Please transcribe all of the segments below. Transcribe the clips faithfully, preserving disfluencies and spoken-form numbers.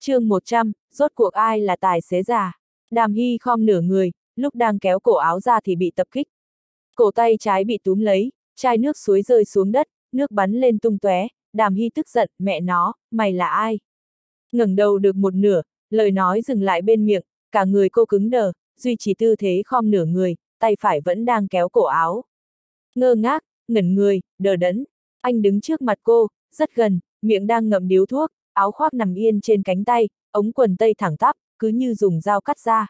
chương một trăm, rốt cuộc ai là tài xế già? Đàm Hy khom nửa người, lúc đang kéo cổ áo ra thì bị tập kích. Cổ tay trái bị túm lấy, chai nước suối rơi xuống đất, nước bắn lên tung tóe. Đàm Hy tức giận, mẹ nó, mày là ai? Ngẩng đầu được một nửa, lời nói dừng lại bên miệng, cả người cô cứng đờ, duy trì tư thế khom nửa người, tay phải vẫn đang kéo cổ áo. Ngơ ngác, ngẩn người, đờ đẫn. Anh đứng trước mặt cô, rất gần, miệng đang ngậm điếu thuốc, áo khoác nằm yên trên cánh tay, ống quần tây thẳng tắp, cứ như dùng dao cắt ra.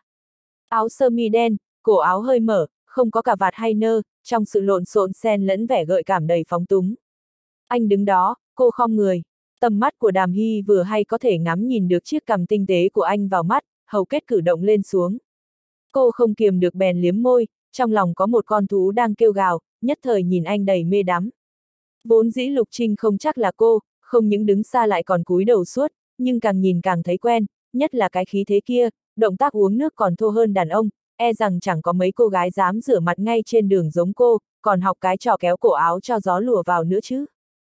Áo sơ mi đen, cổ áo hơi mở, không có cà vạt hay nơ, trong sự lộn xộn xen lẫn vẻ gợi cảm đầy phóng túng. Anh đứng đó, cô khom người. Tầm mắt của Đàm Hy vừa hay có thể ngắm nhìn được chiếc cằm tinh tế của anh vào mắt, hầu kết cử động lên xuống. Cô không kiềm được bèn liếm môi, trong lòng có một con thú đang kêu gào, nhất thời nhìn anh đầy mê đắm. Vốn dĩ Lục Trinh không chắc là cô, không những đứng xa lại còn cúi đầu suốt, nhưng càng nhìn càng thấy quen, nhất là cái khí thế kia, động tác uống nước còn thô hơn đàn ông, e rằng chẳng có mấy cô gái dám rửa mặt ngay trên đường giống cô, còn học cái trò kéo cổ áo cho gió lùa vào nữa chứ.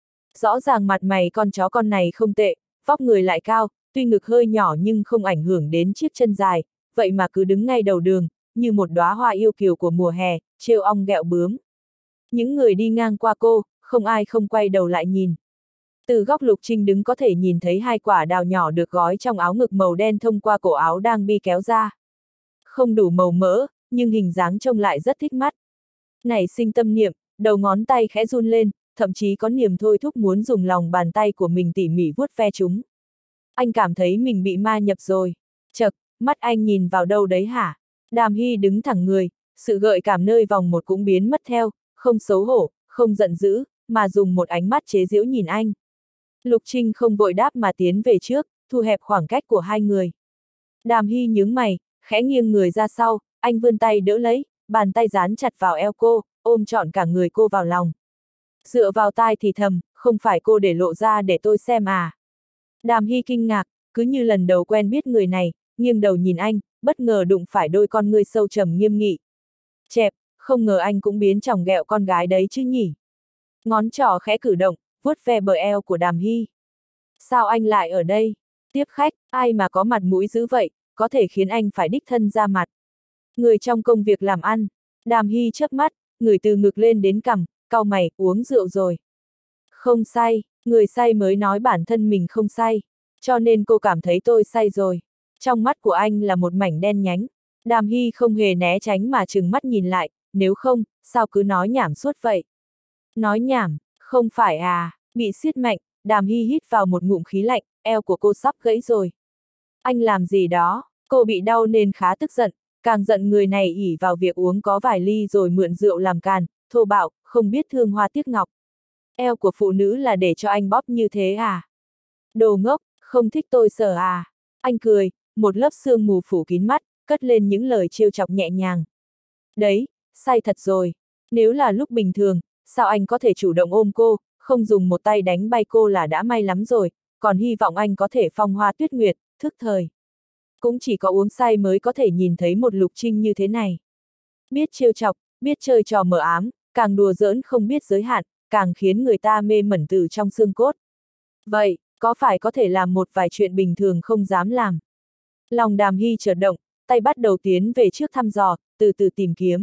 Rõ ràng mặt mày con chó con này không tệ, vóc người lại cao, tuy ngực hơi nhỏ nhưng không ảnh hưởng đến chiếc chân dài, vậy mà cứ đứng ngay đầu đường, như một đóa hoa yêu kiều của mùa hè, trêu ong ghẹo bướm. Những người đi ngang qua cô, không ai không quay đầu lại nhìn. Từ góc Lục Trinh đứng có thể nhìn thấy hai quả đào nhỏ được gói trong áo ngực màu đen thông qua cổ áo đang bi kéo ra. Không đủ màu mỡ, nhưng hình dáng trông lại rất thích mắt. Nảy sinh tâm niệm, đầu ngón tay khẽ run lên, thậm chí có niềm thôi thúc muốn dùng lòng bàn tay của mình tỉ mỉ vuốt ve chúng. Anh cảm thấy mình bị ma nhập rồi. Chậc, mắt anh nhìn vào đâu đấy hả? Đàm Hy đứng thẳng người, sự gợi cảm nơi vòng một cũng biến mất theo, không xấu hổ, không giận dữ, mà dùng một ánh mắt chế giễu nhìn anh. Lục Trinh không vội đáp mà tiến về trước, thu hẹp khoảng cách của hai người. Đàm Hy nhướng mày, khẽ nghiêng người ra sau, anh vươn tay đỡ lấy, bàn tay dán chặt vào eo cô, ôm trọn cả người cô vào lòng. Dựa vào tai thì thầm, không phải cô để lộ ra để tôi xem à. Đàm Hy kinh ngạc, cứ như lần đầu quen biết người này, nghiêng đầu nhìn anh, bất ngờ đụng phải đôi con ngươi sâu trầm nghiêm nghị. Chẹp, không ngờ anh cũng biến chòng ghẹo con gái đấy chứ nhỉ. Ngón trỏ khẽ cử động, vuốt ve bờ eo của Đàm Hy. Sao anh lại ở đây? Tiếp khách, ai mà có mặt mũi dữ vậy, có thể khiến anh phải đích thân ra mặt. Người trong công việc làm ăn. Đàm Hy chớp mắt, người từ ngực lên đến cằm, cau mày, uống rượu rồi. Không say, người say mới nói bản thân mình không say. Cho nên cô cảm thấy tôi say rồi. Trong mắt của anh là một mảnh đen nhánh. Đàm Hy không hề né tránh mà trừng mắt nhìn lại, nếu không, sao cứ nói nhảm suốt vậy? Nói nhảm, không phải à, bị siết mạnh, Đàm Hy hít vào một ngụm khí lạnh, eo của cô sắp gãy rồi. Anh làm gì đó, cô bị đau nên khá tức giận, càng giận người này ỷ vào việc uống có vài ly rồi mượn rượu làm càn, thô bạo, không biết thương hoa tiếc ngọc. Eo của phụ nữ là để cho anh bóp như thế à? Đồ ngốc, không thích tôi sờ à? Anh cười, một lớp sương mù phủ kín mắt, cất lên những lời trêu chọc nhẹ nhàng. Đấy, say thật rồi. Nếu là lúc bình thường, sao anh có thể chủ động ôm cô, không dùng một tay đánh bay cô là đã may lắm rồi, còn hy vọng anh có thể phong hoa tuyết nguyệt, thức thời. Cũng chỉ có uống say mới có thể nhìn thấy một Lục Trinh như thế này. Biết trêu chọc, biết chơi trò mờ ám, càng đùa giỡn không biết giới hạn, càng khiến người ta mê mẩn từ trong xương cốt. Vậy, có phải có thể làm một vài chuyện bình thường không dám làm? Lòng Đàm Hy chợt động, tay bắt đầu tiến về trước thăm dò, từ từ tìm kiếm.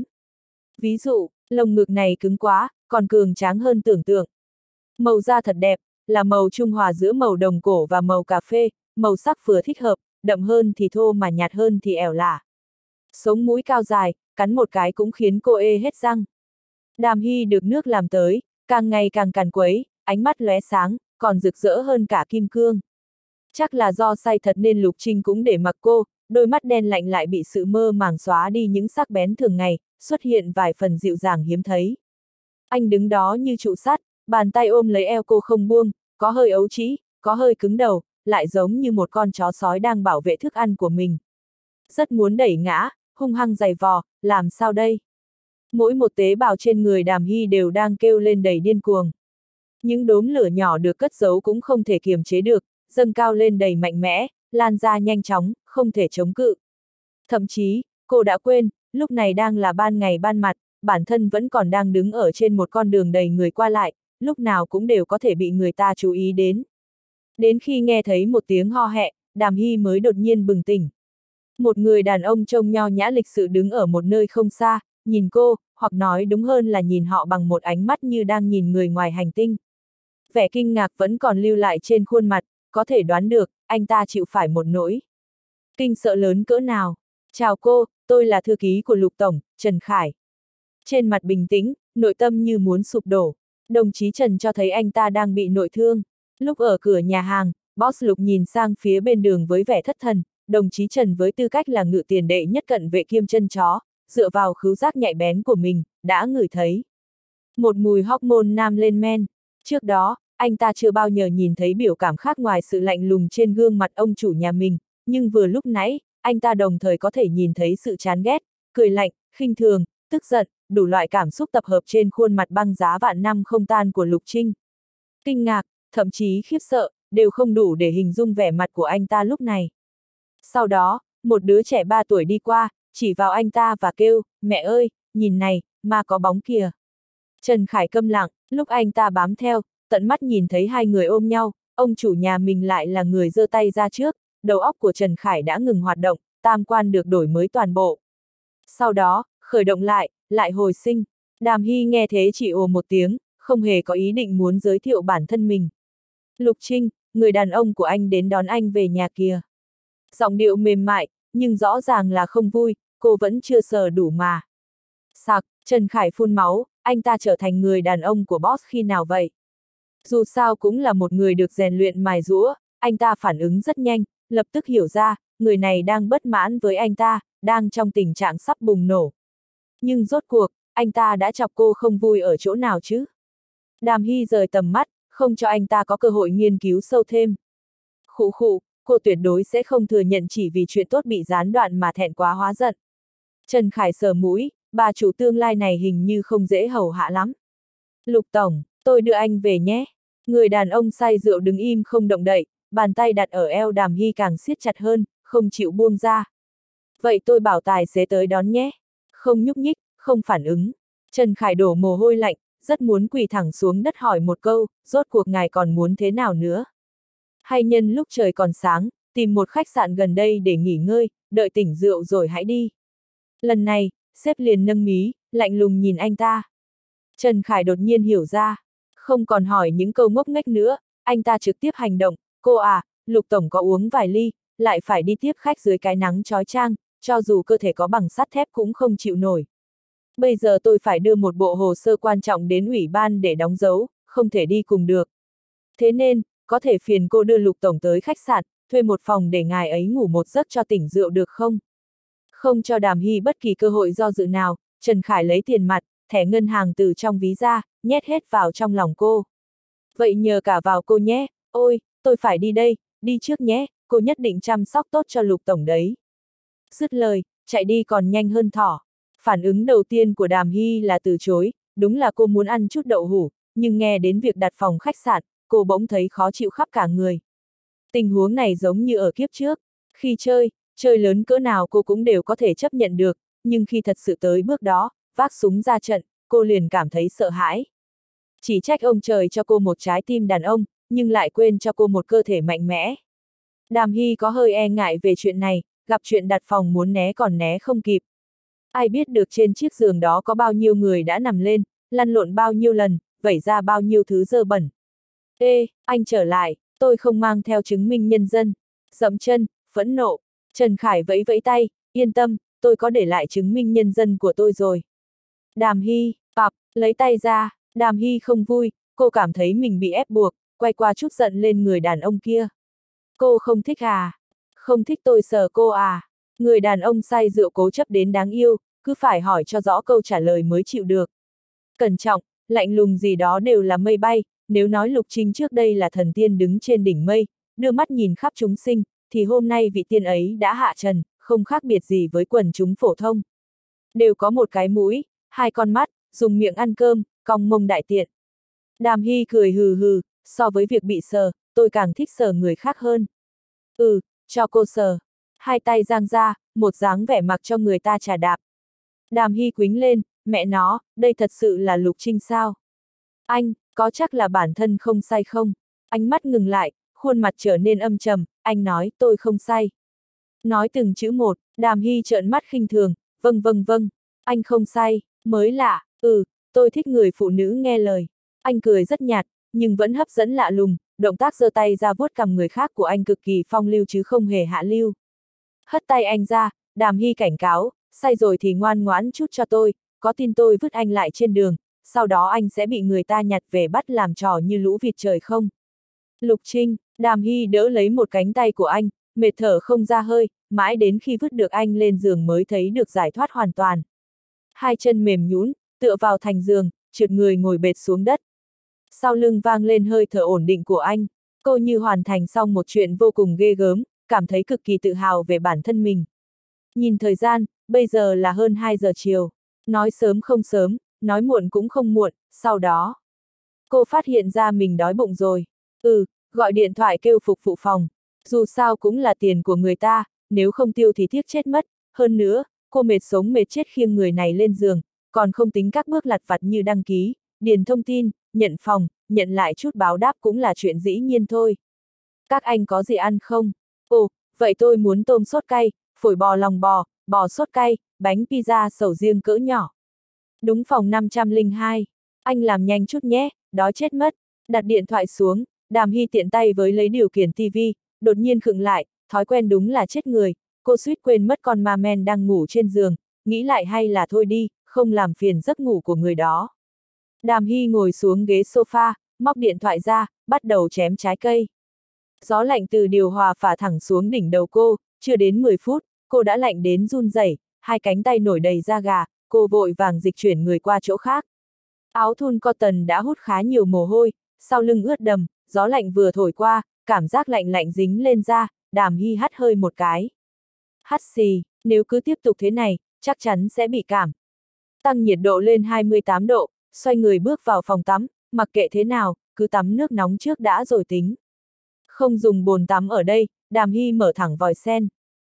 Ví dụ, lồng ngực này cứng quá, còn cường tráng hơn tưởng tượng. Màu da thật đẹp, là màu trung hòa giữa màu đồng cổ và màu cà phê, màu sắc vừa thích hợp, đậm hơn thì thô mà nhạt hơn thì ẻo lả. Sống mũi cao dài, cắn một cái cũng khiến cô ê hết răng. Đàm Hy được nước làm tới, càng ngày càng càn quấy, ánh mắt lóe sáng, còn rực rỡ hơn cả kim cương. Chắc là do say thật nên Lục Trinh cũng để mặc cô, đôi mắt đen lạnh lại bị sự mơ màng xóa đi những sắc bén thường ngày, xuất hiện vài phần dịu dàng hiếm thấy. Anh đứng đó như trụ sắt, bàn tay ôm lấy eo cô không buông, có hơi ấu trĩ, có hơi cứng đầu, lại giống như một con chó sói đang bảo vệ thức ăn của mình. Rất muốn đẩy ngã, hung hăng giày vò, làm sao đây? Mỗi một tế bào trên người Đàm Hy đều đang kêu lên đầy điên cuồng. Những đốm lửa nhỏ được cất giấu cũng không thể kiềm chế được, dâng cao lên đầy mạnh mẽ, lan ra nhanh chóng, không thể chống cự. Thậm chí, cô đã quên, lúc này đang là ban ngày ban mặt, bản thân vẫn còn đang đứng ở trên một con đường đầy người qua lại, lúc nào cũng đều có thể bị người ta chú ý đến. Đến khi nghe thấy một tiếng ho hẹ, Đàm Hy mới đột nhiên bừng tỉnh. Một người đàn ông trông nho nhã lịch sự đứng ở một nơi không xa, nhìn cô, hoặc nói đúng hơn là nhìn họ bằng một ánh mắt như đang nhìn người ngoài hành tinh. Vẻ kinh ngạc vẫn còn lưu lại trên khuôn mặt, có thể đoán được, anh ta chịu phải một nỗi kinh sợ lớn cỡ nào. Chào cô, tôi là thư ký của Lục Tổng, Trần Khải. Trên mặt bình tĩnh, nội tâm như muốn sụp đổ. Đồng chí Trần cho thấy anh ta đang bị nội thương. Lúc ở cửa nhà hàng, boss Lục nhìn sang phía bên đường với vẻ thất thần. Đồng chí Trần với tư cách là ngự tiền đệ nhất cận vệ kiêm chân chó, dựa vào khứu giác nhạy bén của mình, đã ngửi thấy một mùi hormone nam lên men. Trước đó, anh ta chưa bao giờ nhìn thấy biểu cảm khác ngoài sự lạnh lùng trên gương mặt ông chủ nhà mình, nhưng vừa lúc nãy, anh ta đồng thời có thể nhìn thấy sự chán ghét, cười lạnh, khinh thường, tức giận, đủ loại cảm xúc tập hợp trên khuôn mặt băng giá vạn năm không tan của Lục Trinh. Kinh ngạc, thậm chí khiếp sợ, đều không đủ để hình dung vẻ mặt của anh ta lúc này. Sau đó, một đứa trẻ ba tuổi đi qua, chỉ vào anh ta và kêu, mẹ ơi, nhìn này, ma có bóng kìa. Trần Khải câm lặng, lúc anh ta bám theo, tận mắt nhìn thấy hai người ôm nhau, ông chủ nhà mình lại là người giơ tay ra trước, đầu óc của Trần Khải đã ngừng hoạt động, tam quan được đổi mới toàn bộ. Sau đó, khởi động lại, lại hồi sinh. Đàm Hy nghe thế chỉ ồ một tiếng, không hề có ý định muốn giới thiệu bản thân mình. Lục Trinh, người đàn ông của anh đến đón anh về nhà kìa. Giọng điệu mềm mại, nhưng rõ ràng là không vui, cô vẫn chưa sờ đủ mà. Sặc, Trần Khải phun máu, anh ta trở thành người đàn ông của boss khi nào vậy? Dù sao cũng là một người được rèn luyện mài giũa, anh ta phản ứng rất nhanh, lập tức hiểu ra, người này đang bất mãn với anh ta, đang trong tình trạng sắp bùng nổ. Nhưng rốt cuộc, anh ta đã chọc cô không vui ở chỗ nào chứ? Đàm Hy rời tầm mắt, không cho anh ta có cơ hội nghiên cứu sâu thêm. Khụ khụ, cô tuyệt đối sẽ không thừa nhận chỉ vì chuyện tốt bị gián đoạn mà thẹn quá hóa giận. Trần Khải sờ mũi, bà chủ tương lai này hình như không dễ hầu hạ lắm. Lục Tổng, tôi đưa anh về nhé. Người đàn ông say rượu đứng im không động đậy, bàn tay đặt ở eo Đàm Hy càng siết chặt hơn, không chịu buông ra. Vậy tôi bảo tài xế tới đón nhé. Không nhúc nhích, không phản ứng. Trần Khải đổ mồ hôi lạnh, rất muốn quỳ thẳng xuống đất hỏi một câu, rốt cuộc ngài còn muốn thế nào nữa? Hay nhân lúc trời còn sáng, tìm một khách sạn gần đây để nghỉ ngơi, đợi tỉnh rượu rồi hãy đi. Lần này, sếp liền nâng mí, lạnh lùng nhìn anh ta. Trần Khải đột nhiên hiểu ra, không còn hỏi những câu ngốc nghếch nữa, anh ta trực tiếp hành động, cô à, Lục Tổng có uống vài ly, lại phải đi tiếp khách dưới cái nắng chói chang, cho dù cơ thể có bằng sắt thép cũng không chịu nổi. Bây giờ tôi phải đưa một bộ hồ sơ quan trọng đến ủy ban để đóng dấu, không thể đi cùng được. Thế nên, có thể phiền cô đưa Lục Tổng tới khách sạn, thuê một phòng để ngài ấy ngủ một giấc cho tỉnh rượu được không? Không cho Đàm Hy bất kỳ cơ hội do dự nào, Trần Khải lấy tiền mặt, thẻ ngân hàng từ trong ví ra, nhét hết vào trong lòng cô. Vậy nhờ cả vào cô nhé, ôi, tôi phải đi đây, đi trước nhé, cô nhất định chăm sóc tốt cho Lục Tổng đấy. Dứt lời, chạy đi còn nhanh hơn thỏ. Phản ứng đầu tiên của Đàm Hy là từ chối, đúng là cô muốn ăn chút đậu hũ, nhưng nghe đến việc đặt phòng khách sạn, cô bỗng thấy khó chịu khắp cả người. Tình huống này giống như ở kiếp trước, khi chơi, chơi lớn cỡ nào cô cũng đều có thể chấp nhận được, nhưng khi thật sự tới bước đó, vác súng ra trận, cô liền cảm thấy sợ hãi. Chỉ trách ông trời cho cô một trái tim đàn ông, nhưng lại quên cho cô một cơ thể mạnh mẽ. Đàm Hy có hơi e ngại về chuyện này, gặp chuyện đặt phòng muốn né còn né không kịp. Ai biết được trên chiếc giường đó có bao nhiêu người đã nằm lên, lăn lộn bao nhiêu lần, vẩy ra bao nhiêu thứ dơ bẩn. Ê, anh trở lại, tôi không mang theo chứng minh nhân dân. Dậm chân, phẫn nộ. Trần Khải vẫy vẫy tay, yên tâm, tôi có để lại chứng minh nhân dân của tôi rồi. Đàm Hy, bạp, lấy tay ra, Đàm Hy không vui, cô cảm thấy mình bị ép buộc, quay qua chút giận lên người đàn ông kia. Cô không thích à? Không thích tôi sờ cô à? Người đàn ông say rượu cố chấp đến đáng yêu, cứ phải hỏi cho rõ câu trả lời mới chịu được. Cẩn trọng, lạnh lùng gì đó đều là mây bay, nếu nói Lục Trinh trước đây là thần tiên đứng trên đỉnh mây, đưa mắt nhìn khắp chúng sinh, thì hôm nay vị tiên ấy đã hạ trần, không khác biệt gì với quần chúng phổ thông. Đều có một cái mũi, hai con mắt, dùng miệng ăn cơm, cong mông đại tiện. Đàm Hy cười hừ hừ, so với việc bị sờ, tôi càng thích sờ người khác hơn. Ừ, cho cô sờ. Hai tay giang ra, một dáng vẻ mặc cho người ta chà đạp. Đàm Hy quính lên, mẹ nó, đây thật sự là Lục Trinh sao? Anh, có chắc là bản thân không say không? Ánh mắt ngừng lại, khuôn mặt trở nên âm trầm, anh nói, tôi không say. Nói từng chữ một, Đàm Hy trợn mắt khinh thường, vâng vâng vâng, anh không say, mới lạ, ừ, tôi thích người phụ nữ nghe lời. Anh cười rất nhạt, nhưng vẫn hấp dẫn lạ lùng, động tác giơ tay ra vuốt cằm người khác của anh cực kỳ phong lưu chứ không hề hạ lưu. Hất tay anh ra, Đàm Hy cảnh cáo, say rồi thì ngoan ngoãn chút cho tôi, có tin tôi vứt anh lại trên đường, sau đó anh sẽ bị người ta nhặt về bắt làm trò như lũ vịt trời không? Lục Trinh, Đàm Hy đỡ lấy một cánh tay của anh, mệt thở không ra hơi, mãi đến khi vứt được anh lên giường mới thấy được giải thoát hoàn toàn. Hai chân mềm nhũn, tựa vào thành giường, trượt người ngồi bệt xuống đất. Sau lưng vang lên hơi thở ổn định của anh, cô như hoàn thành xong một chuyện vô cùng ghê gớm, cảm thấy cực kỳ tự hào về bản thân mình. Nhìn thời gian, bây giờ là hơn hai giờ chiều. Nói sớm không sớm, nói muộn cũng không muộn, sau đó. Cô phát hiện ra mình đói bụng rồi. Ừ, gọi điện thoại kêu phục vụ phòng. Dù sao cũng là tiền của người ta, nếu không tiêu thì tiếc chết mất. Hơn nữa, cô mệt sống mệt chết khiêng người này lên giường, còn không tính các bước lặt vặt như đăng ký, điền thông tin, nhận phòng, nhận lại chút báo đáp cũng là chuyện dĩ nhiên thôi. Các anh có gì ăn không? Ồ, vậy tôi muốn tôm sốt cay, phổi bò lòng bò, bò sốt cay, bánh pizza sầu riêng cỡ nhỏ. Đúng phòng năm trăm lẻ hai. Anh làm nhanh chút nhé, đói chết mất. Đặt điện thoại xuống, Đàm Hy tiện tay với lấy điều khiển tivi, đột nhiên khựng lại, thói quen đúng là chết người, cô suýt quên mất con ma men đang ngủ trên giường, nghĩ lại hay là thôi đi, không làm phiền giấc ngủ của người đó. Đàm Hy ngồi xuống ghế sofa, móc điện thoại ra, bắt đầu chém trái cây. Gió lạnh từ điều hòa phả thẳng xuống đỉnh đầu cô, chưa đến mười phút, cô đã lạnh đến run rẩy, hai cánh tay nổi đầy da gà, cô vội vàng dịch chuyển người qua chỗ khác. Áo thun cotton đã hút khá nhiều mồ hôi, sau lưng ướt đầm, gió lạnh vừa thổi qua, cảm giác lạnh lạnh dính lên da, Đàm Hy hắt hơi một cái. Hắt xì, nếu cứ tiếp tục thế này, chắc chắn sẽ bị cảm. Tăng nhiệt độ lên hai mươi tám độ, xoay người bước vào phòng tắm, mặc kệ thế nào, cứ tắm nước nóng trước đã rồi tính. Không dùng bồn tắm ở đây, Đàm Hy mở thẳng vòi sen.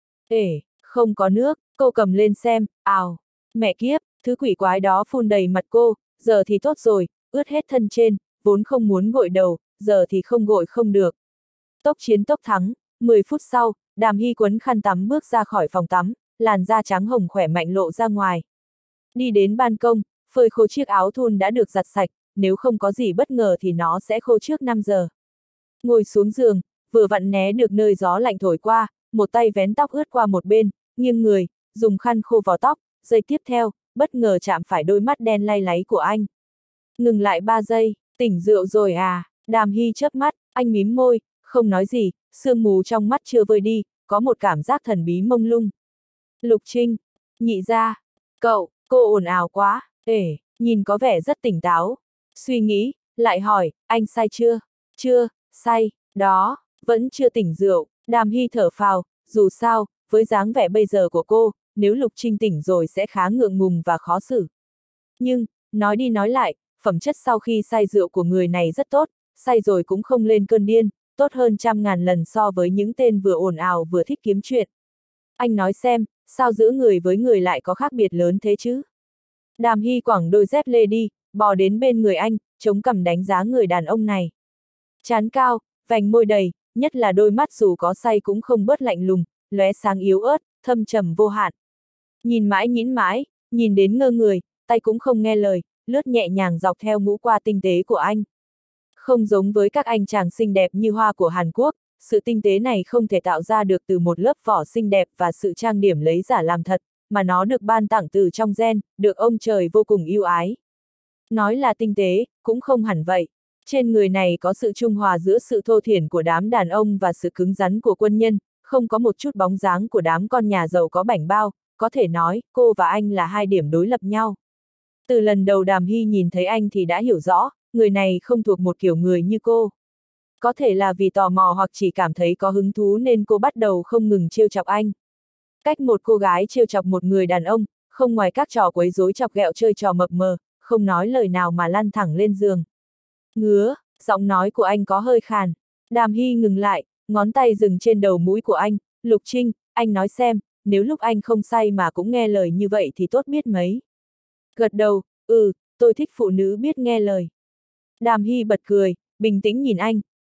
Ê, không có nước, cô cầm lên xem, ào, mẹ kiếp, thứ quỷ quái đó phun đầy mặt cô, giờ thì tốt rồi, ướt hết thân trên, vốn không muốn gội đầu, giờ thì không gội không được. Tốc chiến tốc thắng, mười phút sau, Đàm Hy quấn khăn tắm bước ra khỏi phòng tắm, làn da trắng hồng khỏe mạnh lộ ra ngoài. Đi đến ban công, phơi khô chiếc áo thun đã được giặt sạch, nếu không có gì bất ngờ thì nó sẽ khô trước năm giờ. Ngồi xuống giường, vừa vặn né được nơi gió lạnh thổi qua, một tay vén tóc ướt qua một bên, nghiêng người, dùng khăn khô vào tóc, giây tiếp theo, bất ngờ chạm phải đôi mắt đen lay láy của anh. Ngừng lại ba giây, tỉnh rượu rồi à, Đàm Hy chớp mắt, anh mím môi, không nói gì, sương mù trong mắt chưa vơi đi, có một cảm giác thần bí mông lung. Lục Trinh, nhị ra, cậu, cô ồn ào quá, ể, nhìn có vẻ rất tỉnh táo. Suy nghĩ, lại hỏi, anh say chưa? Chưa, say, đó, vẫn chưa tỉnh rượu, Đàm Hy thở phào, dù sao, với dáng vẻ bây giờ của cô, nếu Lục Trinh tỉnh rồi sẽ khá ngượng ngùng và khó xử. Nhưng, nói đi nói lại, phẩm chất sau khi say rượu của người này rất tốt, say rồi cũng không lên cơn điên, tốt hơn trăm ngàn lần so với những tên vừa ồn ào vừa thích kiếm chuyện. Anh nói xem, sao giữa người với người lại có khác biệt lớn thế chứ? Đàm Hy quẳng đôi dép lê đi, bò đến bên người anh, chống cằm đánh giá người đàn ông này. Trán cao, vành môi đầy, nhất là đôi mắt dù có say cũng không bớt lạnh lùng, lóe sáng yếu ớt, thâm trầm vô hạn. Nhìn mãi nhĩn mãi, nhìn đến ngơ người, tay cũng không nghe lời, lướt nhẹ nhàng dọc theo ngũ qua tinh tế của anh. Không giống với các anh chàng xinh đẹp như hoa của Hàn Quốc, sự tinh tế này không thể tạo ra được từ một lớp vỏ xinh đẹp và sự trang điểm lấy giả làm thật, mà nó được ban tặng từ trong gen, được ông trời vô cùng yêu ái. Nói là tinh tế, cũng không hẳn vậy. Trên người này có sự trung hòa giữa sự thô thiển của đám đàn ông và sự cứng rắn của quân nhân, không có một chút bóng dáng của đám con nhà giàu có bảnh bao, có thể nói, cô và anh là hai điểm đối lập nhau. Từ lần đầu Đàm Hy nhìn thấy anh thì đã hiểu rõ, người này không thuộc một kiểu người như cô. Có thể là vì tò mò hoặc chỉ cảm thấy có hứng thú nên cô bắt đầu không ngừng trêu chọc anh. Cách một cô gái trêu chọc một người đàn ông, không ngoài các trò quấy rối chọc ghẹo chơi trò mập mờ, không nói lời nào mà lăn thẳng lên giường. Ngứa, giọng nói của anh có hơi khàn. Đàm Hy ngừng lại, ngón tay dừng trên đầu mũi của anh, Lục Trinh, anh nói xem, nếu lúc anh không say mà cũng nghe lời như vậy thì tốt biết mấy. Gật đầu, ừ, tôi thích phụ nữ biết nghe lời. Đàm Hy bật cười, bình tĩnh nhìn anh,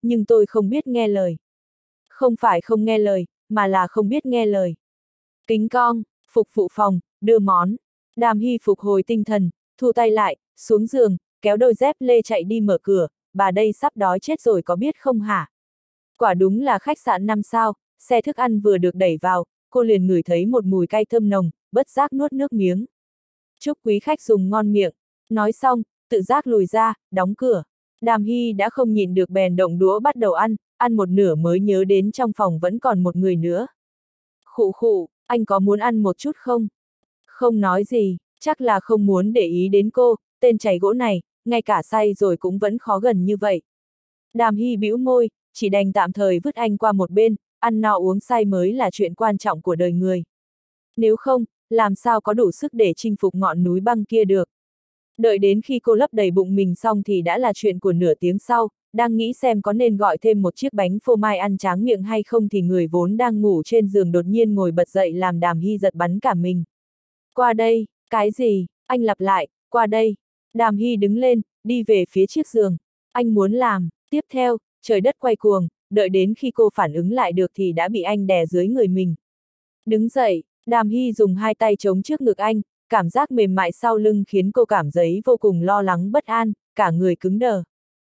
nhưng tôi không biết nghe lời. Không phải không nghe lời, mà là không biết nghe lời. Kính cong, phục vụ phòng, đưa món. Đàm Hy phục hồi tinh thần, thu tay lại, xuống giường, kéo đôi dép lê chạy đi mở cửa, bà đây sắp đói chết rồi có biết không hả? Quả đúng là khách sạn năm sao, xe thức ăn vừa được đẩy vào, cô liền ngửi thấy một mùi cay thơm nồng, bất giác nuốt nước miếng. Chúc quý khách dùng ngon miệng. Nói xong, tự giác lùi ra, đóng cửa. Đàm Hy đã không nhịn được bèn động đũa bắt đầu ăn, ăn một nửa mới nhớ đến trong phòng vẫn còn một người nữa. Khụ khụ, anh có muốn ăn một chút không? Không nói gì, chắc là không muốn để ý đến cô, tên chày gỗ này, ngay cả say rồi cũng vẫn khó gần như vậy. Đàm Hy bĩu môi, chỉ đành tạm thời vứt anh qua một bên, ăn no uống say mới là chuyện quan trọng của đời người. Nếu không, làm sao có đủ sức để chinh phục ngọn núi băng kia được. Đợi đến khi cô lấp đầy bụng mình xong thì đã là chuyện của nửa tiếng sau, đang nghĩ xem có nên gọi thêm một chiếc bánh phô mai ăn tráng miệng hay không thì người vốn đang ngủ trên giường đột nhiên ngồi bật dậy làm Đàm Hy giật bắn cả mình. Qua đây, cái gì? Anh lặp lại, qua đây. Đàm Hy đứng lên, đi về phía chiếc giường. Anh muốn làm, tiếp theo, trời đất quay cuồng, đợi đến khi cô phản ứng lại được thì đã bị anh đè dưới người mình. Đứng dậy, Đàm Hy dùng hai tay chống trước ngực anh, cảm giác mềm mại sau lưng khiến cô cảm thấy vô cùng lo lắng bất an, cả người cứng đờ.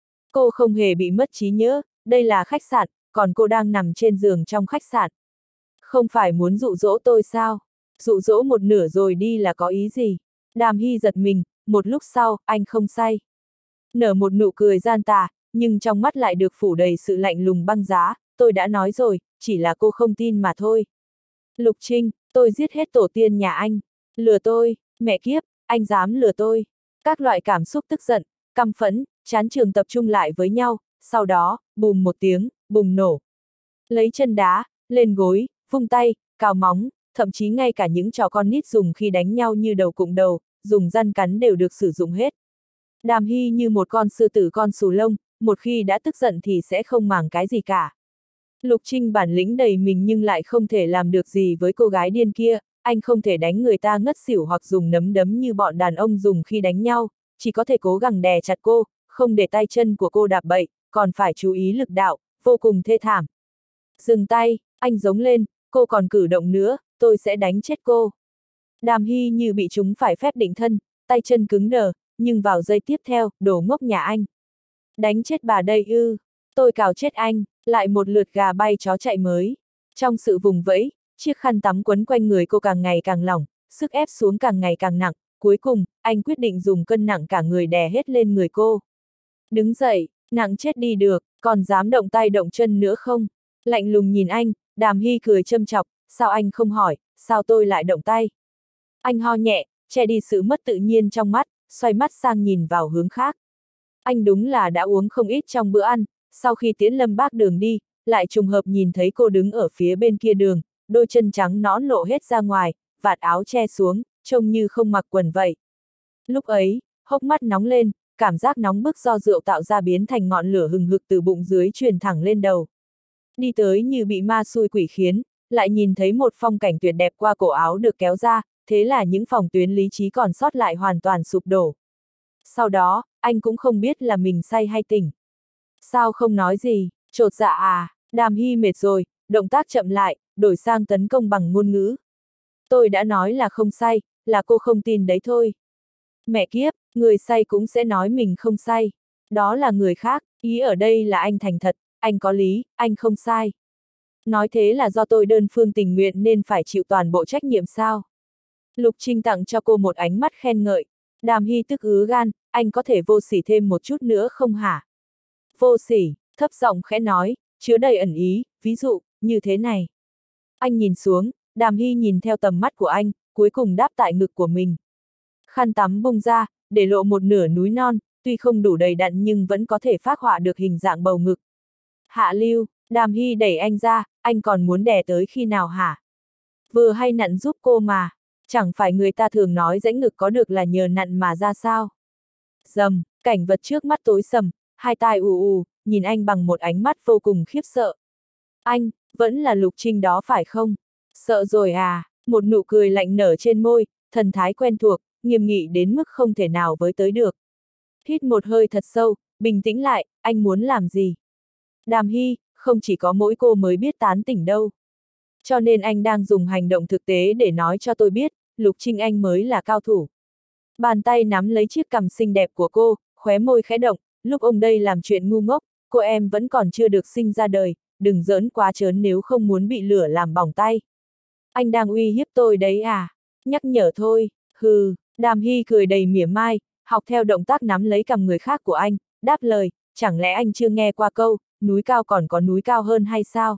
Cô không hề bị mất trí nhớ, đây là khách sạn, còn cô đang nằm trên giường trong khách sạn. Không phải muốn dụ dỗ tôi sao? Dụ dỗ một nửa rồi đi là có ý gì? Đàm Hy giật mình, một lúc sau, anh không say. Nở một nụ cười gian tà, nhưng trong mắt lại được phủ đầy sự lạnh lùng băng giá, tôi đã nói rồi, chỉ là cô không tin mà thôi. Lục Trinh, tôi giết hết tổ tiên nhà anh. Lừa tôi, mẹ kiếp, anh dám lừa tôi. Các loại cảm xúc tức giận, căm phẫn, chán trường tập trung lại với nhau, sau đó, bùm một tiếng, bùng nổ. Lấy chân đá, lên gối, vung tay, cào móng, thậm chí ngay cả những trò con nít dùng khi đánh nhau như đầu cụm đầu, dùng răn cắn đều được sử dụng hết. Đàm Hy như một con sư tử con xù lông, một khi đã tức giận thì sẽ không màng cái gì cả. Lục Trinh bản lĩnh đầy mình nhưng lại không thể làm được gì với cô gái điên kia, anh không thể đánh người ta ngất xỉu hoặc dùng nấm đấm như bọn đàn ông dùng khi đánh nhau, chỉ có thể cố gắng đè chặt cô, không để tay chân của cô đạp bậy, còn phải chú ý lực đạo, vô cùng thê thảm. Dừng tay, anh giống lên, cô còn cử động nữa, tôi sẽ đánh chết cô. Đàm Hy như bị chúng phải phép định thân, tay chân cứng đờ, nhưng vào giây tiếp theo, đồ ngốc nhà anh. Đánh chết bà đây ư, tôi cào chết anh, lại một lượt gà bay chó chạy mới. Trong sự vùng vẫy, chiếc khăn tắm quấn quanh người cô càng ngày càng lỏng, sức ép xuống càng ngày càng nặng, cuối cùng, anh quyết định dùng cân nặng cả người đè hết lên người cô. Đứng dậy, nặng chết đi được, còn dám động tay động chân nữa không? Lạnh lùng nhìn anh, Đàm Hy cười châm chọc, sao anh không hỏi, sao tôi lại động tay? Anh ho nhẹ, che đi sự mất tự nhiên trong mắt, xoay mắt sang nhìn vào hướng khác. Anh đúng là đã uống không ít trong bữa ăn, sau khi tiễn Lâm Bác Đường đi, lại trùng hợp nhìn thấy cô đứng ở phía bên kia đường, đôi chân trắng nõn lộ hết ra ngoài, vạt áo che xuống, trông như không mặc quần vậy. Lúc ấy, hốc mắt nóng lên, cảm giác nóng bức do rượu tạo ra biến thành ngọn lửa hừng hực từ bụng dưới truyền thẳng lên đầu. Đi tới như bị ma xui quỷ khiến, lại nhìn thấy một phong cảnh tuyệt đẹp qua cổ áo được kéo ra, thế là những phòng tuyến lý trí còn sót lại hoàn toàn sụp đổ. Sau đó, anh cũng không biết là mình say hay tỉnh. Sao không nói gì, chột dạ à, Đàm Hy mệt rồi, động tác chậm lại, đổi sang tấn công bằng ngôn ngữ. Tôi đã nói là không say, là cô không tin đấy thôi. Mẹ kiếp, người say cũng sẽ nói mình không say. Đó là người khác, ý ở đây là anh thành thật, anh có lý, anh không sai. Nói thế là do tôi đơn phương tình nguyện nên phải chịu toàn bộ trách nhiệm sao? Lục Trinh tặng cho cô một ánh mắt khen ngợi. Đàm Hy tức ứ gan, anh có thể vô sỉ thêm một chút nữa không hả? Vô sỉ, thấp giọng khẽ nói, chứa đầy ẩn ý, ví dụ, như thế này. Anh nhìn xuống, Đàm Hy nhìn theo tầm mắt của anh, cuối cùng đáp tại ngực của mình. Khăn tắm bung ra, để lộ một nửa núi non, tuy không đủ đầy đặn nhưng vẫn có thể phác họa được hình dạng bầu ngực. Hạ lưu, Đàm Hy đẩy anh ra, anh còn muốn đè tới khi nào hả? Vừa hay nặn giúp cô mà, chẳng phải người ta thường nói rãnh ngực có được là nhờ nặn mà ra sao? Dầm, cảnh vật trước mắt tối sầm, hai tai ù ù, nhìn anh bằng một ánh mắt vô cùng khiếp sợ. Anh, vẫn là Lục Trinh đó phải không? Sợ rồi à, một nụ cười lạnh nở trên môi, thần thái quen thuộc, nghiêm nghị đến mức không thể nào với tới được. Hít một hơi thật sâu, bình tĩnh lại, anh muốn làm gì? Đàm Hy, không chỉ có mỗi cô mới biết tán tỉnh đâu. Cho nên anh đang dùng hành động thực tế để nói cho tôi biết, Lục Trinh anh mới là cao thủ. Bàn tay nắm lấy chiếc cằm xinh đẹp của cô, khóe môi khẽ động, lúc ông đây làm chuyện ngu ngốc, cô em vẫn còn chưa được sinh ra đời, đừng giỡn quá trớn nếu không muốn bị lửa làm bỏng tay. Anh đang uy hiếp tôi đấy à? Nhắc nhở thôi, hừ, Đàm Hy cười đầy mỉa mai, học theo động tác nắm lấy cằm người khác của anh, đáp lời, chẳng lẽ anh chưa nghe qua câu, núi cao còn có núi cao hơn hay sao?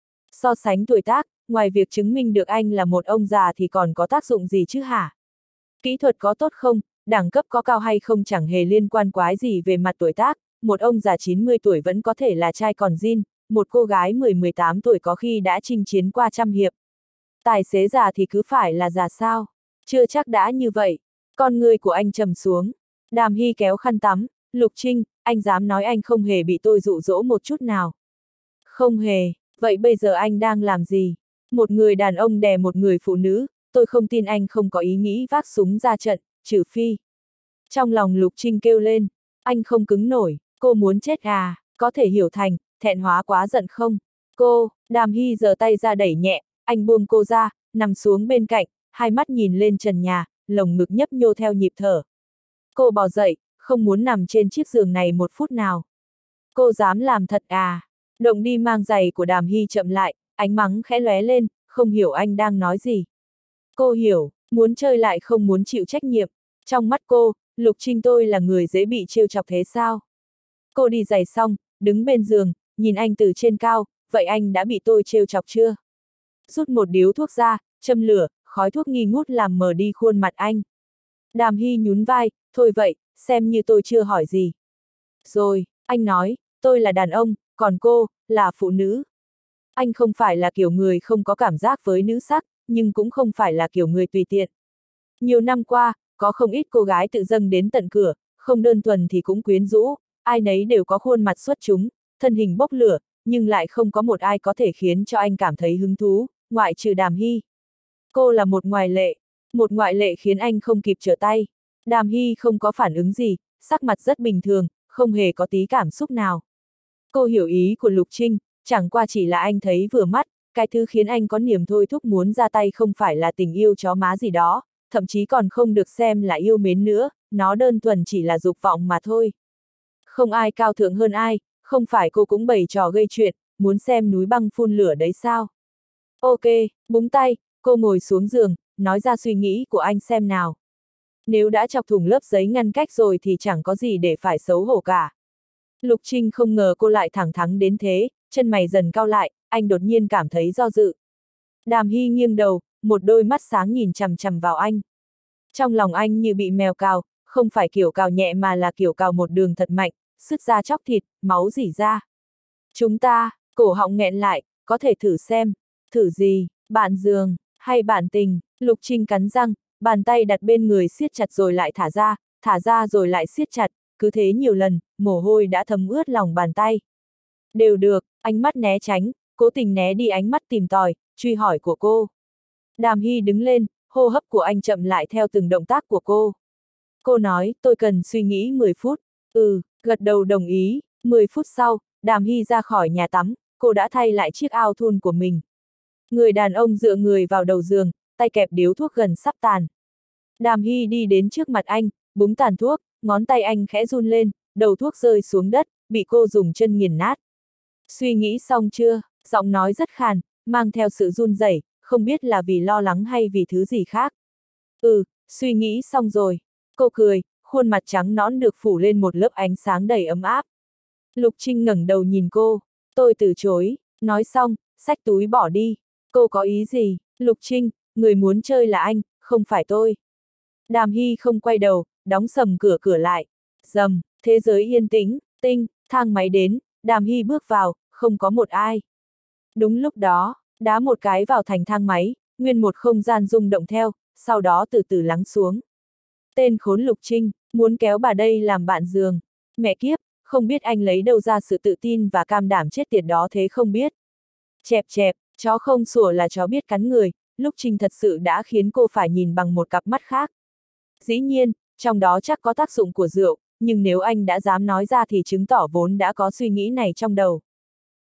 So sánh tuổi tác, ngoài việc chứng minh được anh là một ông già thì còn có tác dụng gì chứ hả? Kỹ thuật có tốt không, đẳng cấp có cao hay không chẳng hề liên quan quái gì về mặt tuổi tác, một ông già chín mươi tuổi vẫn có thể là trai còn zin, một cô gái mười mười tám tuổi có khi đã chinh chiến qua trăm hiệp. Tài xế già thì cứ phải là già sao? Chưa chắc đã như vậy. Con người của anh trầm xuống. Đàm Hy kéo khăn tắm, Lục Trinh, anh dám nói anh không hề bị tôi dụ dỗ một chút nào. Không hề, vậy bây giờ anh đang làm gì? Một người đàn ông đè một người phụ nữ, tôi không tin anh không có ý nghĩ vác súng ra trận, trừ phi. Trong lòng Lục Trinh kêu lên, anh không cứng nổi, cô muốn chết à, có thể hiểu thành, thẹn hóa quá giận không? Cô, Đàm Hy giơ tay ra đẩy nhẹ, anh buông cô ra, nằm xuống bên cạnh, hai mắt nhìn lên trần nhà, lồng ngực nhấp nhô theo nhịp thở. Cô bò dậy, không muốn nằm trên chiếc giường này một phút nào. Cô dám làm thật à? Động đi mang giày của Đàm Hy chậm lại, ánh mắng khẽ lóe lên, không hiểu anh đang nói gì. Cô hiểu, muốn chơi lại không muốn chịu trách nhiệm. Trong mắt cô, Lục Trinh tôi là người dễ bị trêu chọc thế sao? Cô đi giày xong, đứng bên giường, nhìn anh từ trên cao, vậy anh đã bị tôi trêu chọc chưa? Rút một điếu thuốc ra, châm lửa, khói thuốc nghi ngút làm mờ đi khuôn mặt anh. Đàm Hy nhún vai, thôi vậy, xem như tôi chưa hỏi gì. Rồi, anh nói, tôi là đàn ông, còn cô, là phụ nữ. Anh không phải là kiểu người không có cảm giác với nữ sắc, nhưng cũng không phải là kiểu người tùy tiện. Nhiều năm qua, có không ít cô gái tự dâng đến tận cửa, không đơn thuần thì cũng quyến rũ, ai nấy đều có khuôn mặt xuất chúng, thân hình bốc lửa, nhưng lại không có một ai có thể khiến cho anh cảm thấy hứng thú, ngoại trừ Đàm Hy. Cô là một ngoại lệ, một ngoại lệ khiến anh không kịp trở tay. Đàm Hy không có phản ứng gì, sắc mặt rất bình thường, không hề có tí cảm xúc nào. Cô hiểu ý của Lục Trinh, chẳng qua chỉ là anh thấy vừa mắt, cái thứ khiến anh có niềm thôi thúc muốn ra tay không phải là tình yêu chó má gì đó, thậm chí còn không được xem là yêu mến nữa, nó đơn thuần chỉ là dục vọng mà thôi. Không ai cao thượng hơn ai, không phải cô cũng bày trò gây chuyện, muốn xem núi băng phun lửa đấy sao? Ok, búng tay, cô ngồi xuống giường, nói ra suy nghĩ của anh xem nào. Nếu đã chọc thủng lớp giấy ngăn cách rồi thì chẳng có gì để phải xấu hổ cả. Lục Trinh không ngờ cô lại thẳng thắn đến thế, chân mày dần cau lại, anh đột nhiên cảm thấy do dự. Đàm Hy nghiêng đầu, một đôi mắt sáng nhìn chằm chằm vào anh. Trong lòng anh như bị mèo cào, không phải kiểu cào nhẹ mà là kiểu cào một đường thật mạnh, sứt ra chóc thịt, máu rỉ ra. Chúng ta, cổ họng nghẹn lại, có thể thử xem. Thử gì, bạn giường, hay bạn tình? Lục Trinh cắn răng, bàn tay đặt bên người siết chặt rồi lại thả ra, thả ra rồi lại siết chặt, cứ thế nhiều lần, mồ hôi đã thấm ướt lòng bàn tay. Đều được, ánh mắt né tránh, cố tình né đi ánh mắt tìm tòi, truy hỏi của cô. Đàm Hy đứng lên, hô hấp của anh chậm lại theo từng động tác của cô. Cô nói, tôi cần suy nghĩ mười phút. Ừ, gật đầu đồng ý. mười phút sau, Đàm Hy ra khỏi nhà tắm, cô đã thay lại chiếc ao thun của mình. Người đàn ông dựa người vào đầu giường, tay kẹp điếu thuốc gần sắp tàn. Đàm Hy đi đến trước mặt anh, búng tàn thuốc, ngón tay anh khẽ run lên, đầu thuốc rơi xuống đất, bị cô dùng chân nghiền nát. Suy nghĩ xong chưa? Giọng nói rất khàn, mang theo sự run rẩy, không biết là vì lo lắng hay vì thứ gì khác. Ừ, suy nghĩ xong rồi. Cô cười, khuôn mặt trắng nõn được phủ lên một lớp ánh sáng đầy ấm áp. Lục Trinh ngẩng đầu nhìn cô, tôi từ chối, nói xong, xách túi bỏ đi. Cô có ý gì? Lục Trinh, người muốn chơi là anh, không phải tôi. Đàm Hy không quay đầu, đóng sầm cửa cửa lại. Dầm, thế giới yên tĩnh, tinh, thang máy đến, Đàm Hy bước vào, không có một ai. Đúng lúc đó, đá một cái vào thành thang máy, nguyên một không gian rung động theo, sau đó từ từ lắng xuống. Tên khốn Lục Trinh, muốn kéo bà đây làm bạn giường. Mẹ kiếp, không biết anh lấy đâu ra sự tự tin và cam đảm chết tiệt đó thế không biết. Chẹp chẹp, chó không sủa là chó biết cắn người, Lục Trinh thật sự đã khiến cô phải nhìn bằng một cặp mắt khác. Dĩ nhiên, trong đó chắc có tác dụng của rượu, nhưng nếu anh đã dám nói ra thì chứng tỏ vốn đã có suy nghĩ này trong đầu.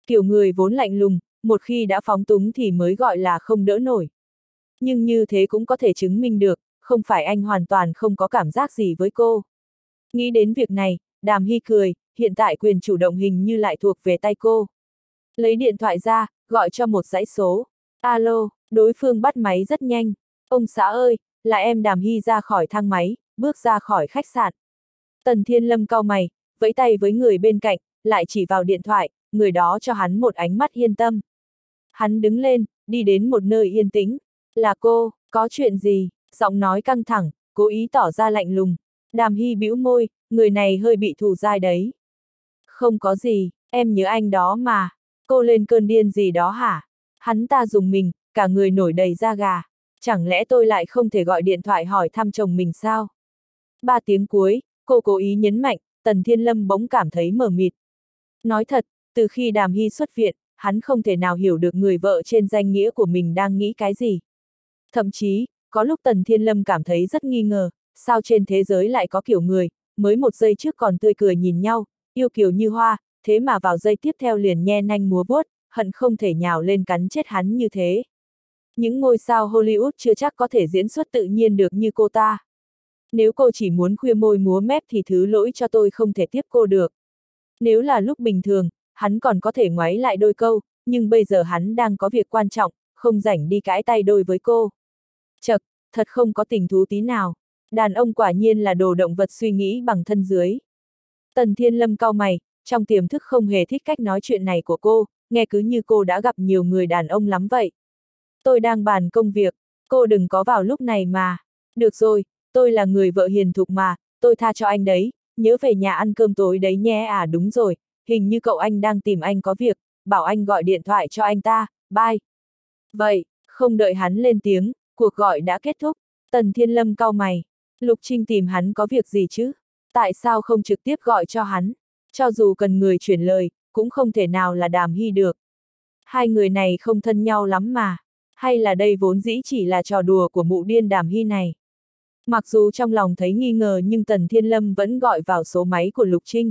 Kiểu người vốn lạnh lùng, một khi đã phóng túng thì mới gọi là không đỡ nổi. Nhưng như thế cũng có thể chứng minh được, không phải anh hoàn toàn không có cảm giác gì với cô. Nghĩ đến việc này, Đàm Hy cười, hiện tại quyền chủ động hình như lại thuộc về tay cô. Lấy điện thoại ra, gọi cho một dãy số. Alo, đối phương bắt máy rất nhanh. Ông xã ơi, là em Đàm Hy ra khỏi thang máy, bước ra khỏi khách sạn. Tần Thiên Lâm cau mày, vẫy tay với người bên cạnh, lại chỉ vào điện thoại, người đó cho hắn một ánh mắt yên tâm. Hắn đứng lên, đi đến một nơi yên tĩnh. Là cô, có chuyện gì? Giọng nói căng thẳng, cố ý tỏ ra lạnh lùng. Đàm Hy bĩu môi, người này hơi bị thù dai đấy. Không có gì, em nhớ anh đó mà. Cô lên cơn điên gì đó hả? Hắn ta dùng mình, cả người nổi đầy da gà. Chẳng lẽ tôi lại không thể gọi điện thoại hỏi thăm chồng mình sao? Ba tiếng cuối, cô cố ý nhấn mạnh, Tần Thiên Lâm bỗng cảm thấy mờ mịt. Nói thật, từ khi Đàm Hy xuất viện, hắn không thể nào hiểu được người vợ trên danh nghĩa của mình đang nghĩ cái gì. Thậm chí, có lúc Tần Thiên Lâm cảm thấy rất nghi ngờ, sao trên thế giới lại có kiểu người, mới một giây trước còn tươi cười nhìn nhau, yêu kiều như hoa, thế mà vào giây tiếp theo liền nhe nanh múa vuốt, hận không thể nhào lên cắn chết hắn như thế. Những ngôi sao Hollywood chưa chắc có thể diễn xuất tự nhiên được như cô ta. Nếu cô chỉ muốn khuya môi múa mép thì thứ lỗi cho tôi không thể tiếp cô được. Nếu là lúc bình thường, hắn còn có thể ngoáy lại đôi câu, nhưng bây giờ hắn đang có việc quan trọng, không rảnh đi cãi tay đôi với cô. Chật, thật không có tình thú tí nào. Đàn ông quả nhiên là đồ động vật suy nghĩ bằng thân dưới. Tần Thiên Lâm cau mày, trong tiềm thức không hề thích cách nói chuyện này của cô, nghe cứ như cô đã gặp nhiều người đàn ông lắm vậy. Tôi đang bàn công việc, cô đừng có vào lúc này mà. Được rồi, tôi là người vợ hiền thục mà, tôi tha cho anh đấy, nhớ về nhà ăn cơm tối đấy nhé. À đúng rồi, hình như cậu anh đang tìm anh có việc, bảo anh gọi điện thoại cho anh ta, bye. Vậy, không đợi hắn lên tiếng, cuộc gọi đã kết thúc. Tần Thiên Lâm cau mày, Lục Trinh tìm hắn có việc gì chứ? Tại sao không trực tiếp gọi cho hắn? Cho dù cần người chuyển lời, cũng không thể nào là Đàm Hy được. Hai người này không thân nhau lắm mà. Hay là đây vốn dĩ chỉ là trò đùa của mụ điên Đàm Hy này? Mặc dù trong lòng thấy nghi ngờ nhưng Tần Thiên Lâm vẫn gọi vào số máy của Lục Trinh.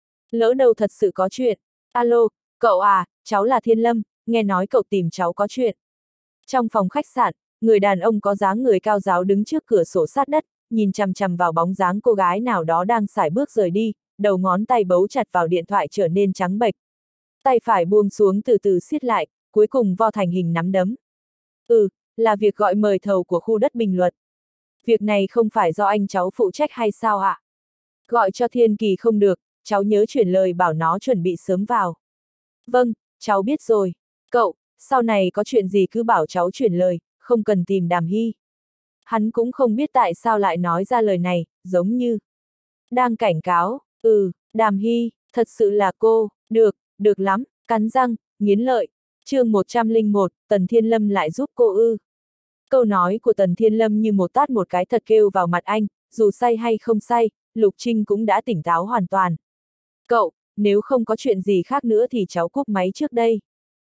Lỡ đâu thật sự có chuyện. Alo, cậu à, cháu là Thiên Lâm, nghe nói cậu tìm cháu có chuyện. Trong phòng khách sạn, người đàn ông có dáng người cao ráo đứng trước cửa sổ sát đất, nhìn chằm chằm vào bóng dáng cô gái nào đó đang sải bước rời đi, đầu ngón tay bấu chặt vào điện thoại trở nên trắng bệch. Tay phải buông xuống từ từ siết lại, cuối cùng vo thành hình nắm đấm. Ừ, là việc gọi mời thầu của khu đất Bình Luật. Việc này không phải do anh cháu phụ trách hay sao ạ? Gọi cho Thiên Kỳ không được, cháu nhớ chuyển lời bảo nó chuẩn bị sớm vào. Vâng, cháu biết rồi. Cậu, sau này có chuyện gì cứ bảo cháu chuyển lời, không cần tìm Đàm Hy. Hắn cũng không biết tại sao lại nói ra lời này, giống như đang cảnh cáo. Ừ, Đàm Hy, thật sự là cô, được, được lắm, cắn răng, nghiến lợi. Chương một trăm lẻ một, Tần Thiên Lâm lại giúp cô ư. Câu nói của Tần Thiên Lâm như một tát một cái thật kêu vào mặt anh, dù say hay không say, Lục Trinh cũng đã tỉnh táo hoàn toàn. Cậu, nếu không có chuyện gì khác nữa thì cháu cúp máy trước đây.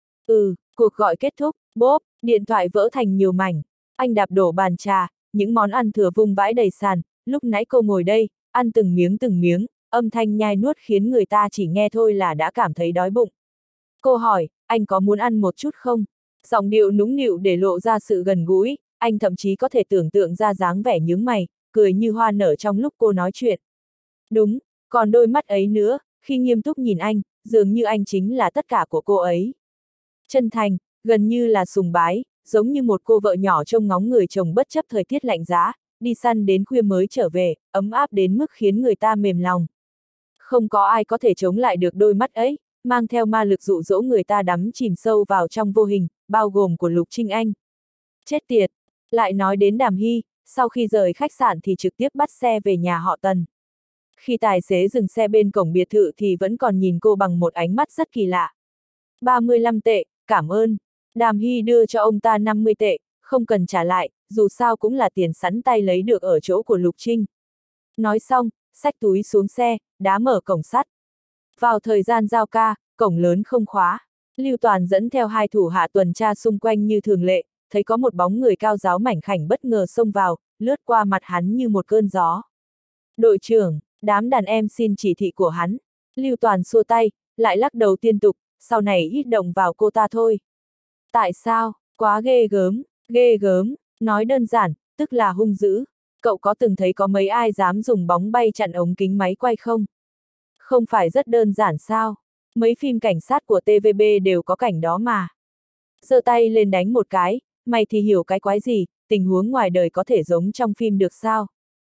Ừ, cuộc gọi kết thúc, bốp, điện thoại vỡ thành nhiều mảnh. Anh đạp đổ bàn trà, những món ăn thừa vung vãi đầy sàn, lúc nãy cô ngồi đây, ăn từng miếng từng miếng, âm thanh nhai nuốt khiến người ta chỉ nghe thôi là đã cảm thấy đói bụng. Cô hỏi, anh có muốn ăn một chút không? Giọng điệu nũng nịu để lộ ra sự gần gũi, anh thậm chí có thể tưởng tượng ra dáng vẻ nhướng mày, cười như hoa nở trong lúc cô nói chuyện. Đúng, còn đôi mắt ấy nữa, khi nghiêm túc nhìn anh, dường như anh chính là tất cả của cô ấy. Chân thành, gần như là sùng bái, giống như một cô vợ nhỏ trông ngóng người chồng bất chấp thời tiết lạnh giá, đi săn đến khuya mới trở về, ấm áp đến mức khiến người ta mềm lòng. Không có ai có thể chống lại được đôi mắt ấy, mang theo ma lực dụ dỗ người ta đắm chìm sâu vào trong vô hình, bao gồm của Lục Trinh Anh. Chết tiệt! Lại nói đến Đàm Hy, sau khi rời khách sạn thì trực tiếp bắt xe về nhà họ Tần. Khi tài xế dừng xe bên cổng biệt thự thì vẫn còn nhìn cô bằng một ánh mắt rất kỳ lạ. ba mươi lăm tệ, cảm ơn. Đàm Hy đưa cho ông ta năm mươi tệ, không cần trả lại, dù sao cũng là tiền sẵn tay lấy được ở chỗ của Lục Trinh. Nói xong, xách túi xuống xe, đá mở cổng sắt. Vào thời gian giao ca, cổng lớn không khóa. Lưu Toàn dẫn theo hai thủ hạ tuần tra xung quanh như thường lệ, thấy có một bóng người cao ráo mảnh khảnh bất ngờ xông vào, lướt qua mặt hắn như một cơn gió. Đội trưởng, đám đàn em xin chỉ thị của hắn. Lưu Toàn xua tay, lại lắc đầu tiên tục, sau này ít động vào cô ta thôi. Tại sao? Quá ghê gớm, ghê gớm, nói đơn giản, tức là hung dữ. Cậu có từng thấy có mấy ai dám dùng bóng bay chặn ống kính máy quay không? Không phải rất đơn giản sao? Mấy phim cảnh sát của tê vê bê đều có cảnh đó mà. Giơ tay lên đánh một cái, mày thì hiểu cái quái gì, tình huống ngoài đời có thể giống trong phim được sao?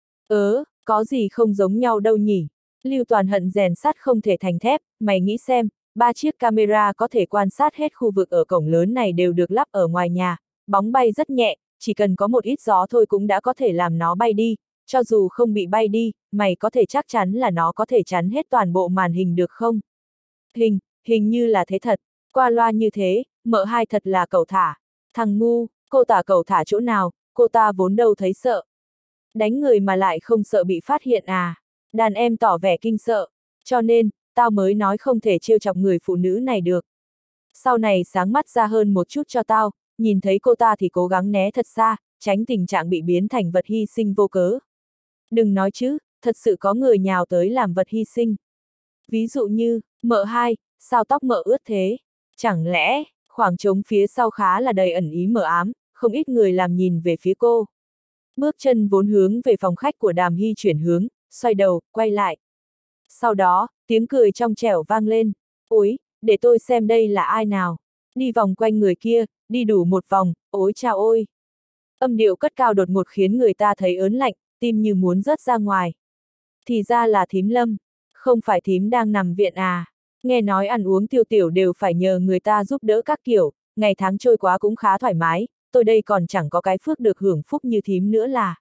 Ớ, có gì không giống nhau đâu nhỉ? Lưu Toàn hận rèn sắt không thể thành thép, mày nghĩ xem, ba chiếc camera có thể quan sát hết khu vực ở cổng lớn này đều được lắp ở ngoài nhà, bóng bay rất nhẹ, chỉ cần có một ít gió thôi cũng đã có thể làm nó bay đi, cho dù không bị bay đi, mày có thể chắc chắn là nó có thể chắn hết toàn bộ màn hình được không? Hình, hình như là thế thật, qua loa như thế, mợ hai thật là cẩu thả. Thằng ngu, cô tả cẩu thả chỗ nào, cô ta vốn đâu thấy sợ. Đánh người mà lại không sợ bị phát hiện à? Đàn em tỏ vẻ kinh sợ, cho nên, tao mới nói không thể trêu chọc người phụ nữ này được. Sau này sáng mắt ra hơn một chút cho tao, nhìn thấy cô ta thì cố gắng né thật xa, tránh tình trạng bị biến thành vật hy sinh vô cớ. Đừng nói chứ, thật sự có người nhào tới làm vật hy sinh. Ví dụ như, mợ hai, sao tóc mợ ướt thế? Chẳng lẽ, khoảng trống phía sau khá là đầy ẩn ý mờ ám, không ít người làm nhìn về phía cô. Bước chân vốn hướng về phòng khách của Đàm Hy chuyển hướng, xoay đầu, quay lại. Sau đó, tiếng cười trong trẻo vang lên. Ôi, để tôi xem đây là ai nào. Đi vòng quanh người kia, đi đủ một vòng, ôi chao ôi. Âm điệu cất cao đột ngột khiến người ta thấy ớn lạnh, tim như muốn rớt ra ngoài. Thì ra là thím Lâm, không phải thím đang nằm viện à. Nghe nói ăn uống tiêu tiểu đều phải nhờ người ta giúp đỡ các kiểu, ngày tháng trôi quá cũng khá thoải mái, tôi đây còn chẳng có cái phước được hưởng phúc như thím nữa là.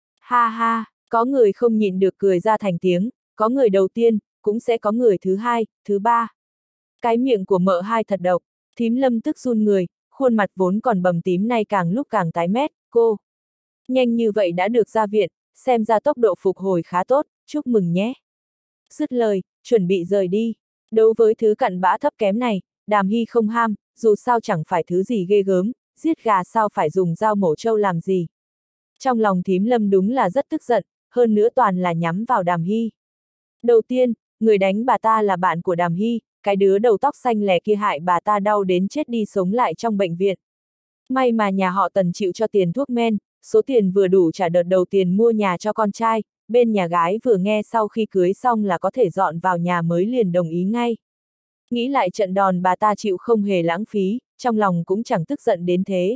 Ha ha, có người không nhịn được cười ra thành tiếng, có người đầu tiên, cũng sẽ có người thứ hai, thứ ba. Cái miệng của mợ hai thật độc, thím Lâm tức run người, khuôn mặt vốn còn bầm tím nay càng lúc càng tái mét, cô. Nhanh như vậy đã được ra viện, xem ra tốc độ phục hồi khá tốt, chúc mừng nhé. Dứt lời, chuẩn bị rời đi. Đối với thứ cặn bã thấp kém này, Đàm Hy không ham, dù sao chẳng phải thứ gì ghê gớm, giết gà sao phải dùng dao mổ trâu làm gì. Trong lòng thím Lâm đúng là rất tức giận, hơn nữa toàn là nhắm vào Đàm Hy. Đầu tiên, người đánh bà ta là bạn của Đàm Hy, cái đứa đầu tóc xanh lè kia hại bà ta đau đến chết đi sống lại trong bệnh viện. May mà nhà họ Tần chịu cho tiền thuốc men, số tiền vừa đủ trả đợt đầu tiền mua nhà cho con trai, bên nhà gái vừa nghe sau khi cưới xong là có thể dọn vào nhà mới liền đồng ý ngay. Nghĩ lại trận đòn bà ta chịu không hề lãng phí, trong lòng cũng chẳng tức giận đến thế.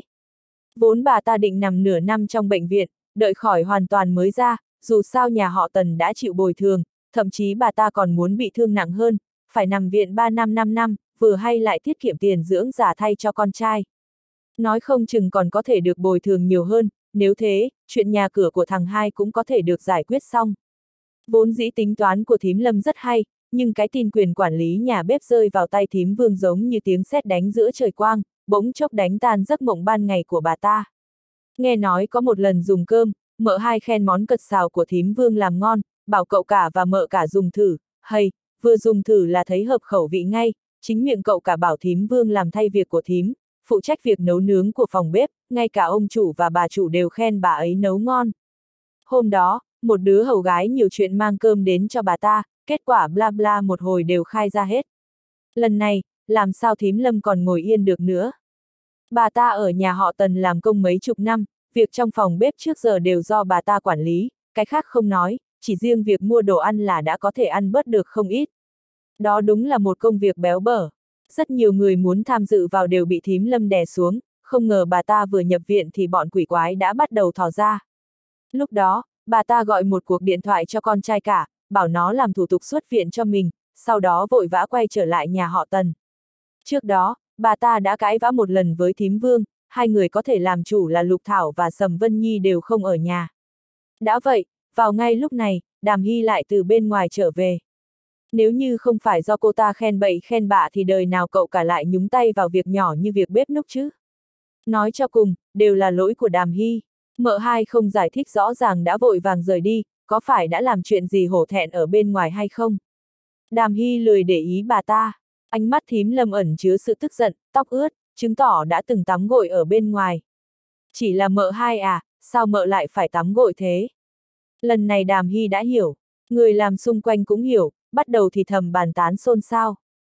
Vốn bà ta định nằm nửa năm trong bệnh viện, đợi khỏi hoàn toàn mới ra, dù sao nhà họ Tần đã chịu bồi thường, thậm chí bà ta còn muốn bị thương nặng hơn, phải nằm viện ba năm năm năm, vừa hay lại tiết kiệm tiền dưỡng già thay cho con trai. Nói không chừng còn có thể được bồi thường nhiều hơn, nếu thế, chuyện nhà cửa của thằng hai cũng có thể được giải quyết xong. Vốn dĩ tính toán của thím Lâm rất hay, nhưng cái tin quyền quản lý nhà bếp rơi vào tay thím Vương giống như tiếng sét đánh giữa trời quang, bỗng chốc đánh tan giấc mộng ban ngày của bà ta. Nghe nói có một lần dùng cơm, mợ hai khen món cật xào của thím Vương làm ngon, bảo cậu cả và mợ cả dùng thử, hay, vừa dùng thử là thấy hợp khẩu vị ngay, chính miệng cậu cả bảo thím Vương làm thay việc của thím, phụ trách việc nấu nướng của phòng bếp, ngay cả ông chủ và bà chủ đều khen bà ấy nấu ngon. Hôm đó, một đứa hầu gái nhiều chuyện mang cơm đến cho bà ta, kết quả bla bla một hồi đều khai ra hết. Lần này, làm sao thím Lâm còn ngồi yên được nữa. Bà ta ở nhà họ Tần làm công mấy chục năm, việc trong phòng bếp trước giờ đều do bà ta quản lý, cái khác không nói, chỉ riêng việc mua đồ ăn là đã có thể ăn bớt được không ít. Đó đúng là một công việc béo bở. Rất nhiều người muốn tham dự vào đều bị thím Lâm đè xuống, không ngờ bà ta vừa nhập viện thì bọn quỷ quái đã bắt đầu thò ra. Lúc đó, bà ta gọi một cuộc điện thoại cho con trai cả, bảo nó làm thủ tục xuất viện cho mình, sau đó vội vã quay trở lại nhà họ Tần. Trước đó, bà ta đã cãi vã một lần với thím Vương, hai người có thể làm chủ là Lục Thảo và Sầm Vân Nhi đều không ở nhà. Đã vậy, vào ngay lúc này, Đàm Hy lại từ bên ngoài trở về. Nếu như không phải do cô ta khen bậy khen bạ thì đời nào cậu cả lại nhúng tay vào việc nhỏ như việc bếp núc chứ. Nói cho cùng, đều là lỗi của Đàm Hy. Mợ hai không giải thích rõ ràng đã vội vàng rời đi, có phải đã làm chuyện gì hổ thẹn ở bên ngoài hay không? Đàm Hy lười để ý bà ta, ánh mắt thím Lâm ẩn chứa sự tức giận, tóc ướt, chứng tỏ đã từng tắm gội ở bên ngoài. Chỉ là mợ hai à, sao mợ lại phải tắm gội thế? Lần này Đàm Hy đã hiểu, người làm xung quanh cũng hiểu, bắt đầu thì thầm bàn tán xôn xao.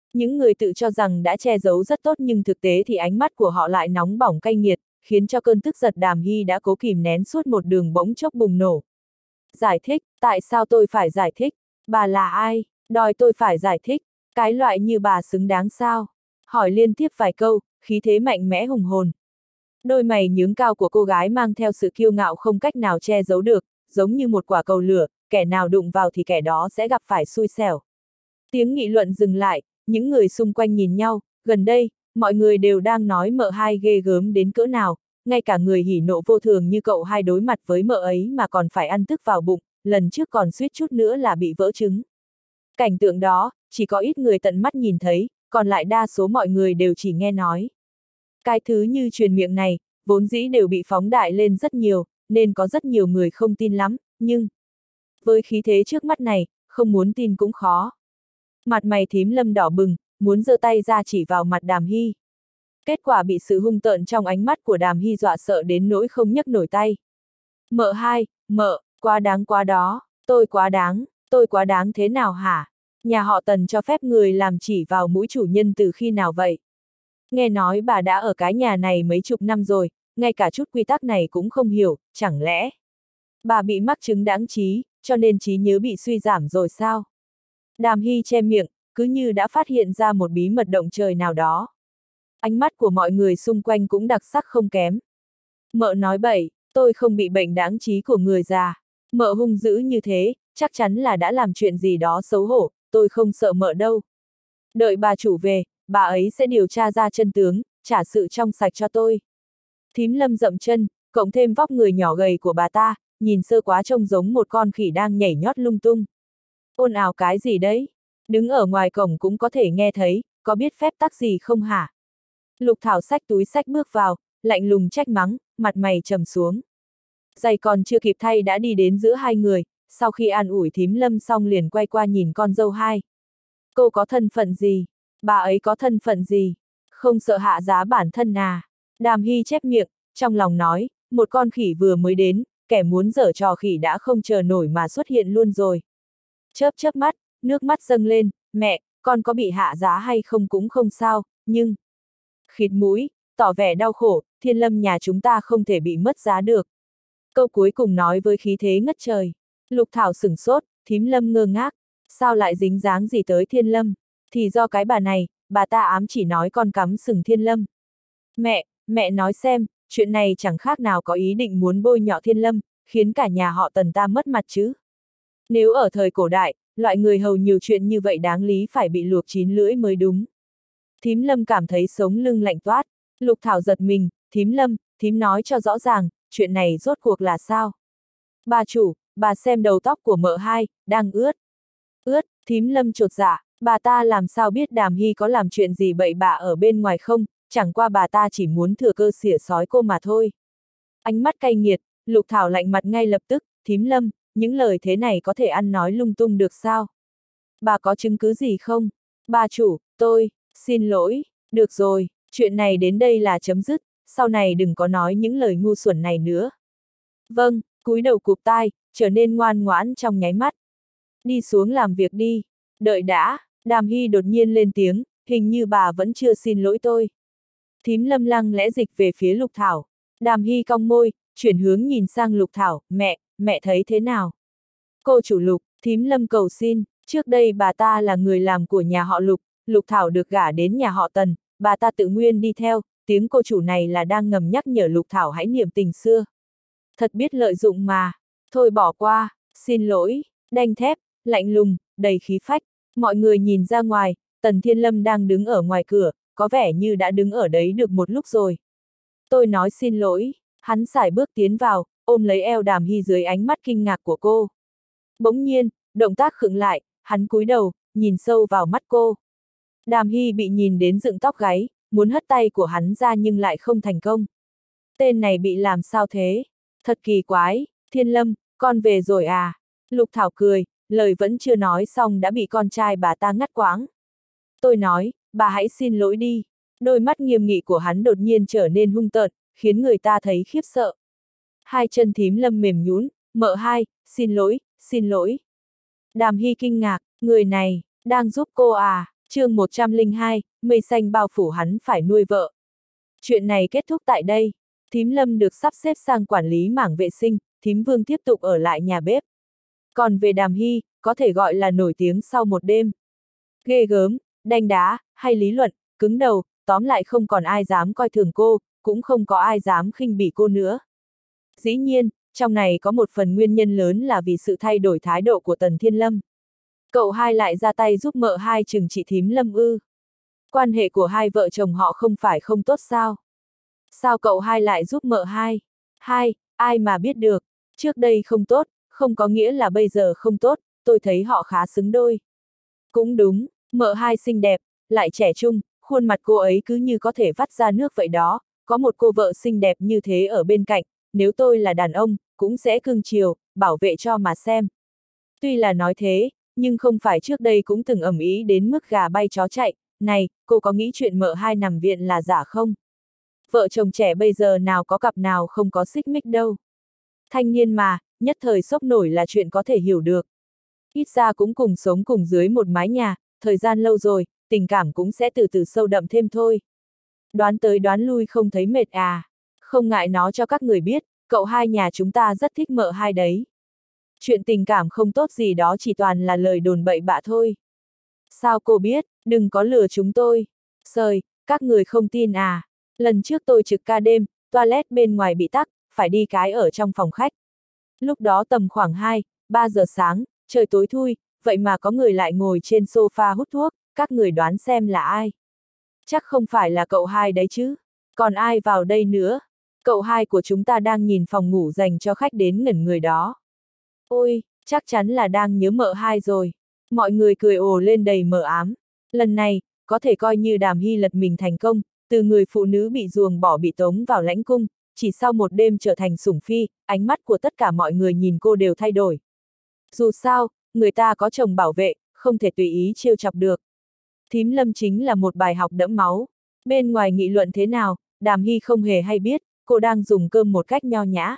Những người tự cho rằng đã che giấu rất tốt nhưng thực tế thì ánh mắt của họ lại nóng bỏng cay nghiệt, khiến cho cơn tức giận Đàm Hy đã cố kìm nén suốt một đường bỗng chốc bùng nổ. Giải thích, tại sao tôi phải giải thích? Bà là ai? Đòi tôi phải giải thích, cái loại như bà xứng đáng sao? Hỏi liên tiếp vài câu, khí thế mạnh mẽ hùng hồn. Đôi mày nhướng cao của cô gái mang theo sự kiêu ngạo không cách nào che giấu được, giống như một quả cầu lửa, kẻ nào đụng vào thì kẻ đó sẽ gặp phải xui xẻo. Tiếng nghị luận dừng lại, những người xung quanh nhìn nhau, gần đây, mọi người đều đang nói mợ hai ghê gớm đến cỡ nào, ngay cả người hỉ nộ vô thường như cậu hai đối mặt với mợ ấy mà còn phải ăn tức vào bụng, lần trước còn suýt chút nữa là bị vỡ trứng. Cảnh tượng đó, chỉ có ít người tận mắt nhìn thấy, còn lại đa số mọi người đều chỉ nghe nói. Cái thứ như truyền miệng này, vốn dĩ đều bị phóng đại lên rất nhiều, nên có rất nhiều người không tin lắm, nhưng với khí thế trước mắt này, không muốn tin cũng khó. Mặt mày thím Lâm đỏ bừng, muốn giơ tay ra chỉ vào mặt Đàm Hy. Kết quả bị sự hung tợn trong ánh mắt của Đàm Hy dọa sợ đến nỗi không nhấc nổi tay. Mợ hai, mợ, quá đáng quá đó, tôi quá đáng, tôi quá đáng thế nào hả? Nhà họ Tần cho phép người làm chỉ vào mũi chủ nhân từ khi nào vậy? Nghe nói bà đã ở cái nhà này mấy chục năm rồi, ngay cả chút quy tắc này cũng không hiểu, chẳng lẽ bà bị mắc chứng đãng trí, cho nên trí nhớ bị suy giảm rồi sao? Đàm Hy che miệng, cứ như đã phát hiện ra một bí mật động trời nào đó. Ánh mắt của mọi người xung quanh cũng đặc sắc không kém. Mợ nói bậy, tôi không bị bệnh đãng trí của người già. Mợ hung dữ như thế, chắc chắn là đã làm chuyện gì đó xấu hổ, tôi không sợ mợ đâu. Đợi bà chủ về, bà ấy sẽ điều tra ra chân tướng, trả sự trong sạch cho tôi. Thím Lâm dậm chân, cộng thêm vóc người nhỏ gầy của bà ta, nhìn sơ quá trông giống một con khỉ đang nhảy nhót lung tung. Ồn ào cái gì đấy? Đứng ở ngoài cổng cũng có thể nghe thấy, có biết phép tắc gì không hả? Lục Thảo xách túi xách bước vào, lạnh lùng trách mắng, mặt mày trầm xuống. Giày còn chưa kịp thay đã đi đến giữa hai người, sau khi an ủi thím Lâm xong liền quay qua nhìn con dâu hai. Cô có thân phận gì? Bà ấy có thân phận gì? Không sợ hạ giá bản thân à? Đàm Hy chép miệng, trong lòng nói, một con khỉ vừa mới đến, kẻ muốn giở trò khỉ đã không chờ nổi mà xuất hiện luôn rồi. Chớp chớp mắt, nước mắt dâng lên, mẹ, con có bị hạ giá hay không cũng không sao, nhưng... Khịt mũi, tỏ vẻ đau khổ, Thiên Lâm nhà chúng ta không thể bị mất giá được. Câu cuối cùng nói với khí thế ngất trời. Lục Thảo sửng sốt, thím Lâm ngơ ngác, sao lại dính dáng gì tới Thiên Lâm? Thì do cái bà này, bà ta ám chỉ nói con cắm sừng Thiên Lâm. Mẹ, mẹ nói xem, chuyện này chẳng khác nào có ý định muốn bôi nhọ Thiên Lâm, khiến cả nhà họ Tần ta mất mặt chứ. Nếu ở thời cổ đại, loại người hầu nhiều chuyện như vậy đáng lý phải bị luộc chín lưỡi mới đúng. Thím Lâm cảm thấy sống lưng lạnh toát. Lục Thảo giật mình, thím Lâm, thím nói cho rõ ràng, chuyện này rốt cuộc là sao? Bà chủ, bà xem đầu tóc của mợ hai, đang ướt. Ướt, thím Lâm chột dạ, bà ta làm sao biết Đàm Hy có làm chuyện gì bậy bạ ở bên ngoài không, chẳng qua bà ta chỉ muốn thừa cơ xỉa sói cô mà thôi. Ánh mắt cay nghiệt, Lục Thảo lạnh mặt ngay lập tức, thím Lâm, những lời thế này có thể ăn nói lung tung được sao? Bà có chứng cứ gì không? Bà chủ, tôi, xin lỗi, được rồi, chuyện này đến đây là chấm dứt, sau này đừng có nói những lời ngu xuẩn này nữa. Vâng, cúi đầu cụp tai, trở nên ngoan ngoãn trong nháy mắt. Đi xuống làm việc đi, đợi đã, Đàm Hy đột nhiên lên tiếng, hình như bà vẫn chưa xin lỗi tôi. Thím Lâm lăng lẽ dịch về phía Lục Thảo. Đàm Hy cong môi, chuyển hướng nhìn sang Lục Thảo, mẹ, mẹ thấy thế nào? Cô chủ Lục, thím Lâm cầu xin, trước đây bà ta là người làm của nhà họ Lục, Lục Thảo được gả đến nhà họ Tần, bà ta tự nguyên đi theo, tiếng cô chủ này là đang ngầm nhắc nhở Lục Thảo hãy niệm tình xưa. Thật biết lợi dụng mà, thôi bỏ qua, xin lỗi, đanh thép, lạnh lùng, đầy khí phách, mọi người nhìn ra ngoài, Tần Thiên Lâm đang đứng ở ngoài cửa, có vẻ như đã đứng ở đấy được một lúc rồi. Tôi nói xin lỗi, hắn sải bước tiến vào, ôm lấy eo Đàm Hy dưới ánh mắt kinh ngạc của cô. Bỗng nhiên, động tác khựng lại, hắn cúi đầu, nhìn sâu vào mắt cô. Đàm Hy bị nhìn đến dựng tóc gáy, muốn hất tay của hắn ra nhưng lại không thành công. Tên này bị làm sao thế? Thật kỳ quái, Thiên Lâm, con về rồi à? Lục Thảo cười, lời vẫn chưa nói xong đã bị con trai bà ta ngắt quãng. Tôi nói, bà hãy xin lỗi đi. Đôi mắt nghiêm nghị của hắn đột nhiên trở nên hung tợn, khiến người ta thấy khiếp sợ. Hai chân thím Lâm mềm nhũn, mợ hai, xin lỗi, xin lỗi. Đàm Hy kinh ngạc, người này, đang giúp cô à? chương một trăm lẻ hai, mây xanh bao phủ hắn phải nuôi vợ. Chuyện này kết thúc tại đây. Thím Lâm được sắp xếp sang quản lý mảng vệ sinh, thím Vương tiếp tục ở lại nhà bếp. Còn về Đàm Hy, có thể gọi là nổi tiếng sau một đêm. Ghê gớm, đanh đá, hay lý luận, cứng đầu, tóm lại không còn ai dám coi thường cô, cũng không có ai dám khinh bỉ cô nữa. Dĩ nhiên, trong này có một phần nguyên nhân lớn là vì sự thay đổi thái độ của Tần Thiên Lâm. Cậu hai lại ra tay giúp mợ hai trừng trị thím Lâm ư. Quan hệ của hai vợ chồng họ không phải không tốt sao? Sao cậu hai lại giúp mợ hai? Hai, ai mà biết được, trước đây không tốt, không có nghĩa là bây giờ không tốt, tôi thấy họ khá xứng đôi. Cũng đúng, mợ hai xinh đẹp, lại trẻ trung, khuôn mặt cô ấy cứ như có thể vắt ra nước vậy đó, có một cô vợ xinh đẹp như thế ở bên cạnh, nếu tôi là đàn ông, cũng sẽ cưng chiều, bảo vệ cho mà xem. Tuy là nói thế, nhưng không phải trước đây cũng từng ầm ĩ đến mức gà bay chó chạy, này, cô có nghĩ chuyện mợ hai nằm viện là giả không? Vợ chồng trẻ bây giờ nào có cặp nào không có xích mích đâu. Thanh niên mà, nhất thời sốc nổi là chuyện có thể hiểu được. Ít ra cũng cùng sống cùng dưới một mái nhà, thời gian lâu rồi, tình cảm cũng sẽ từ từ sâu đậm thêm thôi. Đoán tới đoán lui không thấy mệt à. Không ngại nói cho các người biết, cậu hai nhà chúng ta rất thích mợ hai đấy. Chuyện tình cảm không tốt gì đó chỉ toàn là lời đồn bậy bạ thôi. Sao cô biết, đừng có lừa chúng tôi. Sời, các người không tin à. Lần trước tôi trực ca đêm, toilet bên ngoài bị tắc, phải đi cái ở trong phòng khách. Lúc đó tầm khoảng hai, ba giờ sáng, trời tối thui, vậy mà có người lại ngồi trên sofa hút thuốc, các người đoán xem là ai? Chắc không phải là cậu hai đấy chứ, còn ai vào đây nữa? Cậu hai của chúng ta đang nhìn phòng ngủ dành cho khách đến ngẩn người đó. Ôi, chắc chắn là đang nhớ mợ hai rồi. Mọi người cười ồ lên đầy mờ ám. Lần này, có thể coi như Đàm Hy lật mình thành công, từ người phụ nữ bị ruồng bỏ bị tống vào lãnh cung, chỉ sau một đêm trở thành sủng phi, ánh mắt của tất cả mọi người nhìn cô đều thay đổi. Dù sao, người ta có chồng bảo vệ, không thể tùy ý trêu chọc được. Thím Lâm chính là một bài học đẫm máu. Bên ngoài nghị luận thế nào, Đàm Hy không hề hay biết, cô đang dùng cơm một cách nho nhã.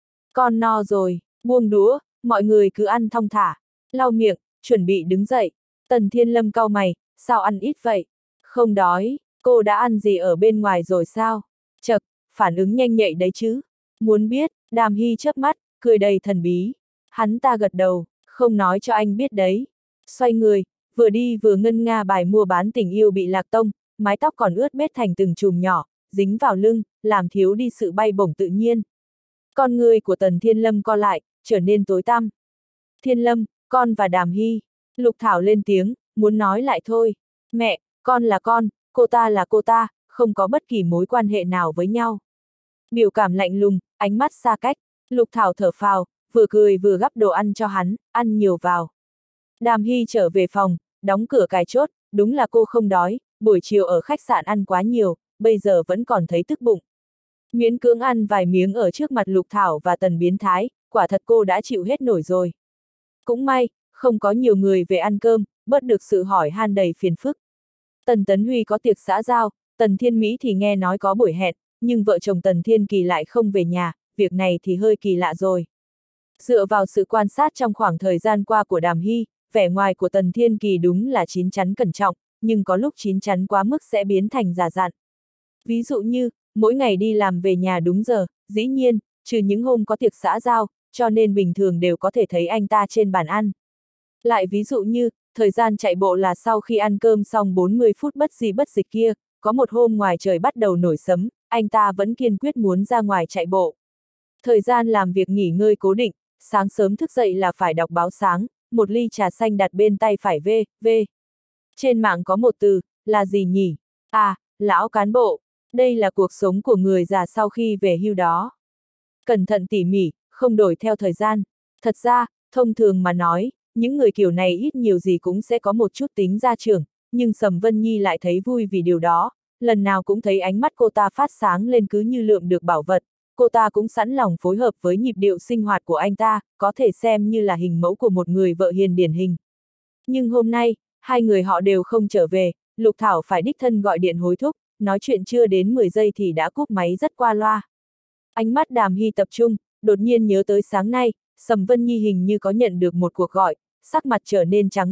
Con no rồi, buông đũa, mọi người cứ ăn thong thả, lau miệng, chuẩn bị đứng dậy. Tần Thiên Lâm cau mày, sao ăn ít vậy? Không đói, cô đã ăn gì ở bên ngoài rồi sao? Chậc, phản ứng nhanh nhạy đấy chứ. Muốn biết, Đàm Hy chớp mắt, cười đầy thần bí. Hắn ta gật đầu, không nói cho anh biết đấy. Xoay người, vừa đi vừa ngân nga bài mua bán tình yêu bị lạc tông, mái tóc còn ướt bết thành từng chùm nhỏ, dính vào lưng, làm thiếu đi sự bay bổng tự nhiên. Con người của Tần Thiên Lâm co lại, trở nên tối tăm. Thiên Lâm, con và Đàm Hy. Lục Thảo lên tiếng, muốn nói lại thôi. Mẹ, con là con, cô ta là cô ta, không có bất kỳ mối quan hệ nào với nhau. Biểu cảm lạnh lùng, ánh mắt xa cách, Lục Thảo thở phào, vừa cười vừa gắp đồ ăn cho hắn, ăn nhiều vào. Đàm Hy trở về phòng, đóng cửa cài chốt, đúng là cô không đói, buổi chiều ở khách sạn ăn quá nhiều, bây giờ vẫn còn thấy tức bụng. Miễn cưỡng ăn vài miếng ở trước mặt Lục Thảo và Tần biến thái, quả thật cô đã chịu hết nổi rồi. Cũng may, không có nhiều người về ăn cơm, bớt được sự hỏi han đầy phiền phức. Tần Tấn Huy có tiệc xã giao, Tần Thiên Mỹ thì nghe nói có buổi hẹn, nhưng vợ chồng Tần Thiên Kỳ lại không về nhà, việc này thì hơi kỳ lạ rồi. Dựa vào sự quan sát trong khoảng thời gian qua của Đàm Hy, vẻ ngoài của Tần Thiên Kỳ đúng là chín chắn cẩn trọng, nhưng có lúc chín chắn quá mức sẽ biến thành giả dặn. Ví dụ như, mỗi ngày đi làm về nhà đúng giờ, dĩ nhiên, trừ những hôm có tiệc xã giao, cho nên bình thường đều có thể thấy anh ta trên bàn ăn. Lại ví dụ như, thời gian chạy bộ là sau khi ăn cơm xong bốn mươi phút bất di bất dịch kia, có một hôm ngoài trời bắt đầu nổi sấm, anh ta vẫn kiên quyết muốn ra ngoài chạy bộ. Thời gian làm việc nghỉ ngơi cố định, sáng sớm thức dậy là phải đọc báo sáng, một ly trà xanh đặt bên tay phải v, v. Trên mạng có một từ, là gì nhỉ? À, lão cán bộ. Đây là cuộc sống của người già sau khi về hưu đó. Cẩn thận tỉ mỉ, không đổi theo thời gian. Thật ra, thông thường mà nói, những người kiểu này ít nhiều gì cũng sẽ có một chút tính gia trưởng, nhưng Sầm Vân Nhi lại thấy vui vì điều đó, lần nào cũng thấy ánh mắt cô ta phát sáng lên cứ như lượm được bảo vật, cô ta cũng sẵn lòng phối hợp với nhịp điệu sinh hoạt của anh ta, có thể xem như là hình mẫu của một người vợ hiền điển hình. Nhưng hôm nay, hai người họ đều không trở về, Lục Thảo phải đích thân gọi điện hối thúc, nói chuyện chưa đến mười giây thì đã cúp máy rất qua loa. Ánh mắt Đàm Hy tập trung, đột nhiên nhớ tới sáng nay, Sầm Vân Nhi hình như có nhận được một cuộc gọi, sắc mặt trở nên trắng bệch,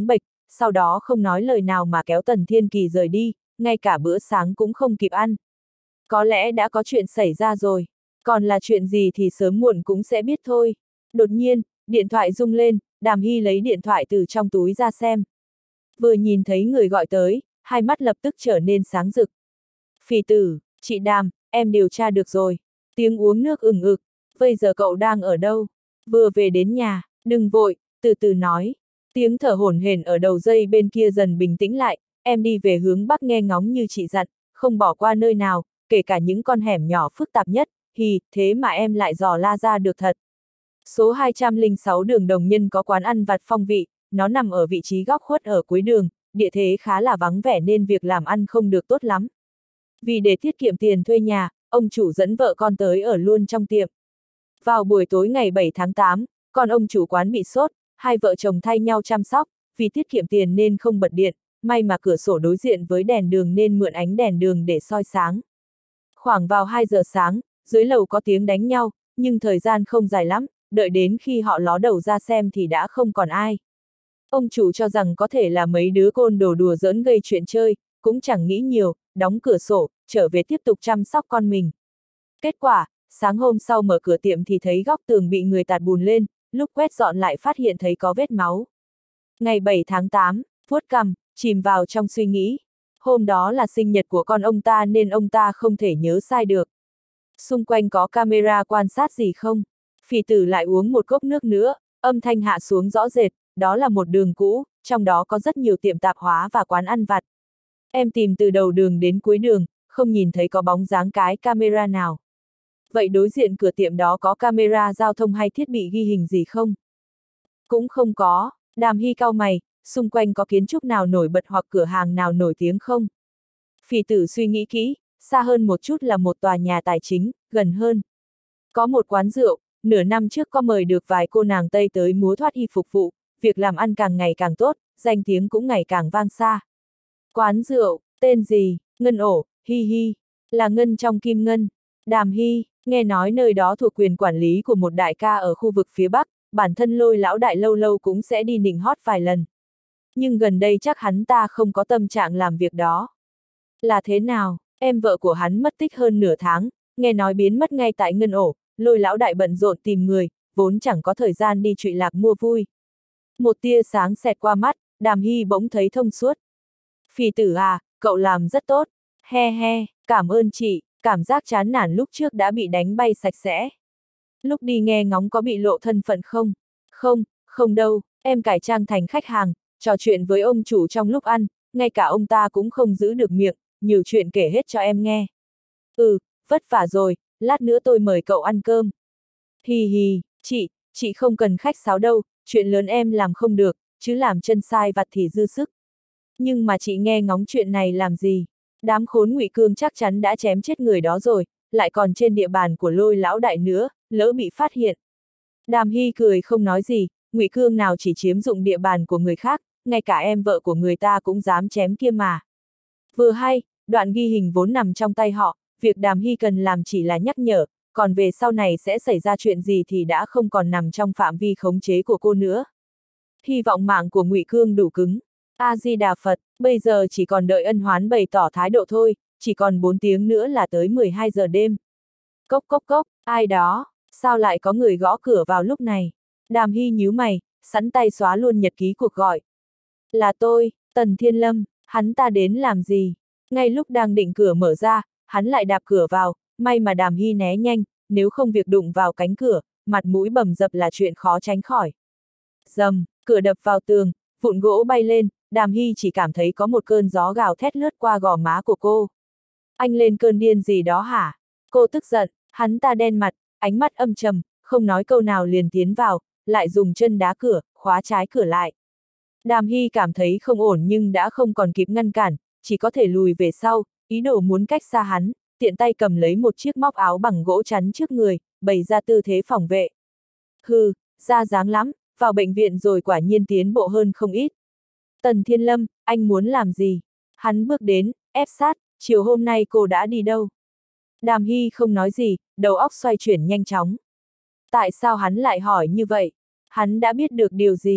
sau đó không nói lời nào mà kéo Tần Thiên Kỳ rời đi, ngay cả bữa sáng cũng không kịp ăn. Có lẽ đã có chuyện xảy ra rồi, còn là chuyện gì thì sớm muộn cũng sẽ biết thôi. Đột nhiên, điện thoại rung lên, Đàm Hy lấy điện thoại từ trong túi ra xem. Vừa nhìn thấy người gọi tới, hai mắt lập tức trở nên sáng rực. Phỉ Tử, chị Đàm, em điều tra được rồi. Tiếng uống nước ừng ực, bây giờ cậu đang ở đâu? Vừa về đến nhà, đừng vội, từ từ nói. Tiếng thở hổn hển ở đầu dây bên kia dần bình tĩnh lại, em đi về hướng bắc nghe ngóng như chị dặn, không bỏ qua nơi nào, kể cả những con hẻm nhỏ phức tạp nhất, hì, thế mà em lại dò la ra được thật. Số hai trăm lẻ sáu đường Đồng Nhân có quán ăn vặt Phong Vị, nó nằm ở vị trí góc khuất ở cuối đường, địa thế khá là vắng vẻ nên việc làm ăn không được tốt lắm. Vì để tiết kiệm tiền thuê nhà, ông chủ dẫn vợ con tới ở luôn trong tiệm. Vào buổi tối ngày bảy tháng tám, con ông chủ quán bị sốt, hai vợ chồng thay nhau chăm sóc, vì tiết kiệm tiền nên không bật điện, may mà cửa sổ đối diện với đèn đường nên mượn ánh đèn đường để soi sáng. Khoảng vào hai giờ sáng, dưới lầu có tiếng đánh nhau, nhưng thời gian không dài lắm, đợi đến khi họ ló đầu ra xem thì đã không còn ai. Ông chủ cho rằng có thể là mấy đứa côn đồ đùa giỡn gây chuyện chơi, cũng chẳng nghĩ nhiều, đóng cửa sổ, trở về tiếp tục chăm sóc con mình. Kết quả, sáng hôm sau mở cửa tiệm thì thấy góc tường bị người tạt bùn lên, lúc quét dọn lại phát hiện thấy có vết máu. Ngày bảy tháng tám, vuốt cằm, chìm vào trong suy nghĩ. Hôm đó là sinh nhật của con ông ta nên ông ta không thể nhớ sai được. Xung quanh có camera quan sát gì không? Phỉ Tử lại uống một cốc nước nữa, âm thanh hạ xuống rõ rệt, đó là một đường cũ, trong đó có rất nhiều tiệm tạp hóa và quán ăn vặt. Em tìm từ đầu đường đến cuối đường, không nhìn thấy có bóng dáng cái camera nào. Vậy đối diện cửa tiệm đó có camera giao thông hay thiết bị ghi hình gì không? Cũng không có. Đàm Hy cau mày, xung quanh có kiến trúc nào nổi bật hoặc cửa hàng nào nổi tiếng không? Phỉ Tử suy nghĩ kỹ, xa hơn một chút là một tòa nhà tài chính, gần hơn. Có một quán rượu, nửa năm trước có mời được vài cô nàng Tây tới múa thoát y phục vụ, việc làm ăn càng ngày càng tốt, danh tiếng cũng ngày càng vang xa. Quán rượu, tên gì? Ngân Ổ, hi hi, là Ngân trong Kim Ngân. Đàm Hy, nghe nói nơi đó thuộc quyền quản lý của một đại ca ở khu vực phía Bắc, bản thân Lôi lão đại lâu lâu cũng sẽ đi nịnh hót vài lần. Nhưng gần đây chắc hắn ta không có tâm trạng làm việc đó. Là thế nào? Em vợ của hắn mất tích hơn nửa tháng, nghe nói biến mất ngay tại Ngân Ổ, Lôi lão đại bận rộn tìm người, vốn chẳng có thời gian đi trụy lạc mua vui. Một tia sáng xẹt qua mắt, Đàm Hy bỗng thấy thông suốt. Phỉ Tử à, cậu làm rất tốt. He he, cảm ơn chị, cảm giác chán nản lúc trước đã bị đánh bay sạch sẽ. Lúc đi nghe ngóng có bị lộ thân phận không? Không, không đâu, em cải trang thành khách hàng, trò chuyện với ông chủ trong lúc ăn, ngay cả ông ta cũng không giữ được miệng, nhiều chuyện kể hết cho em nghe. Ừ, vất vả rồi, lát nữa tôi mời cậu ăn cơm. Hì hì, chị, chị không cần khách sáo đâu, chuyện lớn em làm không được, chứ làm chân sai vặt thì dư sức. Nhưng mà chị nghe ngóng chuyện này làm gì? Đám khốn Ngụy Cương chắc chắn đã chém chết người đó rồi, lại còn trên địa bàn của Lôi lão đại nữa, lỡ bị phát hiện. Đàm Hy cười không nói gì, Ngụy Cương nào chỉ chiếm dụng địa bàn của người khác, ngay cả em vợ của người ta cũng dám chém kia mà. Vừa hay, đoạn ghi hình vốn nằm trong tay họ, việc Đàm Hy cần làm chỉ là nhắc nhở, còn về sau này sẽ xảy ra chuyện gì thì đã không còn nằm trong phạm vi khống chế của cô nữa. Hy vọng mạng của Ngụy Cương đủ cứng. A-di-đà Phật, bây giờ chỉ còn đợi ân hoán bày tỏ thái độ thôi, chỉ còn bốn tiếng nữa là tới mười hai giờ đêm. Cốc cốc cốc, ai đó, sao lại có người gõ cửa vào lúc này? Đàm Hy nhíu mày, sẵn tay xóa luôn nhật ký cuộc gọi. Là tôi, Tần Thiên Lâm, hắn ta đến làm gì? Ngay lúc đang định cửa mở ra, hắn lại đạp cửa vào, may mà Đàm Hy né nhanh, nếu không việc đụng vào cánh cửa, mặt mũi bầm dập là chuyện khó tránh khỏi. Dầm, cửa đập vào tường, vụn gỗ bay lên, Đàm Hy chỉ cảm thấy có một cơn gió gào thét lướt qua gò má của cô. Anh lên cơn điên gì đó hả? Cô tức giận, hắn ta đen mặt, ánh mắt âm trầm, không nói câu nào liền tiến vào, lại dùng chân đá cửa, khóa trái cửa lại. Đàm Hy cảm thấy không ổn nhưng đã không còn kịp ngăn cản, chỉ có thể lùi về sau, ý đồ muốn cách xa hắn, tiện tay cầm lấy một chiếc móc áo bằng gỗ chắn trước người, bày ra tư thế phòng vệ. Hừ, ra dáng lắm, vào bệnh viện rồi quả nhiên tiến bộ hơn không ít. Tần Thiên Lâm, anh muốn làm gì? Hắn bước đến, ép sát, chiều hôm nay cô đã đi đâu? Đàm Hy không nói gì, đầu óc xoay chuyển nhanh chóng. Tại sao hắn lại hỏi như vậy? Hắn đã biết được điều gì?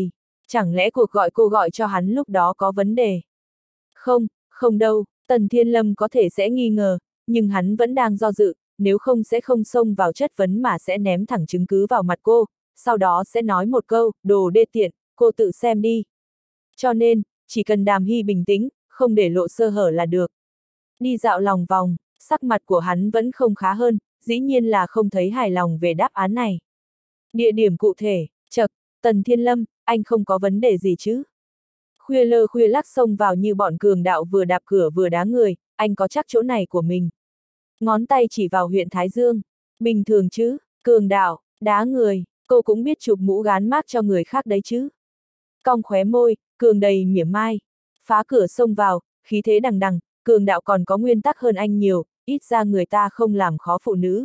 chẳng lẽ cuộc gọi cô gọi cho hắn lúc đó có vấn đề? Không, không đâu, Tần Thiên Lâm có thể sẽ nghi ngờ, nhưng hắn vẫn đang do dự, nếu không sẽ không xông vào chất vấn mà sẽ ném thẳng chứng cứ vào mặt cô, sau đó sẽ nói một câu, đồ đê tiện, cô tự xem đi. Cho nên, chỉ cần Đàm Hy bình tĩnh, không để lộ sơ hở là được. Đi dạo lòng vòng, sắc mặt của hắn vẫn không khá hơn, dĩ nhiên là không thấy hài lòng về đáp án này. Địa điểm cụ thể, chậc, Tần Thiên Lâm, anh không có vấn đề gì chứ? Khuya lơ khuya lắc xông vào như bọn cường đạo vừa đạp cửa vừa đá người, anh có chắc chỗ này của mình. Ngón tay chỉ vào huyện Thái Dương. Bình thường chứ, cường đạo, đá người, cô cũng biết chụp mũ gán mác cho người khác đấy chứ. Cong khóe môi, cường đầy mỉa mai. Phá cửa xông vào, khí thế đằng đằng, cường đạo còn có nguyên tắc hơn anh nhiều, ít ra người ta không làm khó phụ nữ.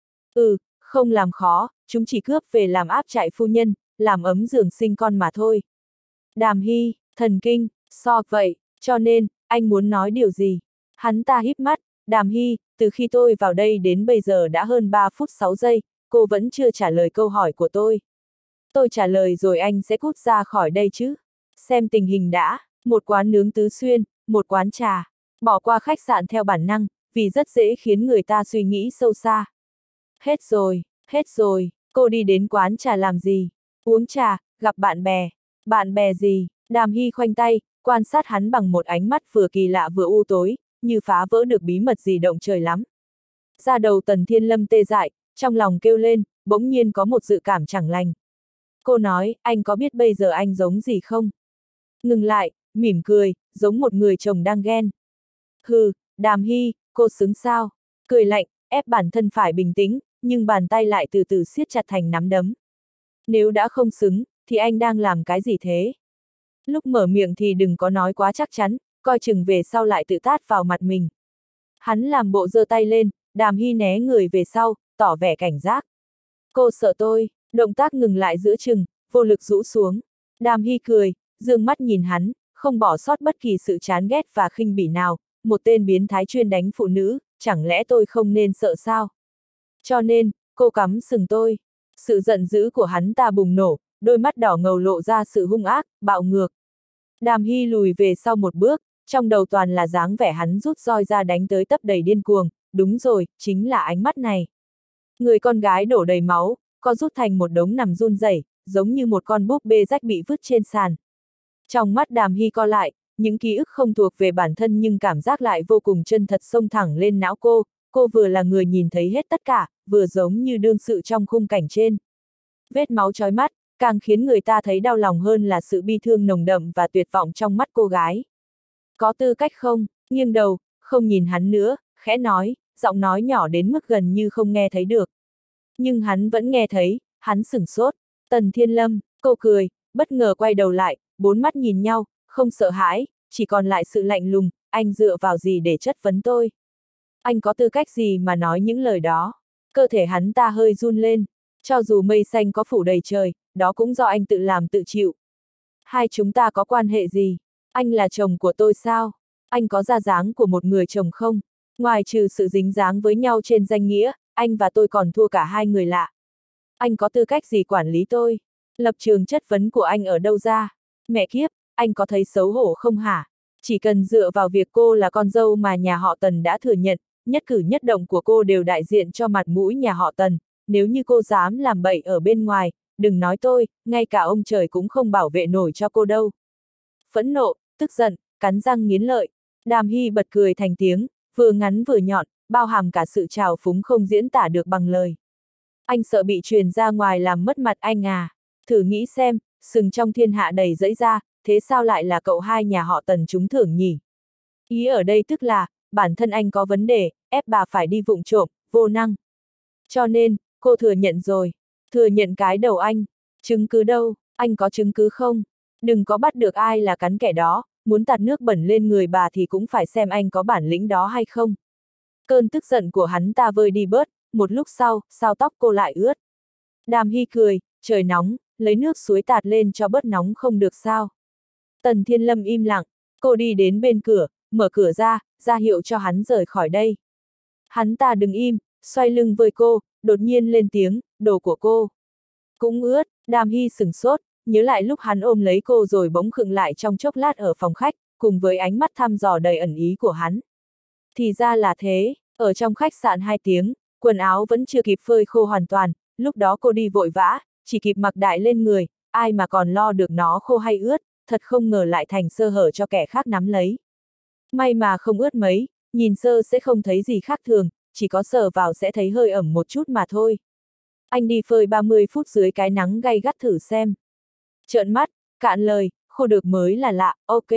Ừ, không làm khó, chúng chỉ cướp về làm áp trại phu nhân, làm ấm giường sinh con mà thôi. Đàm Hy, thần kinh, so vậy, cho nên, anh muốn nói điều gì? Hắn ta híp mắt, Đàm Hy, từ khi tôi vào đây đến bây giờ đã hơn ba phút sáu giây, cô vẫn chưa trả lời câu hỏi của tôi. Tôi trả lời rồi anh sẽ cút ra khỏi đây chứ. Xem tình hình đã, một quán nướng Tứ Xuyên, một quán trà. Bỏ qua khách sạn theo bản năng, vì rất dễ khiến người ta suy nghĩ sâu xa. Hết rồi, hết rồi, cô đi đến quán trà làm gì? Uống trà, gặp bạn bè. Bạn bè gì? Đàm Hy khoanh tay, quan sát hắn bằng một ánh mắt vừa kỳ lạ vừa u tối, như phá vỡ được bí mật gì động trời lắm. Da đầu Tần Thiên Lâm tê dại, trong lòng kêu lên, bỗng nhiên có một dự cảm chẳng lành. Cô nói, anh có biết bây giờ anh giống gì không? Ngừng lại, mỉm cười, giống một người chồng đang ghen. Hừ, Đàm Hy, cô xứng sao? Cười lạnh, ép bản thân phải bình tĩnh, nhưng bàn tay lại từ từ siết chặt thành nắm đấm. Nếu đã không xứng, thì anh đang làm cái gì thế? Lúc mở miệng thì đừng có nói quá chắc chắn, coi chừng về sau lại tự tát vào mặt mình. Hắn làm bộ giơ tay lên, Đàm Hy né người về sau, tỏ vẻ cảnh giác. Cô sợ tôi, động tác ngừng lại giữa chừng, vô lực rũ xuống. Đàm Hy cười, dương mắt nhìn hắn, không bỏ sót bất kỳ sự chán ghét và khinh bỉ nào, một tên biến thái chuyên đánh phụ nữ, chẳng lẽ tôi không nên sợ sao? Cho nên, cô cắm sừng tôi. Sự giận dữ của hắn ta bùng nổ, đôi mắt đỏ ngầu lộ ra sự hung ác, bạo ngược. Đàm Hy lùi về sau một bước, trong đầu toàn là dáng vẻ hắn rút roi ra đánh tới tấp đầy điên cuồng, đúng rồi, chính là ánh mắt này. Người con gái đổ đầy máu, co rút thành một đống nằm run rẩy, giống như một con búp bê rách bị vứt trên sàn. Trong mắt Đàm Hy co lại, những ký ức không thuộc về bản thân nhưng cảm giác lại vô cùng chân thật xông thẳng lên não cô, cô vừa là người nhìn thấy hết tất cả, vừa giống như đương sự trong khung cảnh trên. Vết máu chói mắt, càng khiến người ta thấy đau lòng hơn là sự bi thương nồng đậm và tuyệt vọng trong mắt cô gái. Có tư cách không? Nghiêng đầu, không nhìn hắn nữa, khẽ nói, giọng nói nhỏ đến mức gần như không nghe thấy được. Nhưng hắn vẫn nghe thấy, hắn sửng sốt. Tần Thiên Lâm, cô cười, bất ngờ quay đầu lại, bốn mắt nhìn nhau, không sợ hãi, chỉ còn lại sự lạnh lùng, anh dựa vào gì để chất vấn tôi? Anh có tư cách gì mà nói những lời đó? Cơ thể hắn ta hơi run lên, cho dù mây xanh có phủ đầy trời, đó cũng do anh tự làm tự chịu. Hai chúng ta có quan hệ gì? Anh là chồng của tôi sao? Anh có ra dáng của một người chồng không? Ngoài trừ sự dính dáng với nhau trên danh nghĩa, anh và tôi còn thua cả hai người lạ. Anh có tư cách gì quản lý tôi? Lập trường chất vấn của anh ở đâu ra? Mẹ kiếp, anh có thấy xấu hổ không hả? Chỉ cần dựa vào việc cô là con dâu mà nhà họ Tần đã thừa nhận, nhất cử nhất động của cô đều đại diện cho mặt mũi nhà họ Tần, nếu như cô dám làm bậy ở bên ngoài, đừng nói tôi, ngay cả ông trời cũng không bảo vệ nổi cho cô đâu. Phẫn nộ, tức giận, cắn răng nghiến lợi, Đàm Hy bật cười thành tiếng, vừa ngắn vừa nhọn, bao hàm cả sự trào phúng không diễn tả được bằng lời. Anh sợ bị truyền ra ngoài làm mất mặt anh à? Thử nghĩ xem, sừng trong thiên hạ đầy rẫy ra, thế sao lại là cậu hai nhà họ Tần trúng thưởng nhỉ? Ý ở đây tức là, bản thân anh có vấn đề, ép bà phải đi vụng trộm, vô năng. Cho nên, cô thừa nhận rồi. Thừa nhận cái đầu anh. Chứng cứ đâu, anh có chứng cứ không? Đừng có bắt được ai là cắn kẻ đó, muốn tạt nước bẩn lên người bà thì cũng phải xem anh có bản lĩnh đó hay không. Cơn tức giận của hắn ta vơi đi bớt, một lúc sau, sao tóc cô lại ướt. Đàm Hy cười, trời nóng, lấy nước suối tạt lên cho bớt nóng không được sao. Tần Thiên Lâm im lặng, cô đi đến bên cửa, mở cửa ra, ra hiệu cho hắn rời khỏi đây. Hắn ta đứng im, xoay lưng với cô, đột nhiên lên tiếng, đồ của cô. Cũng ướt, Đàm Hy sửng sốt, nhớ lại lúc hắn ôm lấy cô rồi bỗng khựng lại trong chốc lát ở phòng khách, cùng với ánh mắt thăm dò đầy ẩn ý của hắn. Thì ra là thế, ở trong khách sạn hai tiếng, quần áo vẫn chưa kịp phơi khô hoàn toàn, lúc đó cô đi vội vã, chỉ kịp mặc đại lên người, ai mà còn lo được nó khô hay ướt, thật không ngờ lại thành sơ hở cho kẻ khác nắm lấy. May mà không ướt mấy, nhìn sơ sẽ không thấy gì khác thường, chỉ có sờ vào sẽ thấy hơi ẩm một chút mà thôi. Anh đi phơi ba mươi phút dưới cái nắng gay gắt thử xem. Trợn mắt, cạn lời, khô được mới là lạ, ok.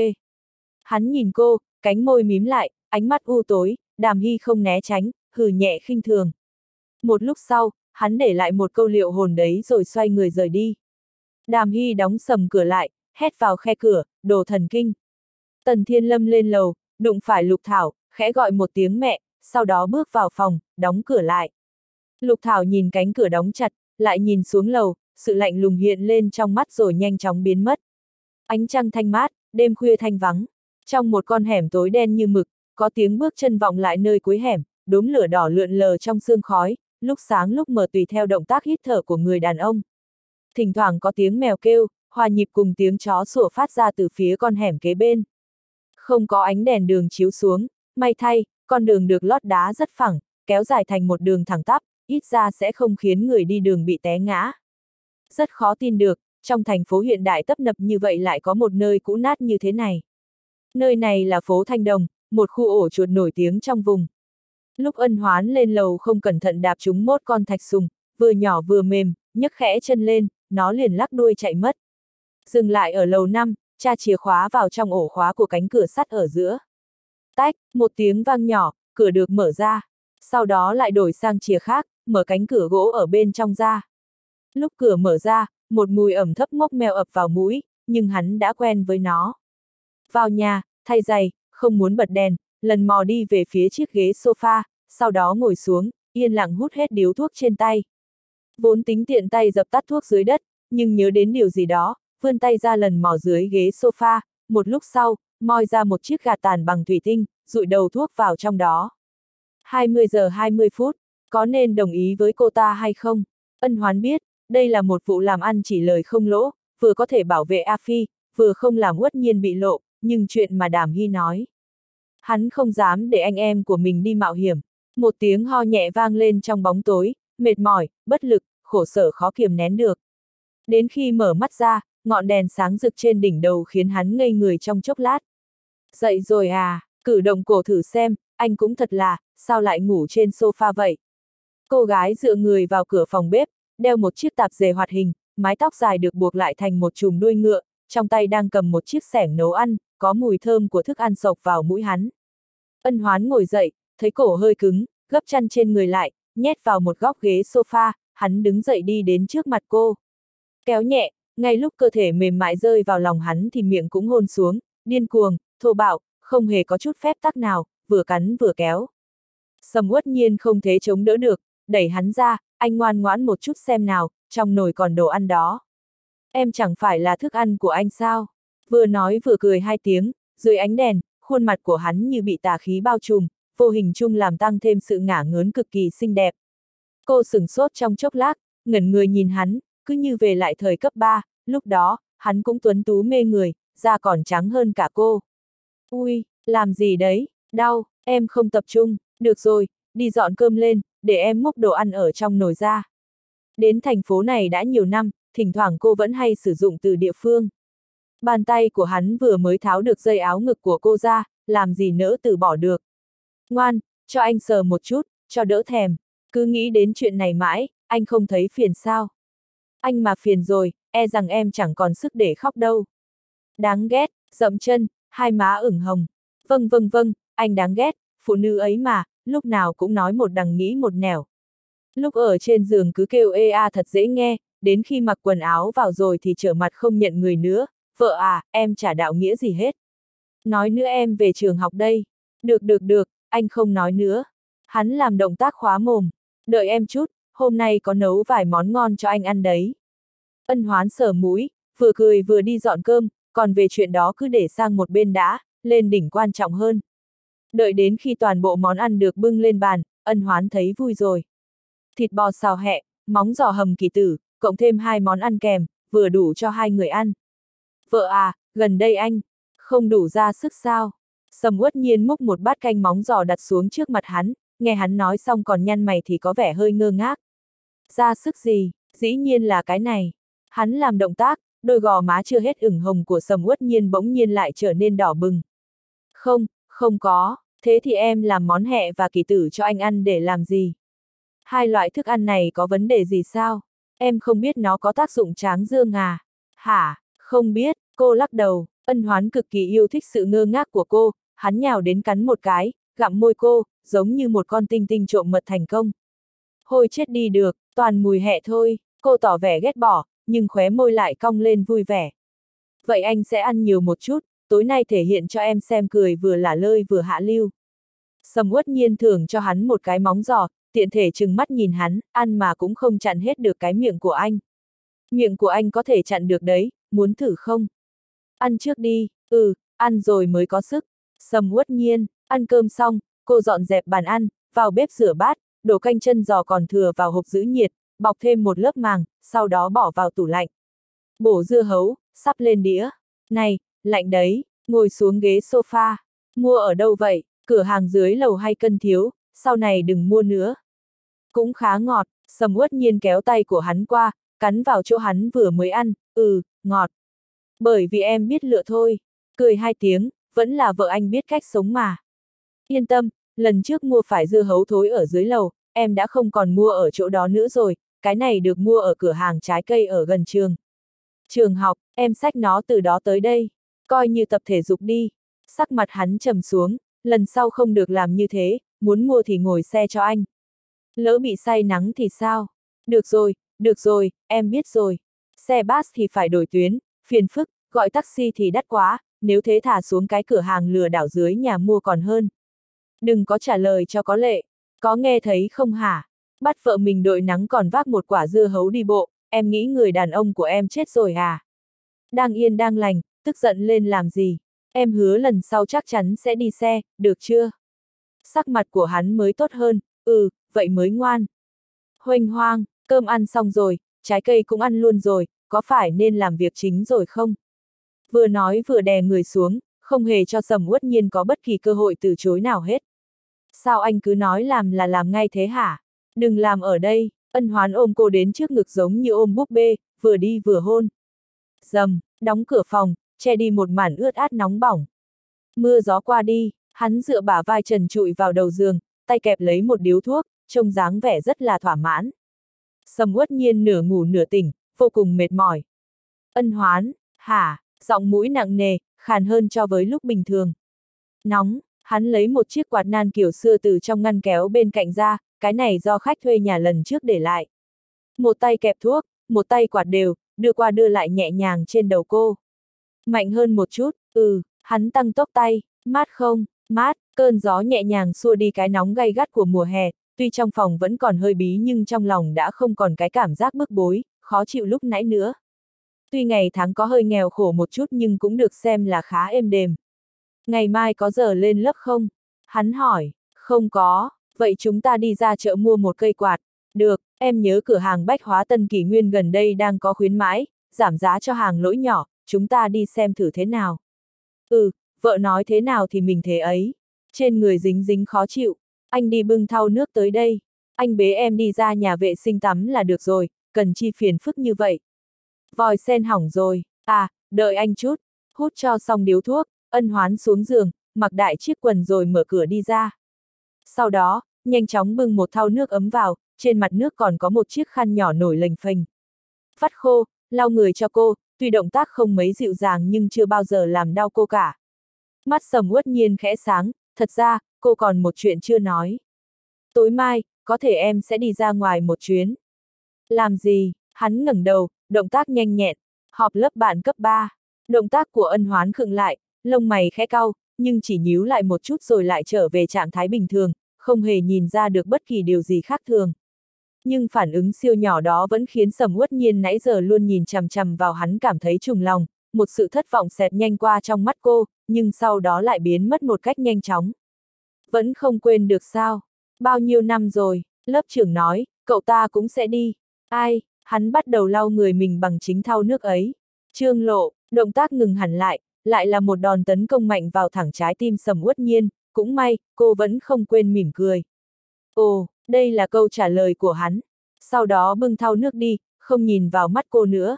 Hắn nhìn cô, cánh môi mím lại, ánh mắt u tối, Đàm Hy không né tránh, hừ nhẹ khinh thường. Một lúc sau, hắn để lại một câu liệu hồn đấy rồi xoay người rời đi. Đàm Hy đóng sầm cửa lại, hét vào khe cửa, đồ thần kinh. Tần Thiên Lâm lên lầu, đụng phải Lục Thảo, khẽ gọi một tiếng mẹ, sau đó bước vào phòng, đóng cửa lại. Lục Thảo nhìn cánh cửa đóng chặt, lại nhìn xuống lầu, sự lạnh lùng hiện lên trong mắt rồi nhanh chóng biến mất. Ánh trăng thanh mát, đêm khuya thanh vắng. Trong một con hẻm tối đen như mực, có tiếng bước chân vọng lại nơi cuối hẻm, đốm lửa đỏ lượn lờ trong sương khói, lúc sáng lúc mờ tùy theo động tác hít thở của người đàn ông. Thỉnh thoảng có tiếng mèo kêu, hòa nhịp cùng tiếng chó sủa phát ra từ phía con hẻm kế bên. Không có ánh đèn đường chiếu xuống, may thay, con đường được lót đá rất phẳng, kéo dài thành một đường thẳng tắp, ít ra sẽ không khiến người đi đường bị té ngã. Rất khó tin được, trong thành phố hiện đại tấp nập như vậy lại có một nơi cũ nát như thế này. Nơi này là phố Thanh Đồng, một khu ổ chuột nổi tiếng trong vùng. Lúc Ân Hoán lên lầu không cẩn thận đạp trúng mốt con thạch sùng, vừa nhỏ vừa mềm, nhấc khẽ chân lên, nó liền lắc đuôi chạy mất. Dừng lại ở lầu năm, tra chìa khóa vào trong ổ khóa của cánh cửa sắt ở giữa. Tách, một tiếng vang nhỏ, cửa được mở ra. Sau đó lại đổi sang chìa khác, mở cánh cửa gỗ ở bên trong ra. Lúc cửa mở ra, một mùi ẩm thấp ngốc meo ập vào mũi, nhưng hắn đã quen với nó. Vào nhà, thay giày, không muốn bật đèn, lần mò đi về phía chiếc ghế sofa, sau đó ngồi xuống, yên lặng hút hết điếu thuốc trên tay. Vốn tính tiện tay dập tắt thuốc dưới đất, nhưng nhớ đến điều gì đó, vươn tay ra lần mò dưới ghế sofa, một lúc sau, moi ra một chiếc gạt tàn bằng thủy tinh, dụi đầu thuốc vào trong đó. hai mươi giờ hai mươi phút, có nên đồng ý với cô ta hay không? Ân Hoán biết, đây là một vụ làm ăn chỉ lời không lỗ, vừa có thể bảo vệ A Phi, vừa không làm Uất Nhiên bị lộ, nhưng chuyện mà Đàm Hy nói. Hắn không dám để anh em của mình đi mạo hiểm. Một tiếng ho nhẹ vang lên trong bóng tối, mệt mỏi, bất lực, khổ sở khó kiềm nén được. Đến khi mở mắt ra, ngọn đèn sáng rực trên đỉnh đầu khiến hắn ngây người trong chốc lát. Dậy rồi à, cử động cổ thử xem, anh cũng thật là, sao lại ngủ trên sofa vậy? Cô gái dựa người vào cửa phòng bếp, đeo một chiếc tạp dề hoạt hình, mái tóc dài được buộc lại thành một chùm đuôi ngựa, trong tay đang cầm một chiếc xẻng nấu ăn, có mùi thơm của thức ăn xộc vào mũi hắn. Ân Hoán ngồi dậy, thấy cổ hơi cứng, gấp chăn trên người lại, nhét vào một góc ghế sofa, hắn đứng dậy đi đến trước mặt cô. Kéo nhẹ, ngay lúc cơ thể mềm mại rơi vào lòng hắn thì miệng cũng hôn xuống, điên cuồng, thô bạo, không hề có chút phép tắc nào, vừa cắn vừa kéo. Sầm Uất Nhiên không thể chống đỡ được, đẩy hắn ra, anh ngoan ngoãn một chút xem nào, trong nồi còn đồ ăn đó. Em chẳng phải là thức ăn của anh sao? Vừa nói vừa cười hai tiếng, dưới ánh đèn, khuôn mặt của hắn như bị tà khí bao trùm, vô hình chung làm tăng thêm sự ngả ngớn cực kỳ xinh đẹp. Cô sửng sốt trong chốc lát, ngẩn người nhìn hắn, cứ như về lại thời cấp ba, lúc đó, hắn cũng tuấn tú mê người, da còn trắng hơn cả cô. Ui, làm gì đấy, đau, em không tập trung, được rồi, đi dọn cơm lên, để em múc đồ ăn ở trong nồi ra. Đến thành phố này đã nhiều năm, thỉnh thoảng cô vẫn hay sử dụng từ địa phương. Bàn tay của hắn vừa mới tháo được dây áo ngực của cô ra, làm gì nỡ từ bỏ được. Ngoan, cho anh sờ một chút, cho đỡ thèm. Cứ nghĩ đến chuyện này mãi, anh không thấy phiền sao. Anh mà phiền rồi, e rằng em chẳng còn sức để khóc đâu. Đáng ghét, dậm chân, hai má ửng hồng. Vâng vâng vâng, anh đáng ghét, phụ nữ ấy mà, lúc nào cũng nói một đằng nghĩ một nẻo. Lúc ở trên giường cứ kêu ê a thật dễ nghe, đến khi mặc quần áo vào rồi thì trở mặt không nhận người nữa. Vợ à, em chả đạo nghĩa gì hết. Nói nữa em về trường học đây. Được được được, anh không nói nữa. Hắn làm động tác khóa mồm. Đợi em chút, hôm nay có nấu vài món ngon cho anh ăn đấy. Ân Hoán sờ mũi, vừa cười vừa đi dọn cơm, còn về chuyện đó cứ để sang một bên đã, lên đỉnh quan trọng hơn. Đợi đến khi toàn bộ món ăn được bưng lên bàn, Ân Hoán thấy vui rồi. Thịt bò xào hẹ, móng giò hầm kỳ tử, cộng thêm hai món ăn kèm, vừa đủ cho hai người ăn. Vợ à, gần đây anh, không đủ ra sức sao? Sầm Uất Nhiên múc một bát canh móng giò đặt xuống trước mặt hắn, nghe hắn nói xong còn nhăn mày thì có vẻ hơi ngơ ngác. Ra sức gì, dĩ nhiên là cái này. Hắn làm động tác, đôi gò má chưa hết ửng hồng của Sầm Uất Nhiên bỗng nhiên lại trở nên đỏ bừng. Không, không có, thế thì em làm món hẹ và kỳ tử cho anh ăn để làm gì? Hai loại thức ăn này có vấn đề gì sao? Em không biết nó có tác dụng tráng dương à? Hả, không biết, cô lắc đầu. Ân Hoán cực kỳ yêu thích sự ngơ ngác của cô, hắn nhào đến cắn một cái, gặm môi cô, giống như một con tinh tinh trộm mật thành công. Hôi chết đi được, toàn mùi hẹ thôi, cô tỏ vẻ ghét bỏ, nhưng khóe môi lại cong lên vui vẻ. Vậy anh sẽ ăn nhiều một chút, tối nay thể hiện cho em xem cười vừa lả lơi vừa hạ lưu. Sầm Uất Nhiên thưởng cho hắn một cái móng giò, tiện thể trừng mắt nhìn hắn, ăn mà cũng không chặn hết được cái miệng của anh. Miệng của anh có thể chặn được đấy, muốn thử không? Ăn trước đi, ừ, ăn rồi mới có sức. Sầm Uất Nhiên, ăn cơm xong, cô dọn dẹp bàn ăn, vào bếp rửa bát, đổ canh chân giò còn thừa vào hộp giữ nhiệt, bọc thêm một lớp màng, sau đó bỏ vào tủ lạnh. Bổ dưa hấu, sắp lên đĩa. Này, lạnh đấy, ngồi xuống ghế sofa. Mua ở đâu vậy, cửa hàng dưới lầu hay cân thiếu, sau này đừng mua nữa. Cũng khá ngọt, Sầm Uất Nhiên kéo tay của hắn qua, cắn vào chỗ hắn vừa mới ăn, ừ, ngọt. Bởi vì em biết lựa thôi. Cười hai tiếng, vẫn là vợ anh biết cách sống mà. Yên tâm, lần trước mua phải dưa hấu thối ở dưới lầu, em đã không còn mua ở chỗ đó nữa rồi, cái này được mua ở cửa hàng trái cây ở gần trường. Trường học, em xách nó từ đó tới đây, coi như tập thể dục đi. Sắc mặt hắn trầm xuống, lần sau không được làm như thế, muốn mua thì ngồi xe cho anh. Lỡ bị say nắng thì sao? Được rồi, được rồi, em biết rồi. Xe bus thì phải đổi tuyến, phiền phức, gọi taxi thì đắt quá, nếu thế thả xuống cái cửa hàng lừa đảo dưới nhà mua còn hơn. Đừng có trả lời cho có lệ, có nghe thấy không hả? Bắt vợ mình đội nắng còn vác một quả dưa hấu đi bộ, em nghĩ người đàn ông của em chết rồi à? Đang yên đang lành, tức giận lên làm gì? Em hứa lần sau chắc chắn sẽ đi xe, được chưa? Sắc mặt của hắn mới tốt hơn, ừ, vậy mới ngoan. Huênh hoang, cơm ăn xong rồi, trái cây cũng ăn luôn rồi, có phải nên làm việc chính rồi không? Vừa nói vừa đè người xuống, không hề cho Sầm Uất Nhiên có bất kỳ cơ hội từ chối nào hết. Sao anh cứ nói làm là làm ngay thế hả? Đừng làm ở đây, Ân Hoán ôm cô đến trước ngực giống như ôm búp bê, vừa đi vừa hôn. Dầm, đóng cửa phòng, che đi một màn ướt át nóng bỏng. Mưa gió qua đi, hắn dựa bả vai trần trụi vào đầu giường, tay kẹp lấy một điếu thuốc, trông dáng vẻ rất là thỏa mãn. Sầm Uất Nhiên nửa ngủ nửa tỉnh, vô cùng mệt mỏi. Ân Hoán, hả, giọng mũi nặng nề, khàn hơn so với lúc bình thường. Nóng, hắn lấy một chiếc quạt nan kiểu xưa từ trong ngăn kéo bên cạnh ra, cái này do khách thuê nhà lần trước để lại. Một tay kẹp thuốc, một tay quạt đều, đưa qua đưa lại nhẹ nhàng trên đầu cô. Mạnh hơn một chút, ừ, hắn tăng tốc tay, mát không, mát, cơn gió nhẹ nhàng xua đi cái nóng gay gắt của mùa hè, tuy trong phòng vẫn còn hơi bí nhưng trong lòng đã không còn cái cảm giác bức bối, khó chịu lúc nãy nữa. Tuy ngày tháng có hơi nghèo khổ một chút nhưng cũng được xem là khá êm đềm. Ngày mai có giờ lên lớp không? Hắn hỏi, không có, vậy chúng ta đi ra chợ mua một cây quạt. Được, em nhớ cửa hàng bách hóa Tân Kỷ Nguyên gần đây đang có khuyến mãi, giảm giá cho hàng lỗi nhỏ, chúng ta đi xem thử thế nào. Ừ, vợ nói thế nào thì mình thế ấy. Trên người dính dính khó chịu, anh đi bưng thau nước tới đây. Anh bế em đi ra nhà vệ sinh tắm là được rồi, cần chi phiền phức như vậy. Vòi sen hỏng rồi, à, đợi anh chút, hút cho xong điếu thuốc, Ân Hoán xuống giường, mặc đại chiếc quần rồi mở cửa đi ra. Sau đó, nhanh chóng bưng một thau nước ấm vào, trên mặt nước còn có một chiếc khăn nhỏ nổi lềnh phềnh. Vắt khô, lau người cho cô, tuy động tác không mấy dịu dàng nhưng chưa bao giờ làm đau cô cả. Mắt Sầm Uất Nhiên khẽ sáng, thật ra, cô còn một chuyện chưa nói. Tối mai, có thể em sẽ đi ra ngoài một chuyến. Làm gì? Hắn ngẩng đầu, động tác nhanh nhẹn, họp lớp bạn cấp ba. Động tác của Ân Hoán khựng lại, lông mày khẽ cau, nhưng chỉ nhíu lại một chút rồi lại trở về trạng thái bình thường, không hề nhìn ra được bất kỳ điều gì khác thường. Nhưng phản ứng siêu nhỏ đó vẫn khiến Sầm Uất Nhiên nãy giờ luôn nhìn chằm chằm vào hắn cảm thấy trùng lòng, một sự thất vọng xẹt nhanh qua trong mắt cô, nhưng sau đó lại biến mất một cách nhanh chóng. Vẫn không quên được sao? Bao nhiêu năm rồi, lớp trưởng nói, cậu ta cũng sẽ đi. Ai? Hắn bắt đầu lau người mình bằng chính thau nước ấy. Trương Lộ, động tác ngừng hẳn lại, lại là một đòn tấn công mạnh vào thẳng trái tim Sầm Uất Nhiên, cũng may, cô vẫn không quên mỉm cười. Ồ, đây là câu trả lời của hắn. Sau đó bưng thau nước đi, không nhìn vào mắt cô nữa.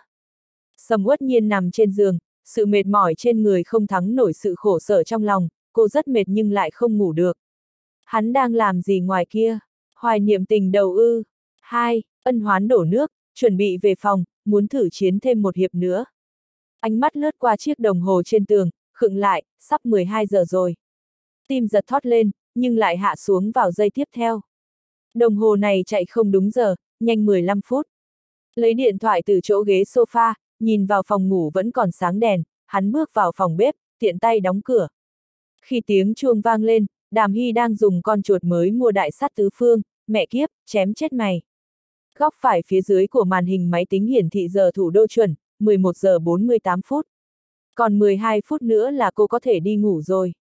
Sầm Uất Nhiên nằm trên giường, sự mệt mỏi trên người không thắng nổi sự khổ sở trong lòng, cô rất mệt nhưng lại không ngủ được. Hắn đang làm gì ngoài kia? Hoài niệm tình đầu ư? Hai, Ân Hoán đổ nước, chuẩn bị về phòng, muốn thử chiến thêm một hiệp nữa. Ánh mắt lướt qua chiếc đồng hồ trên tường, khựng lại, sắp mười hai giờ rồi. Tim giật thót lên, nhưng lại hạ xuống vào giây tiếp theo. Đồng hồ này chạy không đúng giờ, nhanh mười lăm phút. Lấy điện thoại từ chỗ ghế sofa, nhìn vào phòng ngủ vẫn còn sáng đèn, hắn bước vào phòng bếp, tiện tay đóng cửa. Khi tiếng chuông vang lên, Đàm Hy đang dùng con chuột mới mua đại sắt tứ phương, mẹ kiếp, chém chết mày. Góc phải phía dưới của màn hình máy tính hiển thị giờ thủ đô chuẩn, mười một giờ bốn mươi tám phút. Còn mười hai phút nữa là cô có thể đi ngủ rồi.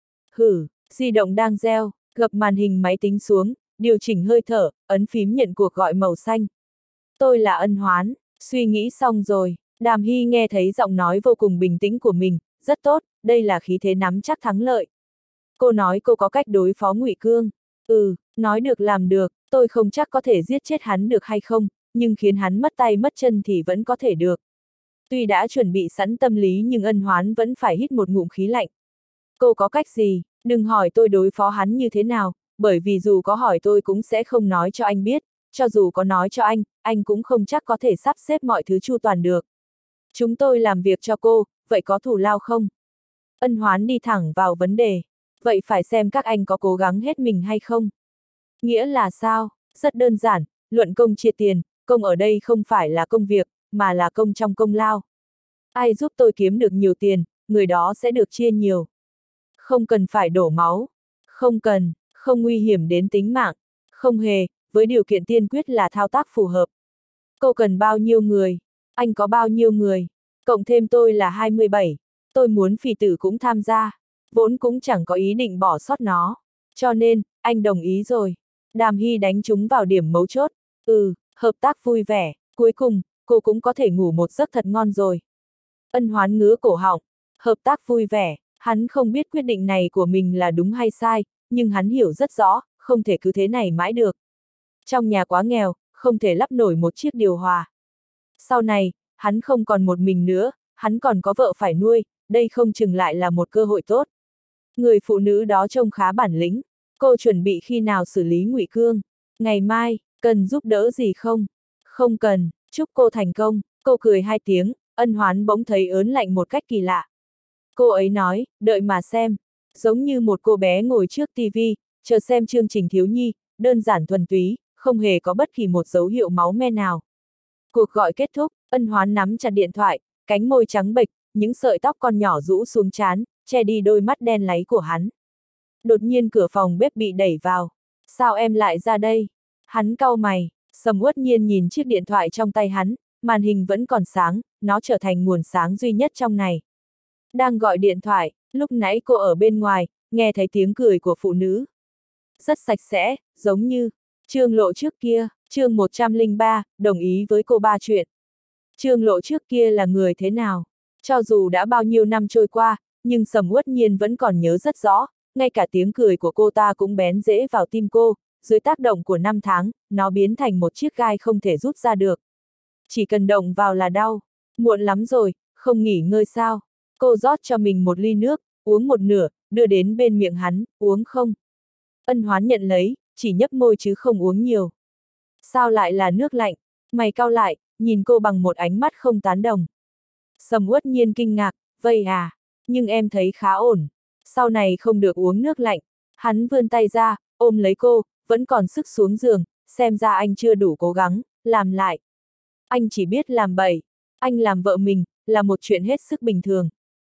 Hử, di động đang reo, gập màn hình máy tính xuống, điều chỉnh hơi thở, ấn phím nhận cuộc gọi màu xanh. Tôi là Ân Hoán, suy nghĩ xong rồi. Đàm Hy nghe thấy giọng nói vô cùng bình tĩnh của mình, rất tốt, đây là khí thế nắm chắc thắng lợi. Cô nói cô có cách đối phó Ngụy Cương. Ừ, nói được làm được, tôi không chắc có thể giết chết hắn được hay không, nhưng khiến hắn mất tay mất chân thì vẫn có thể được. Tuy đã chuẩn bị sẵn tâm lý nhưng Ân Hoán vẫn phải hít một ngụm khí lạnh. Cô có cách gì, đừng hỏi tôi đối phó hắn như thế nào, bởi vì dù có hỏi tôi cũng sẽ không nói cho anh biết, cho dù có nói cho anh, anh cũng không chắc có thể sắp xếp mọi thứ chu toàn được. Chúng tôi làm việc cho cô, vậy có thù lao không? Ân Hoán đi thẳng vào vấn đề. Vậy phải xem các anh có cố gắng hết mình hay không? Nghĩa là sao? Rất đơn giản, luận công chia tiền, công ở đây không phải là công việc, mà là công trong công lao. Ai giúp tôi kiếm được nhiều tiền, người đó sẽ được chia nhiều. Không cần phải đổ máu. Không cần, không nguy hiểm đến tính mạng. Không hề, với điều kiện tiên quyết là thao tác phù hợp. Cô cần bao nhiêu người? Anh có bao nhiêu người? Cộng thêm tôi là hai mươi bảy. Tôi muốn Phỉ Tử cũng tham gia. Vốn cũng chẳng có ý định bỏ sót nó. Cho nên, anh đồng ý rồi. Đàm Hy đánh trúng vào điểm mấu chốt. Ừ, hợp tác vui vẻ. Cuối cùng, cô cũng có thể ngủ một giấc thật ngon rồi. Ân Hoán ngứa cổ họng. Hợp tác vui vẻ. Hắn không biết quyết định này của mình là đúng hay sai, nhưng hắn hiểu rất rõ, không thể cứ thế này mãi được. Trong nhà quá nghèo, không thể lắp nổi một chiếc điều hòa. Sau này, hắn không còn một mình nữa, hắn còn có vợ phải nuôi, đây không chừng lại là một cơ hội tốt. Người phụ nữ đó trông khá bản lĩnh. Cô chuẩn bị khi nào xử lý Ngụy Cương? Ngày mai, cần giúp đỡ gì không? Không cần, chúc cô thành công. Cô cười hai tiếng, Ân Hoán bỗng thấy ớn lạnh một cách kỳ lạ. Cô ấy nói, đợi mà xem. Giống như một cô bé ngồi trước tivi, chờ xem chương trình thiếu nhi, đơn giản thuần túy, không hề có bất kỳ một dấu hiệu máu me nào. Cuộc gọi kết thúc, Ân Hoán nắm chặt điện thoại, cánh môi trắng bệch, những sợi tóc con nhỏ rũ xuống trán, che đi đôi mắt đen láy của hắn. Đột nhiên cửa phòng bếp bị đẩy vào. Sao em lại ra đây? Hắn cau mày, Sầm Uất Nhiên nhìn chiếc điện thoại trong tay hắn, màn hình vẫn còn sáng, nó trở thành nguồn sáng duy nhất trong này. Đang gọi điện thoại, lúc nãy cô ở bên ngoài, nghe thấy tiếng cười của phụ nữ. Rất sạch sẽ, giống như Trương Lộ trước kia. Chương một trăm lẻ ba, đồng ý với cô ba chuyện. Trương Lộ trước kia là người thế nào? Cho dù đã bao nhiêu năm trôi qua, nhưng Sầm Uất Nhiên vẫn còn nhớ rất rõ, ngay cả tiếng cười của cô ta cũng bén rễ vào tim cô, dưới tác động của năm tháng, nó biến thành một chiếc gai không thể rút ra được. Chỉ cần động vào là đau. Muộn lắm rồi, không nghỉ ngơi sao? Cô rót cho mình một ly nước, uống một nửa, đưa đến bên miệng hắn, uống không? Ân Hoán nhận lấy, chỉ nhấp môi chứ không uống nhiều. Sao lại là nước lạnh? Mày cau lại, nhìn cô bằng một ánh mắt không tán đồng. Sầm Uất Nhiên kinh ngạc, vậy à? Nhưng em thấy khá ổn. Sau này không được uống nước lạnh. Hắn vươn tay ra, ôm lấy cô, vẫn còn sức xuống giường, xem ra anh chưa đủ cố gắng, làm lại. Anh chỉ biết làm bậy. Anh làm vợ mình, là một chuyện hết sức bình thường.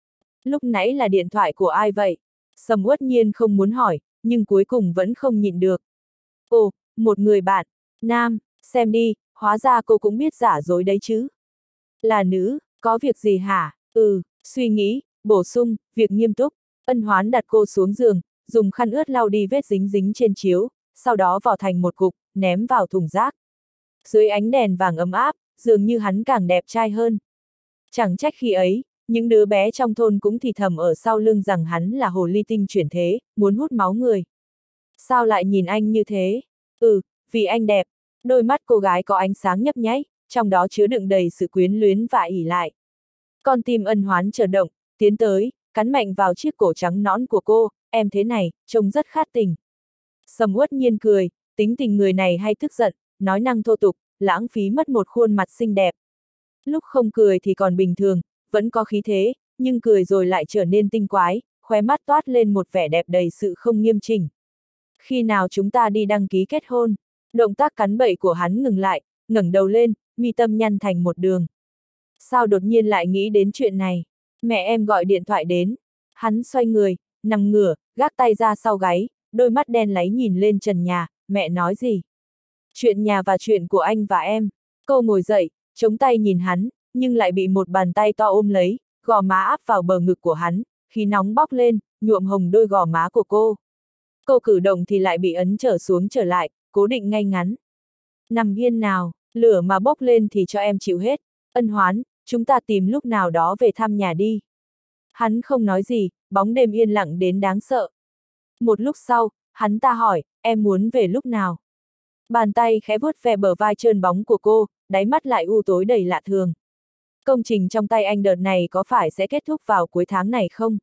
Lúc nãy là điện thoại của ai vậy? Sầm Uất Nhiên không muốn hỏi, nhưng cuối cùng vẫn không nhịn được. Ồ, một người bạn. Nam, xem đi, hóa ra cô cũng biết giả dối đấy chứ. Là nữ, có việc gì hả? Ừ, suy nghĩ, bổ sung, việc nghiêm túc. Ân Hoán đặt cô xuống giường, dùng khăn ướt lau đi vết dính dính trên chiếu, sau đó vò thành một cục, ném vào thùng rác. Dưới ánh đèn vàng ấm áp, dường như hắn càng đẹp trai hơn. Chẳng trách khi ấy, những đứa bé trong thôn cũng thì thầm ở sau lưng rằng hắn là hồ ly tinh chuyển thế, muốn hút máu người. Sao lại nhìn anh như thế? Ừ, vì anh đẹp. Đôi mắt cô gái có ánh sáng nhấp nháy, trong đó chứa đựng đầy sự quyến luyến và ỷ lại. Con tim Ân Hoán chợt động, tiến tới, cắn mạnh vào chiếc cổ trắng nõn của cô, em thế này, trông rất khát tình. Sầm Uất Nhiên cười, tính tình người này hay tức giận, nói năng thô tục, lãng phí mất một khuôn mặt xinh đẹp. Lúc không cười thì còn bình thường, vẫn có khí thế, nhưng cười rồi lại trở nên tinh quái, khóe mắt toát lên một vẻ đẹp đầy sự không nghiêm chỉnh. Khi nào chúng ta đi đăng ký kết hôn? Động tác cắn bậy của hắn ngừng lại, ngẩng đầu lên, mi tâm nhăn thành một đường. Sao đột nhiên lại nghĩ đến chuyện này? Mẹ em gọi điện thoại đến. Hắn xoay người, nằm ngửa, gác tay ra sau gáy, đôi mắt đen láy nhìn lên trần nhà, mẹ nói gì? Chuyện nhà và chuyện của anh và em. Cô ngồi dậy, chống tay nhìn hắn, nhưng lại bị một bàn tay to ôm lấy, gò má áp vào bờ ngực của hắn, khí nóng bốc lên, nhuộm hồng đôi gò má của cô. Cô cử động thì lại bị ấn trở xuống trở lại, cố định ngay ngắn. Nằm yên nào, lửa mà bốc lên thì cho em chịu hết. Ân Hoán, chúng ta tìm lúc nào đó về thăm nhà đi. Hắn không nói gì, bóng đêm yên lặng đến đáng sợ. Một lúc sau, hắn ta hỏi, em muốn về lúc nào? Bàn tay khẽ vuốt ve bờ vai trơn bóng của cô, đáy mắt lại u tối đầy lạ thường. Công trình trong tay anh đợt này có phải sẽ kết thúc vào cuối tháng này không?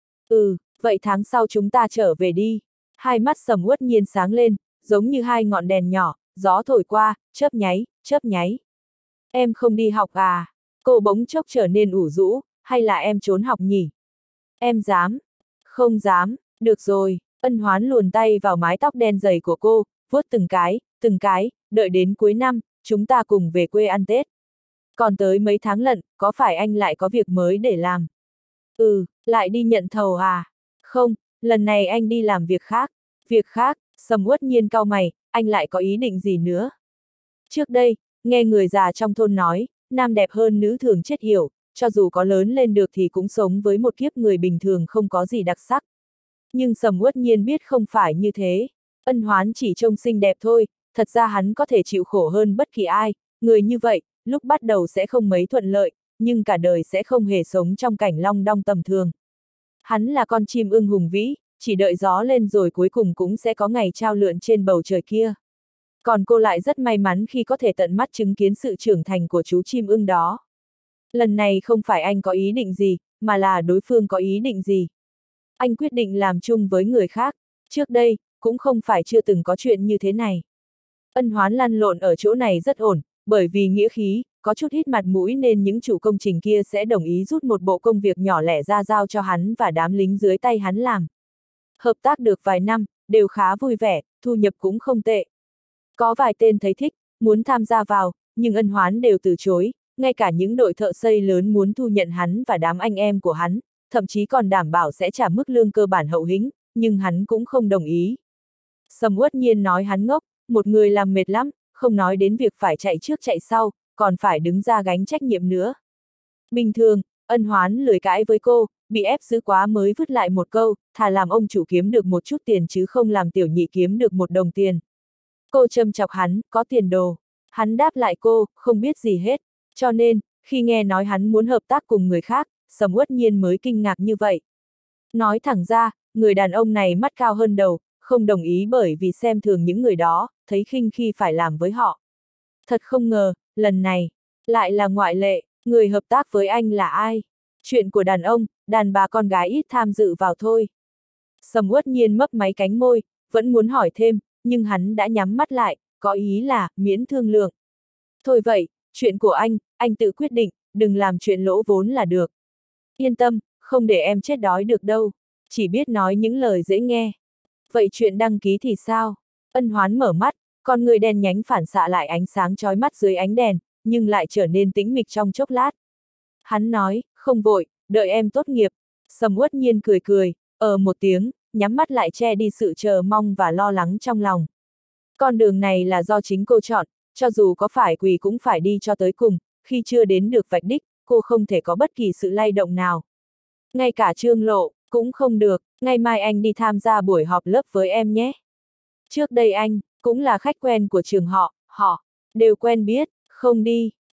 Ừ, vậy tháng sau chúng ta trở về đi. Hai mắt Sầm Uất Nhiên sáng lên, giống như hai ngọn đèn nhỏ, gió thổi qua, chớp nháy, chớp nháy. Em không đi học à? Cô bỗng chốc trở nên ủ rũ, hay là em trốn học nhỉ? Em dám? Không dám, được rồi. Ân Hoán luồn tay vào mái tóc đen dày của cô, vuốt từng cái, từng cái, đợi đến cuối năm, chúng ta cùng về quê ăn Tết. Còn tới mấy tháng lận, có phải anh lại có việc mới để làm? Ừ, lại đi nhận thầu à? Không, lần này anh đi làm việc khác. Việc khác, Sầm Uất Nhiên cau mày, anh lại có ý định gì nữa? Trước đây, nghe người già trong thôn nói, nam đẹp hơn nữ thường chết yểu, cho dù có lớn lên được thì cũng sống với một kiếp người bình thường không có gì đặc sắc. Nhưng Sầm Uất Nhiên biết không phải như thế. Ân Hoán chỉ trông xinh đẹp thôi, thật ra hắn có thể chịu khổ hơn bất kỳ ai, người như vậy, lúc bắt đầu sẽ không mấy thuận lợi, nhưng cả đời sẽ không hề sống trong cảnh long đong tầm thường. Hắn là con chim ưng hùng vĩ, chỉ đợi gió lên rồi cuối cùng cũng sẽ có ngày trao lượn trên bầu trời kia. Còn cô lại rất may mắn khi có thể tận mắt chứng kiến sự trưởng thành của chú chim ưng đó. Lần này không phải anh có ý định gì, mà là đối phương có ý định gì. Anh quyết định làm chung với người khác. Trước đây, cũng không phải chưa từng có chuyện như thế này. Ân Hoán lăn lộn ở chỗ này rất ổn, bởi vì nghĩa khí, có chút ít mặt mũi nên những chủ công trình kia sẽ đồng ý rút một bộ công việc nhỏ lẻ ra giao cho hắn và đám lính dưới tay hắn làm. Hợp tác được vài năm, đều khá vui vẻ, thu nhập cũng không tệ. Có vài tên thấy thích, muốn tham gia vào, nhưng Ân Hoán đều từ chối, ngay cả những đội thợ xây lớn muốn thu nhận hắn và đám anh em của hắn, thậm chí còn đảm bảo sẽ trả mức lương cơ bản hậu hĩnh, nhưng hắn cũng không đồng ý. Sầm Uất Nhiên nói hắn ngốc, một người làm mệt lắm, không nói đến việc phải chạy trước chạy sau, còn phải đứng ra gánh trách nhiệm nữa. Bình thường, Ân Hoán lười cãi với cô, bị ép giữ quá mới vứt lại một câu, thà làm ông chủ kiếm được một chút tiền chứ không làm tiểu nhị kiếm được một đồng tiền. Cô châm chọc hắn, có tiền đồ. Hắn đáp lại cô, không biết gì hết. Cho nên, khi nghe nói hắn muốn hợp tác cùng người khác, Sầm Uất Nhiên mới kinh ngạc như vậy. Nói thẳng ra, người đàn ông này mắt cao hơn đầu, không đồng ý bởi vì xem thường những người đó, thấy khinh khi phải làm với họ. Thật không ngờ, lần này, lại là ngoại lệ, người hợp tác với anh là ai? Chuyện của đàn ông, đàn bà con gái ít tham dự vào thôi. Sầm Uất Nhiên mấp máy cánh môi, vẫn muốn hỏi thêm, nhưng hắn đã nhắm mắt lại, có ý là, miễn thương lượng. Thôi vậy, chuyện của anh, anh tự quyết định, đừng làm chuyện lỗ vốn là được. Yên tâm, không để em chết đói được đâu, chỉ biết nói những lời dễ nghe. Vậy chuyện đăng ký thì sao? Ân Hoán mở mắt, con người đen nhánh phản xạ lại ánh sáng chói mắt dưới ánh đèn, nhưng lại trở nên tĩnh mịch trong chốc lát. Hắn nói, không vội, đợi em tốt nghiệp. Sầm Uất Nhiên cười cười, ờ một tiếng, nhắm mắt lại che đi sự chờ mong và lo lắng trong lòng. Con đường này là do chính cô chọn, cho dù có phải quỳ cũng phải đi cho tới cùng, khi chưa đến được vạch đích, cô không thể có bất kỳ sự lay động nào. Ngay cả Trương Lộ, cũng không được, ngày mai anh đi tham gia buổi họp lớp với em nhé. Trước đây anh, cũng là khách quen của trường họ, họ, đều quen biết, không đi.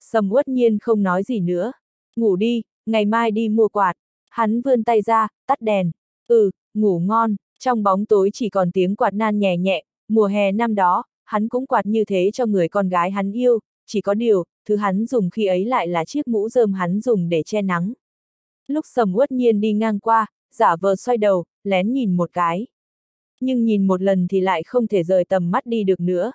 Sầm Uất Nhiên không nói gì nữa. Ngủ đi, ngày mai đi mua quạt. Hắn vươn tay ra, tắt đèn. Ừ, ngủ ngon, trong bóng tối chỉ còn tiếng quạt nan nhẹ nhẹ, mùa hè năm đó, hắn cũng quạt như thế cho người con gái hắn yêu, chỉ có điều, thứ hắn dùng khi ấy lại là chiếc mũ rơm hắn dùng để che nắng. Lúc Sầm Uất Nhiên đi ngang qua, giả vờ xoay đầu, lén nhìn một cái. Nhưng nhìn một lần thì lại không thể rời tầm mắt đi được nữa.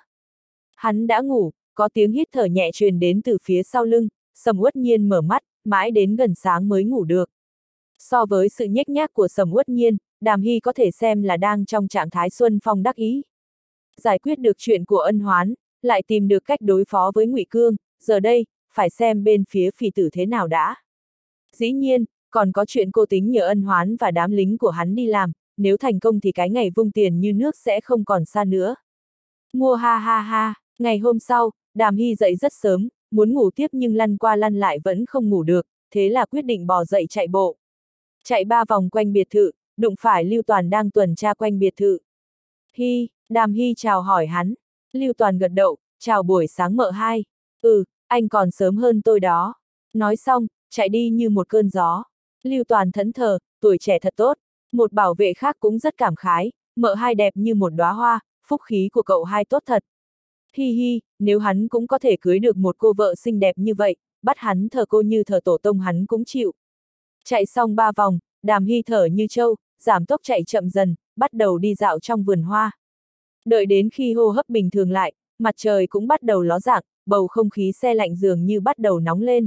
Hắn đã ngủ, có tiếng hít thở nhẹ truyền đến từ phía sau lưng, Sầm Uất Nhiên mở mắt, mãi đến gần sáng mới ngủ được. So với sự nhếch nhác của Sầm Uất Nhiên, Đàm Hy có thể xem là đang trong trạng thái xuân phong đắc ý. Giải quyết được chuyện của Ân Hoán, lại tìm được cách đối phó với Ngụy Cương, giờ đây, phải xem bên phía Phì Tử thế nào đã. Dĩ nhiên, còn có chuyện cô tính nhờ Ân Hoán và đám lính của hắn đi làm, nếu thành công thì cái ngày vung tiền như nước sẽ không còn xa nữa. Mua ha ha ha, ngày hôm sau, Đàm Hy dậy rất sớm, muốn ngủ tiếp nhưng lăn qua lăn lại vẫn không ngủ được, thế là quyết định bò dậy chạy bộ. Chạy ba vòng quanh biệt thự, đụng phải Lưu Toàn đang tuần tra quanh biệt thự. Hy, Đàm Hy chào hỏi hắn. Lưu Toàn gật đầu, chào buổi sáng mợ hai. Ừ, anh còn sớm hơn tôi đó. Nói xong, chạy đi như một cơn gió. Lưu Toàn thẫn thờ, tuổi trẻ thật tốt. Một bảo vệ khác cũng rất cảm khái, mợ hai đẹp như một đóa hoa, phúc khí của cậu hai tốt thật. Hi hi, nếu hắn cũng có thể cưới được một cô vợ xinh đẹp như vậy, bắt hắn thờ cô như thờ tổ tông hắn cũng chịu. Chạy xong ba vòng, Đàm Hy thở như trâu, giảm tốc chạy chậm dần, bắt đầu đi dạo trong vườn hoa. Đợi đến khi hô hấp bình thường lại, mặt trời cũng bắt đầu ló dạng, bầu không khí se lạnh dường như bắt đầu nóng lên.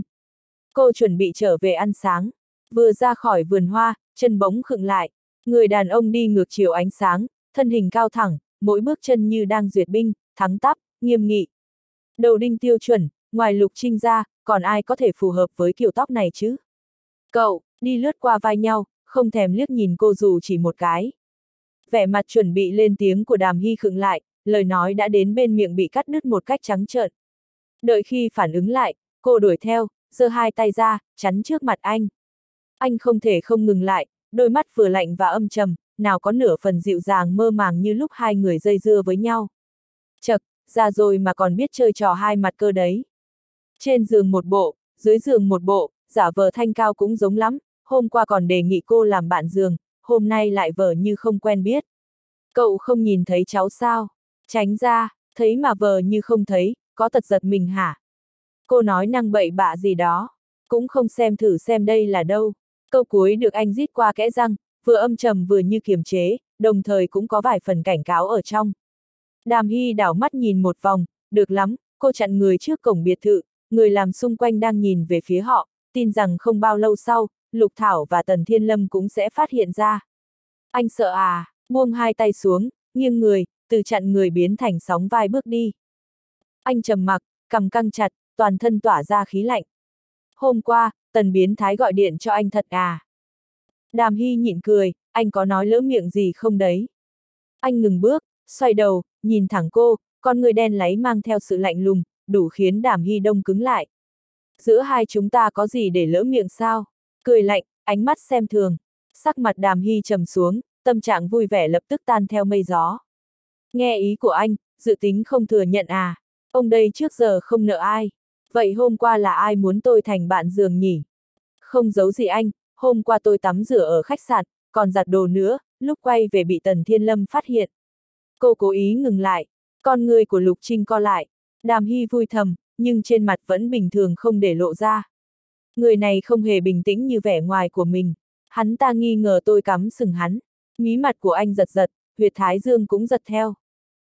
Cô chuẩn bị trở về ăn sáng. Vừa ra khỏi vườn hoa, chân bỗng khựng lại. Người đàn ông đi ngược chiều ánh sáng, thân hình cao thẳng, mỗi bước chân như đang duyệt binh, thắng tắp, nghiêm nghị. Đầu đinh tiêu chuẩn, ngoài Lục Trinh ra, còn ai có thể phù hợp với kiểu tóc này chứ? Cậu, đi lướt qua vai nhau, không thèm liếc nhìn cô dù chỉ một cái. Vẻ mặt chuẩn bị lên tiếng của Đàm Hy khựng lại, lời nói đã đến bên miệng bị cắt đứt một cách trắng trợn. Đợi khi phản ứng lại, cô đuổi theo, giơ hai tay ra, chắn trước mặt anh. Anh không thể không ngừng lại, đôi mắt vừa lạnh và âm trầm, nào có nửa phần dịu dàng mơ màng như lúc hai người dây dưa với nhau. Chậc, già rồi mà còn biết chơi trò hai mặt cơ đấy. Trên giường một bộ, dưới giường một bộ, giả vờ thanh cao cũng giống lắm, hôm qua còn đề nghị cô làm bạn giường, hôm nay lại vờ như không quen biết. Cậu không nhìn thấy cháu sao? Tránh ra, thấy mà vờ như không thấy, có tật giật mình hả? Cô nói năng bậy bạ gì đó, cũng không xem thử xem đây là đâu. Câu cuối được anh rít qua kẽ răng, vừa âm trầm vừa như kiềm chế, đồng thời cũng có vài phần cảnh cáo ở trong. Đàm Hy đảo mắt nhìn một vòng, được lắm, cô chặn người trước cổng biệt thự, người làm xung quanh đang nhìn về phía họ, tin rằng không bao lâu sau, Lục Thảo và Tần Thiên Lâm cũng sẽ phát hiện ra. Anh sợ à, buông hai tay xuống, nghiêng người, từ chặn người biến thành sóng vai bước đi. Anh trầm mặc, cằm căng chặt, toàn thân tỏa ra khí lạnh. Hôm qua, Tần biến thái gọi điện cho anh thật à? Đàm Hy nhịn cười, anh có nói lỡ miệng gì không đấy? Anh ngừng bước, xoay đầu, nhìn thẳng cô, con người đen láy mang theo sự lạnh lùng, đủ khiến Đàm Hy đông cứng lại. Giữa hai chúng ta có gì để lỡ miệng sao? Cười lạnh, ánh mắt xem thường. Sắc mặt Đàm Hy trầm xuống, tâm trạng vui vẻ lập tức tan theo mây gió. Nghe ý của anh, dự tính không thừa nhận à? Ông đây trước giờ không nợ ai. Vậy hôm qua là ai muốn tôi thành bạn giường nhỉ? Không giấu gì anh, hôm qua tôi tắm rửa ở khách sạn, còn giặt đồ nữa, lúc quay về bị Tần Thiên Lâm phát hiện. Cô cố ý ngừng lại, con người của Lục Trinh co lại. Đàm Hy vui thầm, nhưng trên mặt vẫn bình thường không để lộ ra. Người này không hề bình tĩnh như vẻ ngoài của mình. Hắn ta nghi ngờ tôi cắm sừng hắn. Mí mặt của anh giật giật, huyệt thái dương cũng giật theo.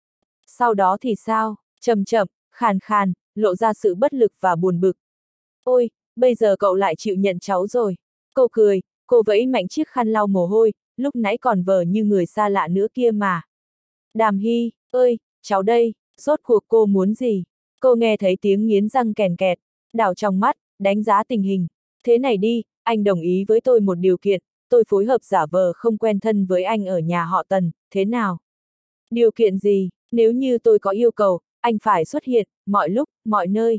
Sau đó thì sao? Chậm chậm, khàn khàn, lộ ra sự bất lực và buồn bực. Ôi, bây giờ cậu lại chịu nhận cháu rồi. Cô cười, cô vẫy mạnh chiếc khăn lau mồ hôi, lúc nãy còn vờ như người xa lạ nữa kia mà. Đàm Hy, ơi, cháu đây, rốt cuộc cô muốn gì? Cô nghe thấy tiếng nghiến răng kèn kẹt, đảo trong mắt, đánh giá tình hình. Thế này đi, anh đồng ý với tôi một điều kiện, tôi phối hợp giả vờ không quen thân với anh ở nhà họ Tần, thế nào? Điều kiện gì? Nếu như tôi có yêu cầu, anh phải xuất hiện, mọi lúc, mọi nơi.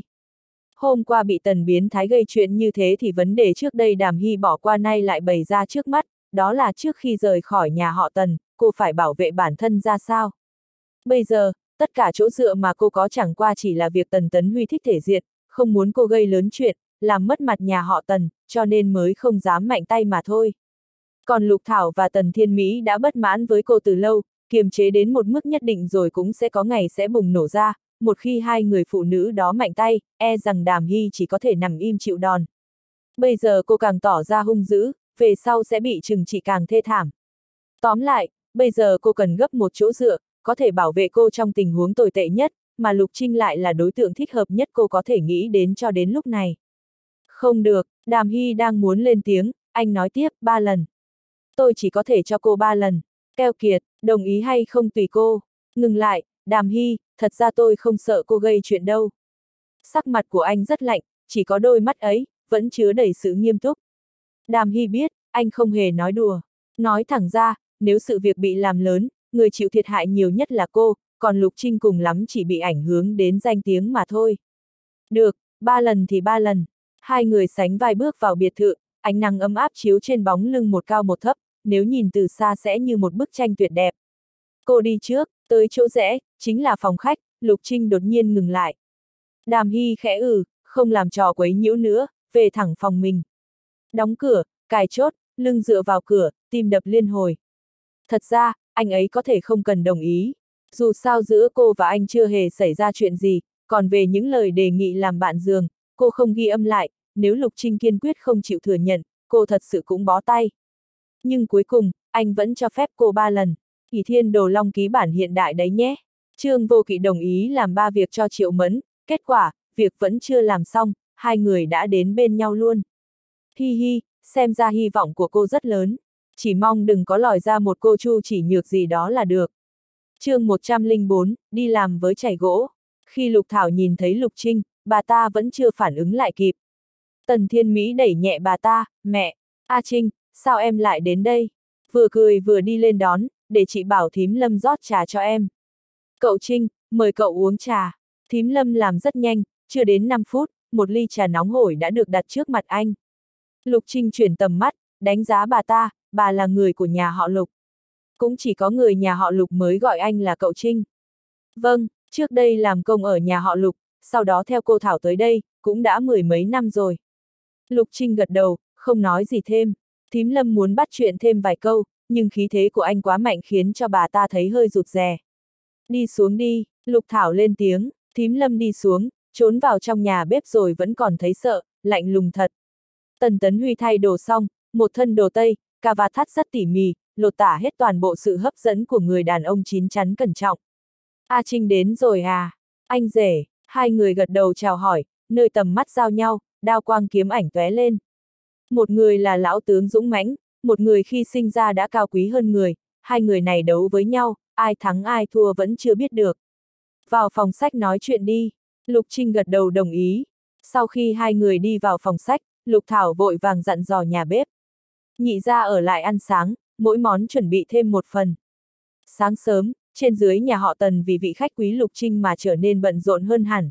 Hôm qua bị Tần biến thái gây chuyện như thế thì vấn đề trước đây Đàm Hy bỏ qua nay lại bày ra trước mắt, đó là trước khi rời khỏi nhà họ Tần, cô phải bảo vệ bản thân ra sao. Bây giờ, tất cả chỗ dựa mà cô có chẳng qua chỉ là việc Tần Tấn Huy thích thể diện, không muốn cô gây lớn chuyện, làm mất mặt nhà họ Tần, cho nên mới không dám mạnh tay mà thôi. Còn Lục Thảo và Tần Thiên Mỹ đã bất mãn với cô từ lâu, kiềm chế đến một mức nhất định rồi cũng sẽ có ngày sẽ bùng nổ ra, một khi hai người phụ nữ đó mạnh tay, e rằng Đàm Hy chỉ có thể nằm im chịu đòn. Bây giờ cô càng tỏ ra hung dữ, về sau sẽ bị trừng trị càng thê thảm. Tóm lại, bây giờ cô cần gấp một chỗ dựa, có thể bảo vệ cô trong tình huống tồi tệ nhất, mà Lục Trinh lại là đối tượng thích hợp nhất cô có thể nghĩ đến cho đến lúc này. Không được, Đàm Hy đang muốn lên tiếng, anh nói tiếp, ba lần. Tôi chỉ có thể cho cô ba lần. Keo kiệt, đồng ý hay không tùy cô. Ngừng lại, Đàm Hy, thật ra tôi không sợ cô gây chuyện đâu. Sắc mặt của anh rất lạnh, chỉ có đôi mắt ấy, vẫn chứa đầy sự nghiêm túc. Đàm Hy biết, anh không hề nói đùa. Nói thẳng ra, nếu sự việc bị làm lớn, người chịu thiệt hại nhiều nhất là cô, còn Lục Trinh cùng lắm chỉ bị ảnh hưởng đến danh tiếng mà thôi. Được, ba lần thì ba lần. Hai người sánh vai bước vào biệt thự, ánh nắng ấm áp chiếu trên bóng lưng một cao một thấp, nếu nhìn từ xa sẽ như một bức tranh tuyệt đẹp. Cô đi trước, tới chỗ rẽ, chính là phòng khách, Lục Trinh đột nhiên ngừng lại. Đàm Hy khẽ ừ, không làm trò quấy nhiễu nữa, về thẳng phòng mình. Đóng cửa, cài chốt, lưng dựa vào cửa, tim đập liên hồi. Thật ra, anh ấy có thể không cần đồng ý. Dù sao giữa cô và anh chưa hề xảy ra chuyện gì, còn về những lời đề nghị làm bạn giường, cô không ghi âm lại, nếu Lục Trinh kiên quyết không chịu thừa nhận, cô thật sự cũng bó tay. Nhưng cuối cùng, anh vẫn cho phép cô ba lần. Ỷ Thiên Đồ Long ký bản hiện đại đấy nhé. Trương Vô Kỵ đồng ý làm ba việc cho Triệu Mẫn, kết quả, việc vẫn chưa làm xong, hai người đã đến bên nhau luôn. Hi hi, xem ra hy vọng của cô rất lớn. Chỉ mong đừng có lòi ra một cô Chu Chỉ Nhược gì đó là được. chương một trăm lẻ bốn, đi làm với chảy gỗ. Khi Lục Thảo nhìn thấy Lục Trinh, bà ta vẫn chưa phản ứng lại kịp. Tần Thiên Mỹ đẩy nhẹ bà ta, mẹ, A Trinh, sao em lại đến đây? Vừa cười vừa đi lên đón, để chị bảo thím Lâm rót trà cho em. Cậu Trinh, mời cậu uống trà. Thím Lâm làm rất nhanh, chưa đến năm phút, một ly trà nóng hổi đã được đặt trước mặt anh. Lục Trinh chuyển tầm mắt, đánh giá bà ta, bà là người của nhà họ Lục. Cũng chỉ có người nhà họ Lục mới gọi anh là cậu Trinh. Vâng, trước đây làm công ở nhà họ Lục, sau đó theo cô Thảo tới đây, cũng đã mười mấy năm rồi. Lục Trinh gật đầu, không nói gì thêm. Thím Lâm muốn bắt chuyện thêm vài câu, nhưng khí thế của anh quá mạnh khiến cho bà ta thấy hơi rụt rè. Đi xuống đi, Lục Thảo lên tiếng, thím Lâm đi xuống, trốn vào trong nhà bếp rồi vẫn còn thấy sợ, lạnh lùng thật. Tần Tấn Huy thay đồ xong, một thân đồ tây, cà vạt thắt rất tỉ mỉ, lột tả hết toàn bộ sự hấp dẫn của người đàn ông chín chắn cẩn trọng. A Trinh đến rồi à? Anh rể, hai người gật đầu chào hỏi, nơi tầm mắt giao nhau, đao quang kiếm ảnh tóe lên. Một người là lão tướng dũng mãnh, một người khi sinh ra đã cao quý hơn người, hai người này đấu với nhau, ai thắng ai thua vẫn chưa biết được. Vào phòng sách nói chuyện đi, Lục Trinh gật đầu đồng ý. Sau khi hai người đi vào phòng sách, Lục Thảo vội vàng dặn dò nhà bếp. Nhị gia ở lại ăn sáng, mỗi món chuẩn bị thêm một phần. Sáng sớm, trên dưới nhà họ Tần vì vị khách quý Lục Trinh mà trở nên bận rộn hơn hẳn.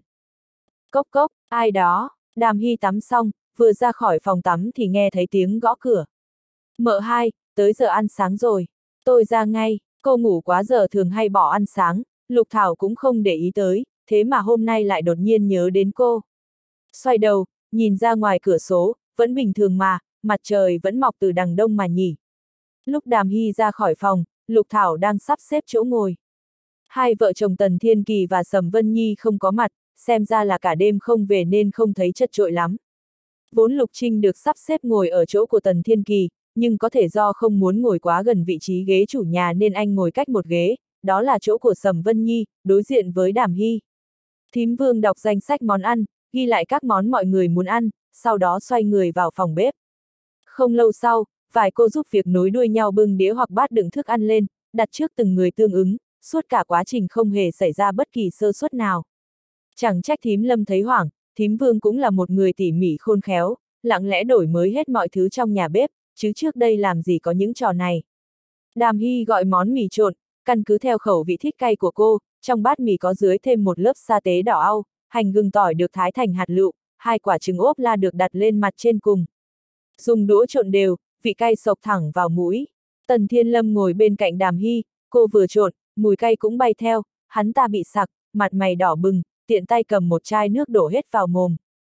Cốc cốc, ai đó, Đàm Hy tắm xong, vừa ra khỏi phòng tắm thì nghe thấy tiếng gõ cửa. Mợ hai, tới giờ ăn sáng rồi. Tôi ra ngay, cô ngủ quá giờ thường hay bỏ ăn sáng, Lục Thảo cũng không để ý tới, thế mà hôm nay lại đột nhiên nhớ đến cô. Xoay đầu, nhìn ra ngoài cửa sổ, vẫn bình thường mà, mặt trời vẫn mọc từ đằng đông mà nhỉ. Lúc Đàm Hy ra khỏi phòng, Lục Thảo đang sắp xếp chỗ ngồi. Hai vợ chồng Tần Thiên Kỳ và Sầm Vân Nhi không có mặt, xem ra là cả đêm không về nên không thấy chật chội lắm. Vốn Lục Trinh được sắp xếp ngồi ở chỗ của Tần Thiên Kỳ, nhưng có thể do không muốn ngồi quá gần vị trí ghế chủ nhà nên anh ngồi cách một ghế, đó là chỗ của Sầm Vân Nhi, đối diện với Đàm Hy. Thím Vương đọc danh sách món ăn, ghi lại các món mọi người muốn ăn, sau đó xoay người vào phòng bếp. Không lâu sau, vài cô giúp việc nối đuôi nhau bưng đĩa hoặc bát đựng thức ăn lên, đặt trước từng người tương ứng, suốt cả quá trình không hề xảy ra bất kỳ sơ suất nào. Chẳng trách thím Lâm thấy hoảng, thím Vương cũng là một người tỉ mỉ khôn khéo, lặng lẽ đổi mới hết mọi thứ trong nhà bếp, chứ trước đây làm gì có những trò này. Đàm Hy gọi món mì trộn, căn cứ theo khẩu vị thích cay của cô, trong bát mì có dưới thêm một lớp sa tế đỏ au, hành gừng tỏi được thái thành hạt lựu, hai quả trứng ốp la được đặt lên mặt trên cùng. Dùng đũa trộn đều, vị cay xộc thẳng vào mũi. Tần Thiên Lâm ngồi bên cạnh Đàm Hy, cô vừa trộn, mùi cay cũng bay theo, hắn ta bị sặc, mặt mày đỏ bừng, tiện tay cầm một chai nước đổ hết vào mồm.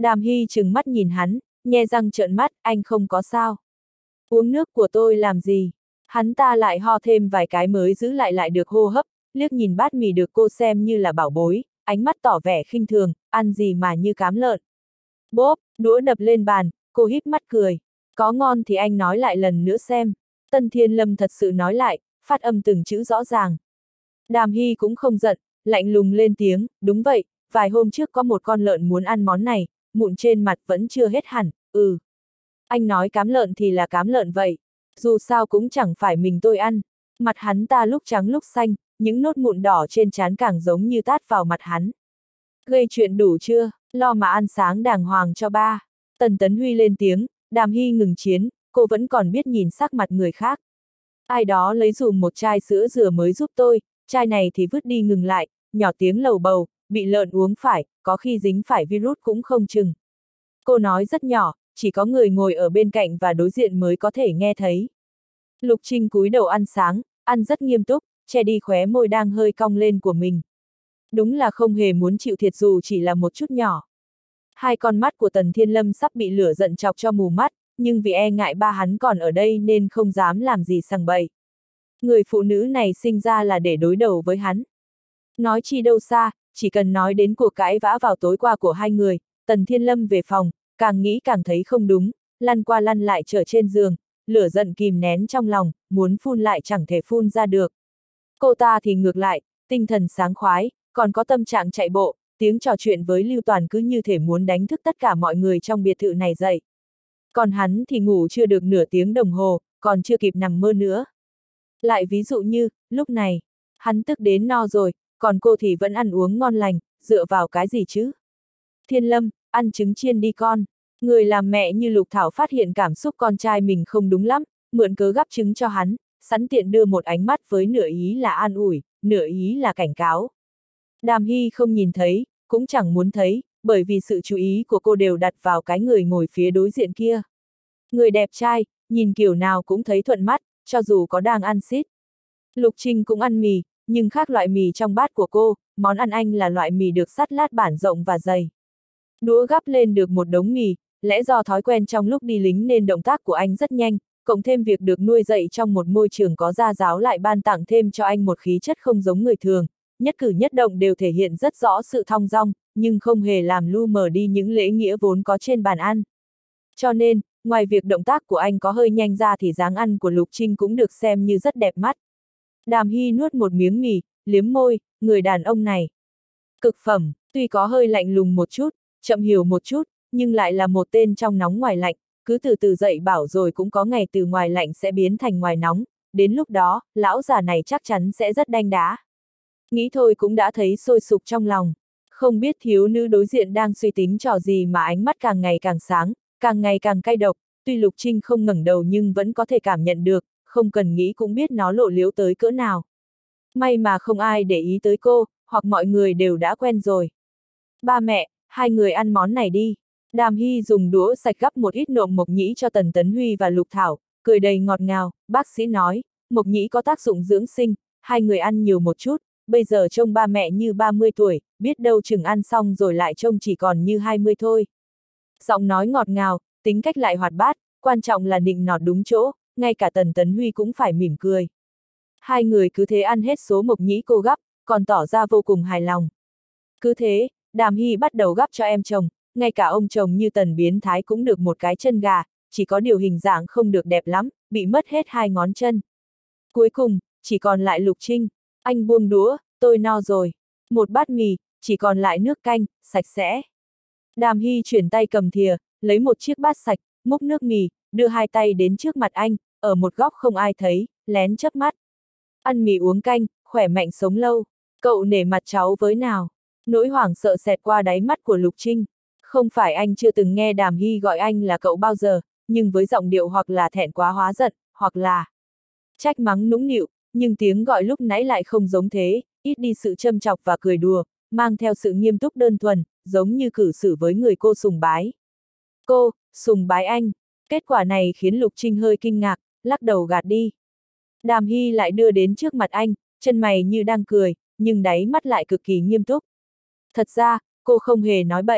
Đàm Hy trừng mắt nhìn hắn, nhe răng trợn mắt, anh không có sao. Uống nước của tôi làm gì? Hắn ta lại ho thêm vài cái mới giữ lại lại được hô hấp, liếc nhìn bát mì được cô xem như là bảo bối, ánh mắt tỏ vẻ khinh thường, ăn gì mà như cám lợn. Bốp, đũa đập lên bàn, cô híp mắt cười. Có ngon thì anh nói lại lần nữa xem. Tần Thiên Lâm thật sự nói lại, phát âm từng chữ rõ ràng. Đàm Hy cũng không giận, lạnh lùng lên tiếng, đúng vậy, vài hôm trước có một con lợn muốn ăn món này, mụn trên mặt vẫn chưa hết hẳn, ừ. Anh nói cám lợn thì là cám lợn vậy, dù sao cũng chẳng phải mình tôi ăn. Mặt hắn ta lúc trắng lúc xanh, những nốt mụn đỏ trên trán càng giống như tát vào mặt hắn. Gây chuyện đủ chưa, lo mà ăn sáng đàng hoàng cho ba. Tần Tấn Huy lên tiếng, Đàm Hy ngừng chiến, cô vẫn còn biết nhìn sắc mặt người khác. Ai đó lấy dùm một chai sữa dừa mới giúp tôi, chai này thì vứt đi ngừng lại, nhỏ tiếng lầu bầu, bị lợn uống phải, có khi dính phải virus cũng không chừng. Cô nói rất nhỏ, chỉ có người ngồi ở bên cạnh và đối diện mới có thể nghe thấy. Lục Trinh cúi đầu ăn sáng, ăn rất nghiêm túc, che đi khóe môi đang hơi cong lên của mình. Đúng là không hề muốn chịu thiệt dù chỉ là một chút nhỏ. Hai con mắt của Tần Thiên Lâm sắp bị lửa giận chọc cho mù mắt, nhưng vì e ngại ba hắn còn ở đây nên không dám làm gì sằng bậy. Người phụ nữ này sinh ra là để đối đầu với hắn. Nói chi đâu xa, chỉ cần nói đến cuộc cãi vã vào tối qua của hai người, Tần Thiên Lâm về phòng, càng nghĩ càng thấy không đúng, lăn qua lăn lại trở trên giường, lửa giận kìm nén trong lòng, muốn phun lại chẳng thể phun ra được. Cô ta thì ngược lại, tinh thần sáng khoái, còn có tâm trạng chạy bộ, tiếng trò chuyện với Lưu Toàn cứ như thể muốn đánh thức tất cả mọi người trong biệt thự này dậy. Còn hắn thì ngủ chưa được nửa tiếng đồng hồ, còn chưa kịp nằm mơ nữa. Lại ví dụ như, lúc này, hắn tức đến no rồi, còn cô thì vẫn ăn uống ngon lành, dựa vào cái gì chứ? Thiên Lâm, ăn trứng chiên đi con. Người làm mẹ như Lục Thảo phát hiện cảm xúc con trai mình không đúng lắm, mượn cớ gắp trứng cho hắn, sẵn tiện đưa một ánh mắt với nửa ý là an ủi, nửa ý là cảnh cáo. Đàm Hy không nhìn thấy, cũng chẳng muốn thấy, bởi vì sự chú ý của cô đều đặt vào cái người ngồi phía đối diện kia. Người đẹp trai, nhìn kiểu nào cũng thấy thuận mắt, cho dù có đang ăn xít. Lục Trinh cũng ăn mì, nhưng khác loại mì trong bát của cô, món ăn anh là loại mì được sắt lát bản rộng và dày. Đũa gắp lên được một đống mì, lẽ do thói quen trong lúc đi lính nên động tác của anh rất nhanh, cộng thêm việc được nuôi dạy trong một môi trường có gia giáo lại ban tặng thêm cho anh một khí chất không giống người thường, nhất cử nhất động đều thể hiện rất rõ sự thong dong, nhưng không hề làm lu mờ đi những lễ nghĩa vốn có trên bàn ăn. Cho nên, ngoài việc động tác của anh có hơi nhanh ra thì dáng ăn của Lục Trinh cũng được xem như rất đẹp mắt. Đàm Hy nuốt một miếng mì, liếm môi, người đàn ông này. Cực phẩm, tuy có hơi lạnh lùng một chút, chậm hiểu một chút, nhưng lại là một tên trong nóng ngoài lạnh, cứ từ từ dậy bảo rồi cũng có ngày từ ngoài lạnh sẽ biến thành ngoài nóng, đến lúc đó, lão già này chắc chắn sẽ rất đanh đá. Nghĩ thôi cũng đã thấy sôi sục trong lòng, không biết thiếu nữ đối diện đang suy tính trò gì mà ánh mắt càng ngày càng sáng, càng ngày càng cay độc, tuy Lục Trinh không ngẩng đầu nhưng vẫn có thể cảm nhận được, không cần nghĩ cũng biết nó lộ liễu tới cỡ nào. May mà không ai để ý tới cô, hoặc mọi người đều đã quen rồi. Ba mẹ, hai người ăn món này đi. Đàm Hy dùng đũa sạch gắp một ít nộm mộc nhĩ cho Tần Tấn Huy và Lục Thảo, cười đầy ngọt ngào, bác sĩ nói, mộc nhĩ có tác dụng dưỡng sinh, hai người ăn nhiều một chút, bây giờ trông ba mẹ như ba mươi tuổi, biết đâu chừng ăn xong rồi lại trông chỉ còn như hai mươi thôi. Giọng nói ngọt ngào, tính cách lại hoạt bát, quan trọng là nịnh nọt đúng chỗ, ngay cả Tần Tấn Huy cũng phải mỉm cười. Hai người cứ thế ăn hết số mộc nhĩ cô gắp, còn tỏ ra vô cùng hài lòng. Cứ thế, Đàm Hy bắt đầu gắp cho em chồng, ngay cả ông chồng như Tần biến thái cũng được một cái chân gà, chỉ có điều hình dạng không được đẹp lắm, bị mất hết hai ngón chân. Cuối cùng, chỉ còn lại Lục Trinh, anh buông đũa, tôi no rồi. Một bát mì, chỉ còn lại nước canh, sạch sẽ. Đàm Hy chuyển tay cầm thìa, lấy một chiếc bát sạch, múc nước mì, đưa hai tay đến trước mặt anh, ở một góc không ai thấy, lén chớp mắt. Ăn mì uống canh, khỏe mạnh sống lâu. Cậu nể mặt cháu với nào. Nỗi hoảng sợ xẹt qua đáy mắt của Lục Trinh. Không phải anh chưa từng nghe Đàm Hy gọi anh là cậu bao giờ, nhưng với giọng điệu hoặc là thẹn quá hóa giận, hoặc là trách mắng nũng nịu, nhưng tiếng gọi lúc nãy lại không giống thế, ít đi sự châm chọc và cười đùa, mang theo sự nghiêm túc đơn thuần, giống như cử xử với người cô sùng bái. Cô, sùng bái anh. Kết quả này khiến Lục Trinh hơi kinh ngạc, lắc đầu gạt đi. Đàm Hy lại đưa đến trước mặt anh, chân mày như đang cười, nhưng đáy mắt lại cực kỳ nghiêm túc. Thật ra, cô không hề nói bậy,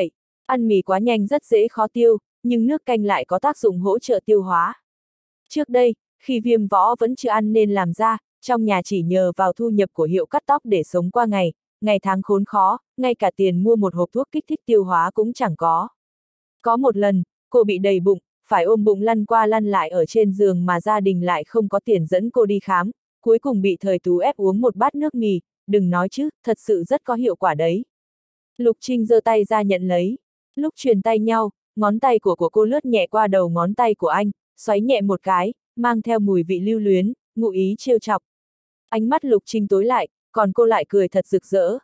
Ăn mì quá nhanh rất dễ khó tiêu, nhưng nước canh lại có tác dụng hỗ trợ tiêu hóa. Trước đây, khi Viêm Võ vẫn chưa ăn nên làm ra, trong nhà chỉ nhờ vào thu nhập của hiệu cắt tóc để sống qua ngày, ngày tháng khốn khó, ngay cả tiền mua một hộp thuốc kích thích tiêu hóa cũng chẳng có. Có một lần, cô bị đầy bụng, phải ôm bụng lăn qua lăn lại ở trên giường mà gia đình lại không có tiền dẫn cô đi khám, cuối cùng bị Thời Tú ép uống một bát nước mì, đừng nói chứ, thật sự rất có hiệu quả đấy. Lục Trinh giơ tay ra nhận lấy. Lúc truyền tay nhau, ngón tay của của cô lướt nhẹ qua đầu ngón tay của anh, xoáy nhẹ một cái, mang theo mùi vị lưu luyến, ngụ ý trêu chọc. Ánh mắt Lục Trinh tối lại, còn cô lại cười thật rực rỡ.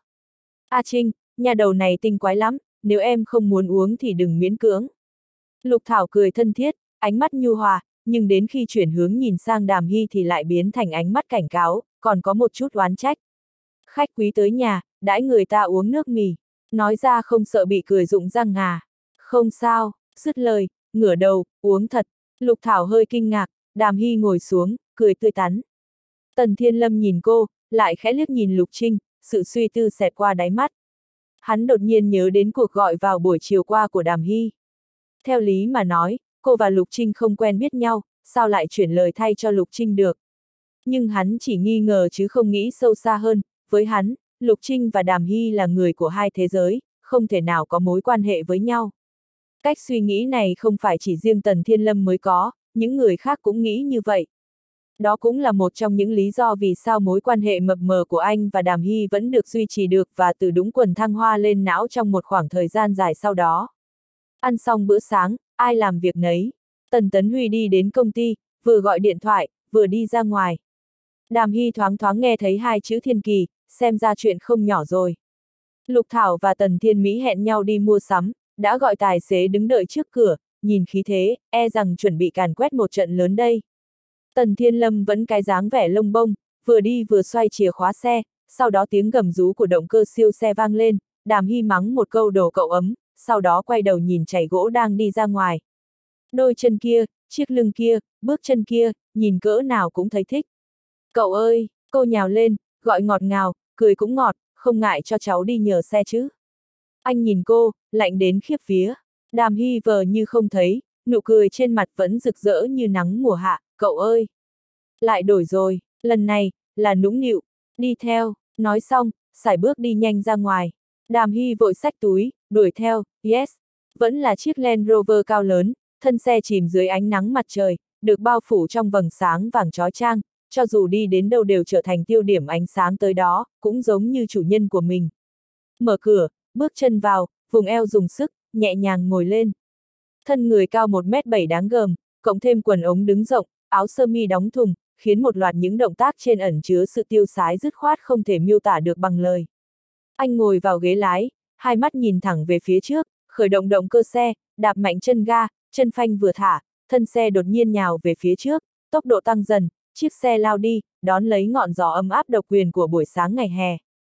A Trinh, nhà đầu này tinh quái lắm, nếu em không muốn uống thì đừng miễn cưỡng. Lục Thảo cười thân thiết, ánh mắt nhu hòa, nhưng đến khi chuyển hướng nhìn sang Đàm Hy thì lại biến thành ánh mắt cảnh cáo, còn có một chút oán trách. Khách quý tới nhà, đãi người ta uống nước mì, nói ra không sợ bị cười rụng răng à. Không sao, dứt lời, ngửa đầu, uống thật. Lục Thảo hơi kinh ngạc, Đàm Hy ngồi xuống, cười tươi tắn. Tần Thiên Lâm nhìn cô, lại khẽ liếc nhìn Lục Trinh, sự suy tư xẹt qua đáy mắt. Hắn đột nhiên nhớ đến cuộc gọi vào buổi chiều qua của Đàm Hy. Theo lý mà nói, cô và Lục Trinh không quen biết nhau, sao lại chuyển lời thay cho Lục Trinh được. Nhưng hắn chỉ nghi ngờ chứ không nghĩ sâu xa hơn, với hắn, Lục Trinh và Đàm Hy là người của hai thế giới, không thể nào có mối quan hệ với nhau. Cách suy nghĩ này không phải chỉ riêng Tần Thiên Lâm mới có, những người khác cũng nghĩ như vậy. Đó cũng là một trong những lý do vì sao mối quan hệ mập mờ của anh và Đàm Hy vẫn được duy trì được và từ đúng quần thăng hoa lên não trong một khoảng thời gian dài sau đó. Ăn xong bữa sáng, ai làm việc nấy. Tần Tấn Huy đi đến công ty, vừa gọi điện thoại, vừa đi ra ngoài. Đàm Hy thoáng thoáng nghe thấy hai chữ Thiên Kỳ, xem ra chuyện không nhỏ rồi. Lục Thảo và Tần Thiên Mỹ hẹn nhau đi mua sắm, đã gọi tài xế đứng đợi trước cửa, nhìn khí thế, e rằng chuẩn bị càn quét một trận lớn đây. Tần Thiên Lâm vẫn cái dáng vẻ lông bông, vừa đi vừa xoay chìa khóa xe, sau đó tiếng gầm rú của động cơ siêu xe vang lên, Đàm Hy mắng một câu đồ cậu ấm, sau đó quay đầu nhìn chảy gỗ đang đi ra ngoài. Đôi chân kia, chiếc lưng kia, bước chân kia, nhìn cỡ nào cũng thấy thích. Cậu ơi, cô nhào lên, gọi ngọt ngào, cười cũng ngọt, không ngại cho cháu đi nhờ xe chứ. Anh nhìn cô, lạnh đến khiếp vía. Đàm Hy vờ như không thấy, nụ cười trên mặt vẫn rực rỡ như nắng mùa hạ, cậu ơi. Lại đổi rồi, lần này, là nũng nịu, đi theo, nói xong, sải bước đi nhanh ra ngoài. Đàm Hy vội xách túi, đuổi theo, yes, vẫn là chiếc Land Rover cao lớn, thân xe chìm dưới ánh nắng mặt trời, được bao phủ trong vầng sáng vàng chói chang, cho dù đi đến đâu đều trở thành tiêu điểm ánh sáng tới đó, cũng giống như chủ nhân của mình. Mở cửa, bước chân vào, vùng eo dùng sức, nhẹ nhàng ngồi lên. Thân người cao một mét bảy đáng gờm, cộng thêm quần ống đứng rộng, áo sơ mi đóng thùng, khiến một loạt những động tác trên ẩn chứa sự tiêu sái dứt khoát không thể miêu tả được bằng lời. Anh ngồi vào ghế lái, hai mắt nhìn thẳng về phía trước, khởi động động cơ xe, đạp mạnh chân ga, chân phanh vừa thả, thân xe đột nhiên nhào về phía trước, tốc độ tăng dần, chiếc xe lao đi, đón lấy ngọn gió ấm áp độc quyền của buổi sáng ngày hè.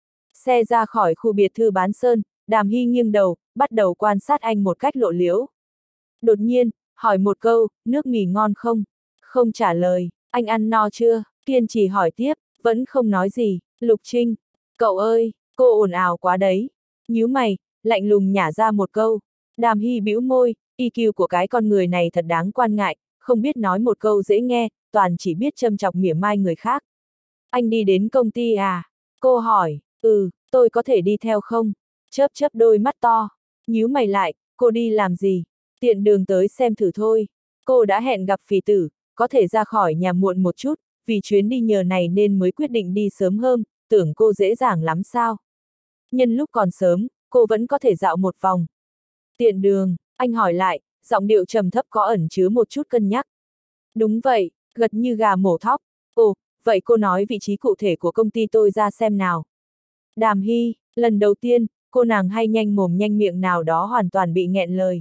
Xe ra khỏi khu biệt thự bán sơn, Đàm Hy nghiêng đầu, bắt đầu quan sát anh một cách lộ liễu. Đột nhiên, hỏi một câu, nước mì ngon không? Không trả lời, anh ăn no chưa? Kiên trì hỏi tiếp, vẫn không nói gì. Lục Trinh, cậu ơi, cô ồn ào quá đấy. Nhíu mày, lạnh lùng nhả ra một câu. Đàm Hy bĩu môi, i kiu của cái con người này thật đáng quan ngại, không biết nói một câu dễ nghe, toàn chỉ biết châm chọc mỉa mai người khác. Anh đi đến công ty à? Cô hỏi, ừ, tôi có thể đi theo không? Chớp chớp đôi mắt to, nhíu mày lại, cô đi làm gì? Tiện đường tới xem thử thôi. Cô đã hẹn gặp Phì Tử, có thể ra khỏi nhà muộn một chút, vì chuyến đi nhờ này nên mới quyết định đi sớm hơn, tưởng cô dễ dàng lắm sao? Nhân lúc còn sớm, cô vẫn có thể dạo một vòng. Tiện đường, anh hỏi lại, giọng điệu trầm thấp có ẩn chứa một chút cân nhắc. Đúng vậy, gật như gà mổ thóc. Ồ, vậy cô nói vị trí cụ thể của công ty tôi ra xem nào. Đàm Hy, lần đầu tiên, cô nàng hay nhanh mồm nhanh miệng nào đó hoàn toàn bị nghẹn lời.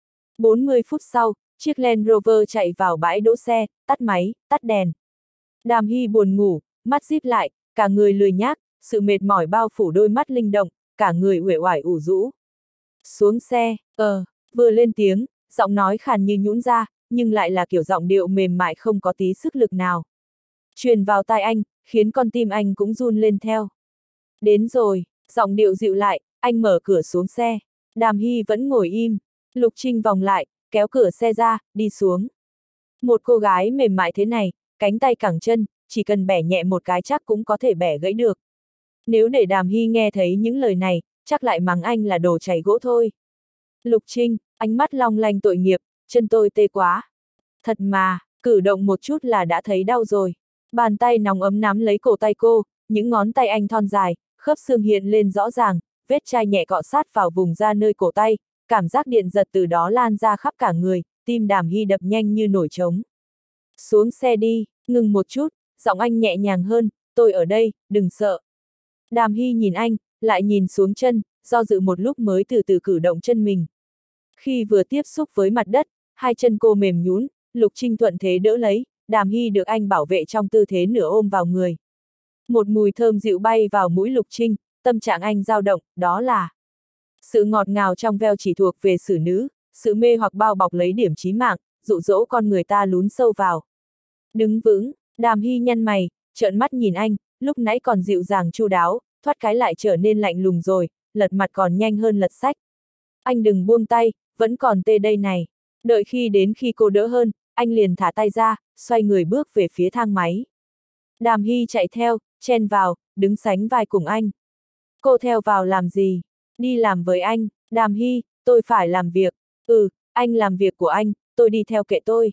bốn mươi phút sau, chiếc Land Rover chạy vào bãi đỗ xe, tắt máy, tắt đèn. Đàm Hy buồn ngủ, mắt díp lại, cả người lười nhác, sự mệt mỏi bao phủ đôi mắt linh động, cả người uể oải ủ rũ. Xuống xe, ờ, vừa lên tiếng, giọng nói khàn như nhũn ra, nhưng lại là kiểu giọng điệu mềm mại không có tí sức lực nào. Truyền vào tai anh, khiến con tim anh cũng run lên theo. Đến rồi, giọng điệu dịu lại, anh mở cửa xuống xe. Đàm Hy vẫn ngồi im. Lục Trinh vòng lại, kéo cửa xe ra, đi xuống. Một cô gái mềm mại thế này, cánh tay cẳng chân, chỉ cần bẻ nhẹ một cái chắc cũng có thể bẻ gãy được. Nếu để Đàm Hy nghe thấy những lời này, chắc lại mắng anh là đồ chảy gỗ thôi. Lục Trinh, ánh mắt long lanh tội nghiệp, chân tôi tê quá. Thật mà, cử động một chút là đã thấy đau rồi. Bàn tay nóng ấm nắm lấy cổ tay cô, những ngón tay anh thon dài, khớp xương hiện lên rõ ràng, vết chai nhẹ cọ sát vào vùng da nơi cổ tay, cảm giác điện giật từ đó lan ra khắp cả người, tim Đàm Hy đập nhanh như nổi trống. Xuống xe đi, ngừng một chút, giọng anh nhẹ nhàng hơn, tôi ở đây, đừng sợ. Đàm Hy nhìn anh, lại nhìn xuống chân, do dự một lúc mới từ từ cử động chân mình. Khi vừa tiếp xúc với mặt đất, hai chân cô mềm nhũn, Lục Trinh thuận thế đỡ lấy, Đàm Hy được anh bảo vệ trong tư thế nửa ôm vào người. Một mùi thơm dịu bay vào mũi Lục Trinh, tâm trạng anh dao động, đó là sự ngọt ngào trong veo chỉ thuộc về xử nữ, sự mê hoặc bao bọc lấy điểm chí mạng, dụ dỗ con người ta lún sâu vào. Đứng vững, Đàm Hy nhăn mày, trợn mắt nhìn anh, lúc nãy còn dịu dàng chu đáo, thoát cái lại trở nên lạnh lùng rồi, lật mặt còn nhanh hơn lật sách. Anh đừng buông tay, vẫn còn tê đây này. Đợi khi đến khi cô đỡ hơn, anh liền thả tay ra, xoay người bước về phía thang máy. Đàm Hy chạy theo, chen vào, đứng sánh vai cùng anh. Cô theo vào làm gì? Đi làm với anh. Đàm Hy, tôi phải làm việc. Ừ, anh làm việc của anh, tôi đi theo kệ tôi.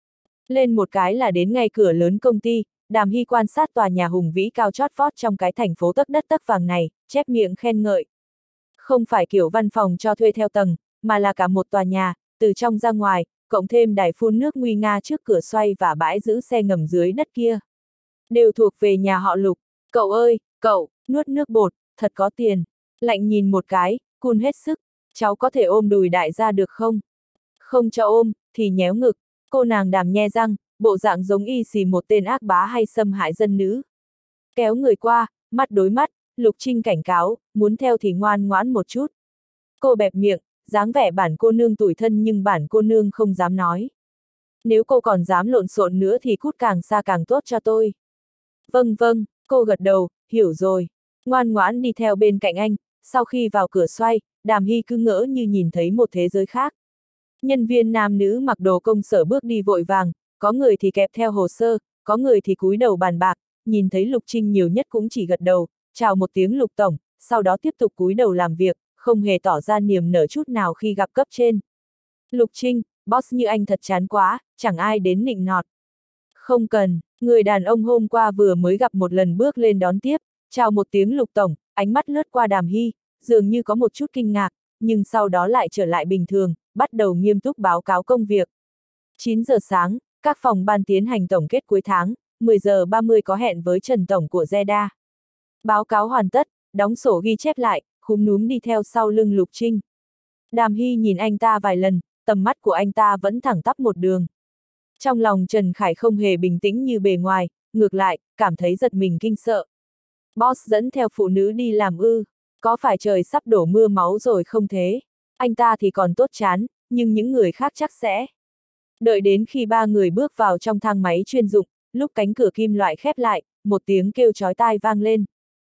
Lên một cái là đến ngay cửa lớn công ty, Đàm Hy quan sát tòa nhà hùng vĩ cao chót vót trong cái thành phố tấc đất tấc vàng này, chép miệng khen ngợi. Không phải kiểu văn phòng cho thuê theo tầng, mà là cả một tòa nhà, từ trong ra ngoài, cộng thêm đài phun nước nguy nga trước cửa xoay và bãi giữ xe ngầm dưới đất kia. Đều thuộc về nhà họ Lục. Cậu ơi, cậu, nuốt nước bọt, thật có tiền. Lạnh nhìn một cái, cun hết sức, cháu có thể ôm đùi đại gia được không? Không cho ôm, thì nhéo ngực. Cô nàng Đàm nhe răng, bộ dạng giống y xì một tên ác bá hay xâm hại dân nữ. Kéo người qua, mắt đối mắt, Lục Trinh cảnh cáo, muốn theo thì ngoan ngoãn một chút. Cô bẹp miệng, dáng vẻ bản cô nương tủi thân nhưng bản cô nương không dám nói. Nếu cô còn dám lộn xộn nữa thì cút càng xa càng tốt cho tôi. Vâng vâng, cô gật đầu, hiểu rồi. Ngoan ngoãn đi theo bên cạnh anh, sau khi vào cửa xoay, Đàm Hy cứ ngỡ như nhìn thấy một thế giới khác. Nhân viên nam nữ mặc đồ công sở bước đi vội vàng, có người thì kẹp theo hồ sơ, có người thì cúi đầu bàn bạc, nhìn thấy Lục Trinh nhiều nhất cũng chỉ gật đầu, chào một tiếng Lục Tổng, sau đó tiếp tục cúi đầu làm việc, không hề tỏ ra niềm nở chút nào khi gặp cấp trên. Lục Trinh, boss như anh thật chán quá, chẳng ai đến nịnh nọt. Không cần, người đàn ông hôm qua vừa mới gặp một lần bước lên đón tiếp, chào một tiếng Lục Tổng, ánh mắt lướt qua Đàm Hy, dường như có một chút kinh ngạc, nhưng sau đó lại trở lại bình thường, bắt đầu nghiêm túc báo cáo công việc. chín giờ sáng, các phòng ban tiến hành tổng kết cuối tháng, mười giờ ba mươi có hẹn với Trần Tổng của Zeda. Báo cáo hoàn tất, đóng sổ ghi chép lại, khúm núm đi theo sau lưng Lục Trinh. Đàm Hy nhìn anh ta vài lần, tầm mắt của anh ta vẫn thẳng tắp một đường. Trong lòng Trần Khải không hề bình tĩnh như bề ngoài, ngược lại, cảm thấy giật mình kinh sợ. Boss dẫn theo phụ nữ đi làm ư, có phải trời sắp đổ mưa máu rồi không thế? Anh ta thì còn tốt chán, nhưng những người khác chắc sẽ. Đợi đến khi ba người bước vào trong thang máy chuyên dụng, lúc cánh cửa kim loại khép lại, một tiếng kêu chói tai vang lên.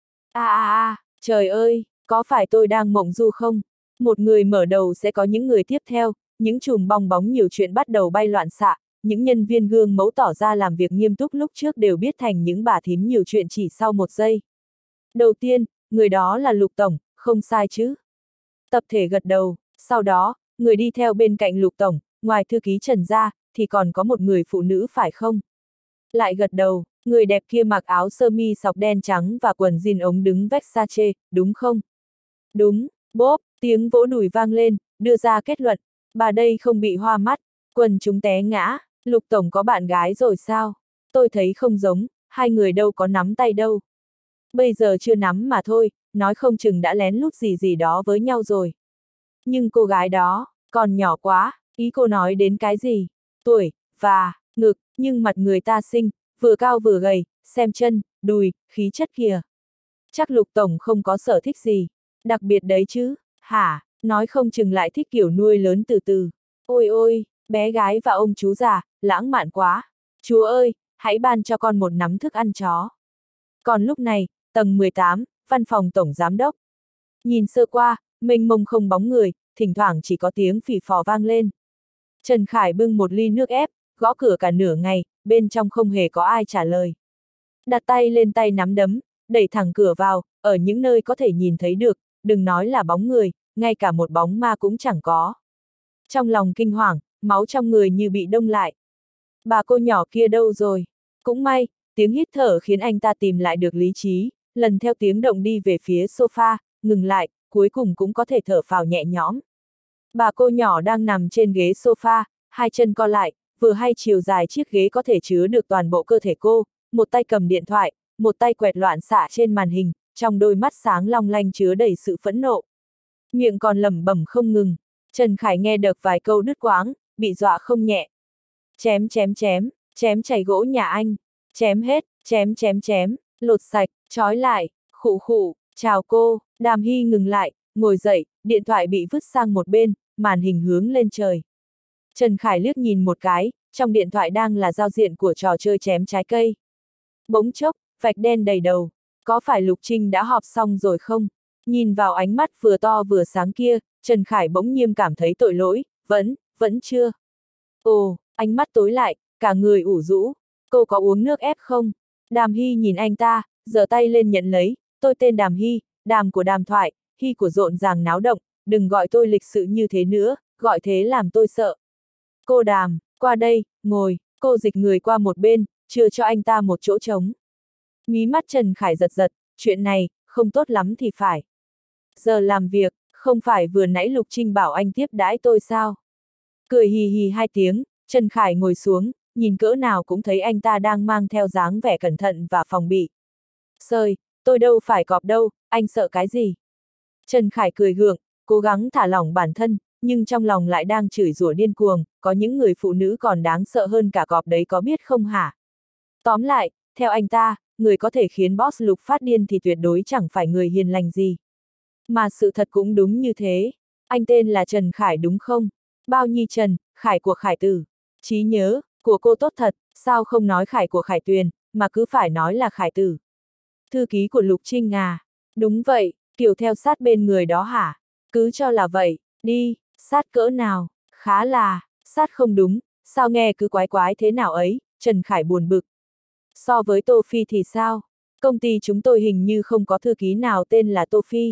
A a a, trời ơi, có phải tôi đang mộng du không? Một người mở đầu sẽ có những người tiếp theo, những chùm bong bóng nhiều chuyện bắt đầu bay loạn xạ, những nhân viên gương mẫu tỏ ra làm việc nghiêm túc lúc trước đều biết thành những bà thím nhiều chuyện chỉ sau một giây. Đầu tiên, người đó là Lục Tổng, không sai chứ? Tập thể gật đầu, sau đó, người đi theo bên cạnh Lục Tổng, ngoài thư ký Trần ra, thì còn có một người phụ nữ phải không? Lại gật đầu, người đẹp kia mặc áo sơ mi sọc đen trắng và quần jean ống đứng Versace, đúng không? Đúng, bốp, tiếng vỗ đùi vang lên, đưa ra kết luận, bà đây không bị hoa mắt, quần chúng té ngã, Lục Tổng có bạn gái rồi sao? Tôi thấy không giống, hai người đâu có nắm tay đâu. Bây giờ chưa nắm mà thôi, nói không chừng đã lén lút gì gì đó với nhau rồi. Nhưng cô gái đó, còn nhỏ quá, ý cô nói đến cái gì? Tuổi, và, ngực, nhưng mặt người ta xinh, vừa cao vừa gầy, xem chân, đùi, khí chất kìa. Chắc Lục Tổng không có sở thích gì, đặc biệt đấy chứ, hả, nói không chừng lại thích kiểu nuôi lớn từ từ. Ôi ôi, bé gái và ông chú già, lãng mạn quá. Chú ơi, hãy ban cho con một nắm thức ăn chó. Còn lúc này, tầng mười tám, văn phòng tổng giám đốc. Nhìn sơ qua, mênh mông không bóng người, thỉnh thoảng chỉ có tiếng phì phò vang lên. Trần Khải bưng một ly nước ép, gõ cửa cả nửa ngày, bên trong không hề có ai trả lời. Đặt tay lên tay nắm đấm, đẩy thẳng cửa vào, ở những nơi có thể nhìn thấy được, đừng nói là bóng người, ngay cả một bóng ma cũng chẳng có. Trong lòng kinh hoàng, máu trong người như bị đông lại. Bà cô nhỏ kia đâu rồi? Cũng may, tiếng hít thở khiến anh ta tìm lại được lý trí, lần theo tiếng động đi về phía sofa, ngừng lại, cuối cùng cũng có thể thở phào nhẹ nhõm. Bà cô nhỏ đang nằm trên ghế sofa, hai chân co lại, vừa hay chiều dài chiếc ghế có thể chứa được toàn bộ cơ thể cô, một tay cầm điện thoại, một tay quẹt loạn xạ trên màn hình, trong đôi mắt sáng long lanh chứa đầy sự phẫn nộ. Miệng còn lẩm bẩm không ngừng. Trần Khải nghe được vài câu đứt quãng, bị dọa không nhẹ. Chém chém chém, chém chảy gỗ nhà anh, chém hết, chém chém chém, lột sạch, trói lại, khụ khụ, chào cô. Đàm Hy ngừng lại, ngồi dậy, điện thoại bị vứt sang một bên, màn hình hướng lên trời. Trần Khải liếc nhìn một cái, trong điện thoại đang là giao diện của trò chơi chém trái cây. Bỗng chốc, vạch đen đầy đầu, có phải Lục Trinh đã họp xong rồi không? Nhìn vào ánh mắt vừa to vừa sáng kia, Trần Khải bỗng nhiên cảm thấy tội lỗi, vẫn, vẫn chưa. Ồ, ánh mắt tối lại, cả người ủ rũ. Cô có uống nước ép không? Đàm Hy nhìn anh ta, giơ tay lên nhận lấy, tôi tên Đàm Hy, Đàm của Đàm thoại, Hy của rộn ràng náo động, đừng gọi tôi lịch sự như thế nữa, gọi thế làm tôi sợ. Cô Đàm, qua đây, ngồi, cô dịch người qua một bên, chưa cho anh ta một chỗ trống. Mí mắt Trần Khải giật giật, chuyện này, không tốt lắm thì phải. Giờ làm việc, không phải vừa nãy Lục Trinh bảo anh tiếp đãi tôi sao? Cười hì hì hai tiếng, Trần Khải ngồi xuống, nhìn cỡ nào cũng thấy anh ta đang mang theo dáng vẻ cẩn thận và phòng bị. Sơi, tôi đâu phải cọp đâu, anh sợ cái gì? Trần Khải cười gượng, cố gắng thả lỏng bản thân, nhưng trong lòng lại đang chửi rủa điên cuồng, có những người phụ nữ còn đáng sợ hơn cả cọp đấy có biết không hả? Tóm lại, theo anh ta, người có thể khiến boss Lục phát điên thì tuyệt đối chẳng phải người hiền lành gì. Mà sự thật cũng đúng như thế. Anh tên là Trần Khải đúng không? Bao nhi Trần, Khải của Khải Tử. Trí nhớ, của cô tốt thật, sao không nói Khải của Khải Tuyền, mà cứ phải nói là Khải Tử. Thư ký của Lục Trinh à? Đúng vậy, kiểu theo sát bên người đó hả? Cứ cho là vậy, đi, sát cỡ nào? Khá là, sát không đúng, sao nghe cứ quái quái thế nào ấy, Trần Khải buồn bực. So với Tô Phi thì sao? Công ty chúng tôi hình như không có thư ký nào tên là Tô Phi.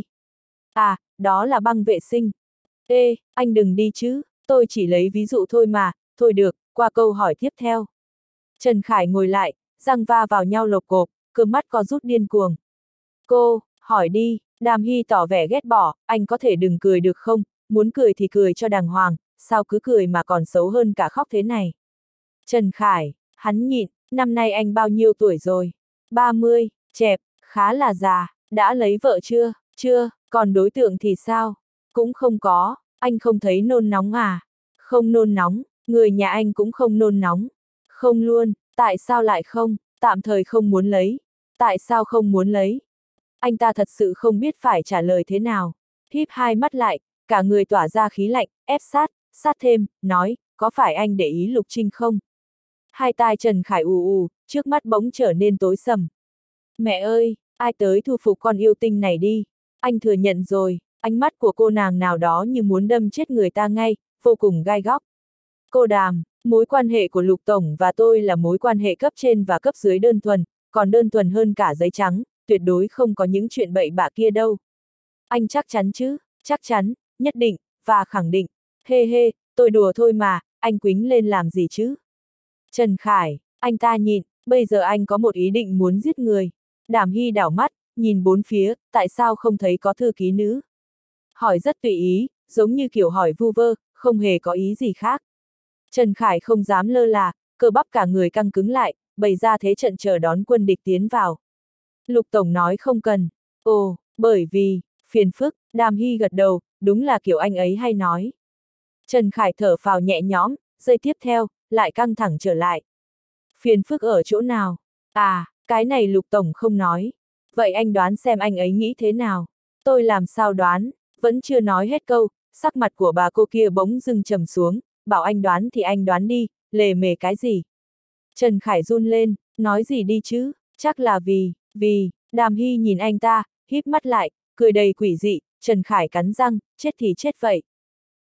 À, đó là băng vệ sinh. Ê, anh đừng đi chứ, tôi chỉ lấy ví dụ thôi mà, thôi được, qua câu hỏi tiếp theo. Trần Khải ngồi lại, răng va vào nhau lộc cộp, cơ mắt có rút điên cuồng. Cô, hỏi đi, Đàm Hy tỏ vẻ ghét bỏ, anh có thể đừng cười được không, muốn cười thì cười cho đàng hoàng, sao cứ cười mà còn xấu hơn cả khóc thế này. Trần Khải, hắn nhịn, năm nay anh bao nhiêu tuổi rồi? ba mươi, chẹp, khá là già, đã lấy vợ chưa? Chưa, còn đối tượng thì sao? Cũng không có, anh không thấy nôn nóng à? Không nôn nóng, người nhà anh cũng không nôn nóng. Không luôn, tại sao lại không? Tạm thời không muốn lấy. Tại sao không muốn lấy? Anh ta thật sự không biết phải trả lời thế nào. Híp hai mắt lại, cả người tỏa ra khí lạnh, ép sát, sát thêm, nói, có phải anh để ý Lục Trinh không? Hai tai Trần Khải ù ù, trước mắt bỗng trở nên tối sầm. Mẹ ơi, ai tới thu phục con yêu tinh này đi? Anh thừa nhận rồi, ánh mắt của cô nàng nào đó như muốn đâm chết người ta ngay, vô cùng gai góc. Cô Đàm, mối quan hệ của Lục Tổng và tôi là mối quan hệ cấp trên và cấp dưới đơn thuần, còn đơn thuần hơn cả giấy trắng, tuyệt đối không có những chuyện bậy bạ kia đâu. Anh chắc chắn chứ? Chắc chắn, nhất định, và khẳng định. Hê hê, tôi đùa thôi mà, anh quýnh lên làm gì chứ? Trần Khải, anh ta nhịn, bây giờ anh có một ý định muốn giết người. Đàm Hy đảo mắt, nhìn bốn phía, tại sao không thấy có thư ký nữ? Hỏi rất tùy ý, giống như kiểu hỏi vu vơ, không hề có ý gì khác. Trần Khải không dám lơ là, cơ bắp cả người căng cứng lại, bày ra thế trận chờ đón quân địch tiến vào. Lục Tổng nói không cần. Ồ, bởi vì, phiền phức, Đàm Hy gật đầu, đúng là kiểu anh ấy hay nói. Trần Khải thở phào nhẹ nhõm, giây tiếp theo, lại căng thẳng trở lại. Phiền phức ở chỗ nào? À, cái này Lục Tổng không nói. Vậy anh đoán xem anh ấy nghĩ thế nào? Tôi làm sao đoán? Vẫn chưa nói hết câu, sắc mặt của bà cô kia bỗng dưng trầm xuống, bảo anh đoán thì anh đoán đi, lề mề cái gì? Trần Khải run lên, nói gì đi chứ? Chắc là vì, vì, Đàm Hy nhìn anh ta, híp mắt lại, cười đầy quỷ dị, Trần Khải cắn răng, chết thì chết vậy.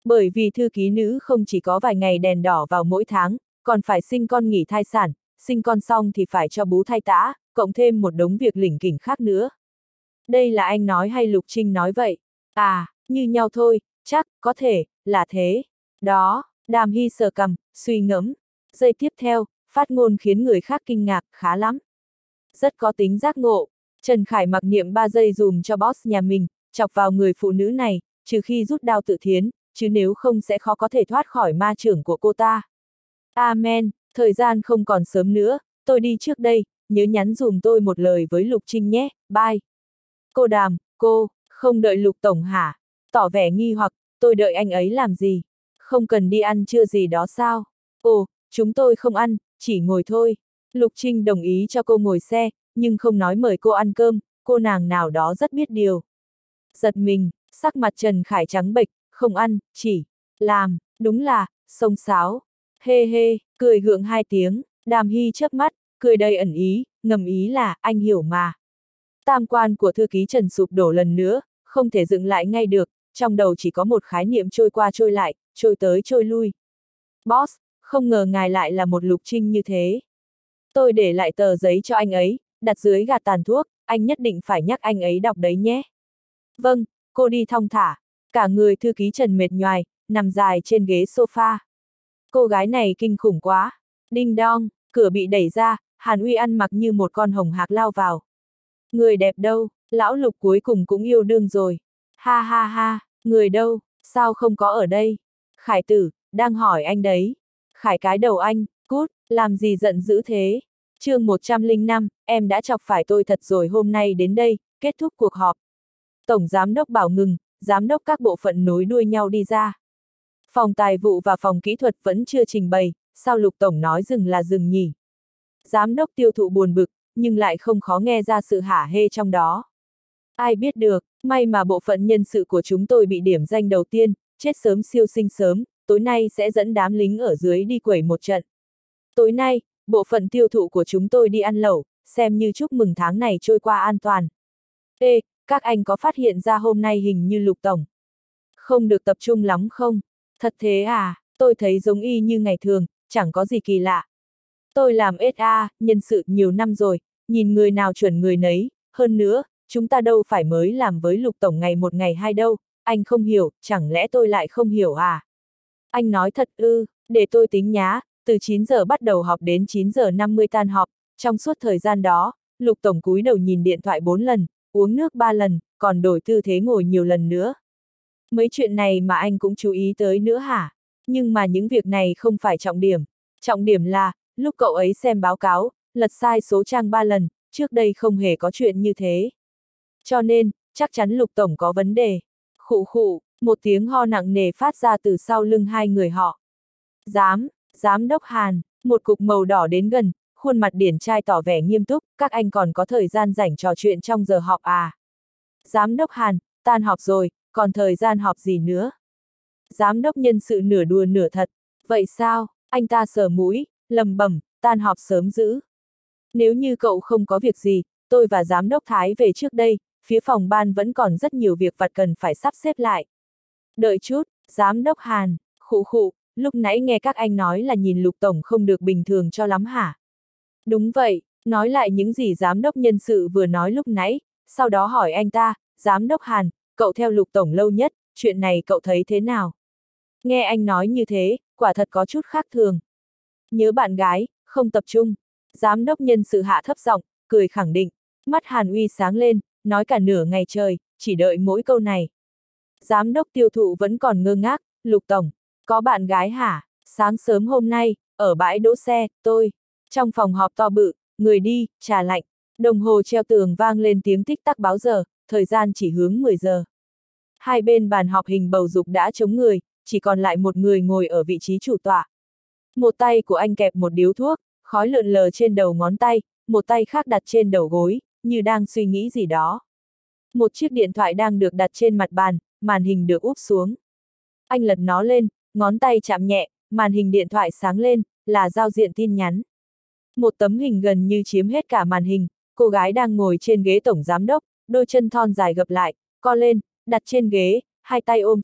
Bởi vì thư ký nữ không chỉ có vài ngày đèn đỏ vào mỗi tháng, còn phải sinh con nghỉ thai sản, sinh con xong thì phải cho bú thay tã, cộng thêm một đống việc lỉnh kỉnh khác nữa. Đây là anh nói hay Lục Trinh nói vậy? À, như nhau thôi, chắc, có thể, là thế. Đó, Đàm Hy sờ cằm, suy ngẫm. Giây tiếp theo, phát ngôn khiến người khác kinh ngạc, khá lắm. Rất có tính giác ngộ. Trần Khải mặc niệm ba giây dùm cho boss nhà mình, chọc vào người phụ nữ này, trừ khi rút đao tự thiến, chứ nếu không sẽ khó có thể thoát khỏi ma chưởng của cô ta. Amen, thời gian không còn sớm nữa, tôi đi trước đây, nhớ nhắn dùm tôi một lời với Lục Trinh nhé, bye. Cô Đàm, cô, không đợi Lục Tổng hả? Tỏ vẻ nghi hoặc, tôi đợi anh ấy làm gì? Không cần đi ăn trưa gì đó sao? Ồ, chúng tôi không ăn, chỉ ngồi thôi. Lục Trinh đồng ý cho cô ngồi xe, nhưng không nói mời cô ăn cơm, cô nàng nào đó rất biết điều. Giật mình, sắc mặt Trần Khải trắng bệch, không ăn, chỉ làm, đúng là, xông xáo. Hê hê, cười gượng hai tiếng, Đàm Hy chớp mắt, cười đầy ẩn ý, ngầm ý là, anh hiểu mà. Tam quan của thư ký Trần sụp đổ lần nữa, không thể dựng lại ngay được, trong đầu chỉ có một khái niệm trôi qua trôi lại, trôi tới trôi lui. Boss, không ngờ ngài lại là một Lục Trinh như thế. Tôi để lại tờ giấy cho anh ấy, đặt dưới gạt tàn thuốc, anh nhất định phải nhắc anh ấy đọc đấy nhé. Vâng, cô đi thong thả. Cả người thư ký Trần mệt nhoài, nằm dài trên ghế sofa. Cô gái này kinh khủng quá. Đinh đong, cửa bị đẩy ra, Hàn Uy ăn mặc như một con hồng hạc lao vào. Người đẹp đâu, lão Lục cuối cùng cũng yêu đương rồi. Ha ha ha, người đâu, sao không có ở đây? Khải tử, đang hỏi anh đấy. Khải cái đầu anh, cút, làm gì giận dữ thế? chương một trăm lẻ năm, em đã chọc phải tôi thật rồi hôm nay đến đây, kết thúc cuộc họp. Tổng giám đốc bảo ngừng, giám đốc các bộ phận nối đuôi nhau đi ra. Phòng tài vụ và phòng kỹ thuật vẫn chưa trình bày, sao Lục Tổng nói dừng là dừng nhỉ? Giám đốc tiêu thụ buồn bực, nhưng lại không khó nghe ra sự hả hê trong đó. Ai biết được, may mà bộ phận nhân sự của chúng tôi bị điểm danh đầu tiên, chết sớm siêu sinh sớm, tối nay sẽ dẫn đám lính ở dưới đi quẩy một trận. Tối nay, bộ phận tiêu thụ của chúng tôi đi ăn lẩu, xem như chúc mừng tháng này trôi qua an toàn. Ê, các anh có phát hiện ra hôm nay hình như Lục Tổng không được tập trung lắm không? Thật thế à, tôi thấy giống y như ngày thường, chẳng có gì kỳ lạ. Tôi làm ét a, nhân sự nhiều năm rồi, nhìn người nào chuẩn người nấy, hơn nữa, chúng ta đâu phải mới làm với Lục Tổng ngày một ngày hai đâu, anh không hiểu, chẳng lẽ tôi lại không hiểu à? Anh nói thật ư, để tôi tính nhá, từ chín giờ bắt đầu họp đến chín giờ năm mươi tan họp, trong suốt thời gian đó, Lục Tổng cúi đầu nhìn điện thoại bốn lần, uống nước ba lần, còn đổi tư thế ngồi nhiều lần nữa. Mấy chuyện này mà anh cũng chú ý tới nữa hả? Nhưng mà những việc này không phải trọng điểm. Trọng điểm là, lúc cậu ấy xem báo cáo, lật sai số trang ba lần, trước đây không hề có chuyện như thế. Cho nên, chắc chắn Lục Tổng có vấn đề. Khụ khụ, một tiếng ho nặng nề phát ra từ sau lưng hai người họ. Giám, giám đốc Hàn, một cục màu đỏ đến gần, khuôn mặt điển trai tỏ vẻ nghiêm túc, các anh còn có thời gian rảnh trò chuyện trong giờ họp à? Giám đốc Hàn, tan họp rồi, còn thời gian họp gì nữa? Giám đốc nhân sự nửa đùa nửa thật, vậy sao? Anh ta sờ mũi, lầm bẩm, tan họp sớm dữ. Nếu như cậu không có việc gì, tôi và giám đốc Thái về trước đây, phía phòng ban vẫn còn rất nhiều việc vặt cần phải sắp xếp lại. Đợi chút, giám đốc Hàn, khụ khụ, lúc nãy nghe các anh nói là nhìn Lục Tổng không được bình thường cho lắm hả? Đúng vậy, nói lại những gì giám đốc nhân sự vừa nói lúc nãy, sau đó hỏi anh ta, giám đốc Hàn, cậu theo Lục Tổng lâu nhất, chuyện này cậu thấy thế nào? Nghe anh nói như thế, quả thật có chút khác thường. Nhớ bạn gái, không tập trung. Giám đốc nhân sự hạ thấp giọng, cười khẳng định. Mắt Hàn Uy sáng lên, nói cả nửa ngày trời, chỉ đợi mỗi câu này. Giám đốc tiêu thụ vẫn còn ngơ ngác, Lục Tổng, có bạn gái hả? Sáng sớm hôm nay, ở bãi đỗ xe, tôi. Trong phòng họp to bự, người đi, trà lạnh. Đồng hồ treo tường vang lên tiếng tích tắc báo giờ, thời gian chỉ hướng mười giờ. Hai bên bàn họp hình bầu dục đã trống người, chỉ còn lại một người ngồi ở vị trí chủ tọa. Một tay của anh kẹp một điếu thuốc, khói lượn lờ trên đầu ngón tay, một tay khác đặt trên đầu gối, như đang suy nghĩ gì đó. Một chiếc điện thoại đang được đặt trên mặt bàn, màn hình được úp xuống. Anh lật nó lên, ngón tay chạm nhẹ, màn hình điện thoại sáng lên, là giao diện tin nhắn. Một tấm hình gần như chiếm hết cả màn hình, cô gái đang ngồi trên ghế tổng giám đốc, đôi chân thon dài gập lại, co lên, đặt trên ghế, hai tay ôm chân,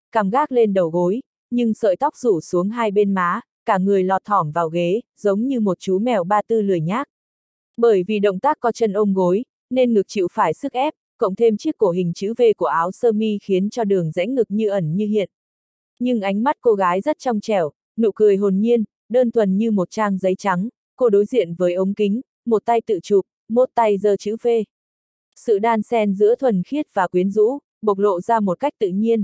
cằm gác lên đầu gối, nhưng sợi tóc rủ xuống hai bên má, cả người lọt thỏm vào ghế, giống như một chú mèo ba tư lười nhác. Bởi vì động tác co chân ôm gối, nên ngực chịu phải sức ép, cộng thêm chiếc cổ hình chữ V của áo sơ mi khiến cho đường rãnh ngực như ẩn như hiện. Nhưng ánh mắt cô gái rất trong trẻo, nụ cười hồn nhiên, đơn thuần như một trang giấy trắng, cô đối diện với ống kính, một tay tự chụp, một tay giơ chữ V. Sự đan xen giữa thuần khiết và quyến rũ, bộc lộ ra một cách tự nhiên.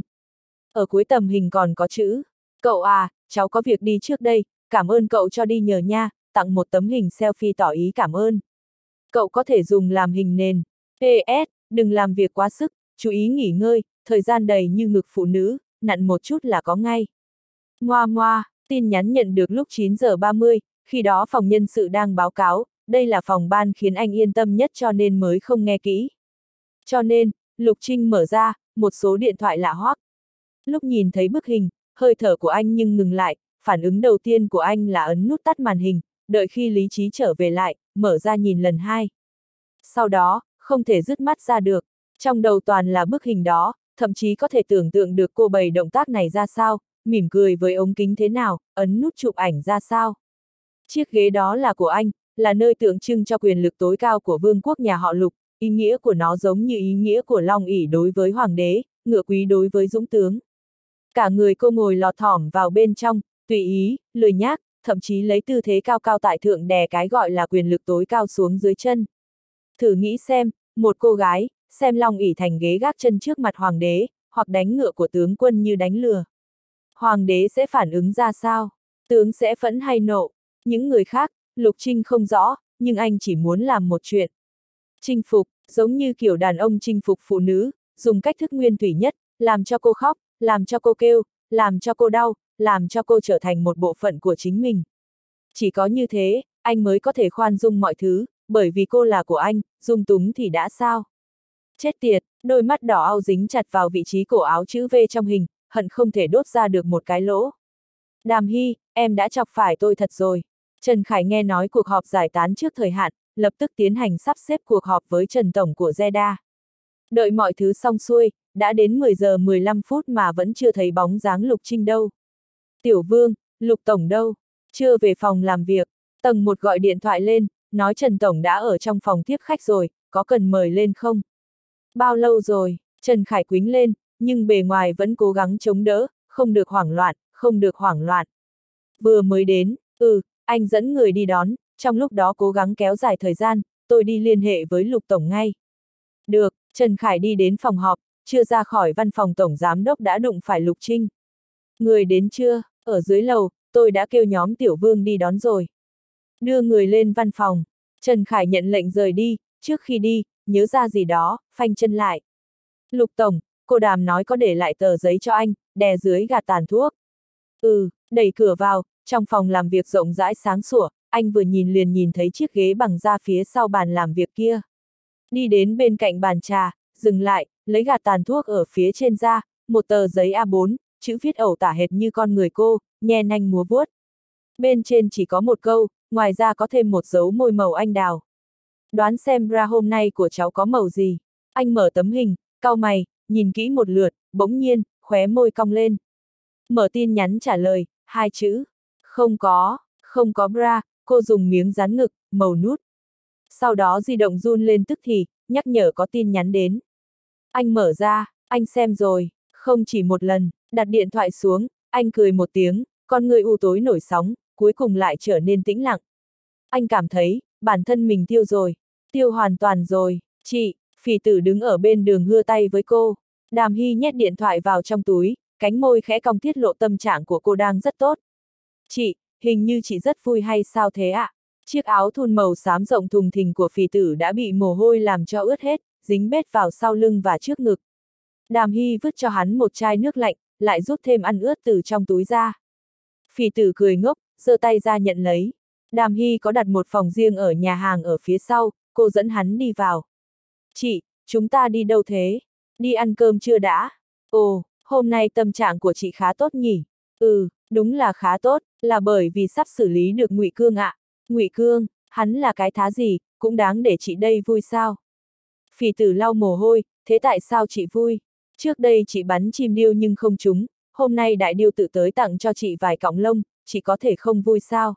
Ở cuối tầm hình còn có chữ, cậu à, cháu có việc đi trước đây, cảm ơn cậu cho đi nhờ nha, tặng một tấm hình selfie tỏ ý cảm ơn. Cậu có thể dùng làm hình nền. pê ét, đừng làm việc quá sức, chú ý nghỉ ngơi, thời gian đầy như ngực phụ nữ, nặn một chút là có ngay. Ngoa ngoa, tin nhắn nhận được lúc chín giờ ba mươi, khi đó phòng nhân sự đang báo cáo, đây là phòng ban khiến anh yên tâm nhất cho nên mới không nghe kỹ. Cho nên, Lục Trinh mở ra, một số điện thoại lạ hoắc. Lúc nhìn thấy bức hình, hơi thở của anh nhưng ngừng lại, phản ứng đầu tiên của anh là ấn nút tắt màn hình, đợi khi lý trí trở về lại, mở ra nhìn lần hai. Sau đó, không thể dứt mắt ra được, trong đầu toàn là bức hình đó, thậm chí có thể tưởng tượng được cô bày động tác này ra sao, mỉm cười với ống kính thế nào, ấn nút chụp ảnh ra sao. Chiếc ghế đó là của anh, là nơi tượng trưng cho quyền lực tối cao của vương quốc nhà họ Lục, ý nghĩa của nó giống như ý nghĩa của long ỷ đối với hoàng đế, ngựa quý đối với dũng tướng. Cả người cô ngồi lọt thỏm vào bên trong, tùy ý, lười nhác, thậm chí lấy tư thế cao cao tại thượng đè cái gọi là quyền lực tối cao xuống dưới chân. Thử nghĩ xem, một cô gái, xem long ỷ thành ghế gác chân trước mặt hoàng đế, hoặc đánh ngựa của tướng quân như đánh lừa. Hoàng đế sẽ phản ứng ra sao? Tướng sẽ phẫn hay nộ? Những người khác, Lục Trinh không rõ, nhưng anh chỉ muốn làm một chuyện. Chinh phục, giống như kiểu đàn ông chinh phục phụ nữ, dùng cách thức nguyên thủy nhất, làm cho cô khóc, làm cho cô kêu, làm cho cô đau, làm cho cô trở thành một bộ phận của chính mình. Chỉ có như thế, anh mới có thể khoan dung mọi thứ, bởi vì cô là của anh, dung túng thì đã sao? Chết tiệt, đôi mắt đỏ au dính chặt vào vị trí cổ áo chữ V trong hình, hận không thể đốt ra được một cái lỗ. Đàm Hy, em đã chọc phải tôi thật rồi. Trần Khải nghe nói cuộc họp giải tán trước thời hạn, lập tức tiến hành sắp xếp cuộc họp với Trần Tổng của Zeda. Đợi mọi thứ xong xuôi, đã đến mười giờ mười lăm phút mà vẫn chưa thấy bóng dáng Lục Trinh đâu. Tiểu Vương, Lục Tổng đâu? Chưa về phòng làm việc. Tầng một gọi điện thoại lên, nói Trần Tổng đã ở trong phòng tiếp khách rồi, có cần mời lên không? Bao lâu rồi? Trần Khải quính lên, nhưng bề ngoài vẫn cố gắng chống đỡ, không được hoảng loạn, không được hoảng loạn. Vừa mới đến, ừ, anh dẫn người đi đón, trong lúc đó cố gắng kéo dài thời gian, tôi đi liên hệ với Lục Tổng ngay. Được, Trần Khải đi đến phòng họp, chưa ra khỏi văn phòng Tổng Giám Đốc đã đụng phải Lục Trinh. Người đến chưa? Ở dưới lầu, tôi đã kêu nhóm Tiểu Vương đi đón rồi. Đưa người lên văn phòng, Trần Khải nhận lệnh rời đi, trước khi đi, nhớ ra gì đó, phanh chân lại. Lục Tổng, cô Đàm nói có để lại tờ giấy cho anh, đè dưới gạt tàn thuốc. Ừ, đẩy cửa vào, trong phòng làm việc rộng rãi sáng sủa, anh vừa nhìn liền nhìn thấy chiếc ghế bằng da phía sau bàn làm việc kia. Đi đến bên cạnh bàn trà, dừng lại, lấy gạt tàn thuốc ở phía trên ra, một tờ giấy A bốn, chữ viết ẩu tả hệt như con người cô, nhe nanh múa vuốt. Bên trên chỉ có một câu, ngoài ra có thêm một dấu môi màu anh đào. Đoán xem bra hôm nay của cháu có màu gì. Anh mở tấm hình, cau mày, nhìn kỹ một lượt, bỗng nhiên, khóe môi cong lên. Mở tin nhắn trả lời, hai chữ. Không có, không có bra, cô dùng miếng dán ngực, màu nút. Sau đó di động run lên tức thì, nhắc nhở có tin nhắn đến. Anh mở ra, anh xem rồi, không chỉ một lần, đặt điện thoại xuống, anh cười một tiếng, con người u tối nổi sóng, cuối cùng lại trở nên tĩnh lặng. Anh cảm thấy, bản thân mình tiêu rồi, tiêu hoàn toàn rồi, chị, Phỉ Tử đứng ở bên đường hưa tay với cô. Đàm Hy nhét điện thoại vào trong túi, cánh môi khẽ cong tiết lộ tâm trạng của cô đang rất tốt. Chị, hình như chị rất vui hay sao thế ạ? À? Chiếc áo thun màu xám rộng thùng thình của Phỉ Tử đã bị mồ hôi làm cho ướt hết, dính bết vào sau lưng và trước ngực. Đàm Hy vứt cho hắn một chai nước lạnh, lại rút thêm ăn ướt từ trong túi ra. Phỉ Tử cười ngốc, giơ tay ra nhận lấy. Đàm Hy có đặt một phòng riêng ở nhà hàng ở phía sau, cô dẫn hắn đi vào. Chị, chúng ta đi đâu thế? Đi ăn cơm chưa đã? Ồ, hôm nay tâm trạng của chị khá tốt nhỉ? Ừ, đúng là khá tốt, là bởi vì sắp xử lý được Ngụy Cương ạ. À. Ngụy Cương, hắn là cái thá gì, cũng đáng để chị đây vui sao? Phỉ Tử lau mồ hôi, thế tại sao chị vui? Trước đây chị bắn chim điêu nhưng không trúng, hôm nay đại điêu tự tới tặng cho chị vài cọng lông, chị có thể không vui sao?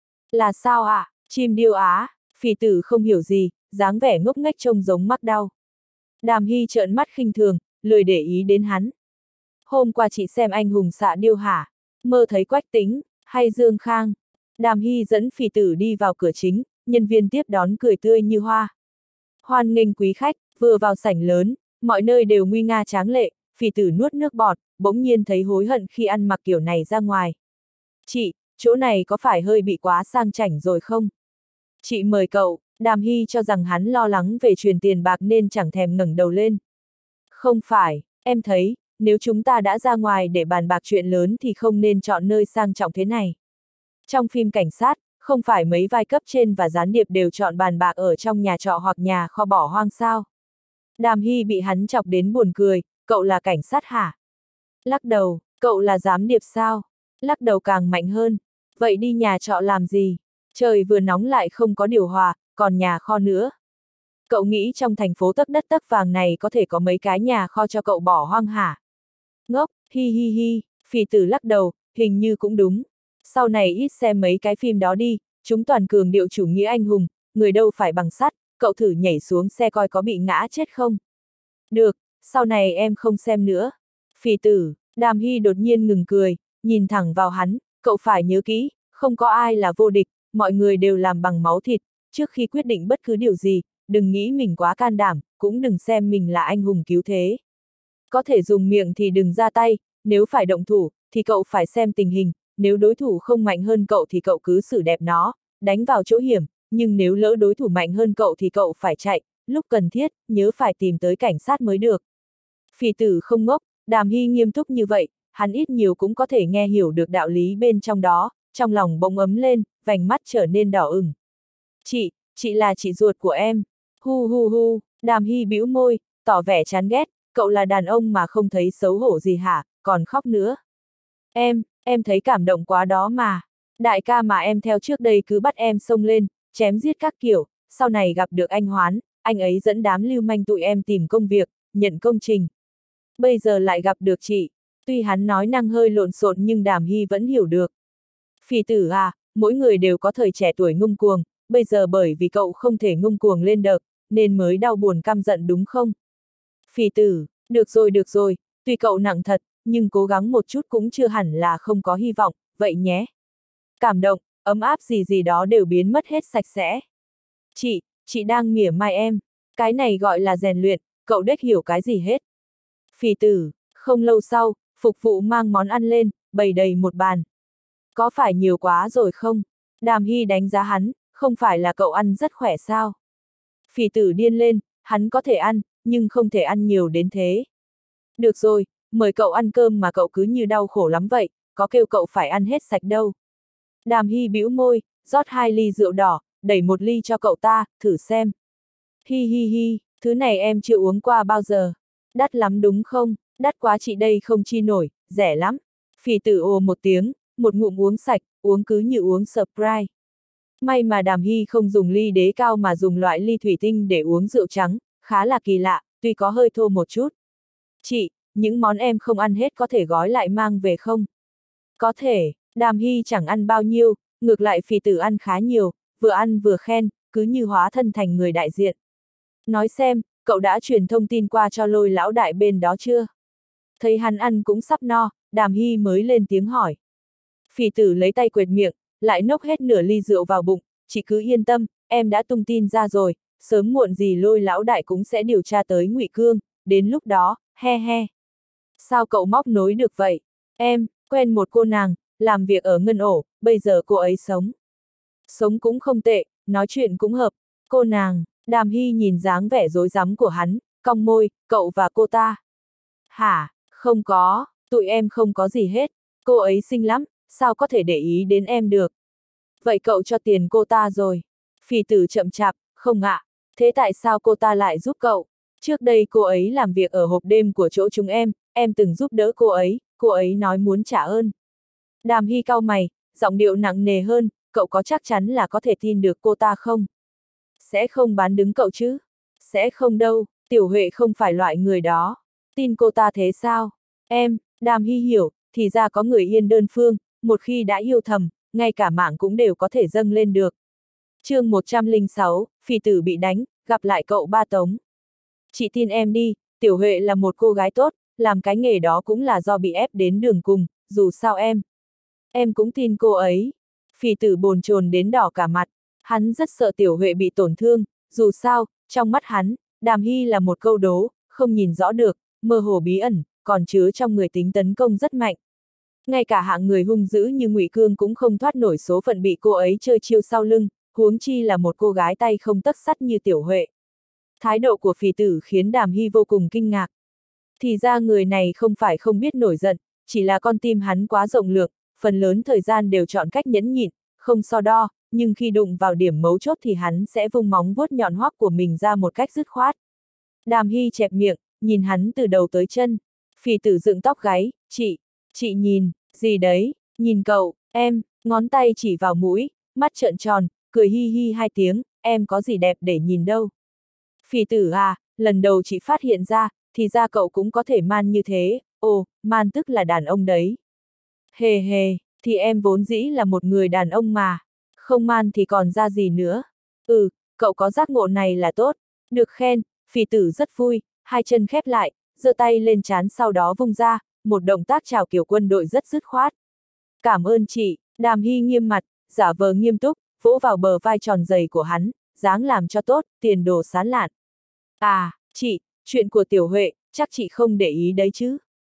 Là sao ạ? À? Chim điêu á, phì tử không hiểu gì, dáng vẻ ngốc nghếch trông giống mắc đau. Đàm Hy trợn mắt khinh thường, lười để ý đến hắn. Hôm qua chị xem anh hùng xạ điêu hả? Mơ thấy Quách Tĩnh, hay Dương Khang? Đàm Hy dẫn phì tử đi vào cửa chính, nhân viên tiếp đón cười tươi như hoa. Hoan nghênh quý khách, vừa vào sảnh lớn, mọi nơi đều nguy nga tráng lệ, phì tử nuốt nước bọt, bỗng nhiên thấy hối hận khi ăn mặc kiểu này ra ngoài. Chị, chỗ này có phải hơi bị quá sang chảnh rồi không? Chị mời cậu. Đàm Hy cho rằng hắn lo lắng về truyền tiền bạc nên chẳng thèm ngẩng đầu lên. Không phải, em thấy, nếu chúng ta đã ra ngoài để bàn bạc chuyện lớn thì không nên chọn nơi sang trọng thế này. Trong phim cảnh sát, không phải mấy vai cấp trên và gián điệp đều chọn bàn bạc ở trong nhà trọ hoặc nhà kho bỏ hoang sao? Đàm Hy bị hắn chọc đến buồn cười, cậu là cảnh sát hả? Lắc đầu, cậu là gián điệp sao? Lắc đầu càng mạnh hơn. Vậy đi nhà trọ làm gì? Trời vừa nóng lại không có điều hòa, còn nhà kho nữa. Cậu nghĩ trong thành phố tấc đất tấc vàng này có thể có mấy cái nhà kho cho cậu bỏ hoang hả? Ngốc, hi hi hi, phì tử lắc đầu, hình như cũng đúng. Sau này ít xem mấy cái phim đó đi, chúng toàn cường điệu chủ nghĩa anh hùng, người đâu phải bằng sắt, cậu thử nhảy xuống xe coi có bị ngã chết không? Được, sau này em không xem nữa. Phì tử, Đàm Hy đột nhiên ngừng cười, nhìn thẳng vào hắn, cậu phải nhớ kỹ, không có ai là vô địch, mọi người đều làm bằng máu thịt, trước khi quyết định bất cứ điều gì, đừng nghĩ mình quá can đảm, cũng đừng xem mình là anh hùng cứu thế. Có thể dùng miệng thì đừng ra tay, nếu phải động thủ, thì cậu phải xem tình hình, nếu đối thủ không mạnh hơn cậu thì cậu cứ xử đẹp nó, đánh vào chỗ hiểm, nhưng nếu lỡ đối thủ mạnh hơn cậu thì cậu phải chạy, lúc cần thiết, nhớ phải tìm tới cảnh sát mới được. Phì tử không ngốc, Đàm Hy nghiêm túc như vậy, hắn ít nhiều cũng có thể nghe hiểu được đạo lý bên trong đó, trong lòng bỗng ấm lên, vành mắt trở nên đỏ ửng. Chị, chị là chị ruột của em. Hu hu hu, Đàm Hy bĩu môi, tỏ vẻ chán ghét, cậu là đàn ông mà không thấy xấu hổ gì hả, còn khóc nữa. Em, em thấy cảm động quá đó mà. Đại ca mà em theo trước đây cứ bắt em xông lên, chém giết các kiểu, sau này gặp được anh Hoán, anh ấy dẫn đám lưu manh tụi em tìm công việc, nhận công trình. Bây giờ lại gặp được chị, tuy hắn nói năng hơi lộn xộn nhưng Đàm Hy vẫn hiểu được. Phì tử à, mỗi người đều có thời trẻ tuổi ngông cuồng, bây giờ bởi vì cậu không thể ngông cuồng lên được, nên mới đau buồn căm giận đúng không? Phì tử, được rồi được rồi, tuy cậu nặng thật, nhưng cố gắng một chút cũng chưa hẳn là không có hy vọng, vậy nhé. Cảm động, ấm áp gì gì đó đều biến mất hết sạch sẽ. Chị, chị đang mỉa mai em, cái này gọi là rèn luyện, cậu đếch hiểu cái gì hết. Phì tử, không lâu sau, phục vụ mang món ăn lên, bày đầy một bàn. Có phải nhiều quá rồi không? Đàm Hy đánh giá hắn, không phải là cậu ăn rất khỏe sao? Phì tử điên lên, hắn có thể ăn, nhưng không thể ăn nhiều đến thế. Được rồi, mời cậu ăn cơm mà cậu cứ như đau khổ lắm vậy, có kêu cậu phải ăn hết sạch đâu. Đàm Hy bĩu môi, rót hai ly rượu đỏ, đẩy một ly cho cậu ta, thử xem. Hi hi hi, thứ này em chưa uống qua bao giờ. Đắt lắm đúng không? Đắt quá chị đây không chi nổi, rẻ lắm. Phì tử ồ một tiếng, một ngụm uống sạch, uống cứ như uống Sprite. May mà Đàm Hy không dùng ly đế cao mà dùng loại ly thủy tinh để uống rượu trắng, khá là kỳ lạ, tuy có hơi thô một chút. Chị, những món em không ăn hết có thể gói lại mang về không? Có thể, Đàm Hy chẳng ăn bao nhiêu, ngược lại phì tử ăn khá nhiều, vừa ăn vừa khen, cứ như hóa thân thành người đại diện. Nói xem, cậu đã truyền thông tin qua cho Lôi lão đại bên đó chưa? Thấy hắn ăn cũng sắp no, Đàm Hy mới lên tiếng hỏi. Phì tử lấy tay quệt miệng, lại nốc hết nửa ly rượu vào bụng, chị cứ yên tâm, em đã tung tin ra rồi, sớm muộn gì Lôi lão đại cũng sẽ điều tra tới Ngụy Cương, đến lúc đó, he he. Sao cậu móc nối được vậy? Em, quen một cô nàng, làm việc ở ngân ổ, bây giờ cô ấy sống. Sống cũng không tệ, nói chuyện cũng hợp. Cô nàng, Đàm Hy nhìn dáng vẻ rối rắm của hắn, cong môi, cậu và cô ta. Hả, không có, tụi em không có gì hết, cô ấy xinh lắm, sao có thể để ý đến em được. Vậy cậu cho tiền cô ta rồi. Phì tử chậm chạp, không ạ, thế tại sao cô ta lại giúp cậu? Trước đây cô ấy làm việc ở hộp đêm của chỗ chúng em, em từng giúp đỡ cô ấy, cô ấy nói muốn trả ơn. Đàm Hy cau mày, giọng điệu nặng nề hơn, cậu có chắc chắn là có thể tin được cô ta không? Sẽ không bán đứng cậu chứ? Sẽ không đâu, Tiểu Huệ không phải loại người đó. Tin cô ta thế sao? Em, Đàm Hy hiểu, thì ra có người yên đơn phương, một khi đã yêu thầm, ngay cả mạng cũng đều có thể dâng lên được. chương một trăm lẻ sáu, phì tử bị đánh, gặp lại cậu ba Tống. Chị tin em đi, Tiểu Huệ là một cô gái tốt, làm cái nghề đó cũng là do bị ép đến đường cùng, dù sao em. Em cũng tin cô ấy. Phì tử bồn chồn đến đỏ cả mặt, hắn rất sợ Tiểu Huệ bị tổn thương, dù sao, trong mắt hắn, Đàm Hy là một câu đố, không nhìn rõ được, mơ hồ bí ẩn, còn chứa trong người tính tấn công rất mạnh. Ngay cả hạng người hung dữ như Ngụy Cương cũng không thoát nổi số phận bị cô ấy chơi chiêu sau lưng, huống chi là một cô gái tay không tấc sắt như Tiểu Huệ. Thái độ của phì tử khiến Đàm Hy vô cùng kinh ngạc. Thì ra người này không phải không biết nổi giận, chỉ là con tim hắn quá rộng lượng, phần lớn thời gian đều chọn cách nhẫn nhịn, không so đo, nhưng khi đụng vào điểm mấu chốt thì hắn sẽ vung móng vuốt nhọn hoắt của mình ra một cách dứt khoát. Đàm Hy chẹp miệng, nhìn hắn từ đầu tới chân. Phì tử dựng tóc gáy, chị, chị nhìn, gì đấy, nhìn cậu, em, ngón tay chỉ vào mũi, mắt trợn tròn, cười hi hi hai tiếng, em có gì đẹp để nhìn đâu. Phì tử à, lần đầu chị phát hiện ra, thì ra cậu cũng có thể man như thế, ồ, man tức là đàn ông đấy. Hề hề, thì em vốn dĩ là một người đàn ông mà, không man thì còn ra gì nữa. Ừ, cậu có giác ngộ này là tốt, được khen, phì tử rất vui, hai chân khép lại, giơ tay lên trán sau đó vung ra, một động tác chào kiểu quân đội rất dứt khoát. Cảm ơn chị, Đàm Hy nghiêm mặt, giả vờ nghiêm túc, vỗ vào bờ vai tròn dày của hắn, dáng làm cho tốt, tiền đồ sán lạn. À, chị, chuyện của Tiểu Huệ, chắc chị không để ý đấy chứ.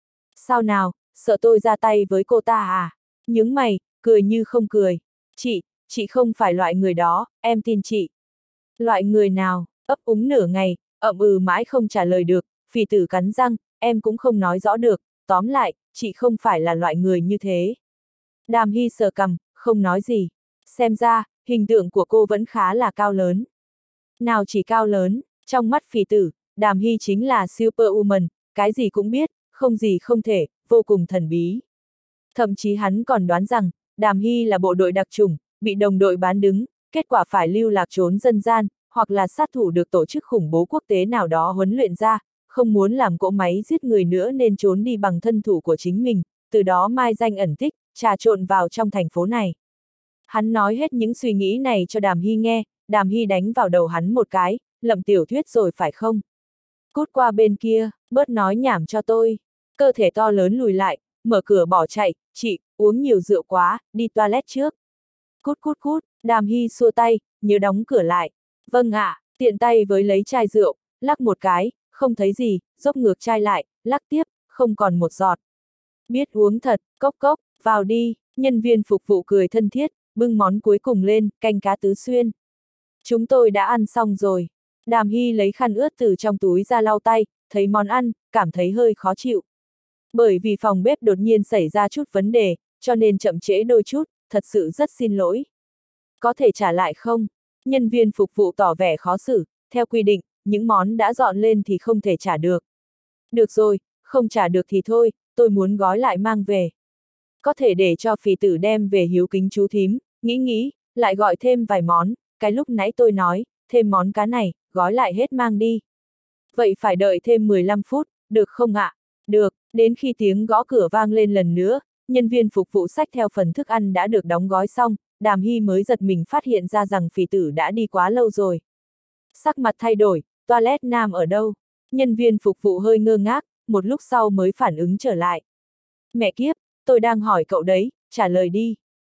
Sao nào, sợ tôi ra tay với cô ta à? Nhướng mày, cười như không cười. Chị, chị không phải loại người đó, em tin chị. Loại người nào, ấp úng nửa ngày, ậm ừ mãi không trả lời được, phì tử cắn răng, em cũng không nói rõ được, tóm lại, chị không phải là loại người như thế. Đàm Hy sờ cằm, không nói gì. Xem ra, hình tượng của cô vẫn khá là cao lớn. Nào chỉ cao lớn, trong mắt phì tử, Đàm Hy chính là superwoman, cái gì cũng biết, không gì không thể, vô cùng thần bí. Thậm chí hắn còn đoán rằng, Đàm Hy là bộ đội đặc chủng, bị đồng đội bán đứng, kết quả phải lưu lạc trốn dân gian, hoặc là sát thủ được tổ chức khủng bố quốc tế nào đó huấn luyện ra, không muốn làm cỗ máy giết người nữa nên trốn đi bằng thân thủ của chính mình, từ đó mai danh ẩn tích, trà trộn vào trong thành phố này. Hắn nói hết những suy nghĩ này cho Đàm Hy nghe, Đàm Hy đánh vào đầu hắn một cái, lậm tiểu thuyết rồi phải không? Cút qua bên kia, bớt nói nhảm cho tôi. Cơ thể to lớn lùi lại, mở cửa bỏ chạy, chị, uống nhiều rượu quá, đi toilet trước. Cút cút cút, Đàm Hy xua tay, nhớ đóng cửa lại. Vâng ạ, à, tiện tay với lấy chai rượu, lắc một cái, không thấy gì, dốc ngược chai lại, lắc tiếp, không còn một giọt. Biết uống thật, cốc cốc, vào đi, nhân viên phục vụ cười thân thiết, bưng món cuối cùng lên, canh cá tứ xuyên. Chúng tôi đã ăn xong rồi. Đàm Hy lấy khăn ướt từ trong túi ra lau tay, thấy món ăn, cảm thấy hơi khó chịu. Bởi vì phòng bếp đột nhiên xảy ra chút vấn đề, cho nên chậm trễ đôi chút, thật sự rất xin lỗi. Có thể trả lại không? Nhân viên phục vụ tỏ vẻ khó xử, theo quy định, những món đã dọn lên thì không thể trả được. Được rồi, không trả được thì thôi, tôi muốn gói lại mang về. Có thể để cho phì tử đem về hiếu kính chú thím, nghĩ nghĩ, lại gọi thêm vài món, cái lúc nãy tôi nói, thêm món cá này, gói lại hết mang đi. Vậy phải đợi thêm mười lăm phút, được không ạ? À? Được, đến khi tiếng gõ cửa vang lên lần nữa, nhân viên phục vụ xách theo phần thức ăn đã được đóng gói xong, Đàm Hy mới giật mình phát hiện ra rằng phì tử đã đi quá lâu rồi. Sắc mặt thay đổi, toilet nam ở đâu? Nhân viên phục vụ hơi ngơ ngác, một lúc sau mới phản ứng trở lại. Mẹ kiếp, tôi đang hỏi cậu đấy, trả lời đi.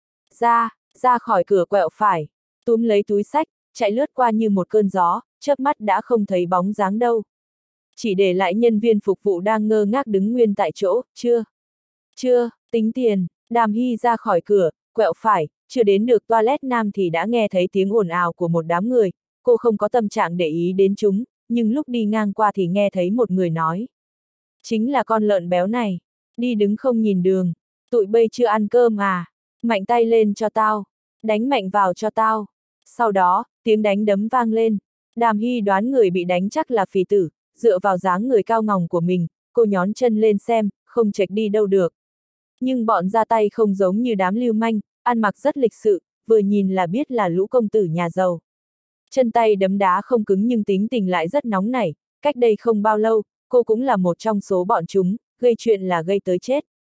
Ra, ra khỏi cửa quẹo phải, túm lấy túi xách, chạy lướt qua như một cơn gió, chớp mắt đã không thấy bóng dáng đâu. Chỉ để lại nhân viên phục vụ đang ngơ ngác đứng nguyên tại chỗ, chưa? Chưa, tính tiền, Đàm Hy ra khỏi cửa, quẹo phải, chưa đến được toilet nam thì đã nghe thấy tiếng ồn ào của một đám người, cô không có tâm trạng để ý đến chúng, nhưng lúc đi ngang qua thì nghe thấy một người nói. Chính là con lợn béo này, đi đứng không nhìn đường, tụi bây chưa ăn cơm à, mạnh tay lên cho tao, đánh mạnh vào cho tao. Sau đó, tiếng đánh đấm vang lên, Đàm Hy đoán người bị đánh chắc là phì tử, dựa vào dáng người cao ngòng của mình, cô nhón chân lên xem, không chệch đi đâu được. Nhưng bọn ra tay không giống như đám lưu manh, ăn mặc rất lịch sự, vừa nhìn là biết là lũ công tử nhà giàu. Chân tay đấm đá không cứng nhưng tính tình lại rất nóng nảy, cách đây không bao lâu, cô cũng là một trong số bọn chúng, gây chuyện là gây tới chết.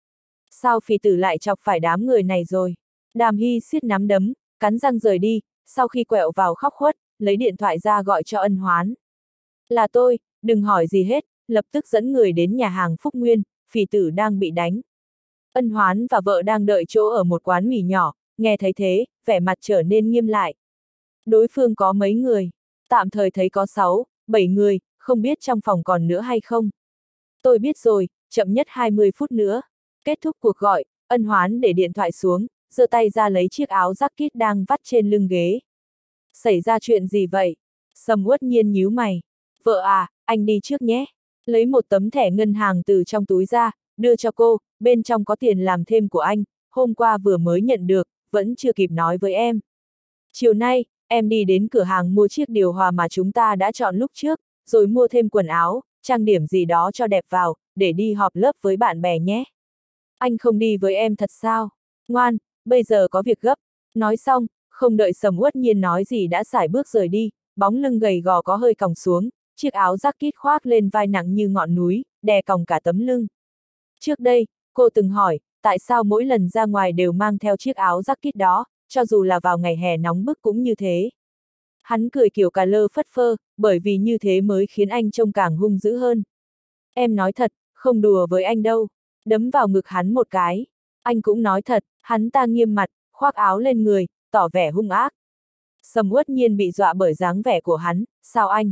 Sao phì tử lại chọc phải đám người này rồi? Đàm Hy siết nắm đấm, cắn răng rời đi, sau khi quẹo vào khóc khuất, lấy điện thoại ra gọi cho Ân Hoán. Là tôi, đừng hỏi gì hết, lập tức dẫn người đến nhà hàng Phúc Nguyên, phì tử đang bị đánh. Ân Hoán và vợ đang đợi chỗ ở một quán mì nhỏ, nghe thấy thế, vẻ mặt trở nên nghiêm lại. Đối phương có mấy người? Tạm thời thấy có sáu, bảy người, không biết trong phòng còn nữa hay không. Tôi biết rồi, chậm nhất hai mươi phút nữa. Kết thúc cuộc gọi, Ân Hoán để điện thoại xuống, giơ tay ra lấy chiếc áo jacket đang vắt trên lưng ghế. Xảy ra chuyện gì vậy? Sầm Uất Nhiên nhíu mày. Vợ à, anh đi trước nhé. Lấy một tấm thẻ ngân hàng từ trong túi ra, đưa cho cô, bên trong có tiền làm thêm của anh, hôm qua vừa mới nhận được, vẫn chưa kịp nói với em. Chiều nay, em đi đến cửa hàng mua chiếc điều hòa mà chúng ta đã chọn lúc trước, rồi mua thêm quần áo, trang điểm gì đó cho đẹp vào, để đi họp lớp với bạn bè nhé. Anh không đi với em thật sao? Ngoan, bây giờ có việc gấp. Nói xong, không đợi Sầm Uất Nhiên nói gì đã sải bước rời đi, bóng lưng gầy gò có hơi còng xuống, chiếc áo jacket khoác lên vai nặng như ngọn núi, đè còng cả tấm lưng. Trước đây, cô từng hỏi, tại sao mỗi lần ra ngoài đều mang theo chiếc áo jacket đó, cho dù là vào ngày hè nóng bức cũng như thế. Hắn cười kiểu cà lơ phất phơ, bởi vì như thế mới khiến anh trông càng hung dữ hơn. Em nói thật, không đùa với anh đâu. Đấm vào ngực hắn một cái. Anh cũng nói thật, hắn ta nghiêm mặt, khoác áo lên người, tỏ vẻ hung ác. Sầm Uất Nhiên bị dọa bởi dáng vẻ của hắn, sao anh?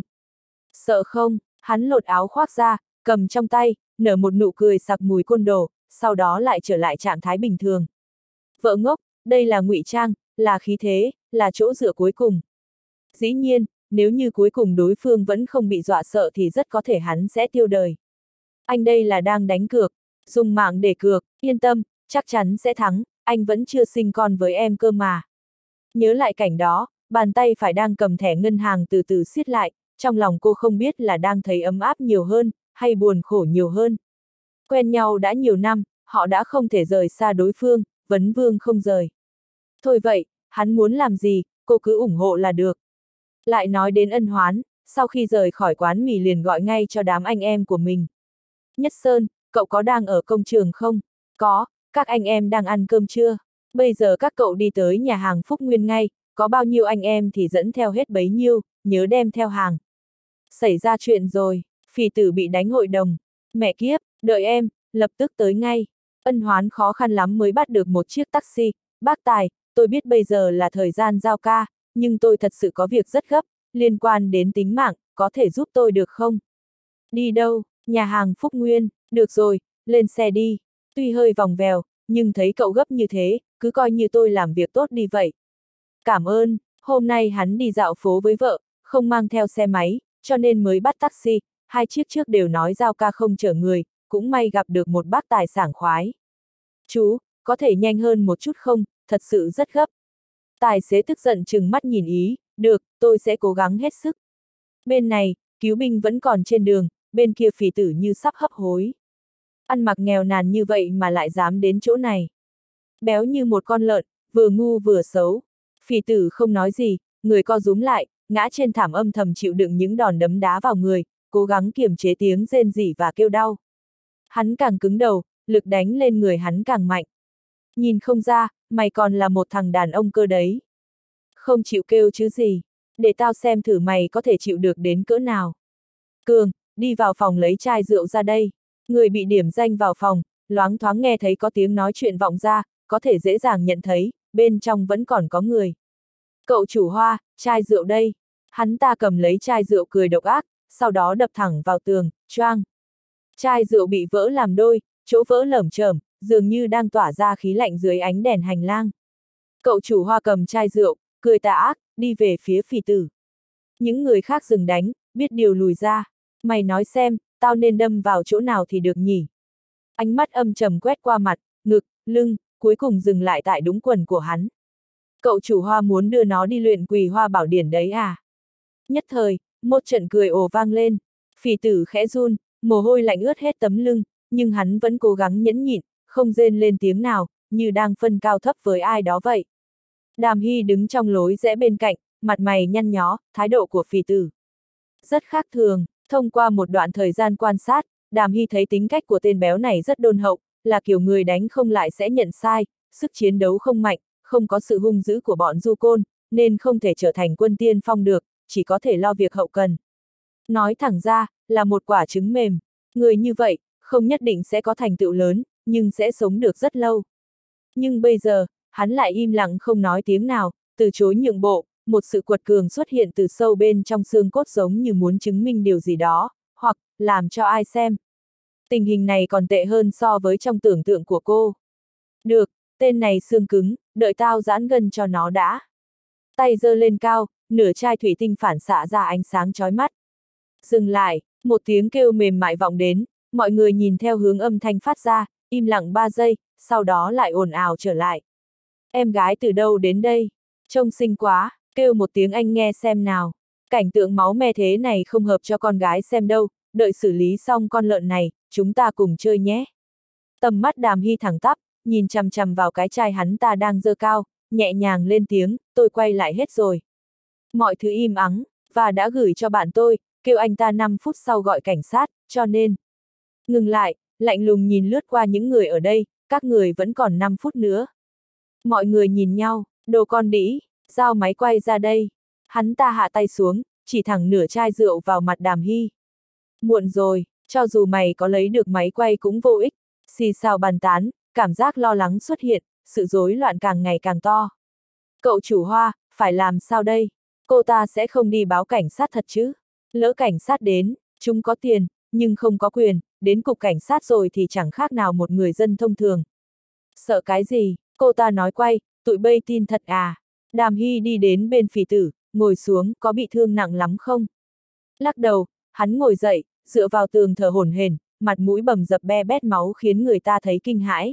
Sợ không? Hắn lột áo khoác ra, cầm trong tay, nở một nụ cười sặc mùi côn đồ, sau đó lại trở lại trạng thái bình thường. Vợ ngốc, đây là ngụy trang, là khí thế, là chỗ dựa cuối cùng. Dĩ nhiên, nếu như cuối cùng đối phương vẫn không bị dọa sợ thì rất có thể hắn sẽ tiêu đời. Anh đây là đang đánh cược, dùng mạng để cược, yên tâm, chắc chắn sẽ thắng, anh vẫn chưa sinh con với em cơ mà. Nhớ lại cảnh đó, bàn tay phải đang cầm thẻ ngân hàng từ từ siết lại, trong lòng cô không biết là đang thấy ấm áp nhiều hơn, hay buồn khổ nhiều hơn. Quen nhau đã nhiều năm, họ đã không thể rời xa đối phương, vấn vương không rời. Thôi vậy, hắn muốn làm gì, cô cứ ủng hộ là được. Lại nói đến Ân Hoán, sau khi rời khỏi quán mì liền gọi ngay cho đám anh em của mình. Nhất Sơn, cậu có đang ở công trường không? Có, các anh em đang ăn cơm trưa. Bây giờ các cậu đi tới nhà hàng Phúc Nguyên ngay, có bao nhiêu anh em thì dẫn theo hết bấy nhiêu, nhớ đem theo hàng. Xảy ra chuyện rồi, phì tử bị đánh hội đồng. Mẹ kiếp, đợi em, lập tức tới ngay. Ân Hoán khó khăn lắm mới bắt được một chiếc taxi. Bác Tài, tôi biết bây giờ là thời gian giao ca, nhưng tôi thật sự có việc rất gấp, liên quan đến tính mạng, có thể giúp tôi được không? Đi đâu? Nhà hàng Phúc Nguyên, được rồi, lên xe đi. Tuy hơi vòng vèo, nhưng thấy cậu gấp như thế, cứ coi như tôi làm việc tốt đi vậy. Cảm ơn, hôm nay hắn đi dạo phố với vợ, không mang theo xe máy, cho nên mới bắt taxi, hai chiếc trước đều nói giao ca không chở người, cũng may gặp được một bác tài sảng khoái. Chú, có thể nhanh hơn một chút không, thật sự rất gấp. Tài xế tức giận trừng mắt nhìn ý, được, tôi sẽ cố gắng hết sức. Bên này, cứu binh vẫn còn trên đường, bên kia phì tử như sắp hấp hối. Ăn mặc nghèo nàn như vậy mà lại dám đến chỗ này. Béo như một con lợn, vừa ngu vừa xấu. Phì tử không nói gì, người co rúm lại, ngã trên thảm âm thầm chịu đựng những đòn đấm đá vào người, cố gắng kiềm chế tiếng rên rỉ và kêu đau. Hắn càng cứng đầu, lực đánh lên người hắn càng mạnh. Nhìn không ra, mày còn là một thằng đàn ông cơ đấy. Không chịu kêu chứ gì, để tao xem thử mày có thể chịu được đến cỡ nào. Cường, đi vào phòng lấy chai rượu ra đây. Người bị điểm danh vào phòng, loáng thoáng nghe thấy có tiếng nói chuyện vọng ra, có thể dễ dàng nhận thấy, bên trong vẫn còn có người. Cậu chủ Hoa, chai rượu đây. Hắn ta cầm lấy chai rượu cười độc ác, sau đó đập thẳng vào tường, choang. Chai rượu bị vỡ làm đôi, chỗ vỡ lởm chởm, dường như đang tỏa ra khí lạnh dưới ánh đèn hành lang. Cậu chủ Hoa cầm chai rượu, cười tà ác, đi về phía phì tử. Những người khác dừng đánh, biết điều lùi ra. Mày nói xem, tao nên đâm vào chỗ nào thì được nhỉ? Ánh mắt âm trầm quét qua mặt, ngực, lưng, cuối cùng dừng lại tại đúng quần của hắn. Cậu chủ Hoa muốn đưa nó đi luyện Quỳ Hoa Bảo Điển đấy à? Nhất thời, một trận cười ồ vang lên. Phì tử khẽ run, mồ hôi lạnh ướt hết tấm lưng, nhưng hắn vẫn cố gắng nhẫn nhịn, không rên lên tiếng nào, như đang phân cao thấp với ai đó vậy. Đàm Hy đứng trong lối rẽ bên cạnh, mặt mày nhăn nhó, thái độ của phì tử rất khác thường. Thông qua một đoạn thời gian quan sát, Đàm Hy thấy tính cách của tên béo này rất đôn hậu, là kiểu người đánh không lại sẽ nhận sai, sức chiến đấu không mạnh, không có sự hung dữ của bọn du côn, nên không thể trở thành quân tiên phong được, chỉ có thể lo việc hậu cần. Nói thẳng ra, là một quả trứng mềm. Người như vậy, không nhất định sẽ có thành tựu lớn, nhưng sẽ sống được rất lâu. Nhưng bây giờ, hắn lại im lặng không nói tiếng nào, từ chối nhượng bộ, một sự quật cường xuất hiện từ sâu bên trong xương cốt giống như muốn chứng minh điều gì đó, hoặc, làm cho ai xem. Tình hình này còn tệ hơn so với trong tưởng tượng của cô. Được, tên này xương cứng, đợi tao giãn gân cho nó đã. Tay giơ lên cao, nửa chai thủy tinh phản xạ ra ánh sáng chói mắt. Dừng lại, một tiếng kêu mềm mại vọng đến, mọi người nhìn theo hướng âm thanh phát ra, im lặng ba giây, sau đó lại ồn ào trở lại. Em gái từ đâu đến đây? Trông xinh quá, kêu một tiếng anh nghe xem nào. Cảnh tượng máu me thế này không hợp cho con gái xem đâu, đợi xử lý xong con lợn này, chúng ta cùng chơi nhé. Tầm mắt Đàm Hy thẳng tắp, nhìn chằm chằm vào cái chai hắn ta đang giơ cao, nhẹ nhàng lên tiếng, tôi quay lại hết rồi. Mọi thứ im ắng, và đã gửi cho bạn tôi, kêu anh ta năm phút sau gọi cảnh sát, cho nên. Ngừng lại, lạnh lùng nhìn lướt qua những người ở đây, các người vẫn còn năm phút nữa. Mọi người nhìn nhau, đồ con đĩ, giao máy quay ra đây. Hắn ta hạ tay xuống, chỉ thẳng nửa chai rượu vào mặt Đàm Hy. Muộn rồi, cho dù mày có lấy được máy quay cũng vô ích. Xì xào bàn tán, cảm giác lo lắng xuất hiện, sự rối loạn càng ngày càng to. Cậu chủ Hoa, phải làm sao đây? Cô ta sẽ không đi báo cảnh sát thật chứ? Lỡ cảnh sát đến, chúng có tiền, nhưng không có quyền, đến cục cảnh sát rồi thì chẳng khác nào một người dân thông thường. Sợ cái gì? Cô ta nói quay, tụi bây tin thật à? Đàm Hy đi đến bên Phỉ Tử, ngồi xuống, có bị thương nặng lắm không? Lắc đầu, hắn ngồi dậy, dựa vào tường thở hổn hển, mặt mũi bầm dập be bét máu khiến người ta thấy kinh hãi.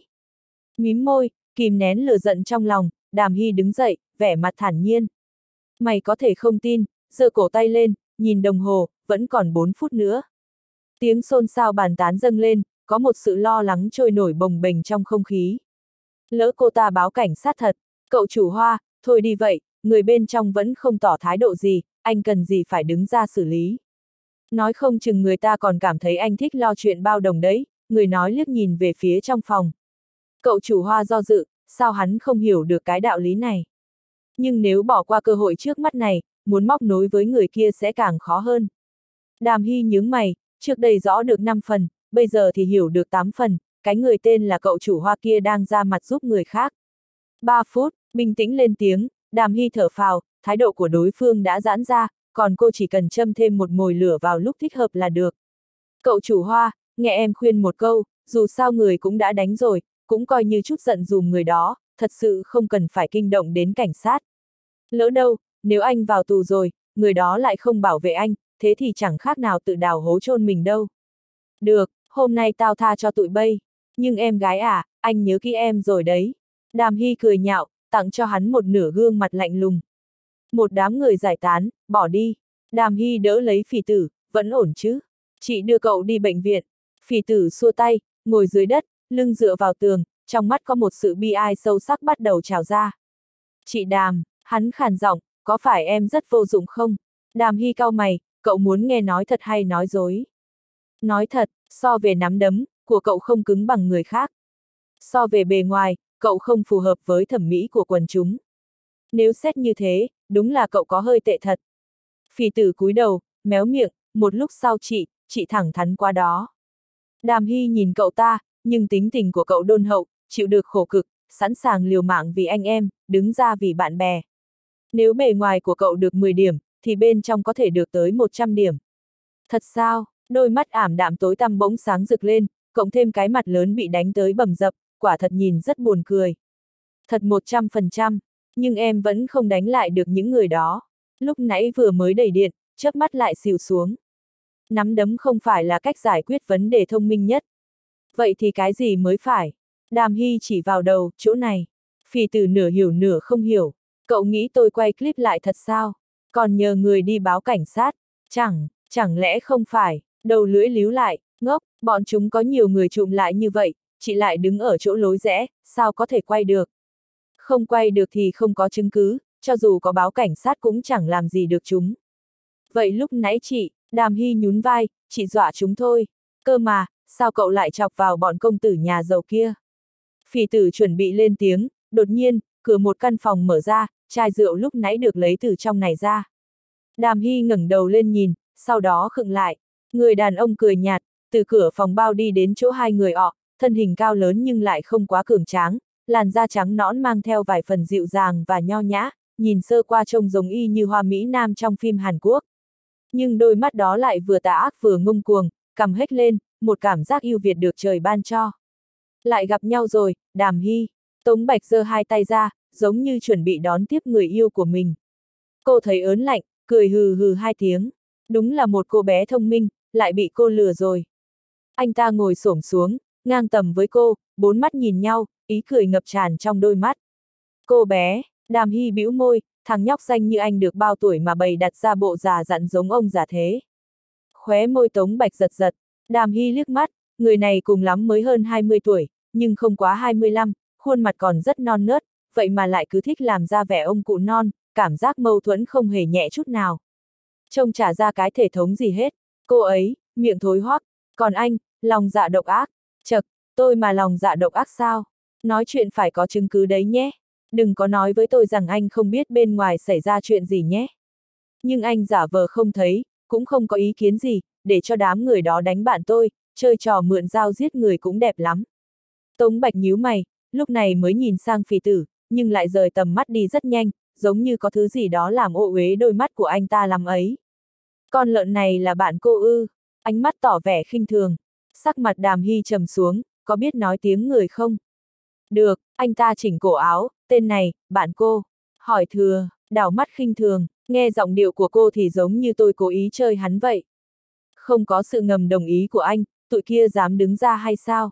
Mím môi, kìm nén lửa giận trong lòng, Đàm Hy đứng dậy, vẻ mặt thản nhiên. Mày có thể không tin, giơ cổ tay lên, nhìn đồng hồ, vẫn còn bốn phút nữa. Tiếng xôn xao bàn tán dâng lên, có một sự lo lắng trôi nổi bồng bềnh trong không khí. Lỡ cô ta báo cảnh sát thật, cậu chủ Hoa, thôi đi vậy, người bên trong vẫn không tỏ thái độ gì, anh cần gì phải đứng ra xử lý. Nói không chừng người ta còn cảm thấy anh thích lo chuyện bao đồng đấy, người nói liếc nhìn về phía trong phòng. Cậu chủ Hoa do dự, sao hắn không hiểu được cái đạo lý này. Nhưng nếu bỏ qua cơ hội trước mắt này, muốn móc nối với người kia sẽ càng khó hơn. Đàm Hy nhướng mày, trước đây rõ được năm phần, bây giờ thì hiểu được tám phần, cái người tên là cậu chủ Hoa kia đang ra mặt giúp người khác. ba phút, bình tĩnh lên tiếng, Đàm Hy thở phào, thái độ của đối phương đã giãn ra, còn cô chỉ cần châm thêm một mồi lửa vào lúc thích hợp là được. Cậu chủ Hoa, nghe em khuyên một câu, dù sao người cũng đã đánh rồi, cũng coi như chút giận dùm người đó, thật sự không cần phải kinh động đến cảnh sát. Lỡ đâu, nếu anh vào tù rồi, người đó lại không bảo vệ anh, thế thì chẳng khác nào tự đào hố chôn mình đâu. Được, hôm nay tao tha cho tụi bây. Nhưng em gái à, anh nhớ kỹ em rồi đấy. Đàm Hy cười nhạo, tặng cho hắn một nửa gương mặt lạnh lùng. Một đám người giải tán, bỏ đi. Đàm Hy đỡ lấy Phỉ Tử, vẫn ổn chứ? Chị đưa cậu đi bệnh viện. Phỉ Tử xua tay, ngồi dưới đất, lưng dựa vào tường, trong mắt có một sự bi ai sâu sắc bắt đầu trào ra. Chị Đàm, hắn khàn giọng, có phải em rất vô dụng không? Đàm Hy cau mày, cậu muốn nghe nói thật hay nói dối? Nói thật, so về nắm đấm, của cậu không cứng bằng người khác. So về bề ngoài, cậu không phù hợp với thẩm mỹ của quần chúng. Nếu xét như thế, đúng là cậu có hơi tệ thật. Phỉ Tử cúi đầu, méo miệng, một lúc sau chị, chị thẳng thắn qua đó. Đàm Hy nhìn cậu ta, nhưng tính tình của cậu đôn hậu, chịu được khổ cực, sẵn sàng liều mạng vì anh em, đứng ra vì bạn bè. Nếu bề ngoài của cậu được mười điểm, thì bên trong có thể được tới một trăm điểm. Thật sao? Đôi mắt ảm đạm tối tăm bỗng sáng rực lên, cộng thêm cái mặt lớn bị đánh tới bầm dập, quả thật nhìn rất buồn cười. Thật một trăm phần trăm, nhưng em vẫn không đánh lại được những người đó. Lúc nãy vừa mới đẩy điện, chớp mắt lại xỉu xuống. Nắm đấm không phải là cách giải quyết vấn đề thông minh nhất. Vậy thì cái gì mới phải? Đàm Hy chỉ vào đầu, chỗ này. Phỉ Tử nửa hiểu nửa không hiểu. Cậu nghĩ tôi quay clip lại thật sao? Còn nhờ người đi báo cảnh sát? Chẳng, chẳng lẽ không phải? Đầu lưỡi líu lại, ngốc, bọn chúng có nhiều người trụm lại như vậy, chị lại đứng ở chỗ lối rẽ, sao có thể quay được? Không quay được thì không có chứng cứ, cho dù có báo cảnh sát cũng chẳng làm gì được chúng. Vậy lúc nãy chị, Đàm Hy nhún vai, chị dọa chúng thôi. Cơ mà, sao cậu lại chọc vào bọn công tử nhà giàu kia? Phỉ tử chuẩn bị lên tiếng, đột nhiên, cửa một căn phòng mở ra, chai rượu lúc nãy được lấy từ trong này ra. Đàm Hy ngẩng đầu lên nhìn, sau đó khựng lại. Người đàn ông cười nhạt, từ cửa phòng bao đi đến chỗ hai người họ, thân hình cao lớn nhưng lại không quá cường tráng, làn da trắng nõn mang theo vài phần dịu dàng và nho nhã, nhìn sơ qua trông giống y như hoa mỹ nam trong phim Hàn Quốc. Nhưng đôi mắt đó lại vừa tà ác vừa ngông cuồng, cằm hếch lên, một cảm giác yêu Việt được trời ban cho. Lại gặp nhau rồi, Đàm Hy. Tống Bạch giơ hai tay ra, giống như chuẩn bị đón tiếp người yêu của mình. Cô thấy ớn lạnh, cười hừ hừ hai tiếng. Đúng là một cô bé thông minh, lại bị cô lừa rồi. Anh ta ngồi xổm xuống, ngang tầm với cô, bốn mắt nhìn nhau, ý cười ngập tràn trong đôi mắt. Cô bé, Đàm Hy bĩu môi, thằng nhóc xanh như anh được bao tuổi mà bày đặt ra bộ già dặn giống ông già thế. Khóe môi Tống Bạch giật giật, Đàm Hy liếc mắt, người này cùng lắm mới hơn hai mươi tuổi, nhưng không quá hai mươi lăm, khuôn mặt còn rất non nớt, vậy mà lại cứ thích làm ra vẻ ông cụ non, cảm giác mâu thuẫn không hề nhẹ chút nào. Trông chả ra cái thể thống gì hết, cô ấy, miệng thối hoắc, còn anh, lòng dạ độc ác, chậc, tôi mà lòng dạ độc ác sao? Nói chuyện phải có chứng cứ đấy nhé. Đừng có nói với tôi rằng anh không biết bên ngoài xảy ra chuyện gì nhé. Nhưng anh giả vờ không thấy, cũng không có ý kiến gì, để cho đám người đó đánh bạn tôi, chơi trò mượn dao giết người cũng đẹp lắm. Tống Bạch nhíu mày, lúc này mới nhìn sang Phỉ Tử, nhưng lại rời tầm mắt đi rất nhanh, giống như có thứ gì đó làm ô uế đôi mắt của anh ta lắm ấy. Con lợn này là bạn cô ư? Ánh mắt tỏ vẻ khinh thường. Sắc mặt Đàm Hy trầm xuống, có biết nói tiếng người không? Được, anh ta chỉnh cổ áo, tên này, bạn cô. Hỏi thừa, đảo mắt khinh thường, nghe giọng điệu của cô thì giống như tôi cố ý chơi hắn vậy. Không có sự ngầm đồng ý của anh, tụi kia dám đứng ra hay sao?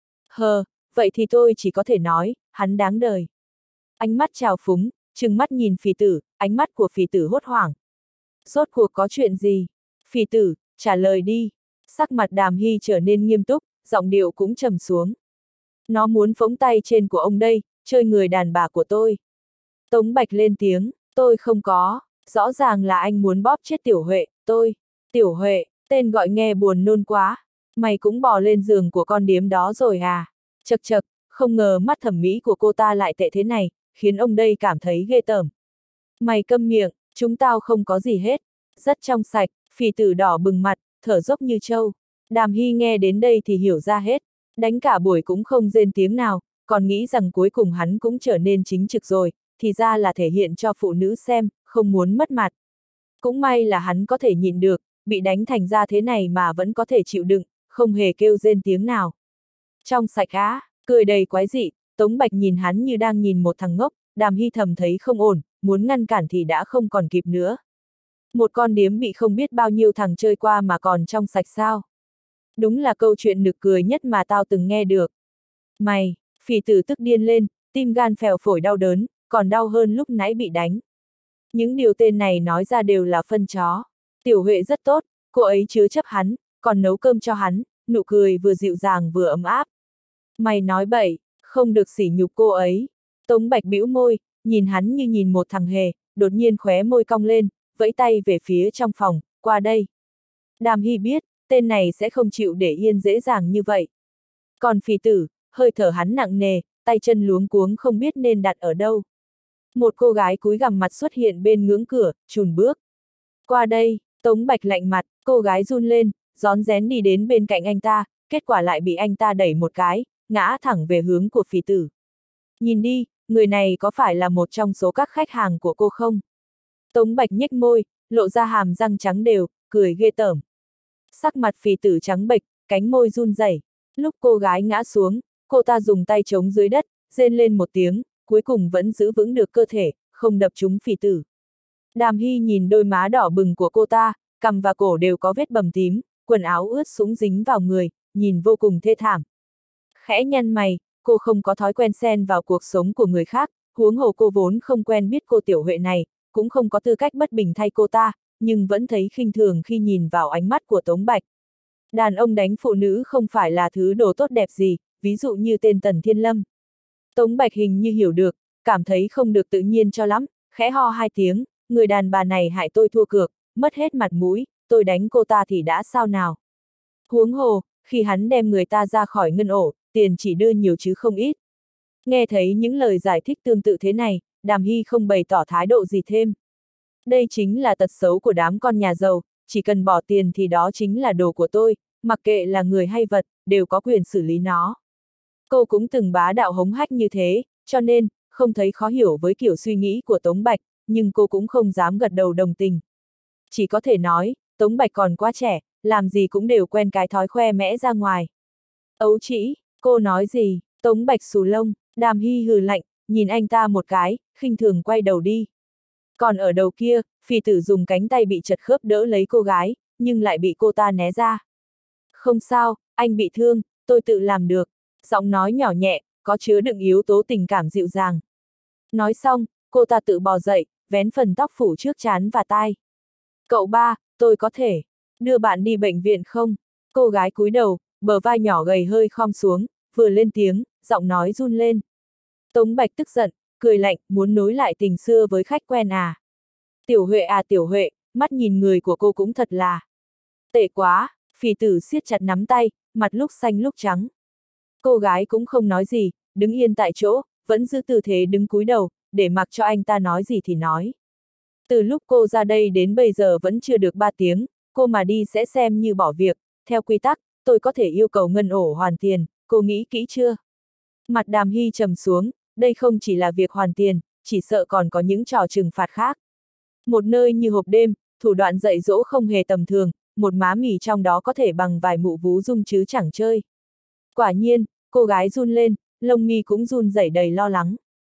Hờ, vậy thì tôi chỉ có thể nói, hắn đáng đời. Ánh mắt trào phúng, trừng mắt nhìn Phỉ Tử, ánh mắt của Phỉ Tử hốt hoảng. Rốt cuộc có chuyện gì? Phỉ Tử, trả lời đi. Sắc mặt Đàm Hy trở nên nghiêm túc, giọng điệu cũng trầm xuống. Nó muốn phóng tay trên của ông đây, chơi người đàn bà của tôi. Tống Bạch lên tiếng, tôi không có, rõ ràng là anh muốn bóp chết Tiểu Huệ, tôi. Tiểu Huệ, tên gọi nghe buồn nôn quá. Mày cũng bò lên giường của con điếm đó rồi à? Chật chật, không ngờ mắt thẩm mỹ của cô ta lại tệ thế này, khiến ông đây cảm thấy ghê tởm. Mày câm miệng, chúng tao không có gì hết. Rất trong sạch, Phỉ Tử đỏ bừng mặt, thở dốc như trâu. Đàm Hy nghe đến đây thì hiểu ra hết. Đánh cả buổi cũng không rên tiếng nào, còn nghĩ rằng cuối cùng hắn cũng trở nên chính trực rồi, thì ra là thể hiện cho phụ nữ xem, không muốn mất mặt. Cũng may là hắn có thể nhịn được, bị đánh thành ra thế này mà vẫn có thể chịu đựng, không hề kêu rên tiếng nào. Trong sạch á, cười đầy quái dị, Tống Bạch nhìn hắn như đang nhìn một thằng ngốc, Đàm Hy thầm thấy không ổn, muốn ngăn cản thì đã không còn kịp nữa. Một con điếm bị không biết bao nhiêu thằng chơi qua mà còn trong sạch sao? Đúng là câu chuyện nực cười nhất mà tao từng nghe được. Mày, Phỉ Tử tức điên lên, tim gan phèo phổi đau đớn, còn đau hơn lúc nãy bị đánh. Những điều tên này nói ra đều là phân chó. Tiểu Huệ rất tốt, cô ấy chứa chấp hắn, còn nấu cơm cho hắn, nụ cười vừa dịu dàng vừa ấm áp. Mày nói bậy, không được sỉ nhục cô ấy. Tống Bạch bĩu môi, nhìn hắn như nhìn một thằng hề, đột nhiên khóe môi cong lên, vẫy tay về phía trong phòng, qua đây. Đàm Hy biết, tên này sẽ không chịu để yên dễ dàng như vậy. Còn Phỉ Tử, hơi thở hắn nặng nề, tay chân luống cuống không biết nên đặt ở đâu. Một cô gái cúi gằm mặt xuất hiện bên ngưỡng cửa, chùn bước. Qua đây, Tống Bạch lạnh mặt, cô gái run lên, rón rén đi đến bên cạnh anh ta, kết quả lại bị anh ta đẩy một cái, ngã thẳng về hướng của Phỉ Tử. Nhìn đi, người này có phải là một trong số các khách hàng của cô không? Tống Bạch nhếch môi, lộ ra hàm răng trắng đều, cười ghê tởm. Sắc mặt Phỉ Tử trắng bệch, cánh môi run rẩy. Lúc cô gái ngã xuống, cô ta dùng tay chống dưới đất, rên lên một tiếng, cuối cùng vẫn giữ vững được cơ thể, không đập trúng Phỉ Tử. Đàm Hy nhìn đôi má đỏ bừng của cô ta, cằm và cổ đều có vết bầm tím, quần áo ướt sũng dính vào người, nhìn vô cùng thê thảm. Khẽ nhăn mày, cô không có thói quen xen vào cuộc sống của người khác, huống hồ cô vốn không quen biết cô Tiểu Huệ này, cũng không có tư cách bất bình thay cô ta, nhưng vẫn thấy khinh thường khi nhìn vào ánh mắt của Tống Bạch. Đàn ông đánh phụ nữ không phải là thứ đồ tốt đẹp gì, ví dụ như tên Tần Thiên Lâm. Tống Bạch hình như hiểu được, cảm thấy không được tự nhiên cho lắm, khẽ ho hai tiếng, người đàn bà này hại tôi thua cược, mất hết mặt mũi, tôi đánh cô ta thì đã sao nào. Huống hồ, khi hắn đem người ta ra khỏi ngân ổ, tiền chỉ đưa nhiều chứ không ít. Nghe thấy những lời giải thích tương tự thế này, Đàm Hy không bày tỏ thái độ gì thêm. Đây chính là tật xấu của đám con nhà giàu, chỉ cần bỏ tiền thì đó chính là đồ của tôi, mặc kệ là người hay vật, đều có quyền xử lý nó. Cô cũng từng bá đạo hống hách như thế, cho nên, không thấy khó hiểu với kiểu suy nghĩ của Tống Bạch, nhưng cô cũng không dám gật đầu đồng tình. Chỉ có thể nói, Tống Bạch còn quá trẻ, làm gì cũng đều quen cái thói khoe mẽ ra ngoài. Ấu trĩ, cô nói gì? Tống Bạch xù lông, Đàm Hy hừ lạnh, nhìn anh ta một cái, khinh thường quay đầu đi. Còn ở đầu kia, Phì Tử dùng cánh tay bị chật khớp đỡ lấy cô gái, nhưng lại bị cô ta né ra. Không sao, anh bị thương, tôi tự làm được. Giọng nói nhỏ nhẹ, có chứa đựng yếu tố tình cảm dịu dàng. Nói xong, cô ta tự bò dậy, vén phần tóc phủ trước trán và tai. Cậu ba, tôi có thể đưa bạn đi bệnh viện không? Cô gái cúi đầu, bờ vai nhỏ gầy hơi khom xuống, vừa lên tiếng, giọng nói run lên. Tống Bạch tức giận, cười lạnh, muốn nối lại tình xưa với khách quen à. Tiểu Huệ à Tiểu Huệ, mắt nhìn người của cô cũng thật là tệ quá. Phì Tử siết chặt nắm tay, mặt lúc xanh lúc trắng. Cô gái cũng không nói gì, đứng yên tại chỗ, vẫn giữ tư thế đứng cúi đầu, để mặc cho anh ta nói gì thì nói. Từ lúc cô ra đây đến bây giờ vẫn chưa được ba tiếng, cô mà đi sẽ xem như bỏ việc, theo quy tắc, tôi có thể yêu cầu ngân ổ hoàn tiền, cô nghĩ kỹ chưa? Mặt Đàm Hy trầm xuống, đây không chỉ là việc hoàn tiền, chỉ sợ còn có những trò trừng phạt khác. Một nơi như hộp đêm, thủ đoạn dạy dỗ không hề tầm thường, một má mì trong đó có thể bằng vài mụ vú dung chứ chẳng chơi. Quả nhiên, cô gái run lên, lông mi cũng run rẩy đầy lo lắng.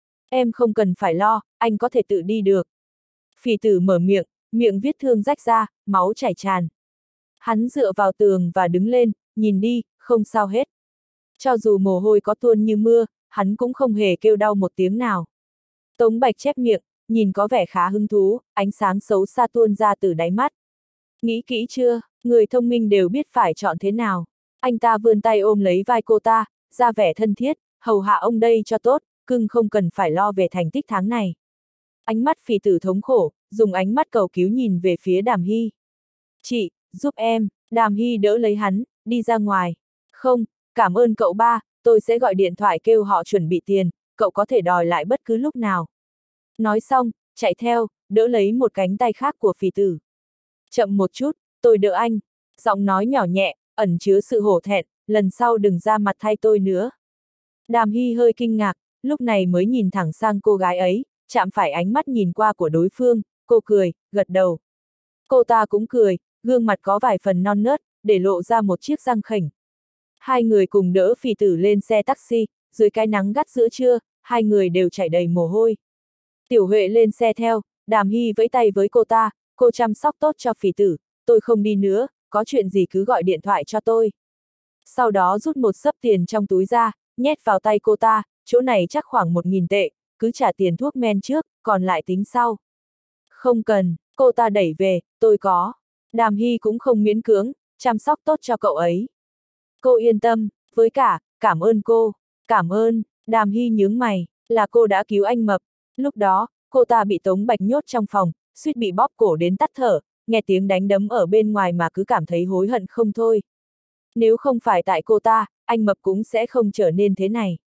Em không cần phải lo, anh có thể tự đi được. Phì Tử mở miệng, miệng vết thương rách ra, máu chảy tràn. Hắn dựa vào tường và đứng lên, nhìn đi, không sao hết. Cho dù mồ hôi có tuôn như mưa, hắn cũng không hề kêu đau một tiếng nào. Tống Bạch chép miệng, nhìn có vẻ khá hứng thú, ánh sáng xấu xa tuôn ra từ đáy mắt. Nghĩ kỹ chưa, người thông minh đều biết phải chọn thế nào. Anh ta vươn tay ôm lấy vai cô ta, ra vẻ thân thiết, hầu hạ ông đây cho tốt, cưng không cần phải lo về thành tích tháng này. Ánh mắt Phì Tử thống khổ, dùng ánh mắt cầu cứu nhìn về phía Đàm Hy. Chị, giúp em. Đàm Hy đỡ lấy hắn, đi ra ngoài. Không, cảm ơn cậu ba, tôi sẽ gọi điện thoại kêu họ chuẩn bị tiền, cậu có thể đòi lại bất cứ lúc nào. Nói xong, chạy theo, đỡ lấy một cánh tay khác của Phì Tử. Chậm một chút, tôi đỡ anh. Giọng nói nhỏ nhẹ, ẩn chứa sự hổ thẹn, lần sau đừng ra mặt thay tôi nữa. Đàm Hy hơi kinh ngạc, lúc này mới nhìn thẳng sang cô gái ấy, chạm phải ánh mắt nhìn qua của đối phương, cô cười, gật đầu. Cô ta cũng cười, gương mặt có vài phần non nớt, để lộ ra một chiếc răng khểnh. Hai người cùng đỡ Phì Tử lên xe taxi, dưới cái nắng gắt giữa trưa, hai người đều chảy đầy mồ hôi. Tiểu Huệ lên xe theo, Đàm Hy vẫy tay với cô ta, cô chăm sóc tốt cho Phì Tử, tôi không đi nữa, có chuyện gì cứ gọi điện thoại cho tôi. Sau đó rút một xấp tiền trong túi ra, nhét vào tay cô ta, chỗ này chắc khoảng một nghìn tệ, cứ trả tiền thuốc men trước, còn lại tính sau. Không cần, cô ta đẩy về, tôi có. Đàm Hy cũng không miễn cưỡng, chăm sóc tốt cho cậu ấy. Cô yên tâm, với cả, cảm ơn cô, cảm ơn. Đàm Hy nhướng mày, là cô đã cứu anh Mập. Lúc đó, cô ta bị Tống Bạch nhốt trong phòng, suýt bị bóp cổ đến tắt thở, nghe tiếng đánh đấm ở bên ngoài mà cứ cảm thấy hối hận không thôi. Nếu không phải tại cô ta, anh Mập cũng sẽ không trở nên thế này.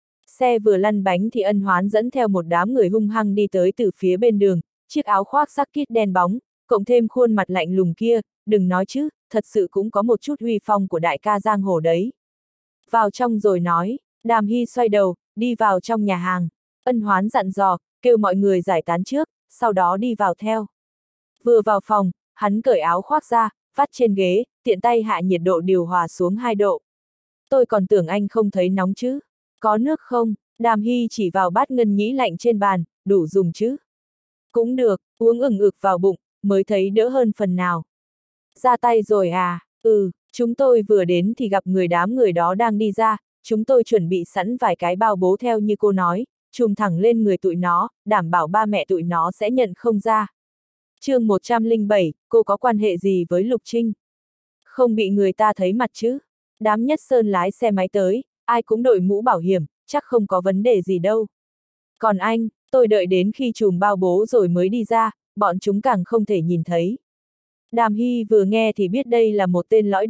Xe vừa lăn bánh thì Ân Hoán dẫn theo một đám người hung hăng đi tới từ phía bên đường, chiếc áo khoác sắc kít đen bóng, cộng thêm khuôn mặt lạnh lùng kia, đừng nói chứ, thật sự cũng có một chút uy phong của đại ca giang hồ đấy. Vào trong rồi nói, Đàm Hy xoay đầu, đi vào trong nhà hàng. Ân Hoán dặn dò, kêu mọi người giải tán trước, sau đó đi vào theo. Vừa vào phòng, hắn cởi áo khoác ra, vắt trên ghế, tiện tay hạ nhiệt độ điều hòa xuống hai độ. Tôi còn tưởng anh không thấy nóng chứ. Có nước không? Đàm Hy chỉ vào bát ngân nhĩ lạnh trên bàn, đủ dùng chứ. Cũng được, uống ửng ực vào bụng, mới thấy đỡ hơn phần nào. Ra tay rồi à? Ừ, chúng tôi vừa đến thì gặp người đám người đó đang đi ra, chúng tôi chuẩn bị sẵn vài cái bao bố theo như cô nói, chùm thẳng lên người tụi nó, đảm bảo ba mẹ tụi nó sẽ nhận không ra. chương một trăm lẻ bảy, cô có quan hệ gì với Lục Trinh? Không bị người ta thấy mặt chứ? Đám Nhất Sơn lái xe máy tới, ai cũng đội mũ bảo hiểm, chắc không có vấn đề gì đâu. Còn anh, tôi đợi đến khi chùm bao bố rồi mới đi ra, bọn chúng càng không thể nhìn thấy. Đàm Hy vừa nghe thì biết đây là một tên lõi đời,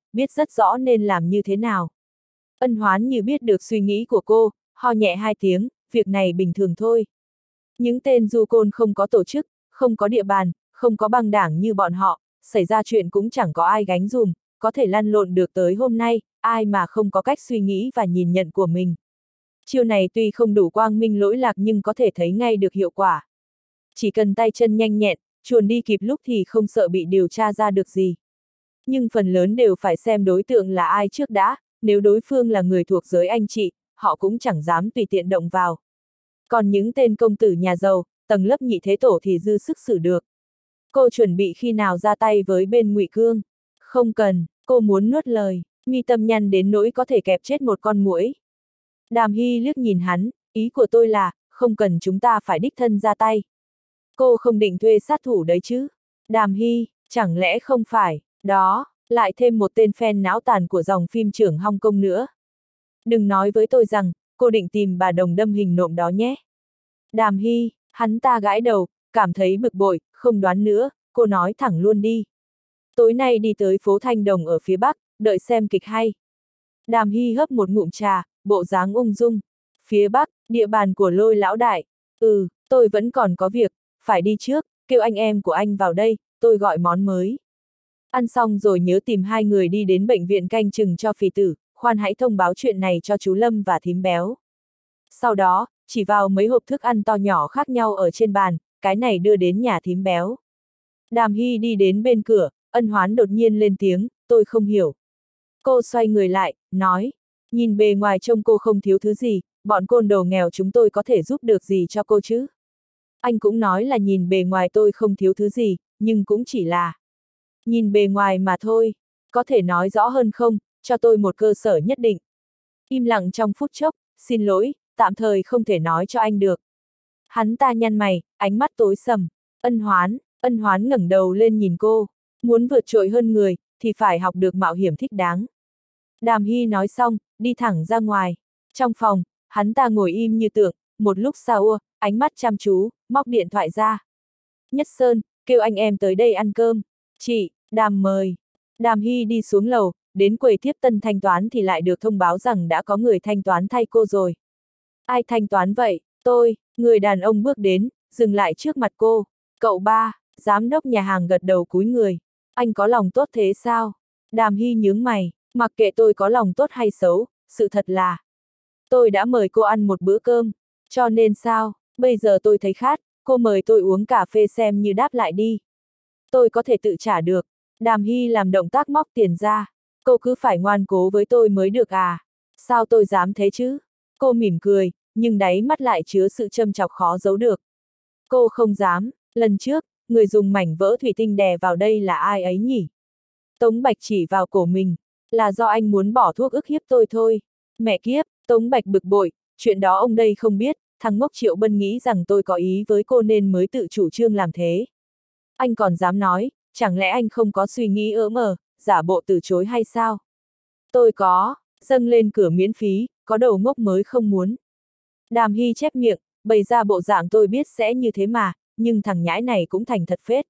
biết rất rõ nên làm như thế nào. Ân Hoán như biết được suy nghĩ của cô, ho nhẹ hai tiếng, việc này bình thường thôi. Những tên du côn không có tổ chức, không có địa bàn, không có băng đảng như bọn họ, xảy ra chuyện cũng chẳng có ai gánh dùm, có thể lăn lộn được tới hôm nay, ai mà không có cách suy nghĩ và nhìn nhận của mình. Chiêu này tuy không đủ quang minh lỗi lạc nhưng có thể thấy ngay được hiệu quả. Chỉ cần tay chân nhanh nhẹn, chuồn đi kịp lúc thì không sợ bị điều tra ra được gì. Nhưng phần lớn đều phải xem đối tượng là ai trước đã, nếu đối phương là người thuộc giới anh chị, họ cũng chẳng dám tùy tiện động vào. Còn những tên công tử nhà giàu, tầng lớp nhị thế tổ thì dư sức xử được. Cô chuẩn bị khi nào ra tay với bên Ngụy Cương? Không cần, cô muốn nuốt lời, mi tâm nhăn đến nỗi có thể kẹp chết một con muỗi. Đàm Hy liếc nhìn hắn, ý của tôi là, không cần chúng ta phải đích thân ra tay. Cô không định thuê sát thủ đấy chứ? Đàm Hy, chẳng lẽ không phải, đó, lại thêm một tên fan não tàn của dòng phim trưởng Hong Kong nữa. Đừng nói với tôi rằng, cô định tìm bà Đồng đâm hình nộm đó nhé. Đàm Hy, hắn ta gãi đầu, cảm thấy bực bội, không đoán nữa, cô nói thẳng luôn đi. Tối nay đi tới phố Thanh Đồng ở phía Bắc, đợi xem kịch hay. Đàm Hy hớp một ngụm trà, bộ dáng ung dung. Phía Bắc, địa bàn của Lôi lão đại. Ừ, tôi vẫn còn có việc, phải đi trước, kêu anh em của anh vào đây, tôi gọi món mới. Ăn xong rồi nhớ tìm hai người đi đến bệnh viện canh chừng cho phì tử, khoan hãy thông báo chuyện này cho chú Lâm và thím béo. Sau đó, chỉ vào mấy hộp thức ăn to nhỏ khác nhau ở trên bàn, cái này đưa đến nhà thím béo. Đàm Hy đi đến bên cửa, Ân Hoán đột nhiên lên tiếng, tôi không hiểu. Cô xoay người lại, nói, nhìn bề ngoài trông cô không thiếu thứ gì, bọn côn đồ nghèo chúng tôi có thể giúp được gì cho cô chứ? Anh cũng nói là nhìn bề ngoài tôi không thiếu thứ gì, nhưng cũng chỉ là nhìn bề ngoài mà thôi, có thể nói rõ hơn không, cho tôi một cơ sở nhất định. Im lặng trong phút chốc, xin lỗi, tạm thời không thể nói cho anh được. Hắn ta nhăn mày, ánh mắt tối sầm. Ân Hoán, Ân Hoán ngẩng đầu lên nhìn cô, muốn vượt trội hơn người, thì phải học được mạo hiểm thích đáng. Đàm Hy nói xong, đi thẳng ra ngoài. Trong phòng, hắn ta ngồi im như tượng, một lúc sau, ánh mắt chăm chú, móc điện thoại ra. Nhất Sơn, kêu anh em tới đây ăn cơm. Chị, Đàm mời. Đàm Hy đi xuống lầu, đến quầy tiếp tân thanh toán thì lại được thông báo rằng đã có người thanh toán thay cô rồi. Ai thanh toán vậy? Tôi, người đàn ông bước đến, dừng lại trước mặt cô. Cậu ba, giám đốc nhà hàng gật đầu cúi người. Anh có lòng tốt thế sao? Đàm Hy nhướng mày, mặc kệ tôi có lòng tốt hay xấu, sự thật là tôi đã mời cô ăn một bữa cơm, cho nên sao, bây giờ tôi thấy khát, cô mời tôi uống cà phê xem như đáp lại đi. Tôi có thể tự trả được. Đàm Hy làm động tác móc tiền ra. Cô cứ phải ngoan cố với tôi mới được à? Sao tôi dám thế chứ? Cô mỉm cười, nhưng đáy mắt lại chứa sự châm chọc khó giấu được. Cô không dám, lần trước, người dùng mảnh vỡ thủy tinh đè vào đây là ai ấy nhỉ? Tống Bạch chỉ vào cổ mình, là do anh muốn bỏ thuốc ức hiếp tôi thôi. Mẹ kiếp, Tống Bạch bực bội, chuyện đó ông đây không biết, thằng ngốc Triệu Bân nghĩ rằng tôi có ý với cô nên mới tự chủ trương làm thế. Anh còn dám nói, chẳng lẽ anh không có suy nghĩ ỡ mờ, giả bộ từ chối hay sao? Tôi có, dâng lên cửa miễn phí, có đầu ngốc mới không muốn. Đàm Hy chép miệng, bày ra bộ dạng tôi biết sẽ như thế mà, nhưng thằng nhãi này cũng thành thật phết.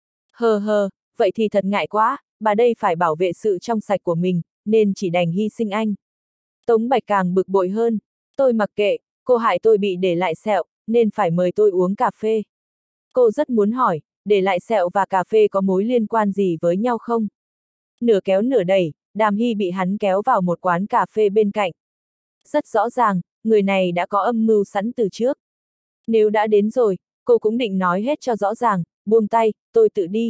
Hờ hờ, vậy thì thật ngại quá, bà đây phải bảo vệ sự trong sạch của mình, nên chỉ đành hy sinh anh. Tống Bạch càng bực bội hơn, tôi mặc kệ, cô hại tôi bị để lại sẹo, nên phải mời tôi uống cà phê. Cô rất muốn hỏi, để lại sẹo và cà phê có mối liên quan gì với nhau không? Nửa kéo nửa đẩy, Đàm Hy bị hắn kéo vào một quán cà phê bên cạnh. Rất rõ ràng, người này đã có âm mưu sẵn từ trước. Nếu đã đến rồi, cô cũng định nói hết cho rõ ràng, buông tay, tôi tự đi.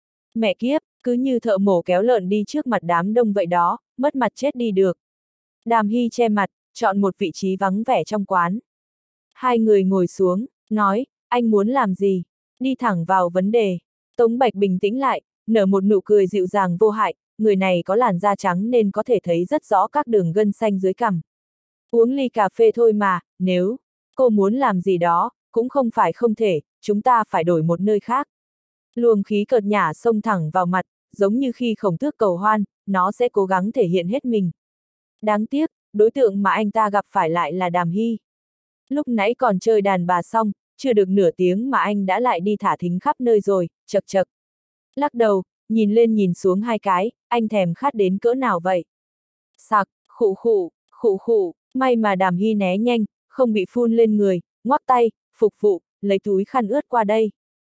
Mẹ kiếp, cứ như thợ mổ kéo lợn đi trước mặt đám đông vậy đó, mất mặt chết đi được. Đàm Hy che mặt, chọn một vị trí vắng vẻ trong quán. Hai người ngồi xuống, nói, anh muốn làm gì? Đi thẳng vào vấn đề. Tống Bạch bình tĩnh lại, nở một nụ cười dịu dàng vô hại, người này có làn da trắng nên có thể thấy rất rõ các đường gân xanh dưới cằm. Uống ly cà phê thôi mà, nếu cô muốn làm gì đó, cũng không phải không thể, chúng ta phải đổi một nơi khác. Luồng khí cợt nhả xông thẳng vào mặt, giống như khi Khổng Tước cầu hoan, nó sẽ cố gắng thể hiện hết mình. Đáng tiếc, đối tượng mà anh ta gặp phải lại là Đàm Hy. Lúc nãy còn chơi đàn bà xong, chưa được nửa tiếng mà anh đã lại đi thả thính khắp nơi rồi, chật chật. Lắc đầu, nhìn lên nhìn xuống hai cái, anh thèm khát đến cỡ nào vậy? Sặc, khụ khụ, khụ khụ, may mà Đàm Hy né nhanh, không bị phun lên người, ngoắc tay, phục vụ, lấy túi khăn ướt qua đây.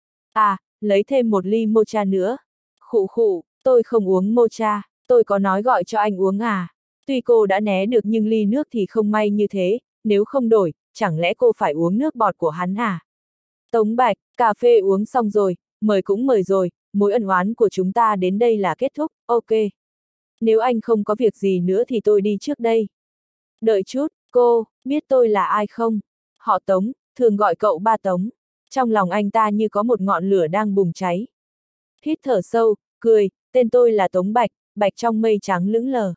À, lấy thêm một ly mocha nữa. Khụ khụ, tôi không uống mocha, tôi có nói gọi cho anh uống à? Tuy cô đã né được nhưng ly nước thì không may như thế, nếu không đổi, chẳng lẽ cô phải uống nước bọt của hắn à? Tống Bạch, cà phê uống xong rồi, mời cũng mời rồi, mối ân oán của chúng ta đến đây là kết thúc, ok. Nếu anh không có việc gì nữa thì tôi đi trước đây. Đợi chút, cô, biết tôi là ai không? Họ Tống, thường gọi cậu ba Tống. Trong lòng anh ta như có một ngọn lửa đang bùng cháy. Hít thở sâu, cười, tên tôi là Tống Bạch, bạch trong mây trắng lững lờ.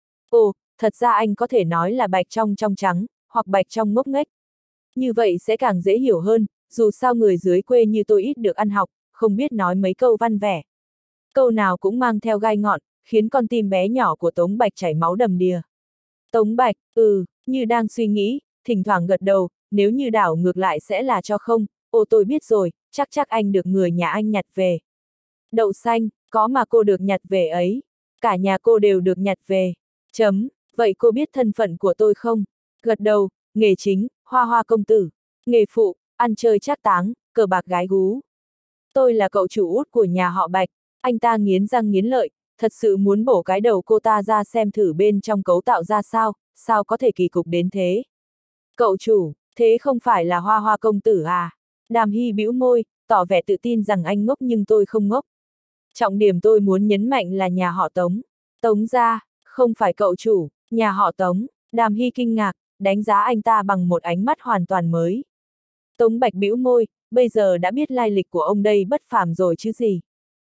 Ồ, thật ra anh có thể nói là bạch trong trong trắng, hoặc bạch trong ngốc nghếch. Như vậy sẽ càng dễ hiểu hơn, dù sao người dưới quê như tôi ít được ăn học, không biết nói mấy câu văn vẻ. Câu nào cũng mang theo gai ngọn, khiến con tim bé nhỏ của Tống Bạch chảy máu đầm đìa. Tống Bạch, ừ, như đang suy nghĩ, thỉnh thoảng gật đầu, nếu như đảo ngược lại sẽ là cho không, ô tôi biết rồi, chắc chắc anh được người nhà anh nhặt về. Đậu xanh, có mà cô được nhặt về ấy. Cả nhà cô đều được nhặt về. Chấm, vậy cô biết thân phận của tôi không? Gật đầu, nghề chính, hoa hoa công tử. Nghề phụ, ăn chơi trác táng, cờ bạc gái gú. Tôi là cậu chủ út của nhà họ Bạch. Anh ta nghiến răng nghiến lợi, thật sự muốn bổ cái đầu cô ta ra xem thử bên trong cấu tạo ra sao, sao có thể kỳ cục đến thế. Cậu chủ, thế không phải là hoa hoa công tử à? Đàm Hy bĩu môi, tỏ vẻ tự tin rằng anh ngốc nhưng tôi không ngốc. Trọng điểm tôi muốn nhấn mạnh là nhà họ Tống. Tống gia, không phải cậu chủ, nhà họ Tống. Đàm Hy kinh ngạc, đánh giá anh ta bằng một ánh mắt hoàn toàn mới. Tống Bạch bĩu môi, bây giờ đã biết lai lịch của ông đây bất phàm rồi chứ gì.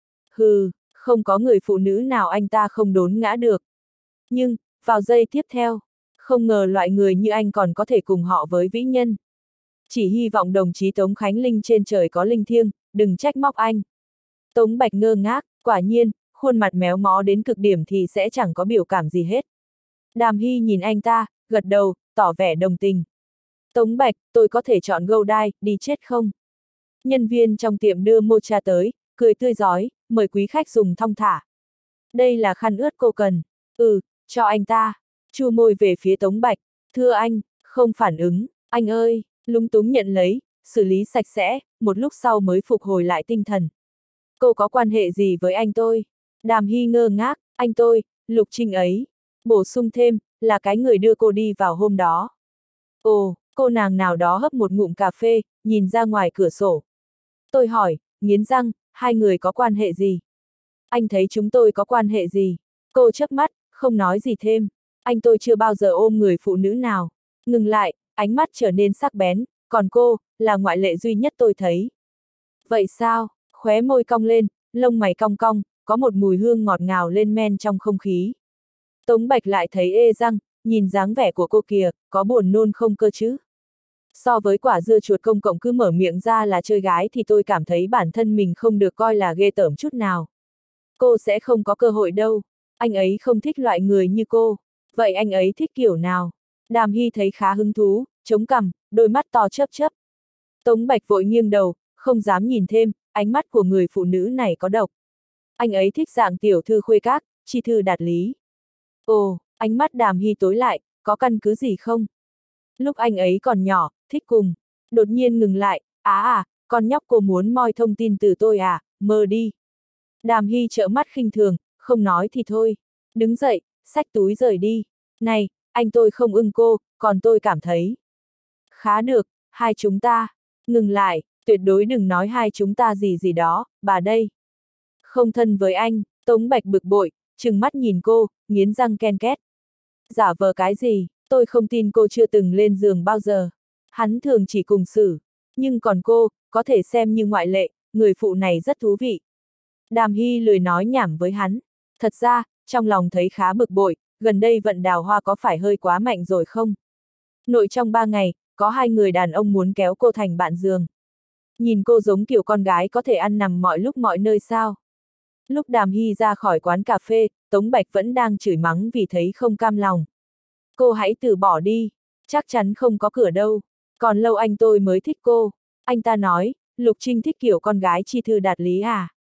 Hừ, không có người phụ nữ nào anh ta không đốn ngã được. Nhưng, vào giây tiếp theo, không ngờ loại người như anh còn có thể cùng họ với vĩ nhân. Chỉ hy vọng đồng chí Tống Khánh Linh trên trời có linh thiêng, đừng trách móc anh. Tống Bạch ngơ ngác, quả nhiên, khuôn mặt méo mó đến cực điểm thì sẽ chẳng có biểu cảm gì hết. Đàm Hy nhìn anh ta, gật đầu, tỏ vẻ đồng tình. Tống Bạch, tôi có thể chọn gâu đai, đi chết không? Nhân viên trong tiệm đưa mocha tới, cười tươi rói, mời quý khách dùng thong thả. Đây là khăn ướt cô cần. Ừ, cho anh ta. Chu môi về phía Tống Bạch. Thưa anh, không phản ứng. Anh ơi, lúng túng nhận lấy, xử lý sạch sẽ, một lúc sau mới phục hồi lại tinh thần. Cô có quan hệ gì với anh tôi? Đàm Hy ngơ ngác, anh tôi, Lục Trinh ấy. Bổ sung thêm, là cái người đưa cô đi vào hôm đó. Ồ, cô nàng nào đó hấp một ngụm cà phê, nhìn ra ngoài cửa sổ. Tôi hỏi, nghiến răng, hai người có quan hệ gì? Anh thấy chúng tôi có quan hệ gì? Cô chớp mắt, không nói gì thêm. Anh tôi chưa bao giờ ôm người phụ nữ nào. Ngừng lại, ánh mắt trở nên sắc bén, còn cô, là ngoại lệ duy nhất tôi thấy. Vậy sao? Khóe môi cong lên, lông mày cong cong, có một mùi hương ngọt ngào lên men trong không khí. Tống Bạch lại thấy ê răng, nhìn dáng vẻ của cô kìa, có buồn nôn không cơ chứ? So với quả dưa chuột công cộng cứ mở miệng ra là chơi gái thì tôi cảm thấy bản thân mình không được coi là ghê tởm chút nào. Cô sẽ không có cơ hội đâu. Anh ấy không thích loại người như cô. Vậy anh ấy thích kiểu nào? Đàm Hy thấy khá hứng thú, chống cằm, đôi mắt to chớp chớp. Tống Bạch vội nghiêng đầu, không dám nhìn thêm, ánh mắt của người phụ nữ này có độc. Anh ấy thích dạng tiểu thư khuê các, chi thư đạt lý. Ồ, ánh mắt Đàm Hy tối lại, có căn cứ gì không? Lúc anh ấy còn nhỏ, thích cùng. Đột nhiên ngừng lại, á à, con nhóc cô muốn moi thông tin từ tôi à, mơ đi. Đàm Hy trợn mắt khinh thường, không nói thì thôi. Đứng dậy, xách túi rời đi. Này, anh tôi không ưng cô, còn tôi cảm thấy. Khá được, hai chúng ta. Ngừng lại, tuyệt đối đừng nói hai chúng ta gì gì đó, bà đây. Không thân với anh, Tống Bạch bực bội, trừng mắt nhìn cô, nghiến răng ken két. Giả vờ cái gì, tôi không tin cô chưa từng lên giường bao giờ. Hắn thường chỉ cùng xử. Nhưng còn cô, có thể xem như ngoại lệ, người phụ này rất thú vị. Đàm Hy lười nói nhảm với hắn. Thật ra, trong lòng thấy khá bực bội, gần đây vận đào hoa có phải hơi quá mạnh rồi không? Nội trong ba ngày, có hai người đàn ông muốn kéo cô thành bạn giường. Nhìn cô giống kiểu con gái có thể ăn nằm mọi lúc mọi nơi sao? Lúc Đàm Hy ra khỏi quán cà phê, Tống Bạch vẫn đang chửi mắng vì thấy không cam lòng. Cô hãy từ bỏ đi, chắc chắn không có cửa đâu. Còn lâu anh tôi mới thích cô. Anh ta nói, Lục Trinh thích kiểu con gái chi thư đạt lý à?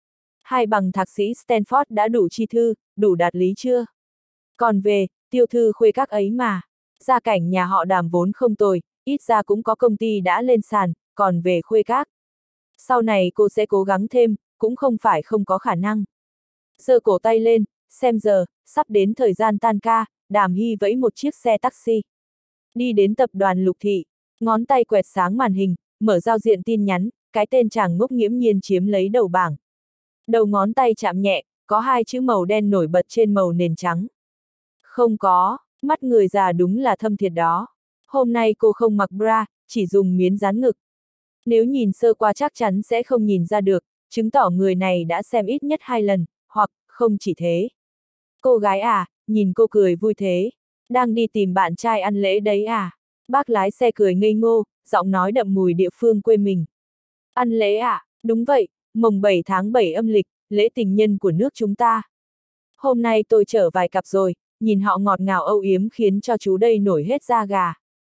Hai bằng thạc sĩ Stanford đã đủ chi thư, đủ đạt lý chưa? Còn về, tiêu thư khuê các ấy mà. Gia cảnh nhà họ Đàm vốn không tồi, ít ra cũng có công ty đã lên sàn, còn về khuê các. Sau này cô sẽ cố gắng thêm, cũng không phải không có khả năng. Giơ cổ tay lên, xem giờ, sắp đến thời gian tan ca, Đàm Hy vẫy một chiếc xe taxi. Đi đến tập đoàn Lục Thị, ngón tay quẹt sáng màn hình, mở giao diện tin nhắn, cái tên chàng ngốc nghiễm nhiên chiếm lấy đầu bảng. Đầu ngón tay chạm nhẹ, có hai chữ màu đen nổi bật trên màu nền trắng. Không có, mắt người già đúng là thâm thiệt đó. Hôm nay cô không mặc bra, chỉ dùng miến dán ngực. Nếu nhìn sơ qua chắc chắn sẽ không nhìn ra được, chứng tỏ người này đã xem ít nhất hai lần, hoặc, không chỉ thế. Cô gái à, nhìn cô cười vui thế. Đang đi tìm bạn trai ăn lễ đấy à? Bác lái xe cười ngây ngô, giọng nói đậm mùi địa phương quê mình. Ăn lễ à? Đúng vậy, mồng bảy tháng bảy âm lịch, lễ tình nhân của nước chúng ta. Hôm nay tôi chở vài cặp rồi, nhìn họ ngọt ngào âu yếm khiến cho chú đây nổi hết da gà.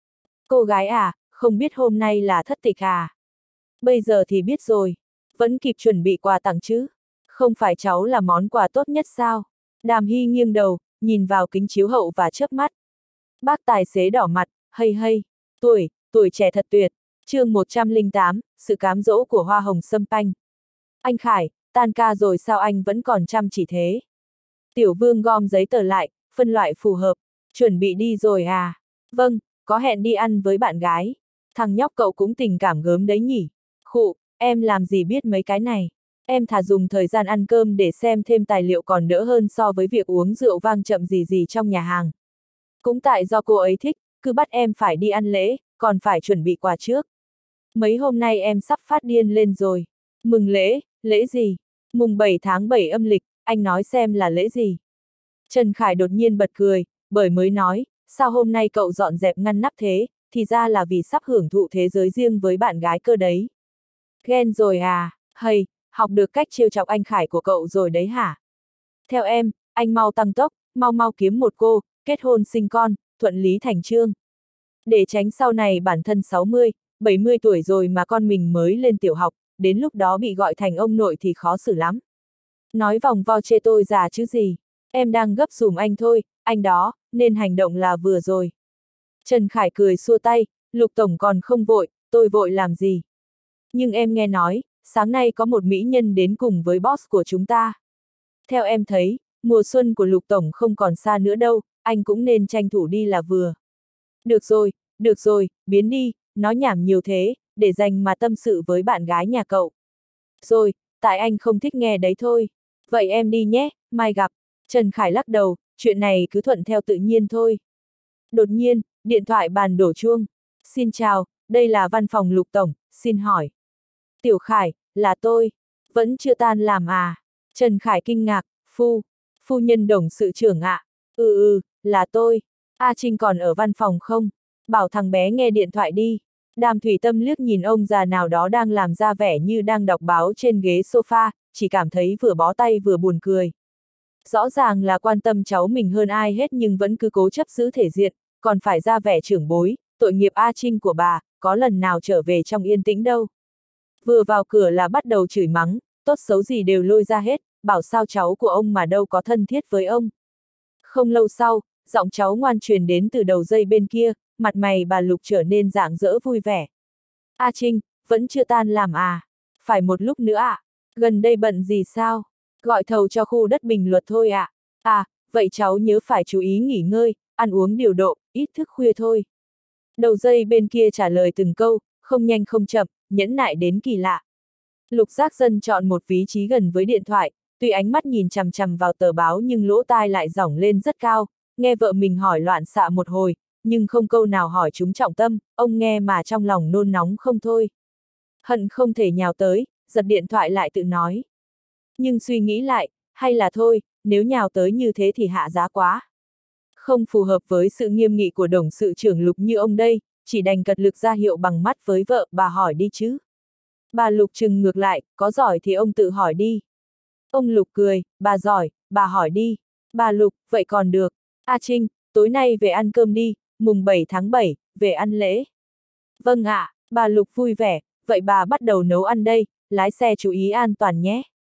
Cô gái à, không biết hôm nay là thất tịch à? Bây giờ thì biết rồi, vẫn kịp chuẩn bị quà tặng chứ? Không phải cháu là món quà tốt nhất sao? Đàm Hy nghiêng đầu, nhìn vào kính chiếu hậu và chớp mắt. Bác tài xế đỏ mặt, hây hây, tuổi, tuổi trẻ thật tuyệt. Chương một trăm lẻ tám, sự cám dỗ của hoa hồng sâm panh. Anh Khải, tan ca rồi sao anh vẫn còn chăm chỉ thế? Tiểu Vương gom giấy tờ lại, phân loại phù hợp. Chuẩn bị đi rồi à? Vâng, có hẹn đi ăn với bạn gái. Thằng nhóc cậu cũng tình cảm gớm đấy nhỉ? Khụ, em làm gì biết mấy cái này? Em thà dùng thời gian ăn cơm để xem thêm tài liệu còn đỡ hơn so với việc uống rượu vang chậm gì gì trong nhà hàng. Cũng tại do cô ấy thích, cứ bắt em phải đi ăn lễ, còn phải chuẩn bị quà trước. Mấy hôm nay em sắp phát điên lên rồi. Mừng lễ, lễ gì? Mùng bảy tháng bảy âm lịch, anh nói xem là lễ gì? Trần Khải đột nhiên bật cười, bởi mới nói, sao hôm nay cậu dọn dẹp ngăn nắp thế, thì ra là vì sắp hưởng thụ thế giới riêng với bạn gái cơ đấy. Ghen rồi à, hay, học được cách trêu chọc anh Khải của cậu rồi đấy hả? Theo em, anh mau tăng tốc, mau mau kiếm một cô, kết hôn sinh con, thuận lý thành chương. Để tránh sau này bản thân sáu mươi, bảy mươi tuổi rồi mà con mình mới lên tiểu học, đến lúc đó bị gọi thành ông nội thì khó xử lắm. Nói vòng vo chê tôi già chứ gì, em đang gấp giùm anh thôi, anh đó, nên hành động là vừa rồi. Trần Khải cười xua tay, Lục Tổng còn không vội, tôi vội làm gì. Nhưng em nghe nói, sáng nay có một mỹ nhân đến cùng với boss của chúng ta. Theo em thấy, mùa xuân của Lục Tổng không còn xa nữa đâu, anh cũng nên tranh thủ đi là vừa. Được rồi, được rồi, biến đi, nói nhảm nhiều thế, để dành mà tâm sự với bạn gái nhà cậu. Rồi, tại anh không thích nghe đấy thôi. Vậy em đi nhé, mai gặp. Trần Khải lắc đầu, chuyện này cứ thuận theo tự nhiên thôi. Đột nhiên, điện thoại bàn đổ chuông. Xin chào, đây là văn phòng Lục Tổng, xin hỏi. Tiểu Khải, là tôi. Vẫn chưa tan làm à? Trần Khải kinh ngạc, phu, phu nhân Đồng sự trưởng ạ. À? Ừ ừ, là tôi. A Trinh còn ở văn phòng không? Bảo thằng bé nghe điện thoại đi. Đàm Thủy Tâm liếc nhìn ông già nào đó đang làm ra vẻ như đang đọc báo trên ghế sofa, chỉ cảm thấy vừa bó tay vừa buồn cười. Rõ ràng là quan tâm cháu mình hơn ai hết nhưng vẫn cứ cố chấp giữ thể diện, còn phải ra vẻ trưởng bối, tội nghiệp A Trinh của bà, có lần nào trở về trong yên tĩnh đâu. Vừa vào cửa là bắt đầu chửi mắng, tốt xấu gì đều lôi ra hết, bảo sao cháu của ông mà đâu có thân thiết với ông. Không lâu sau, giọng cháu ngoan truyền đến từ đầu dây bên kia, mặt mày bà Lục trở nên rạng rỡ vui vẻ. A Trinh, vẫn chưa tan làm à? Phải một lúc nữa ạ? À? Gần đây bận gì sao? Gọi thầu cho khu đất Bình Luật thôi ạ. À? À, vậy cháu nhớ phải chú ý nghỉ ngơi, ăn uống điều độ, ít thức khuya thôi. Đầu dây bên kia trả lời từng câu, không nhanh không chậm, nhẫn nại đến kỳ lạ. Lục Giác Dân chọn một vị trí gần với điện thoại, tuy ánh mắt nhìn chằm chằm vào tờ báo nhưng lỗ tai lại giỏng lên rất cao, nghe vợ mình hỏi loạn xạ một hồi, nhưng không câu nào hỏi trúng trọng tâm, ông nghe mà trong lòng nôn nóng không thôi. Hận không thể nhào tới, giật điện thoại lại tự nói. Nhưng suy nghĩ lại, hay là thôi, nếu nhào tới như thế thì hạ giá quá. Không phù hợp với sự nghiêm nghị của Đồng sự trưởng Lục như ông đây, chỉ đành cật lực ra hiệu bằng mắt với vợ, bà hỏi đi chứ. Bà Lục trừng ngược lại, có giỏi thì ông tự hỏi đi. Ông Lục cười, bà giỏi, bà hỏi đi. Bà Lục, vậy còn được. A Trinh, tối nay về ăn cơm đi, mùng bảy tháng bảy, về ăn lễ. Vâng ạ, à, bà Lục vui vẻ, vậy bà bắt đầu nấu ăn đây, lái xe chú ý an toàn nhé.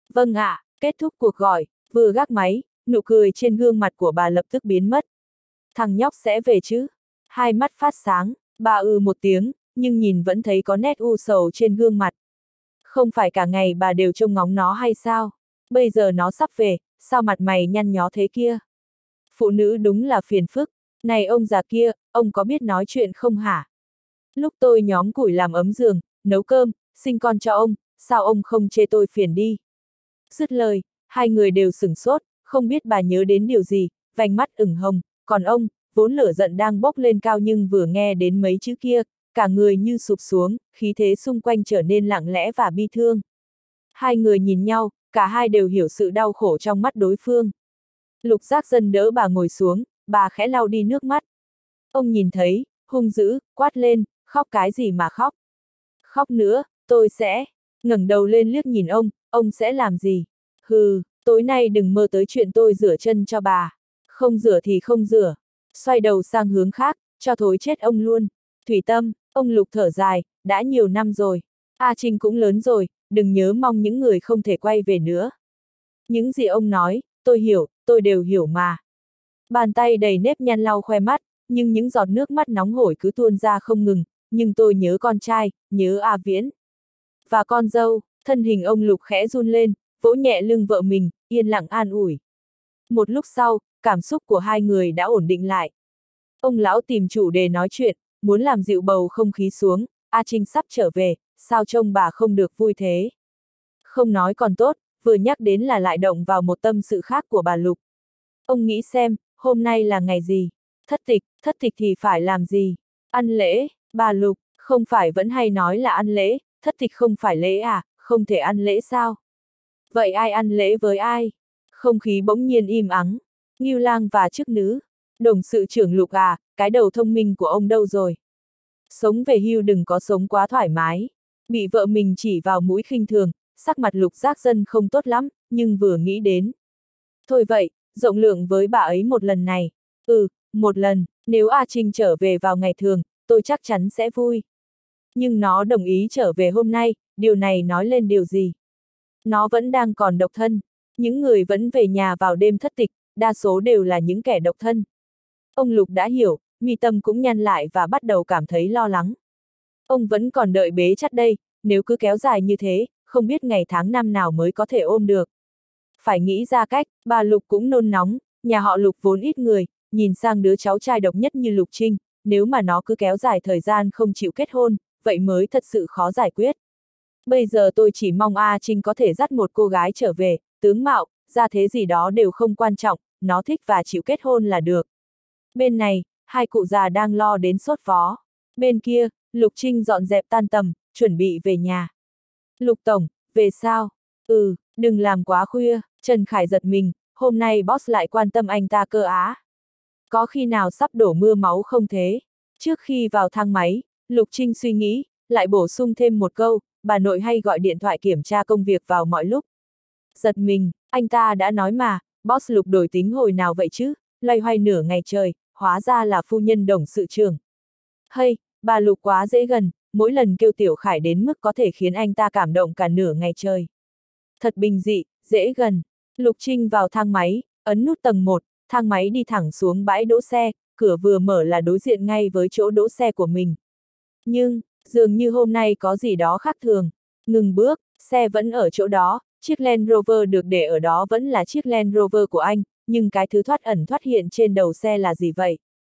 Vâng ạ, kết thúc cuộc gọi, vừa gác máy, nụ cười trên gương mặt của bà lập tức biến mất. Thằng nhóc sẽ về chứ? Hai mắt phát sáng, bà ừ một tiếng, nhưng nhìn vẫn thấy có nét u sầu trên gương mặt. Không phải cả ngày bà đều trông ngóng nó hay sao? Bây giờ nó sắp về, sao mặt mày nhăn nhó thế kia? Phụ nữ đúng là phiền phức. Này ông già kia, ông có biết nói chuyện không hả? Lúc tôi nhóm củi làm ấm giường, nấu cơm, sinh con cho ông, sao ông không chê tôi phiền đi? Dứt lời, hai người đều sửng sốt, không biết bà nhớ đến điều gì, vành mắt ửng hồng, còn ông, vốn lửa giận đang bốc lên cao nhưng vừa nghe đến mấy chữ kia, cả người như sụp xuống, khí thế xung quanh trở nên lặng lẽ và bi thương. Hai người nhìn nhau, cả hai đều hiểu sự đau khổ trong mắt đối phương. Lục Giác Dân đỡ bà ngồi xuống, bà khẽ lau đi nước mắt. Ông nhìn thấy, hung dữ, quát lên, khóc cái gì mà khóc? Khóc nữa, tôi sẽ... ngẩng đầu lên liếc nhìn ông, ông sẽ làm gì? Hừ, tối nay đừng mơ tới chuyện tôi rửa chân cho bà. Không rửa thì không rửa. Xoay đầu sang hướng khác, cho thối chết ông luôn. Thủy Tâm, ông Lục thở dài, đã nhiều năm rồi. A Trinh cũng lớn rồi, đừng nhớ mong những người không thể quay về nữa. Những gì ông nói, tôi hiểu, tôi đều hiểu mà. Bàn tay đầy nếp nhăn lau khoe mắt, nhưng những giọt nước mắt nóng hổi cứ tuôn ra không ngừng, nhưng tôi nhớ con trai, nhớ A Viễn. Và con dâu, thân hình ông Lục khẽ run lên, vỗ nhẹ lưng vợ mình, yên lặng an ủi. Một lúc sau, cảm xúc của hai người đã ổn định lại. Ông lão tìm chủ đề nói chuyện, muốn làm dịu bầu không khí xuống, A Trinh sắp trở về, sao trông bà không được vui thế? Không nói còn tốt, vừa nhắc đến là lại động vào một tâm sự khác của bà Lục. Ông nghĩ xem, hôm nay là ngày gì? Thất tịch, thất tịch thì phải làm gì? Ăn lễ, bà Lục, không phải vẫn hay nói là ăn lễ, thất tịch không phải lễ à, không thể ăn lễ sao? Vậy ai ăn lễ với ai? Không khí bỗng nhiên im ắng. Ngưu Lang và chức nữ. Đồng sự trưởng Lục à, cái đầu thông minh của ông đâu rồi? Sống về hưu đừng có sống quá thoải mái. Bị vợ mình chỉ vào mũi khinh thường, sắc mặt Lục Giác Dân không tốt lắm, nhưng vừa nghĩ đến. Thôi vậy, rộng lượng với bà ấy một lần này. Ừ, một lần, nếu A Trinh trở về vào ngày thường, tôi chắc chắn sẽ vui. Nhưng nó đồng ý trở về hôm nay, điều này nói lên điều gì? Nó vẫn đang còn độc thân. Những người vẫn về nhà vào đêm thất tịch, đa số đều là những kẻ độc thân. Ông Lục đã hiểu, mi tâm cũng nhăn lại và bắt đầu cảm thấy lo lắng. Ông vẫn còn đợi bế chắt đây, nếu cứ kéo dài như thế, không biết ngày tháng năm nào mới có thể ôm được. Phải nghĩ ra cách, bà Lục cũng nôn nóng, nhà họ Lục vốn ít người, nhìn sang đứa cháu trai độc nhất như Lục Trinh, nếu mà nó cứ kéo dài thời gian không chịu kết hôn, vậy mới thật sự khó giải quyết. Bây giờ tôi chỉ mong A Trinh có thể dắt một cô gái trở về, tướng mạo, gia thế gì đó đều không quan trọng, nó thích và chịu kết hôn là được. Bên này, hai cụ già đang lo đến sốt vó. Bên kia, Lục Trinh dọn dẹp tan tầm, chuẩn bị về nhà. Lục Tổng, về sao? Ừ, đừng làm quá khuya, Trần Khải giật mình, hôm nay boss lại quan tâm anh ta cơ á. Có khi nào sắp đổ mưa máu không thế? Trước khi vào thang máy, Lục Trinh suy nghĩ, lại bổ sung thêm một câu, bà nội hay gọi điện thoại kiểm tra công việc vào mọi lúc. Giật mình, anh ta đã nói mà, boss Lục đổi tính hồi nào vậy chứ, loay hoay nửa ngày trời, hóa ra là phu nhân đồng sự trưởng. Hay, bà Lục quá dễ gần, mỗi lần kêu Tiểu Khải đến mức có thể khiến anh ta cảm động cả nửa ngày trời. Thật bình dị, dễ gần. Lục Trinh vào thang máy, ấn nút tầng một, thang máy đi thẳng xuống bãi đỗ xe, cửa vừa mở là đối diện ngay với chỗ đỗ xe của mình. Nhưng, dường như hôm nay có gì đó khác thường. Ngừng bước, xe vẫn ở chỗ đó, chiếc Land Rover được để ở đó vẫn là chiếc Land Rover của anh, nhưng cái thứ thoát ẩn thoát hiện trên đầu xe là gì vậy?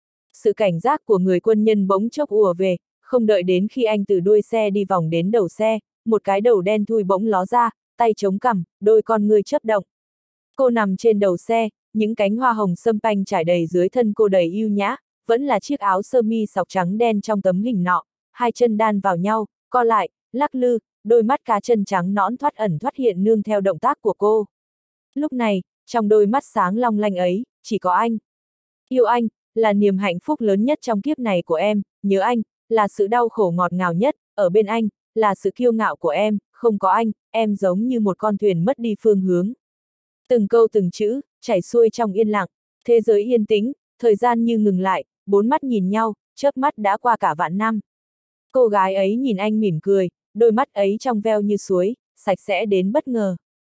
Sự cảnh giác của người quân nhân bỗng chốc ùa về, không đợi đến khi anh từ đuôi xe đi vòng đến đầu xe, một cái đầu đen thui bỗng ló ra, tay chống cằm, đôi con ngươi chớp động. Cô nằm trên đầu xe, những cánh hoa hồng sâm panh trải đầy dưới thân cô đầy yêu nhã, vẫn là chiếc áo sơ mi sọc trắng đen trong tấm hình nọ, hai chân đan vào nhau, co lại, lắc lư, đôi mắt cá chân trắng nõn thoát ẩn thoát hiện nương theo động tác của cô. Lúc này, trong đôi mắt sáng long lanh ấy, chỉ có anh. Yêu anh, là niềm hạnh phúc lớn nhất trong kiếp này của em, nhớ anh, là sự đau khổ ngọt ngào nhất, ở bên anh, là sự kiêu ngạo của em, không có anh, em giống như một con thuyền mất đi phương hướng. Từng câu từng chữ, chảy xuôi trong yên lặng, thế giới yên tĩnh, thời gian như ngừng lại, bốn mắt nhìn nhau, chớp mắt đã qua cả vạn năm. Cô gái ấy nhìn anh mỉm cười, đôi mắt ấy trong veo như suối, sạch sẽ đến bất ngờ.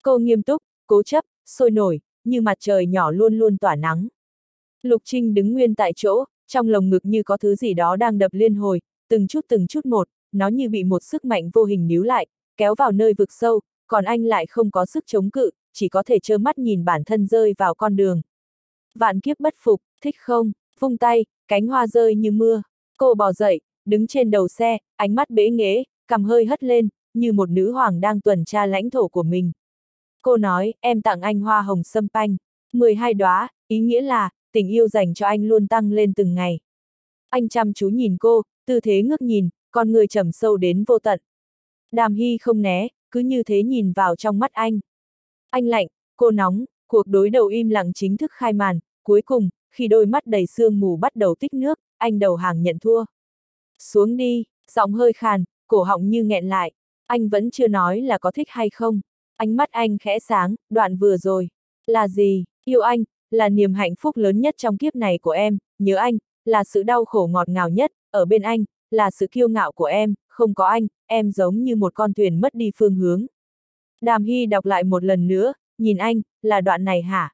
Cô nghiêm túc, cố chấp, sôi nổi, như mặt trời nhỏ luôn luôn tỏa nắng. Lục Trinh đứng nguyên tại chỗ, trong lồng ngực như có thứ gì đó đang đập liên hồi, từng chút từng chút một, nó như bị một sức mạnh vô hình níu lại, kéo vào nơi vực sâu, còn anh lại không có sức chống cự, chỉ có thể trơ mắt nhìn bản thân rơi vào con đường. Vạn kiếp bất phục, thích không? Vung tay, cánh hoa rơi như mưa. Cô bò dậy, đứng trên đầu xe, ánh mắt bẽ nghễ, cằm hơi hất lên, như một nữ hoàng đang tuần tra lãnh thổ của mình. Cô nói, em tặng anh hoa hồng sâm panh, mười hai đóa, ý nghĩa là, tình yêu dành cho anh luôn tăng lên từng ngày. Anh chăm chú nhìn cô, tư thế ngước nhìn, con người trầm sâu đến vô tận. Đàm Hy không né, cứ như thế nhìn vào trong mắt anh. Anh lạnh, cô nóng, cuộc đối đầu im lặng chính thức khai màn, cuối cùng, khi đôi mắt đầy sương mù bắt đầu tích nước, anh đầu hàng nhận thua. Xuống đi, giọng hơi khàn, cổ họng như nghẹn lại, anh vẫn chưa nói là có thích hay không. Ánh mắt anh khẽ sáng, đoạn vừa rồi. Là gì? Yêu anh, là niềm hạnh phúc lớn nhất trong kiếp này của em, nhớ anh, là sự đau khổ ngọt ngào nhất, ở bên anh, là sự kiêu ngạo của em, không có anh, em giống như một con thuyền mất đi phương hướng. Đàm Hy đọc lại một lần nữa, nhìn anh, là đoạn này hả?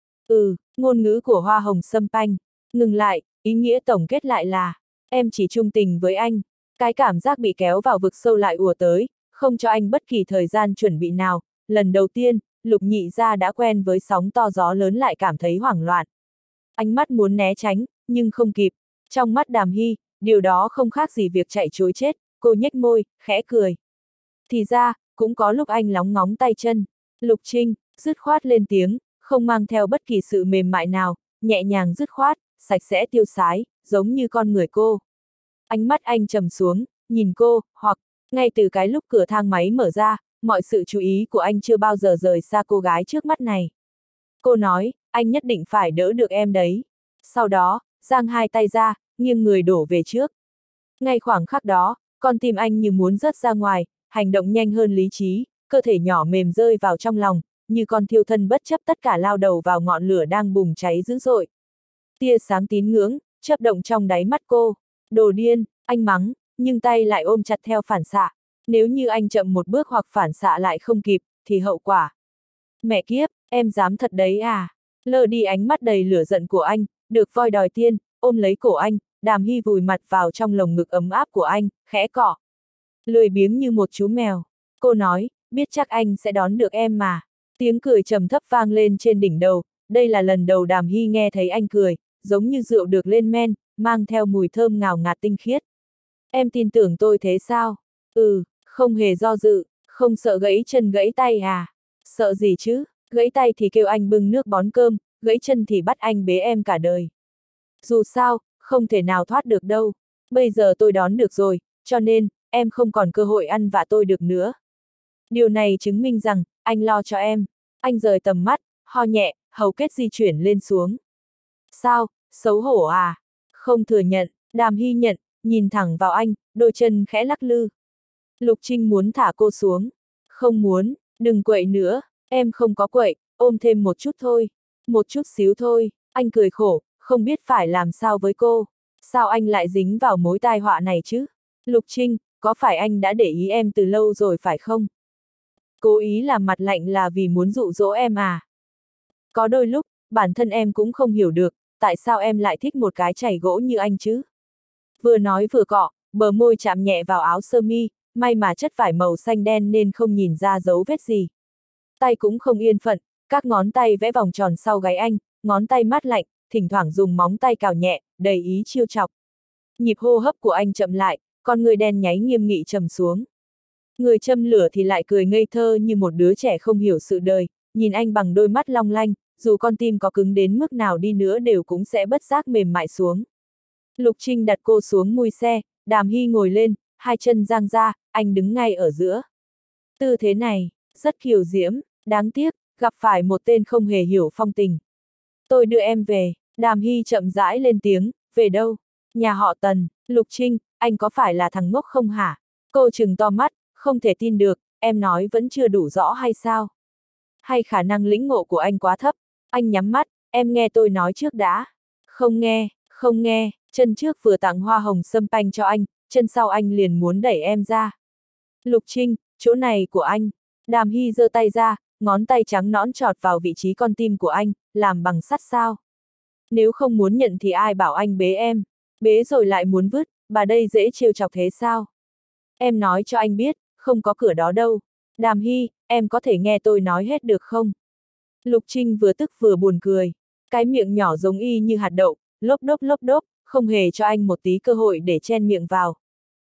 Ừ, ngôn ngữ của hoa hồng sâm panh. Ngừng lại, ý nghĩa tổng kết lại là, em chỉ trung tình với anh. Cái cảm giác bị kéo vào vực sâu lại ùa tới, không cho anh bất kỳ thời gian chuẩn bị nào. Lần đầu tiên, Lục Nhị gia đã quen với sóng to gió lớn lại cảm thấy hoảng loạn. Ánh mắt muốn né tránh, nhưng không kịp. Trong mắt Đàm Hy, điều đó không khác gì việc chạy trối chết, cô nhếch môi, khẽ cười. Thì ra, cũng có lúc anh lóng ngóng tay chân. Lục Trinh, dứt khoát lên tiếng, không mang theo bất kỳ sự mềm mại nào, nhẹ nhàng dứt khoát, sạch sẽ tiêu sái, giống như con người cô. Ánh mắt anh trầm xuống, nhìn cô, hoặc, ngay từ cái lúc cửa thang máy mở ra, mọi sự chú ý của anh chưa bao giờ rời xa cô gái trước mắt này. Cô nói, anh nhất định phải đỡ được em đấy. Sau đó, giang hai tay ra, nghiêng người đổ về trước. Ngay khoảng khắc đó, con tim anh như muốn rớt ra ngoài, hành động nhanh hơn lý trí, cơ thể nhỏ mềm rơi vào trong lòng, như con thiêu thân bất chấp tất cả lao đầu vào ngọn lửa đang bùng cháy dữ dội. Tia sáng tín ngưỡng, chớp động trong đáy mắt cô. Đồ điên, anh mắng, nhưng tay lại ôm chặt theo phản xạ. Nếu như anh chậm một bước hoặc phản xạ lại không kịp, thì hậu quả. Mẹ kiếp, em dám thật đấy à? Lơ đi ánh mắt đầy lửa giận của anh, được voi đòi tiên, ôm lấy cổ anh, Đàm Hy vùi mặt vào trong lồng ngực ấm áp của anh, khẽ cọ. Lười biếng như một chú mèo. Cô nói, biết chắc anh sẽ đón được em mà. Tiếng cười trầm thấp vang lên trên đỉnh đầu, đây là lần đầu Đàm Hy nghe thấy anh cười, giống như rượu được lên men, mang theo mùi thơm ngào ngạt tinh khiết. Em tin tưởng tôi thế sao? Ừ, không hề do dự, không sợ gãy chân gãy tay à? Sợ gì chứ? Gãy tay thì kêu anh bưng nước bón cơm, gãy chân thì bắt anh bế em cả đời. Dù sao, không thể nào thoát được đâu. Bây giờ tôi đón được rồi, cho nên, em không còn cơ hội ăn vạ tôi được nữa. Điều này chứng minh rằng, anh lo cho em. Anh rời tầm mắt, ho nhẹ, hầu kết di chuyển lên xuống. Sao, xấu hổ à? Không thừa nhận, Đàm Hy nhận, nhìn thẳng vào anh, đôi chân khẽ lắc lư. Lục Trinh muốn thả cô xuống. Không muốn, đừng quậy nữa, em không có quậy, ôm thêm một chút thôi. Một chút xíu thôi, anh cười khổ, không biết phải làm sao với cô. Sao anh lại dính vào mối tai họa này chứ? Lục Trinh, có phải anh đã để ý em từ lâu rồi phải không? Cố ý làm mặt lạnh là vì muốn dụ dỗ em à? Có đôi lúc, bản thân em cũng không hiểu được, tại sao em lại thích một cái chảy gỗ như anh chứ? Vừa nói vừa cọ, bờ môi chạm nhẹ vào áo sơ mi, may mà chất vải màu xanh đen nên không nhìn ra dấu vết gì. Tay cũng không yên phận, các ngón tay vẽ vòng tròn sau gáy anh, ngón tay mát lạnh, thỉnh thoảng dùng móng tay cào nhẹ, đầy ý chiêu chọc. Nhịp hô hấp của anh chậm lại, con người đen nháy nghiêm nghị trầm xuống. Người châm lửa thì lại cười ngây thơ như một đứa trẻ không hiểu sự đời, nhìn anh bằng đôi mắt long lanh, dù con tim có cứng đến mức nào đi nữa đều cũng sẽ bất giác mềm mại xuống. Lục Trinh đặt cô xuống mui xe, Đàm Hy ngồi lên, hai chân dang ra, anh đứng ngay ở giữa. Tư thế này, rất kiều diễm, đáng tiếc, gặp phải một tên không hề hiểu phong tình. Tôi đưa em về, Đàm Hy chậm rãi lên tiếng, về đâu? Nhà họ Tần. Lục Trinh, anh có phải là thằng ngốc không hả? Cô trừng to mắt, không thể tin được, em nói vẫn chưa đủ rõ hay sao? Hay khả năng lĩnh ngộ của anh quá thấp? Anh nhắm mắt, em nghe tôi nói trước đã. Không nghe, không nghe, chân trước vừa tặng hoa hồng sâm panh cho anh, chân sau anh liền muốn đẩy em ra. Lục Trinh, chỗ này của anh. Đàm Hy giơ tay ra, ngón tay trắng nõn chọt vào vị trí con tim của anh, làm bằng sắt sao. Nếu không muốn nhận thì ai bảo anh bế em, bế rồi lại muốn vứt, bà đây dễ trêu chọc thế sao? Em nói cho anh biết, không có cửa đó đâu. Đàm Hy, em có thể nghe tôi nói hết được không? Lục Trinh vừa tức vừa buồn cười. Cái miệng nhỏ giống y như hạt đậu, lốp đốp lốp đốp, không hề cho anh một tí cơ hội để chen miệng vào.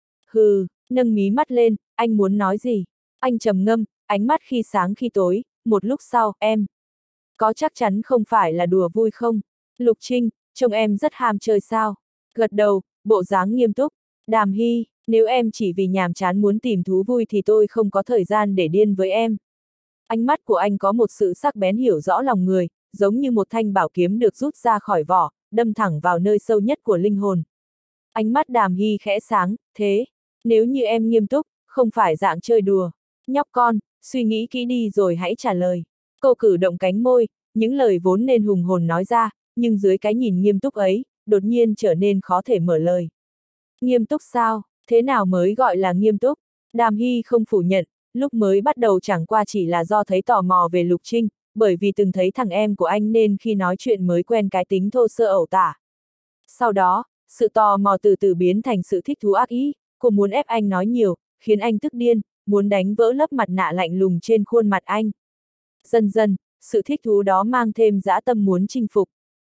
Hừ, nâng mí mắt lên, anh muốn nói gì? Anh trầm ngâm, ánh mắt khi sáng khi tối, một lúc sau, em. Có chắc chắn không phải là đùa vui không? Lục Trinh, trông em rất ham chơi sao? Gật đầu, bộ dáng nghiêm túc. Đàm Hy, nếu em chỉ vì nhàm chán muốn tìm thú vui thì tôi không có thời gian để điên với em. Ánh mắt của anh có một sự sắc bén hiểu rõ lòng người, giống như một thanh bảo kiếm được rút ra khỏi vỏ, đâm thẳng vào nơi sâu nhất của linh hồn. Ánh mắt Đàm Hy khẽ sáng, thế, nếu như em nghiêm túc, không phải dạng chơi đùa. Nhóc con, suy nghĩ kỹ đi rồi hãy trả lời. Cô cử động cánh môi, những lời vốn nên hùng hồn nói ra, nhưng dưới cái nhìn nghiêm túc ấy, đột nhiên trở nên khó thể mở lời. Nghiêm túc sao? Thế nào mới gọi là nghiêm túc? Đàm Hy không phủ nhận, lúc mới bắt đầu chẳng qua chỉ là do thấy tò mò về Lục Trinh, bởi vì từng thấy thằng em của anh nên khi nói chuyện mới quen cái tính thô sơ ẩu tả. Sau đó, sự tò mò từ từ biến thành sự thích thú ác ý, cô muốn ép anh nói nhiều, khiến anh tức điên, muốn đánh vỡ lớp mặt nạ lạnh lùng trên khuôn mặt anh. Dần dần, sự thích thú đó mang thêm dã tâm muốn chinh phục.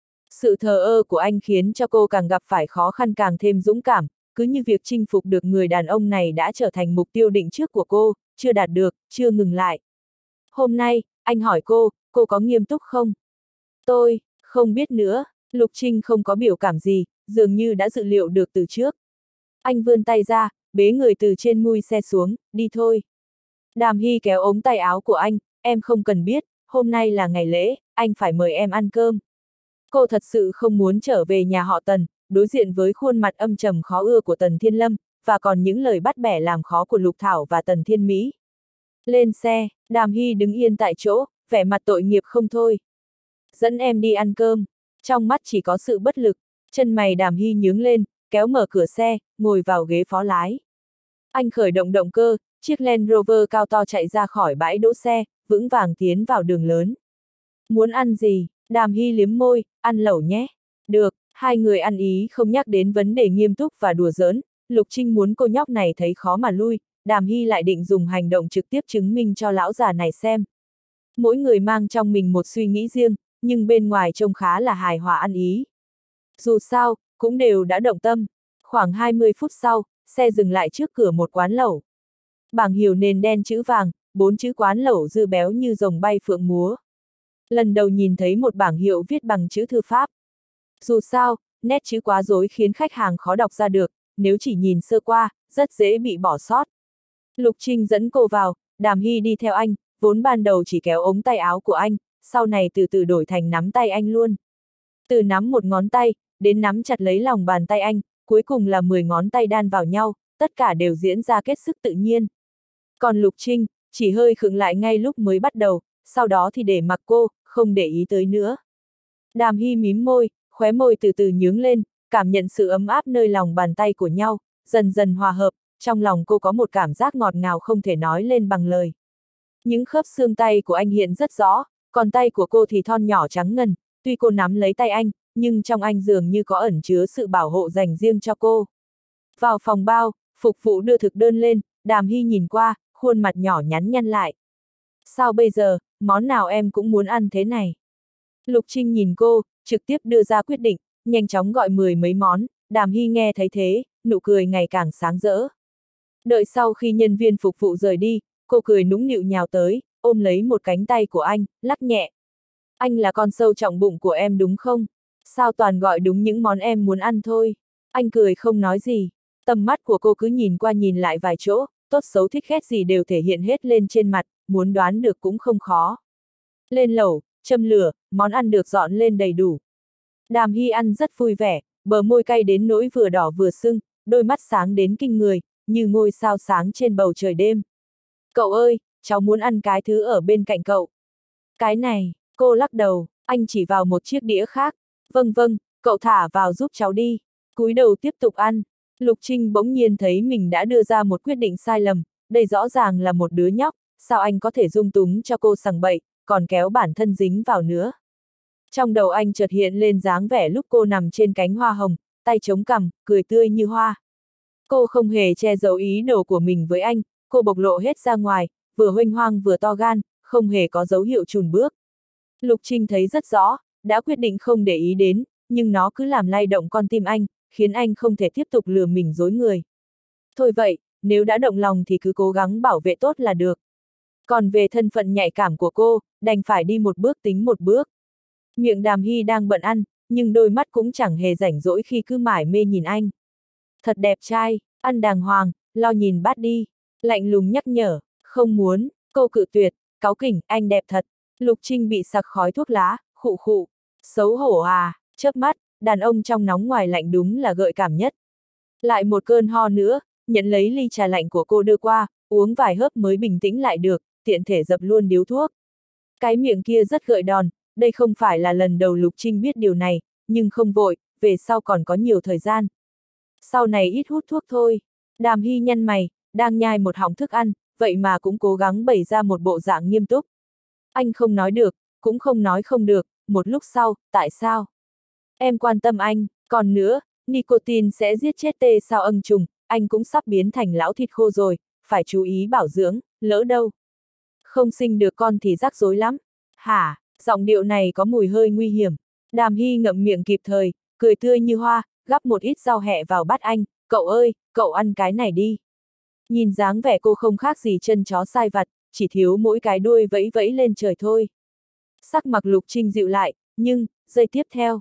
Sự thờ ơ của anh khiến cho cô càng gặp phải khó khăn càng thêm dũng cảm, cứ như việc chinh phục được người đàn ông này đã trở thành mục tiêu định trước của cô, chưa đạt được, chưa ngừng lại. Hôm nay, anh hỏi cô, cô có nghiêm túc không? Tôi, không biết nữa, Lục Trinh không có biểu cảm gì, dường như đã dự liệu được từ trước. Anh vươn tay ra, bế người từ trên mui xe xuống, đi thôi. Đàm Hy kéo ống tay áo của anh, em không cần biết, hôm nay là ngày lễ, anh phải mời em ăn cơm. Cô thật sự không muốn trở về nhà họ Tần, đối diện với khuôn mặt âm trầm khó ưa của Tần Thiên Lâm, và còn những lời bắt bẻ làm khó của Lục Thảo và Tần Thiên Mỹ. Lên xe, Đàm Hy đứng yên tại chỗ, vẻ mặt tội nghiệp không thôi. Dẫn em đi ăn cơm, trong mắt chỉ có sự bất lực, chân mày Đàm Hy nhướng lên, kéo mở cửa xe, ngồi vào ghế phó lái. Anh khởi động động cơ, chiếc Land Rover cao to chạy ra khỏi bãi đỗ xe, vững vàng tiến vào đường lớn. Muốn ăn gì? Đàm Hy liếm môi, ăn lẩu nhé. Được, hai người ăn ý không nhắc đến vấn đề nghiêm túc và đùa giỡn, Lục Trinh muốn cô nhóc này thấy khó mà lui, Đàm Hy lại định dùng hành động trực tiếp chứng minh cho lão già này xem. Mỗi người mang trong mình một suy nghĩ riêng, nhưng bên ngoài trông khá là hài hòa ăn ý. Dù sao, cũng đều đã động tâm. Khoảng hai mươi phút sau, xe dừng lại trước cửa một quán lẩu. Bảng hiệu nền đen chữ vàng, bốn chữ quán lẩu dư béo như rồng bay phượng múa. Lần đầu nhìn thấy một bảng hiệu viết bằng chữ thư pháp. Dù sao, nét chữ quá rối khiến khách hàng khó đọc ra được, nếu chỉ nhìn sơ qua, rất dễ bị bỏ sót. Lục Trinh dẫn cô vào, Đàm Hy đi theo anh, vốn ban đầu chỉ kéo ống tay áo của anh, sau này từ từ đổi thành nắm tay anh luôn. Từ nắm một ngón tay, đến nắm chặt lấy lòng bàn tay anh, cuối cùng là mười ngón tay đan vào nhau, tất cả đều diễn ra kết sức tự nhiên. Còn Lục Trinh, chỉ hơi khựng lại ngay lúc mới bắt đầu, sau đó thì để mặc cô, không để ý tới nữa. Đàm Hy mím môi, khóe môi từ từ nhướng lên, cảm nhận sự ấm áp nơi lòng bàn tay của nhau, dần dần hòa hợp, trong lòng cô có một cảm giác ngọt ngào không thể nói lên bằng lời. Những khớp xương tay của anh hiện rất rõ, còn tay của cô thì thon nhỏ trắng ngần, tuy cô nắm lấy tay anh, nhưng trong anh dường như có ẩn chứa sự bảo hộ dành riêng cho cô. Vào phòng bao, phục vụ đưa thực đơn lên, Đàm Hy nhìn qua, khuôn mặt nhỏ nhắn nhăn lại. Sao bây giờ, món nào em cũng muốn ăn thế này? Lục Trinh nhìn cô, trực tiếp đưa ra quyết định, nhanh chóng gọi mười mấy món, Đàm Hy nghe thấy thế, nụ cười ngày càng sáng rỡ. Đợi sau khi nhân viên phục vụ rời đi, cô cười nũng nịu nhào tới, ôm lấy một cánh tay của anh, lắc nhẹ. Anh là con sâu trọng bụng của em đúng không? Sao toàn gọi đúng những món em muốn ăn thôi? Anh cười không nói gì. Tầm mắt của cô cứ nhìn qua nhìn lại vài chỗ, tốt xấu thích ghét gì đều thể hiện hết lên trên mặt, muốn đoán được cũng không khó. Lên lẩu, châm lửa, món ăn được dọn lên đầy đủ. Đàm Hy ăn rất vui vẻ, bờ môi cay đến nỗi vừa đỏ vừa sưng, đôi mắt sáng đến kinh người, như ngôi sao sáng trên bầu trời đêm. Cậu ơi, cháu muốn ăn cái thứ ở bên cạnh cậu. Cái này, cô lắc đầu, anh chỉ vào một chiếc đĩa khác. Vâng vâng, cậu thả vào giúp cháu đi. Cúi đầu tiếp tục ăn. Lục Trinh bỗng nhiên thấy mình đã đưa ra một quyết định sai lầm, đây rõ ràng là một đứa nhóc, sao anh có thể dung túng cho cô sằng bậy, còn kéo bản thân dính vào nữa. Trong đầu anh chợt hiện lên dáng vẻ lúc cô nằm trên cánh hoa hồng, tay chống cằm, cười tươi như hoa. Cô không hề che giấu ý đồ của mình với anh, cô bộc lộ hết ra ngoài, vừa huênh hoang vừa to gan, không hề có dấu hiệu chùn bước. Lục Trinh thấy rất rõ, đã quyết định không để ý đến, nhưng nó cứ làm lay động con tim anh, khiến anh không thể tiếp tục lừa mình dối người. Thôi vậy, nếu đã động lòng thì cứ cố gắng bảo vệ tốt là được. Còn về thân phận nhạy cảm của cô, đành phải đi một bước tính một bước. Miệng Đàm Hy đang bận ăn, nhưng đôi mắt cũng chẳng hề rảnh rỗi khi cứ mải mê nhìn anh. Thật đẹp trai, ăn đàng hoàng, lo nhìn bát đi. Lạnh lùng nhắc nhở, không muốn, cô cự tuyệt, cáu kỉnh, anh đẹp thật. Lục Trinh bị sặc khói thuốc lá, khụ khụ. Xấu hổ à, chớp mắt, đàn ông trong nóng ngoài lạnh đúng là gợi cảm nhất. Lại một cơn ho nữa, nhận lấy ly trà lạnh của cô đưa qua, uống vài hớp mới bình tĩnh lại được, tiện thể dập luôn điếu thuốc. Cái miệng kia rất gợi đòn, đây không phải là lần đầu Lục Trinh biết điều này, nhưng không vội, về sau còn có nhiều thời gian. Sau này ít hút thuốc thôi. Đàm Hy nhăn mày, đang nhai một họng thức ăn, vậy mà cũng cố gắng bày ra một bộ dạng nghiêm túc. Anh không nói được, cũng không nói không được, một lúc sau, tại sao? Em quan tâm anh, còn nữa, nicotine sẽ giết chết tê sao ân trùng, anh cũng sắp biến thành lão thịt khô rồi, phải chú ý bảo dưỡng, lỡ đâu. Không sinh được con thì rắc rối lắm. Hả, giọng điệu này có mùi hơi nguy hiểm. Đàm Hy ngậm miệng kịp thời, cười tươi như hoa, gắp một ít rau hẹ vào bát anh, cậu ơi, cậu ăn cái này đi. Nhìn dáng vẻ cô không khác gì chân chó sai vặt, chỉ thiếu mỗi cái đuôi vẫy vẫy lên trời thôi. Sắc mặt Lục Trinh dịu lại, nhưng, giây tiếp theo.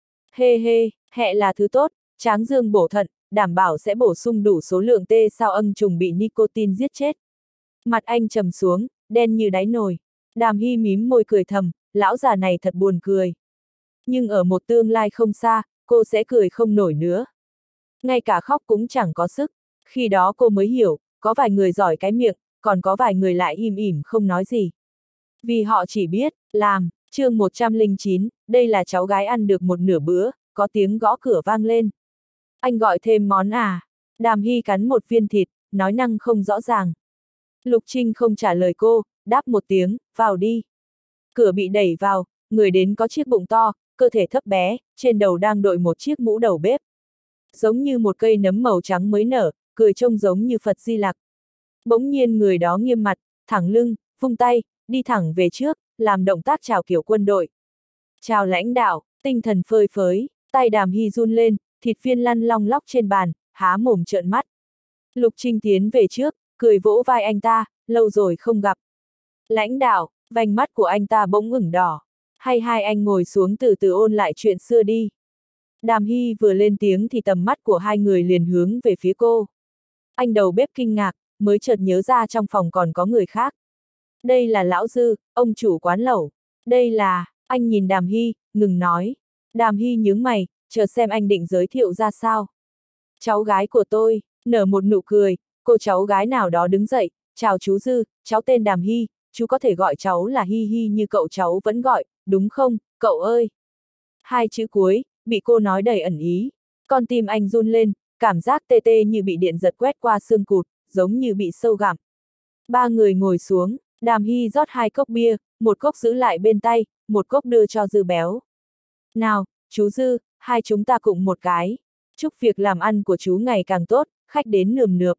Hê hê, hẹ là thứ tốt, tráng dương bổ thận, đảm bảo sẽ bổ sung đủ số lượng tê sao ân trùng bị nicotine giết chết. Mặt anh trầm xuống, đen như đáy nồi. Đàm Hy mím môi cười thầm, lão già này thật buồn cười. Nhưng ở một tương lai không xa, cô sẽ cười không nổi nữa. Ngay cả khóc cũng chẳng có sức. Khi đó cô mới hiểu, có vài người giỏi cái miệng, còn có vài người lại im ỉm không nói gì. Vì họ chỉ biết, làm. Chương một trăm lẻ chín, đây là cháu gái ăn được một nửa bữa, có tiếng gõ cửa vang lên. Anh gọi thêm món à? Đàm Hy cắn một viên thịt, nói năng không rõ ràng. Lục Trinh không trả lời cô, đáp một tiếng, vào đi. Cửa bị đẩy vào, người đến có chiếc bụng to, cơ thể thấp bé, trên đầu đang đội một chiếc mũ đầu bếp. Giống như một cây nấm màu trắng mới nở, cười trông giống như Phật Di Lặc. Bỗng nhiên người đó nghiêm mặt, thẳng lưng, vung tay, đi thẳng về trước, làm động tác chào kiểu quân đội. Chào lãnh đạo, tinh thần phơi phới, tay Đàm Hy run lên, thịt viên lăn long lóc trên bàn, há mồm trợn mắt. Lục Trinh tiến về trước, cười vỗ vai anh ta, lâu rồi không gặp. Lãnh đạo, vành mắt của anh ta bỗng ửng đỏ. Hay hai anh ngồi xuống từ từ ôn lại chuyện xưa đi. Đàm Hy vừa lên tiếng thì tầm mắt của hai người liền hướng về phía cô. Anh đầu bếp kinh ngạc, mới chợt nhớ ra trong phòng còn có người khác. Đây là Lão Dư, ông chủ quán lẩu. Đây là, anh nhìn Đàm Hy, ngừng nói. Đàm Hy nhướng mày, chờ xem anh định giới thiệu ra sao. Cháu gái của tôi, nở một nụ cười, cô cháu gái nào đó đứng dậy, chào chú Dư, cháu tên Đàm Hy, chú có thể gọi cháu là Hy Hy như cậu cháu vẫn gọi, đúng không, cậu ơi. Hai chữ cuối, bị cô nói đầy ẩn ý. Con tim anh run lên, cảm giác tê tê như bị điện giật quét qua xương cụt, giống như bị sâu gặm. Ba người ngồi xuống, Đàm Hy rót hai cốc bia, một cốc giữ lại bên tay, một cốc đưa cho Dư béo. Nào, chú Dư, hai chúng ta cùng một cái. Chúc việc làm ăn của chú ngày càng tốt, khách đến nườm nượp.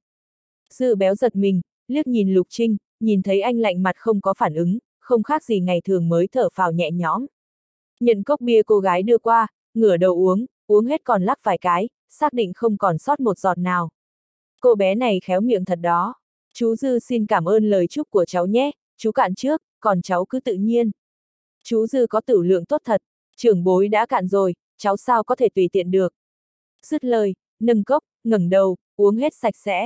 Dư béo giật mình, liếc nhìn Lục Trinh, nhìn thấy anh lạnh mặt không có phản ứng, không khác gì ngày thường mới thở phào nhẹ nhõm. Nhận cốc bia cô gái đưa qua, ngửa đầu uống, uống hết còn lắc vài cái, xác định không còn sót một giọt nào. Cô bé này khéo miệng thật đó. Chú Dư xin cảm ơn lời chúc của cháu nhé, chú cạn trước, còn cháu cứ tự nhiên. Chú Dư có tửu lượng tốt thật, trưởng bối đã cạn rồi, cháu sao có thể tùy tiện được. Dứt lời, nâng cốc, ngẩng đầu, uống hết sạch sẽ.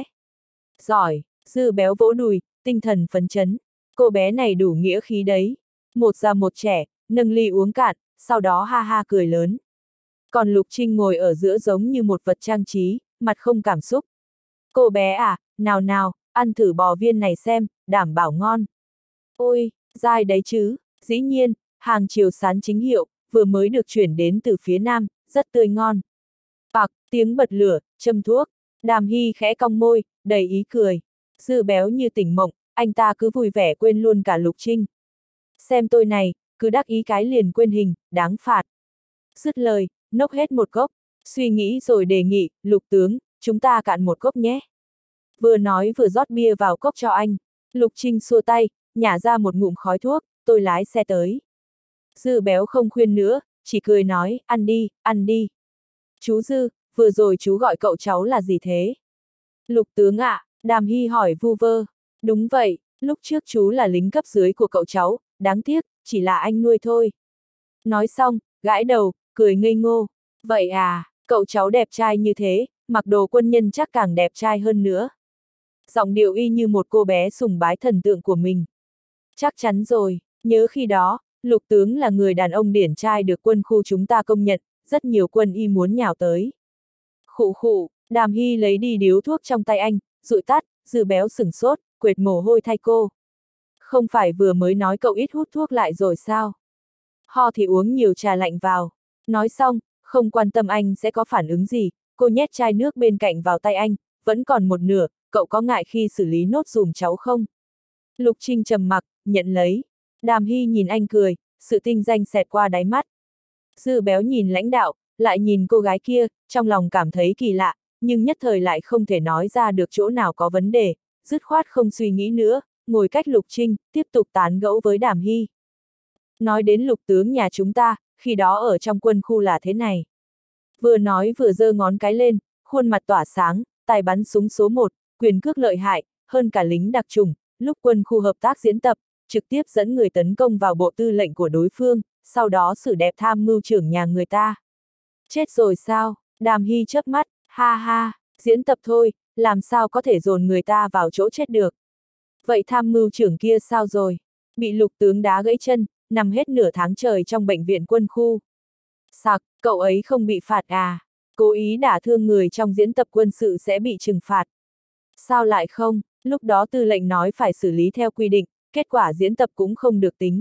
Giỏi, Dư béo vỗ đùi, tinh thần phấn chấn. Cô bé này đủ nghĩa khí đấy. Một già một trẻ, nâng ly uống cạn, sau đó ha ha cười lớn. Còn Lục Trinh ngồi ở giữa giống như một vật trang trí, mặt không cảm xúc. Cô bé à, nào nào, ăn thử bò viên này xem, đảm bảo ngon. Ôi, dai đấy chứ, dĩ nhiên, hàng chiều sán chính hiệu, vừa mới được chuyển đến từ phía Nam, rất tươi ngon. Bạc, tiếng bật lửa, châm thuốc, Đàm Hy khẽ cong môi, đầy ý cười. Dư béo như tỉnh mộng, anh ta cứ vui vẻ quên luôn cả Lục Trinh. Xem tôi này, cứ đắc ý cái liền quên hình, đáng phạt. Dứt lời, nốc hết một cốc, suy nghĩ rồi đề nghị, Lục tướng, chúng ta cạn một cốc nhé. Vừa nói vừa rót bia vào cốc cho anh. Lục Trinh xua tay, nhả ra một ngụm khói thuốc, tôi lái xe tới. Dư Béo không khuyên nữa, chỉ cười nói, ăn đi, ăn đi. Chú Dư, vừa rồi chú gọi cậu cháu là gì thế? Lục tướng ạ, à, Đàm Hy hỏi vu vơ. Đúng vậy, lúc trước chú là lính cấp dưới của cậu cháu, đáng tiếc, chỉ là anh nuôi thôi. Nói xong, gãi đầu, cười ngây ngô. Vậy à, cậu cháu đẹp trai như thế, mặc đồ quân nhân chắc càng đẹp trai hơn nữa. Giọng điệu y như một cô bé sùng bái thần tượng của mình. Chắc chắn rồi, nhớ khi đó, Lục tướng là người đàn ông điển trai được quân khu chúng ta công nhận, rất nhiều quân y muốn nhào tới. Khụ khụ, Đàm Hy lấy đi điếu thuốc trong tay anh, dụi tắt, Dư Béo sửng sốt, quệt mồ hôi thay cô. Không phải vừa mới nói cậu ít hút thuốc lại rồi sao? Ho thì uống nhiều trà lạnh vào. Nói xong, không quan tâm anh sẽ có phản ứng gì, cô nhét chai nước bên cạnh vào tay anh, vẫn còn một nửa, cậu có ngại khi xử lý nốt dùm cháu không? Lục Trinh trầm mặc, nhận lấy. Đàm Hy nhìn anh cười, sự tinh danh xẹt qua đáy mắt. Dư Béo nhìn lãnh đạo, lại nhìn cô gái kia, trong lòng cảm thấy kỳ lạ, nhưng nhất thời lại không thể nói ra được chỗ nào có vấn đề, dứt khoát không suy nghĩ nữa, ngồi cách Lục Trinh, tiếp tục tán gẫu với Đàm Hy. Nói đến Lục tướng nhà chúng ta, khi đó ở trong quân khu là thế này. Vừa nói vừa giơ ngón cái lên, khuôn mặt tỏa sáng, tài bắn súng số một, quyền cước lợi hại, hơn cả lính đặc chủng, lúc quân khu hợp tác diễn tập, trực tiếp dẫn người tấn công vào bộ tư lệnh của đối phương, sau đó xử đẹp tham mưu trưởng nhà người ta. Chết rồi sao? Đàm Hy chớp mắt, ha ha, diễn tập thôi, làm sao có thể dồn người ta vào chỗ chết được. Vậy tham mưu trưởng kia sao rồi? Bị Lục tướng đá gãy chân, nằm hết nửa tháng trời trong bệnh viện quân khu. Sặc, cậu ấy không bị phạt à? Cố ý đả thương người trong diễn tập quân sự sẽ bị trừng phạt. Sao lại không? Lúc đó tư lệnh nói phải xử lý theo quy định, kết quả diễn tập cũng không được tính.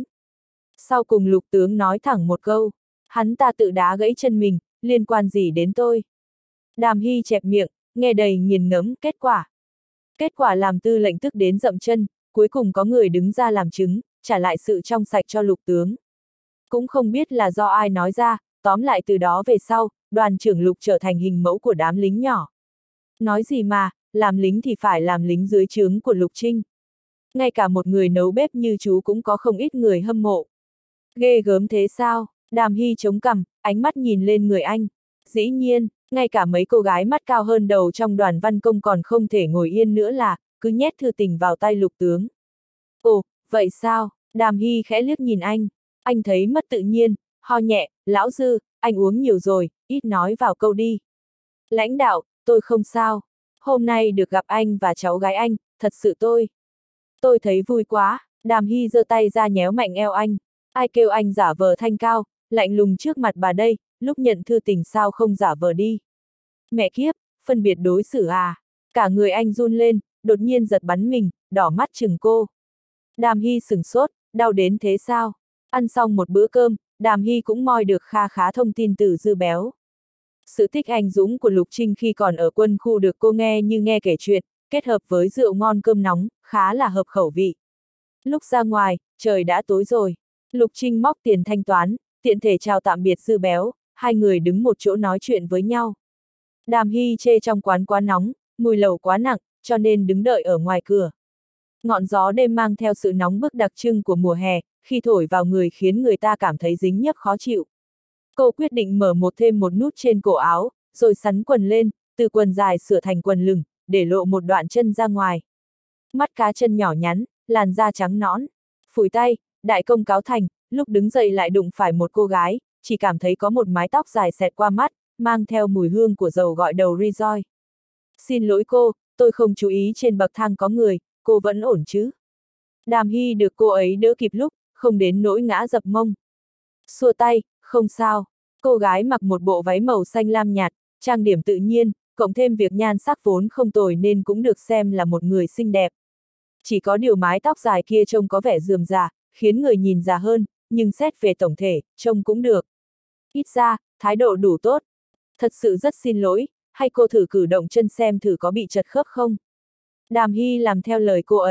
Sau cùng Lục tướng nói thẳng một câu, hắn ta tự đá gãy chân mình, liên quan gì đến tôi? Đàm Hy chẹp miệng, nghe đầy nghiền ngẫm, kết quả. Kết quả làm tư lệnh tức đến dậm chân, cuối cùng có người đứng ra làm chứng, trả lại sự trong sạch cho Lục tướng. Cũng không biết là do ai nói ra, tóm lại từ đó về sau, đoàn trưởng Lục trở thành hình mẫu của đám lính nhỏ. Nói gì mà, làm lính thì phải làm lính dưới trướng của Lục Trinh. Ngay cả một người nấu bếp như chú cũng có không ít người hâm mộ. Ghê gớm thế sao? Đàm Hy chống cằm, ánh mắt nhìn lên người anh. Dĩ nhiên, ngay cả mấy cô gái mắt cao hơn đầu trong đoàn văn công còn không thể ngồi yên nữa là, cứ nhét thư tình vào tay Lục tướng. Ồ, vậy sao? Đàm Hy khẽ liếc nhìn anh. Anh thấy mất tự nhiên, ho nhẹ, lão Dư, anh uống nhiều rồi, ít nói vào câu đi. Lãnh đạo, tôi không sao. Hôm nay được gặp anh và cháu gái anh, thật sự tôi. Tôi thấy vui quá, Đàm Hy giơ tay ra nhéo mạnh eo anh. Ai kêu anh giả vờ thanh cao, lạnh lùng trước mặt bà đây, lúc nhận thư tình sao không giả vờ đi. Mẹ kiếp, phân biệt đối xử à. Cả người anh run lên, đột nhiên giật bắn mình, đỏ mắt chừng cô. Đàm Hy sửng sốt, đau đến thế sao? Ăn xong một bữa cơm, Đàm Hy cũng moi được kha khá thông tin từ Dư Béo. Sự tích anh dũng của Lục Trinh khi còn ở quân khu được cô nghe như nghe kể chuyện, kết hợp với rượu ngon cơm nóng, khá là hợp khẩu vị. Lúc ra ngoài, trời đã tối rồi. Lục Trinh móc tiền thanh toán, tiện thể chào tạm biệt Dư Béo, hai người đứng một chỗ nói chuyện với nhau. Đàm Hy chê trong quán quá nóng, mùi lẩu quá nặng, cho nên đứng đợi ở ngoài cửa. Ngọn gió đêm mang theo sự nóng bức đặc trưng của mùa hè, khi thổi vào người khiến người ta cảm thấy dính nhớp khó chịu. Cô quyết định mở một thêm một nút trên cổ áo, rồi xắn quần lên, từ quần dài sửa thành quần lửng, để lộ một đoạn chân ra ngoài. Mắt cá chân nhỏ nhắn, làn da trắng nõn. Phủi tay, đại công cáo thành, lúc đứng dậy lại đụng phải một cô gái, chỉ cảm thấy có một mái tóc dài xẹt qua mắt, mang theo mùi hương của dầu gội đầu Rizoi. Xin lỗi cô, tôi không chú ý trên bậc thang có người, cô vẫn ổn chứ? Đàm Hy được cô ấy đỡ kịp lúc, không đến nỗi ngã dập mông. Xua tay, không sao. Cô gái mặc một bộ váy màu xanh lam nhạt, trang điểm tự nhiên, cộng thêm việc nhan sắc vốn không tồi nên cũng được xem là một người xinh đẹp. Chỉ có điều mái tóc dài kia trông có vẻ rườm rà, khiến người nhìn già hơn, nhưng xét về tổng thể, trông cũng được. Ít ra, thái độ đủ tốt. Thật sự rất xin lỗi, hay cô thử cử động chân xem thử có bị chật khớp không? Đàm Hy làm theo lời cô ấy,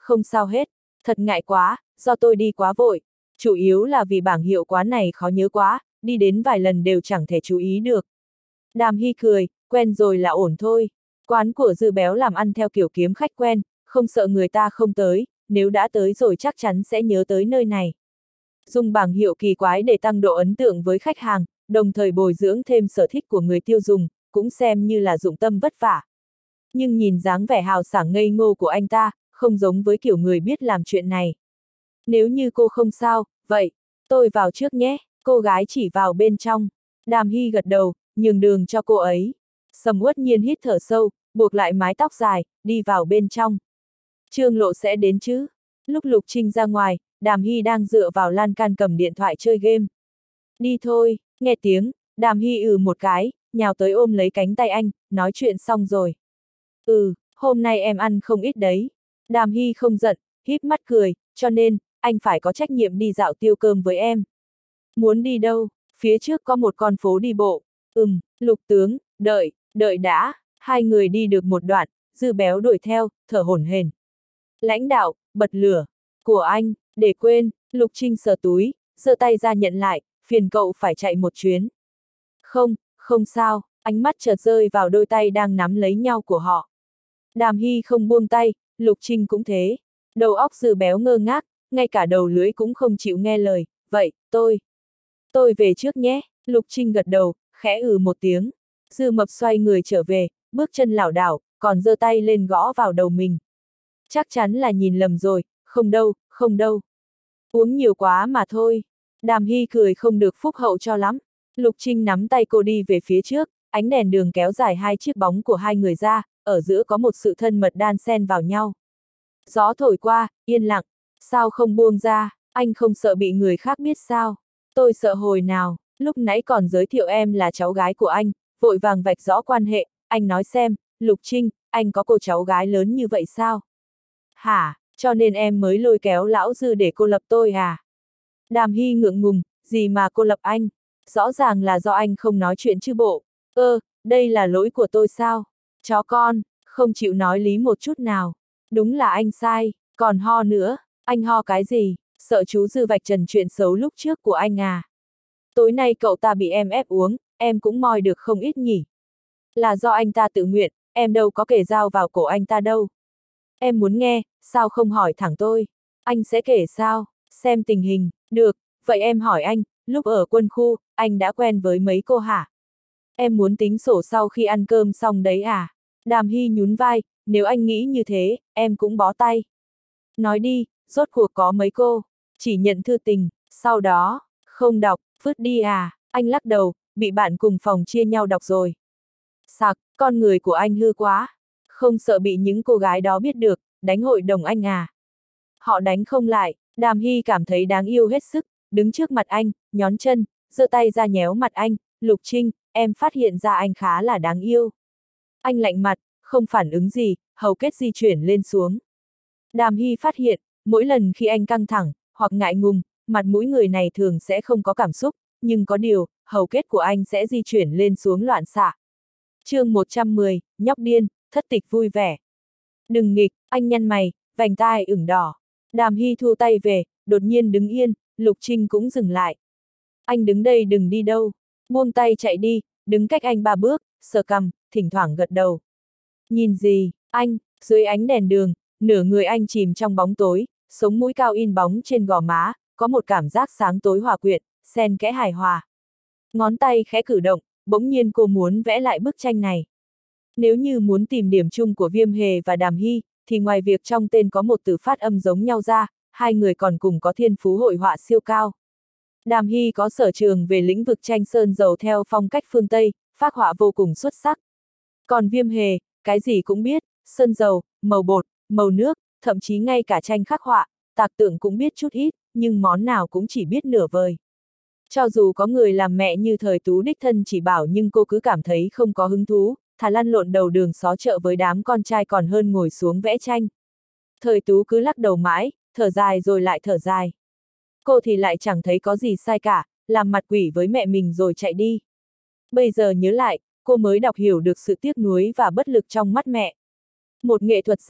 không sao hết, thật ngại quá, do tôi đi quá vội, chủ yếu là vì bảng hiệu quán này khó nhớ quá, đi đến vài lần đều chẳng thể chú ý được. Đàm Hy cười, quen rồi là ổn thôi, quán của Dư Béo làm ăn theo kiểu kiếm khách quen, không sợ người ta không tới, nếu đã tới rồi chắc chắn sẽ nhớ tới nơi này. Dùng bảng hiệu kỳ quái để tăng độ ấn tượng với khách hàng, đồng thời bồi dưỡng thêm sở thích của người tiêu dùng, cũng xem như là dụng tâm vất vả. Nhưng nhìn dáng vẻ hào sảng ngây ngô của anh ta, không giống với kiểu người biết làm chuyện này. Nếu như cô không sao, vậy, tôi vào trước nhé, cô gái chỉ vào bên trong. Đàm Hy gật đầu, nhường đường cho cô ấy. Sầm Uất Nhiên hít thở sâu, buộc lại mái tóc dài, đi vào bên trong. Trương Lộ sẽ đến chứ? Lúc Lục Trinh ra ngoài, Đàm Hy đang dựa vào lan can cầm điện thoại chơi game. Đi thôi, nghe tiếng, Đàm Hy ừ một cái, nhào tới ôm lấy cánh tay anh, nói chuyện xong rồi. Ừ, hôm nay em ăn không ít đấy. Đàm Hy không giận, híp mắt cười, cho nên, anh phải có trách nhiệm đi dạo tiêu cơm với em. Muốn đi đâu? Phía trước có một con phố đi bộ. Ừm, Lục tướng, đợi, đợi đã. Hai người đi được một đoạn, Dư Béo đuổi theo, thở hổn hển. Lãnh đạo, bật lửa. Của anh, để quên, Lục Trinh sờ túi, giơ tay ra nhận lại, phiền cậu phải chạy một chuyến. Không, không sao, ánh mắt chợt rơi vào đôi tay đang nắm lấy nhau của họ. Đàm Hy không buông tay, Lục Trinh cũng thế. Đầu óc Dư Béo ngơ ngác, ngay cả đầu lưỡi cũng không chịu nghe lời, vậy, tôi. Tôi về trước nhé, Lục Trinh gật đầu, khẽ ừ một tiếng. Dư Mập xoay người trở về, bước chân lảo đảo, còn giơ tay lên gõ vào đầu mình. Chắc chắn là nhìn lầm rồi, không đâu, không đâu. Uống nhiều quá mà thôi. Đàm Hy cười không được phúc hậu cho lắm. Lục Trinh nắm tay cô đi về phía trước, ánh đèn đường kéo dài hai chiếc bóng của hai người ra, ở giữa có một sự thân mật đan xen vào nhau. Gió thổi qua, yên lặng. Sao không buông ra, anh không sợ bị người khác biết sao? Tôi sợ hồi nào, lúc nãy còn giới thiệu em là cháu gái của anh, vội vàng vạch rõ quan hệ, anh nói xem, Lục Trinh, anh có cô cháu gái lớn như vậy sao? Hả, cho nên em mới lôi kéo lão Dư để cô lập tôi à? Đàm Hy ngượng ngùng, gì mà cô lập anh? Rõ ràng là do anh không nói chuyện chứ bộ. Ơ, đây là lỗi của tôi sao? Chó con, không chịu nói lý một chút nào. Đúng là anh sai, còn ho nữa. Anh ho cái gì? Sợ chú Dư vạch trần chuyện xấu lúc trước của anh à? Tối nay cậu ta bị em ép uống, em cũng moi được không ít nhỉ? Là do anh ta tự nguyện, em đâu có kể dao vào cổ anh ta đâu. Em muốn nghe, sao không hỏi thẳng tôi? Anh sẽ kể sao? Xem tình hình, được, vậy em hỏi anh, lúc ở quân khu, anh đã quen với mấy cô hả? Em muốn tính sổ sau khi ăn cơm xong đấy à? Đàm Hy nhún vai, nếu anh nghĩ như thế, em cũng bó tay. Nói đi, rốt cuộc có mấy cô? Chỉ nhận thư tình, sau đó, không đọc, vứt đi à? Anh lắc đầu, bị bạn cùng phòng chia nhau đọc rồi. Sặc, con người của anh hư quá. Không sợ bị những cô gái đó biết được, đánh hội đồng anh à? Họ đánh không lại, Đàm Hy cảm thấy đáng yêu hết sức, đứng trước mặt anh, nhón chân, giơ tay ra nhéo mặt anh, Lục Trinh, em phát hiện ra anh khá là đáng yêu. Anh lạnh mặt, không phản ứng gì, hầu kết di chuyển lên xuống. Đàm Hy phát hiện, mỗi lần khi anh căng thẳng, hoặc ngại ngùng, mặt mũi người này thường sẽ không có cảm xúc, nhưng có điều, hầu kết của anh sẽ di chuyển lên xuống loạn xạ. chương một trăm mười, nhóc điên, thất tịch vui vẻ. Đừng nghịch, anh nhăn mày, vành tai ửng đỏ. Đàm Hy thu tay về, đột nhiên đứng yên, Lục Trinh cũng dừng lại. Anh đứng đây đừng đi đâu. Buông tay chạy đi, đứng cách anh ba bước, sờ cằm, thỉnh thoảng gật đầu. Nhìn gì, anh, dưới ánh đèn đường, nửa người anh chìm trong bóng tối, sống mũi cao in bóng trên gò má, có một cảm giác sáng tối hòa quyện, xen kẽ hài hòa. Ngón tay khẽ cử động, bỗng nhiên cô muốn vẽ lại bức tranh này. Nếu như muốn tìm điểm chung của Viêm Hề và Đàm Hy, thì ngoài việc trong tên có một từ phát âm giống nhau ra, hai người còn cùng có thiên phú hội họa siêu cao. Đàm Hy có sở trường về lĩnh vực tranh sơn dầu theo phong cách phương Tây, phác họa vô cùng xuất sắc. Còn Viêm Hề, cái gì cũng biết, sơn dầu, màu bột, màu nước, thậm chí ngay cả tranh khắc họa, tạc tượng cũng biết chút ít, nhưng món nào cũng chỉ biết nửa vời. Cho dù có người làm mẹ như thời Tú đích thân chỉ bảo nhưng cô cứ cảm thấy không có hứng thú, thà lăn lộn đầu đường xó chợ với đám con trai còn hơn ngồi xuống vẽ tranh. Thời Tú cứ lắc đầu mãi, thở dài rồi lại thở dài. Cô thì lại chẳng thấy có gì sai cả, làm mặt quỷ với mẹ mình rồi chạy đi. Bây giờ nhớ lại, cô mới đọc hiểu được sự tiếc nuối và bất lực trong mắt mẹ. Một nghệ thuật gia,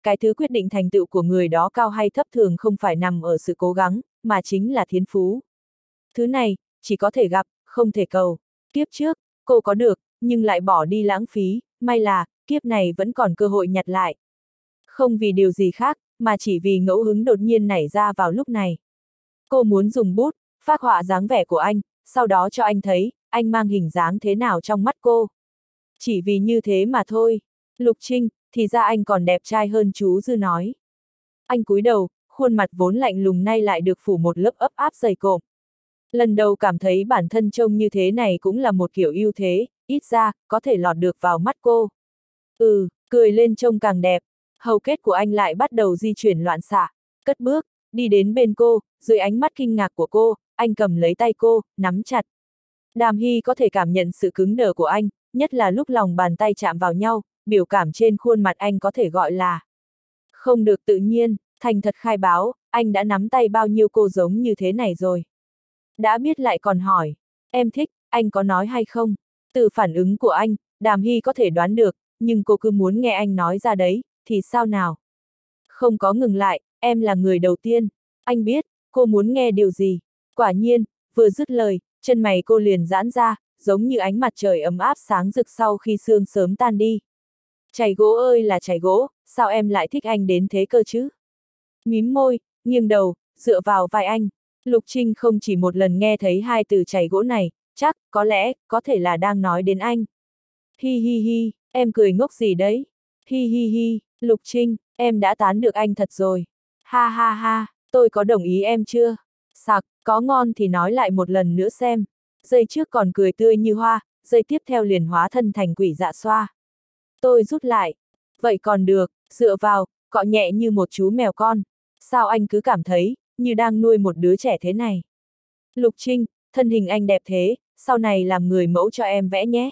cái thứ quyết định thành tựu của người đó cao hay thấp thường không phải nằm ở sự cố gắng, mà chính là thiên phú. Thứ này, chỉ có thể gặp, không thể cầu. Kiếp trước, cô có được, nhưng lại bỏ đi lãng phí, may là, kiếp này vẫn còn cơ hội nhặt lại. Không vì điều gì khác, mà chỉ vì ngẫu hứng đột nhiên nảy ra vào lúc này. Cô muốn dùng bút, phác họa dáng vẻ của anh, sau đó cho anh thấy, anh mang hình dáng thế nào trong mắt cô. Chỉ vì như thế mà thôi. Lục Trinh, thì ra anh còn đẹp trai hơn chú Dư nói. Anh cúi đầu, khuôn mặt vốn lạnh lùng nay lại được phủ một lớp ấp áp dày cộm. Lần đầu cảm thấy bản thân trông như thế này cũng là một kiểu ưu thế, ít ra, có thể lọt được vào mắt cô. Ừ, cười lên trông càng đẹp. Hầu kết của anh lại bắt đầu di chuyển loạn xạ, cất bước, đi đến bên cô, dưới ánh mắt kinh ngạc của cô, anh cầm lấy tay cô, nắm chặt. Đàm Hy có thể cảm nhận sự cứng đờ của anh, nhất là lúc lòng bàn tay chạm vào nhau, biểu cảm trên khuôn mặt anh có thể gọi là không được tự nhiên, thành thật khai báo, anh đã nắm tay bao nhiêu cô giống như thế này rồi. Đã biết lại còn hỏi, em thích, anh có nói hay không? Từ phản ứng của anh, Đàm Hy có thể đoán được, nhưng cô cứ muốn nghe anh nói ra đấy, thì sao nào? Không có ngừng lại, em là người đầu tiên. Anh biết, cô muốn nghe điều gì. Quả nhiên, vừa dứt lời, chân mày cô liền giãn ra, giống như ánh mặt trời ấm áp sáng rực sau khi sương sớm tan đi. Chày gỗ ơi là chày gỗ, sao em lại thích anh đến thế cơ chứ? Mím môi, nghiêng đầu, dựa vào vai anh. Lục Trinh không chỉ một lần nghe thấy hai từ chày gỗ này, chắc, có lẽ, có thể là đang nói đến anh. Hi hi hi, em cười ngốc gì đấy? Hi hi hi, Lục Trinh, em đã tán được anh thật rồi. Ha ha ha, tôi có đồng ý em chưa? Sặc, có ngon thì nói lại một lần nữa xem. Giây trước còn cười tươi như hoa, giây tiếp theo liền hóa thân thành quỷ dạ xoa. Tôi rút lại. Vậy còn được, dựa vào, cọ nhẹ như một chú mèo con. Sao anh cứ cảm thấy, như đang nuôi một đứa trẻ thế này? Lục Trinh, thân hình anh đẹp thế, sau này làm người mẫu cho em vẽ nhé.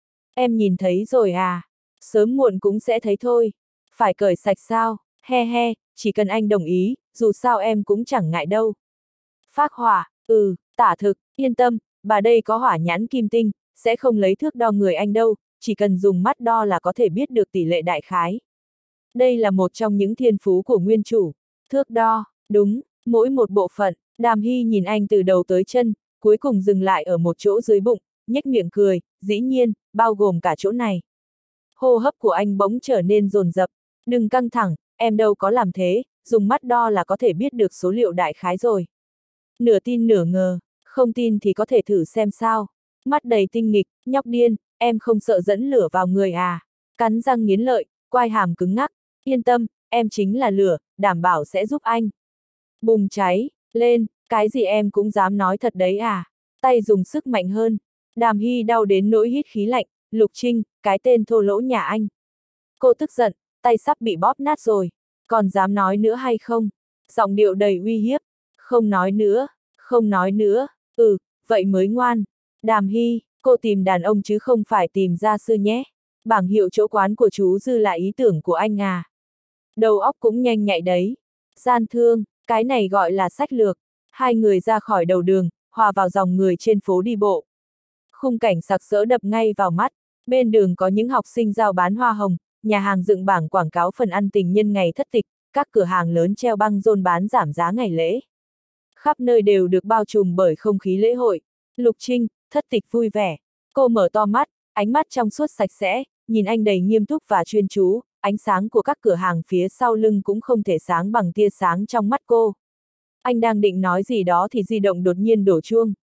Em nhìn thấy rồi à? Sớm muộn cũng sẽ thấy thôi. Phải cởi sạch sao? He he, chỉ cần anh đồng ý, dù sao em cũng chẳng ngại đâu. Phác hỏa, ừ, tả thực, yên tâm, bà đây có hỏa nhãn kim tinh, sẽ không lấy thước đo người anh đâu, chỉ cần dùng mắt đo là có thể biết được tỷ lệ đại khái. Đây là một trong những thiên phú của nguyên chủ. Thước đo, đúng, mỗi một bộ phận. Đàm Hy nhìn anh từ đầu tới chân, cuối cùng dừng lại ở một chỗ dưới bụng, nhếch miệng cười, dĩ nhiên, bao gồm cả chỗ này. Hô hấp của anh bỗng trở nên dồn dập. Đừng căng thẳng, em đâu có làm thế, dùng mắt đo là có thể biết được số liệu đại khái rồi. Nửa tin nửa ngờ, không tin thì có thể thử xem sao. Mắt đầy tinh nghịch, nhóc điên, em không sợ dẫn lửa vào người à? Cắn răng nghiến lợi, quai hàm cứng ngắc. Yên tâm, em chính là lửa, đảm bảo sẽ giúp anh. Bùng cháy, lên, cái gì em cũng dám nói thật đấy à? Tay dùng sức mạnh hơn. Đàm Hy đau đến nỗi hít khí lạnh, Lục Trinh, cái tên thô lỗ nhà anh. Cô tức giận, tay sắp bị bóp nát rồi. Còn dám nói nữa hay không? Giọng điệu đầy uy hiếp. Không nói nữa, không nói nữa, ừ, vậy mới ngoan. Đàm Hy, cô tìm đàn ông chứ không phải tìm gia sư nhé. Bảng hiệu chỗ quán của chú Dư là ý tưởng của anh à. Đầu óc cũng nhanh nhạy đấy. Gian thương, cái này gọi là sách lược. Hai người ra khỏi đầu đường, hòa vào dòng người trên phố đi bộ. Khung cảnh sặc sỡ đập ngay vào mắt. Bên đường có những học sinh giao bán hoa hồng, nhà hàng dựng bảng quảng cáo phần ăn tình nhân ngày thất tịch, các cửa hàng lớn treo băng rôn bán giảm giá ngày lễ. Khắp nơi đều được bao trùm bởi không khí lễ hội. Lục Trinh, thất tịch vui vẻ. Cô mở to mắt, ánh mắt trong suốt sạch sẽ, nhìn anh đầy nghiêm túc và chuyên chú, ánh sáng của các cửa hàng phía sau lưng cũng không thể sáng bằng tia sáng trong mắt cô. Anh đang định nói gì đó thì di động đột nhiên đổ chuông.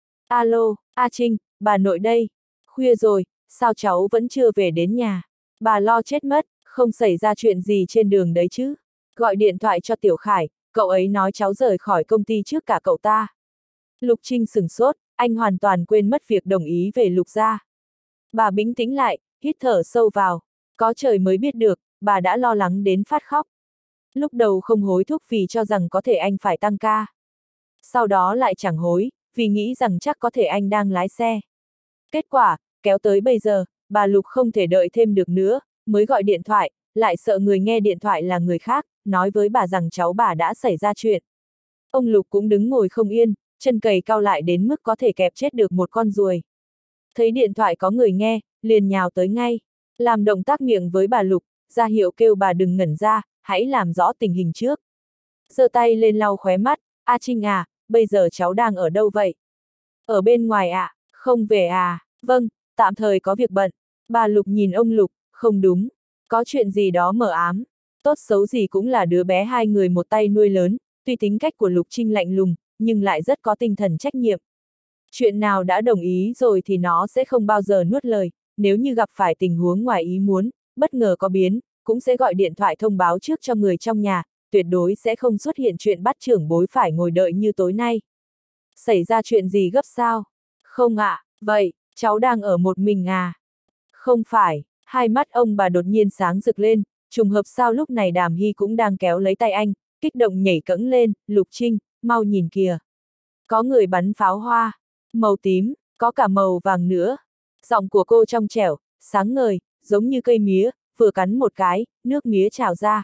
Alo, A Trinh, bà nội đây. Khuya rồi, sao cháu vẫn chưa về đến nhà? Bà lo chết mất, không xảy ra chuyện gì trên đường đấy chứ? Gọi điện thoại cho Tiểu Khải, cậu ấy nói cháu rời khỏi công ty trước cả cậu ta. Lục Trinh sửng sốt, anh hoàn toàn quên mất việc đồng ý về Lục gia. Bà bình tĩnh lại, hít thở sâu vào. Có trời mới biết được, bà đã lo lắng đến phát khóc. Lúc đầu không hối thúc vì cho rằng có thể anh phải tăng ca. Sau đó lại chẳng hối, vì nghĩ rằng chắc có thể anh đang lái xe. Kết quả, kéo tới bây giờ, bà Lục không thể đợi thêm được nữa, mới gọi điện thoại, lại sợ người nghe điện thoại là người khác, nói với bà rằng cháu bà đã xảy ra chuyện. Ông Lục cũng đứng ngồi không yên, chân cầy cau lại đến mức có thể kẹp chết được một con ruồi. Thấy điện thoại có người nghe, liền nhào tới ngay, làm động tác miệng với bà Lục, ra hiệu kêu bà đừng ngẩn ra, hãy làm rõ tình hình trước. Giơ tay lên lau khóe mắt, A Trinh à, bây giờ cháu đang ở đâu vậy? Ở bên ngoài ạ, à? Không về à? Vâng, tạm thời có việc bận. Bà Lục nhìn ông Lục, không đúng, có chuyện gì đó mờ ám. Tốt xấu gì cũng là đứa bé hai người một tay nuôi lớn, tuy tính cách của Lục Trinh lạnh lùng, nhưng lại rất có tinh thần trách nhiệm. Chuyện nào đã đồng ý rồi thì nó sẽ không bao giờ nuốt lời, nếu như gặp phải tình huống ngoài ý muốn, bất ngờ có biến, cũng sẽ gọi điện thoại thông báo trước cho người trong nhà, tuyệt đối sẽ không xuất hiện chuyện bắt trưởng bối phải ngồi đợi như tối nay. Xảy ra chuyện gì gấp sao? Không ạ, à, vậy, cháu đang ở một mình à? Không phải, hai mắt ông bà đột nhiên sáng rực lên, trùng hợp sao lúc này Đàm Hy cũng đang kéo lấy tay anh, kích động nhảy cẫng lên, Lục Trinh, mau nhìn kìa. Có người bắn pháo hoa, màu tím, có cả màu vàng nữa. Giọng của cô trong trẻo, sáng ngời, giống như cây mía, vừa cắn một cái, nước mía trào ra.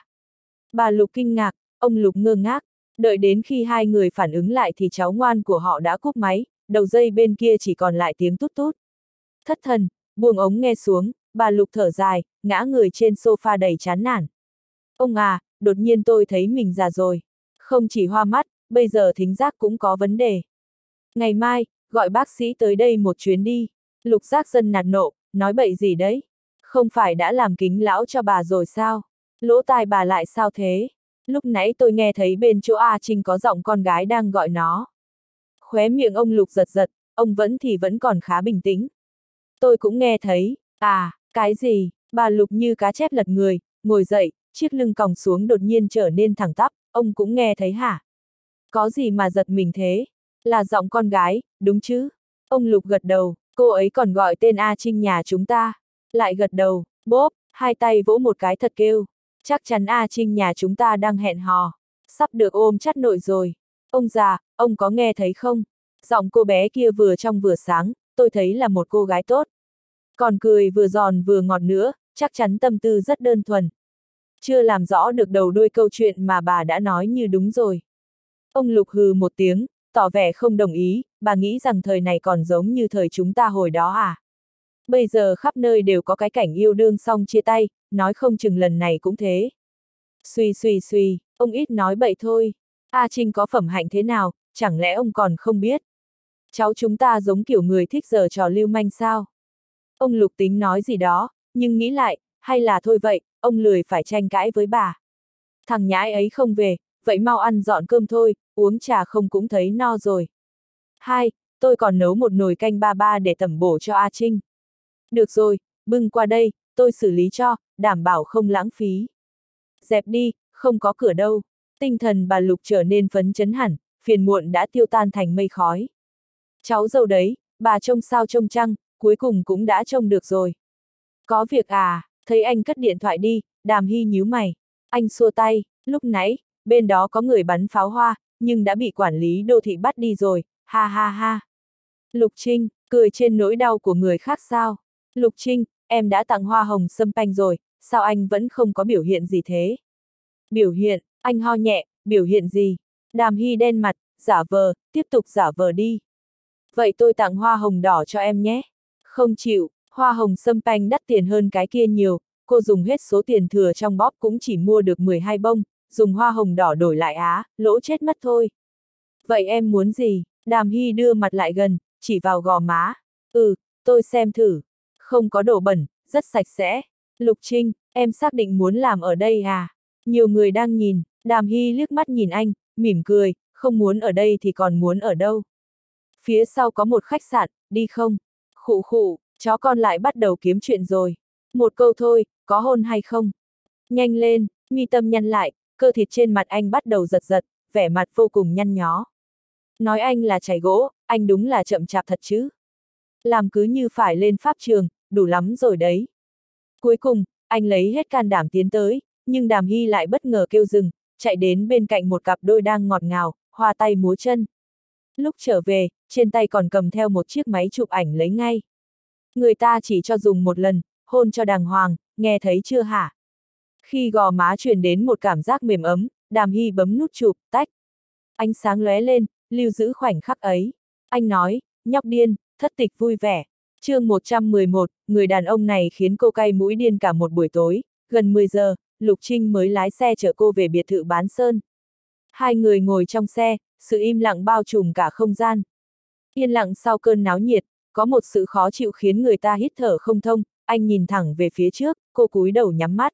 Bà Lục kinh ngạc, ông Lục ngơ ngác, đợi đến khi hai người phản ứng lại thì cháu ngoan của họ đã cúp máy, đầu dây bên kia chỉ còn lại tiếng tút tút. Thất thần, buông ống nghe xuống, bà Lục thở dài, ngã người trên sofa đầy chán nản. Ông à, đột nhiên tôi thấy mình già rồi. Không chỉ hoa mắt, bây giờ thính giác cũng có vấn đề. Ngày mai, gọi bác sĩ tới đây một chuyến đi. Lục Giác Dân nạt nộ, nói bậy gì đấy? Không phải đã làm kính lão cho bà rồi sao? Lỗ tai bà lại sao thế? Lúc nãy tôi nghe thấy bên chỗ A Trinh có giọng con gái đang gọi nó. Khóe miệng ông Lục giật giật, ông vẫn thì vẫn còn khá bình tĩnh. Tôi cũng nghe thấy, à, cái gì? Bà Lục như cá chép lật người, ngồi dậy, chiếc lưng còng xuống đột nhiên trở nên thẳng tắp, ông cũng nghe thấy hả? Có gì mà giật mình thế? Là giọng con gái, đúng chứ? Ông Lục gật đầu, cô ấy còn gọi tên A Trinh nhà chúng ta. Lại gật đầu, bốp, hai tay vỗ một cái thật kêu. Chắc chắn A Trinh nhà chúng ta đang hẹn hò. Sắp được ôm chắt nội rồi. Ông già, ông có nghe thấy không? Giọng cô bé kia vừa trong vừa sáng, tôi thấy là một cô gái tốt. Còn cười vừa giòn vừa ngọt nữa, chắc chắn tâm tư rất đơn thuần. Chưa làm rõ được đầu đuôi câu chuyện mà bà đã nói như đúng rồi. Ông Lục hừ một tiếng, tỏ vẻ không đồng ý, bà nghĩ rằng thời này còn giống như thời chúng ta hồi đó à? Bây giờ khắp nơi đều có cái cảnh yêu đương xong chia tay, nói không chừng lần này cũng thế. Suy suy suy, ông ít nói bậy thôi. A Trinh có phẩm hạnh thế nào, chẳng lẽ ông còn không biết? Cháu chúng ta giống kiểu người thích giở trò lưu manh sao? Ông Lục tính nói gì đó, nhưng nghĩ lại, hay là thôi vậy, ông lười phải tranh cãi với bà. Thằng nhãi ấy không về, vậy mau ăn dọn cơm thôi, uống trà không cũng thấy no rồi. Hai, tôi còn nấu một nồi canh ba ba để tẩm bổ cho A Trinh. Được rồi, bưng qua đây, tôi xử lý cho, đảm bảo không lãng phí. Dẹp đi, không có cửa đâu. Tinh thần bà Lục trở nên phấn chấn hẳn, phiền muộn đã tiêu tan thành mây khói. Cháu dâu đấy, bà trông sao trông chăng, cuối cùng cũng đã trông được rồi. Có việc à, thấy anh cất điện thoại đi, Đàm Hy nhíu mày. Anh xua tay, lúc nãy, bên đó có người bắn pháo hoa, nhưng đã bị quản lý đô thị bắt đi rồi, ha ha ha. Lục Trinh, cười trên nỗi đau của người khác sao? Lục Trinh, em đã tặng hoa hồng sâm panh rồi, sao anh vẫn không có biểu hiện gì thế? Biểu hiện, anh ho nhẹ, biểu hiện gì? Đàm Hy đen mặt, giả vờ, tiếp tục giả vờ đi. Vậy tôi tặng hoa hồng đỏ cho em nhé. Không chịu, hoa hồng sâm panh đắt tiền hơn cái kia nhiều, cô dùng hết số tiền thừa trong bóp cũng chỉ mua được mười hai bông, dùng hoa hồng đỏ đổi lại á, lỗ chết mất thôi. Vậy em muốn gì? Đàm Hy đưa mặt lại gần, chỉ vào gò má. Ừ, tôi xem thử. Không có đồ bẩn, rất sạch sẽ. Lục Trinh, em xác định muốn làm ở đây à? Nhiều người đang nhìn, Đàm Hy liếc mắt nhìn anh, mỉm cười, không muốn ở đây thì còn muốn ở đâu. Phía sau có một khách sạn, đi không? Khụ khụ, chó con lại bắt đầu kiếm chuyện rồi. Một câu thôi, có hôn hay không? Nhanh lên, mi tâm nhăn lại, cơ thịt trên mặt anh bắt đầu giật giật, vẻ mặt vô cùng nhăn nhó. Nói anh là chảy gỗ, anh đúng là chậm chạp thật chứ. Làm cứ như phải lên pháp trường, đủ lắm rồi đấy. Cuối cùng, anh lấy hết can đảm tiến tới, nhưng Đàm Hy lại bất ngờ kêu dừng, chạy đến bên cạnh một cặp đôi đang ngọt ngào, hoa tay múa chân. Lúc trở về, trên tay còn cầm theo một chiếc máy chụp ảnh lấy ngay. Người ta chỉ cho dùng một lần, hôn cho đàng hoàng, nghe thấy chưa hả? Khi gò má truyền đến một cảm giác mềm ấm, Đàm Hy bấm nút chụp, tách. Ánh sáng lóe lên, lưu giữ khoảnh khắc ấy. Anh nói, nhóc điên, thất tịch vui vẻ. Chương một trăm mười một, người đàn ông này khiến cô cay mũi điên cả một buổi tối, gần mười giờ, Lục Trinh mới lái xe chở cô về biệt thự Bán Sơn. Hai người ngồi trong xe, sự im lặng bao trùm cả không gian. Yên lặng sau cơn náo nhiệt, có một sự khó chịu khiến người ta hít thở không thông, anh nhìn thẳng về phía trước, cô cúi đầu nhắm mắt.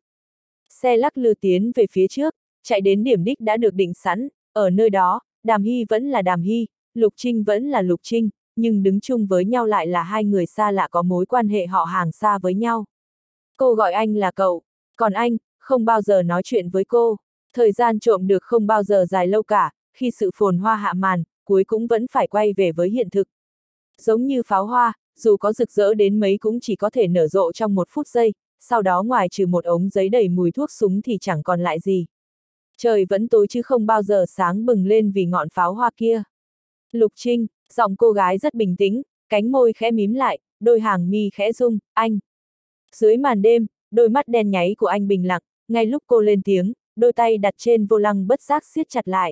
Xe lắc lư tiến về phía trước, chạy đến điểm đích đã được định sẵn, ở nơi đó, Đàm Hy vẫn là Đàm Hy, Lục Trinh vẫn là Lục Trinh, nhưng đứng chung với nhau lại là hai người xa lạ có mối quan hệ họ hàng xa với nhau. Cô gọi anh là cậu, còn anh, không bao giờ nói chuyện với cô. Thời gian trộm được không bao giờ dài lâu cả, khi sự phồn hoa hạ màn, cuối cũng vẫn phải quay về với hiện thực. Giống như pháo hoa, dù có rực rỡ đến mấy cũng chỉ có thể nở rộ trong một phút giây, sau đó ngoài trừ một ống giấy đầy mùi thuốc súng thì chẳng còn lại gì. Trời vẫn tối chứ không bao giờ sáng bừng lên vì ngọn pháo hoa kia. Lục Trinh, giọng cô gái rất bình tĩnh, cánh môi khẽ mím lại, đôi hàng mi khẽ rung, anh. Dưới màn đêm, đôi mắt đen nháy của anh bình lặng, ngay lúc cô lên tiếng, đôi tay đặt trên vô lăng bất giác siết chặt lại.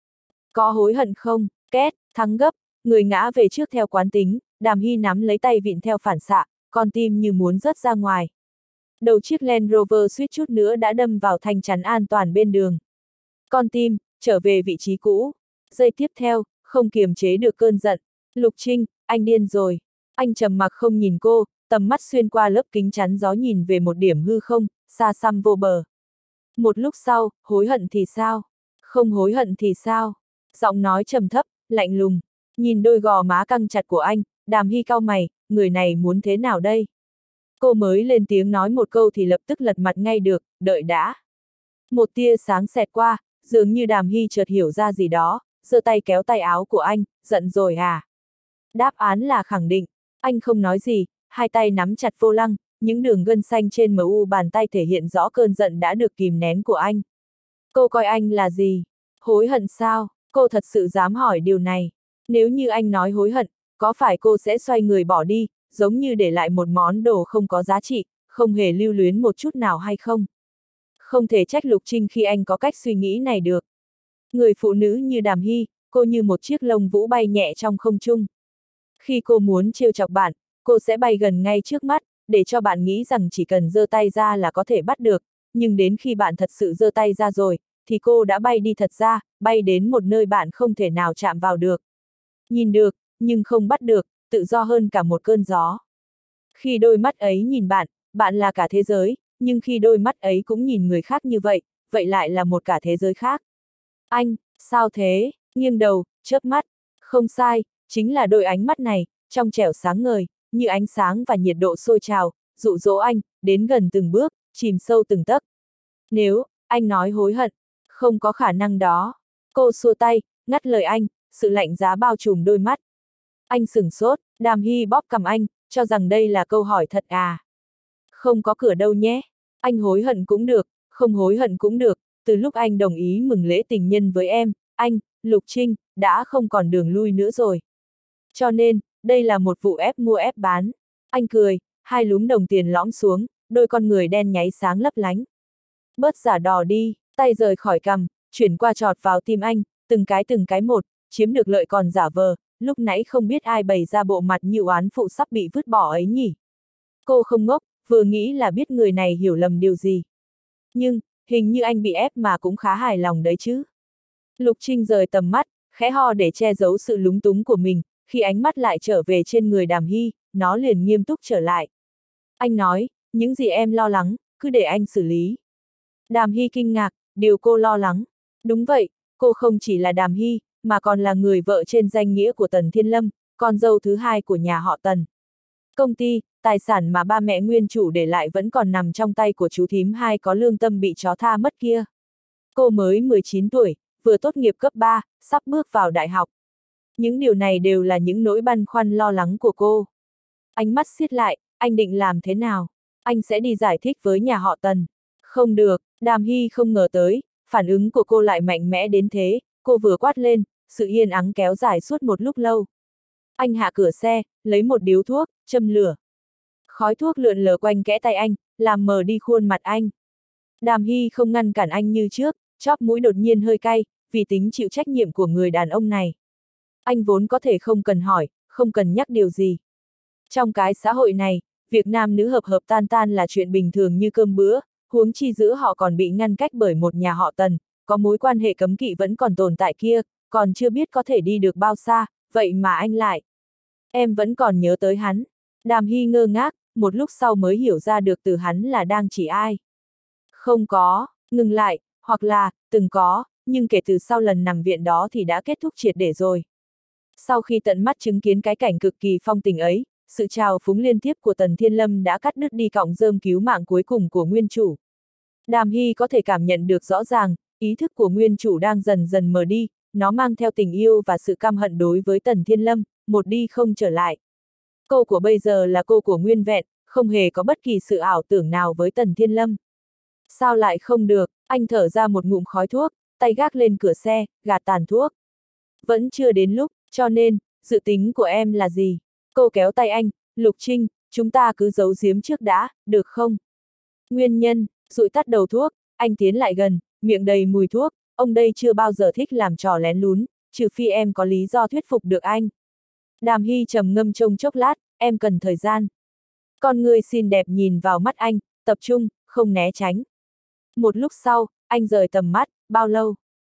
Có hối hận không? Két, thắng gấp, người ngã về trước theo quán tính, Đàm Hy nắm lấy tay vịn theo phản xạ, con tim như muốn rớt ra ngoài. Đầu chiếc Land Rover suýt chút nữa đã đâm vào thanh chắn an toàn bên đường. Con tim, trở về vị trí cũ. Giây tiếp theo, không kiềm chế được cơn giận. Lục Trinh, anh điên rồi. Anh trầm mặc không nhìn cô, tầm mắt xuyên qua lớp kính chắn gió nhìn về một điểm hư không, xa xăm vô bờ. Một lúc sau, hối hận thì sao? Không hối hận thì sao? Giọng nói trầm thấp, lạnh lùng. Nhìn đôi gò má căng chặt của anh, Đàm Hy cau mày, người này muốn thế nào đây? Cô mới lên tiếng nói một câu thì lập tức lật mặt ngay được, đợi đã. Một tia sáng xẹt qua, dường như Đàm Hy chợt hiểu ra gì đó, giơ tay kéo tay áo của anh, giận rồi à? Đáp án là khẳng định, anh không nói gì, hai tay nắm chặt vô lăng, những đường gân xanh trên mu bàn tay thể hiện rõ cơn giận đã được kìm nén của anh. Cô coi anh là gì? Hối hận sao? Cô thật sự dám hỏi điều này. Nếu như anh nói hối hận, có phải cô sẽ xoay người bỏ đi, giống như để lại một món đồ không có giá trị, không hề lưu luyến một chút nào hay không? Không thể trách Lục Trinh khi anh có cách suy nghĩ này được. Người phụ nữ như Đàm Hy, cô như một chiếc lông vũ bay nhẹ trong không trung. Khi cô muốn trêu chọc bạn, cô sẽ bay gần ngay trước mắt, để cho bạn nghĩ rằng chỉ cần giơ tay ra là có thể bắt được, nhưng đến khi bạn thật sự giơ tay ra rồi, thì cô đã bay đi thật ra, bay đến một nơi bạn không thể nào chạm vào được. Nhìn được, nhưng không bắt được, tự do hơn cả một cơn gió. Khi đôi mắt ấy nhìn bạn, bạn là cả thế giới, nhưng khi đôi mắt ấy cũng nhìn người khác như vậy, vậy lại là một cả thế giới khác. Anh, sao thế? Nghiêng đầu, chớp mắt. Không sai, chính là đôi ánh mắt này, trong trẻo sáng ngời, như ánh sáng và nhiệt độ sôi trào, dụ dỗ anh, đến gần từng bước, chìm sâu từng tấc. Nếu, anh nói hối hận, không có khả năng đó. Cô xua tay, ngắt lời anh, sự lạnh giá bao trùm đôi mắt. Anh sửng sốt, Đàm Hy bóp cằm anh, cho rằng đây là câu hỏi thật à. Không có cửa đâu nhé. Anh hối hận cũng được, không hối hận cũng được, từ lúc anh đồng ý mừng lễ tình nhân với em, anh, Lục Trinh, đã không còn đường lui nữa rồi. Cho nên, đây là một vụ ép mua ép bán. Anh cười, hai lúm đồng tiền lõm xuống, đôi con người đen nháy sáng lấp lánh. Bớt giả đò đi, tay rời khỏi cằm, chuyển qua trọt vào tim anh, từng cái từng cái một, chiếm được lợi còn giả vờ, lúc nãy không biết ai bày ra bộ mặt như oán phụ sắp bị vứt bỏ ấy nhỉ. Cô không ngốc, vừa nghĩ là biết người này hiểu lầm điều gì. Nhưng, hình như anh bị ép mà cũng khá hài lòng đấy chứ. Lục Trinh rời tầm mắt, khẽ ho để che giấu sự lúng túng của mình, khi ánh mắt lại trở về trên người Đàm Hy, nó liền nghiêm túc trở lại. Anh nói, những gì em lo lắng, cứ để anh xử lý. Đàm Hy kinh ngạc, điều cô lo lắng. Đúng vậy, cô không chỉ là Đàm Hy, mà còn là người vợ trên danh nghĩa của Tần Thiên Lâm, con dâu thứ hai của nhà họ Tần. Công ty, tài sản mà ba mẹ nguyên chủ để lại vẫn còn nằm trong tay của chú thím hai có lương tâm bị chó tha mất kia. Cô mới mười chín tuổi, vừa tốt nghiệp cấp ba, sắp bước vào đại học. Những điều này đều là những nỗi băn khoăn lo lắng của cô. Ánh mắt siết lại, anh định làm thế nào? Anh sẽ đi giải thích với nhà họ Tần. Không được, Đàm Hy không ngờ tới, phản ứng của cô lại mạnh mẽ đến thế, cô vừa quát lên, sự yên ắng kéo dài suốt một lúc lâu. Anh hạ cửa xe, lấy một điếu thuốc, châm lửa. Khói thuốc lượn lờ quanh kẽ tay anh, làm mờ đi khuôn mặt anh. Đàm Hy không ngăn cản anh như trước, chóp mũi đột nhiên hơi cay, vì tính chịu trách nhiệm của người đàn ông này. Anh vốn có thể không cần hỏi, không cần nhắc điều gì. Trong cái xã hội này, việc nam nữ hợp hợp tan tan là chuyện bình thường như cơm bữa, Huống chi giữa họ còn bị ngăn cách bởi một nhà họ Tần, có mối quan hệ cấm kỵ vẫn còn tồn tại kia, còn chưa biết có thể đi được bao xa, vậy mà anh lại. Em vẫn còn nhớ tới hắn. Đàm Hy ngơ ngác, một lúc sau mới hiểu ra được từ hắn là đang chỉ ai. Không có, ngừng lại, hoặc là, từng có, nhưng kể từ sau lần nằm viện đó thì đã kết thúc triệt để rồi. Sau khi tận mắt chứng kiến cái cảnh cực kỳ phong tình ấy, sự trào phúng liên tiếp của Tần Thiên Lâm đã cắt đứt đi cọng rơm cứu mạng cuối cùng của nguyên chủ. Đàm Hy có thể cảm nhận được rõ ràng, ý thức của nguyên chủ đang dần dần mờ đi, nó mang theo tình yêu và sự căm hận đối với Tần Thiên Lâm, một đi không trở lại. Cô của bây giờ là cô của nguyên vẹn, không hề có bất kỳ sự ảo tưởng nào với Tần Thiên Lâm. Sao lại không được, anh thở ra một ngụm khói thuốc, tay gác lên cửa xe, gạt tàn thuốc. Vẫn chưa đến lúc, cho nên, dự tính của em là gì? Cô kéo tay anh, Lục Trinh, chúng ta cứ giấu giếm trước đã, được không? Nguyên nhân, dụi tắt đầu thuốc, anh tiến lại gần, miệng đầy mùi thuốc, ông đây chưa bao giờ thích làm trò lén lún, trừ phi em có lý do thuyết phục được anh. Đàm Hy trầm ngâm trông chốc lát, em cần thời gian. Con người xinh đẹp nhìn vào mắt anh, tập trung, không né tránh. Một lúc sau, anh rời tầm mắt, bao lâu?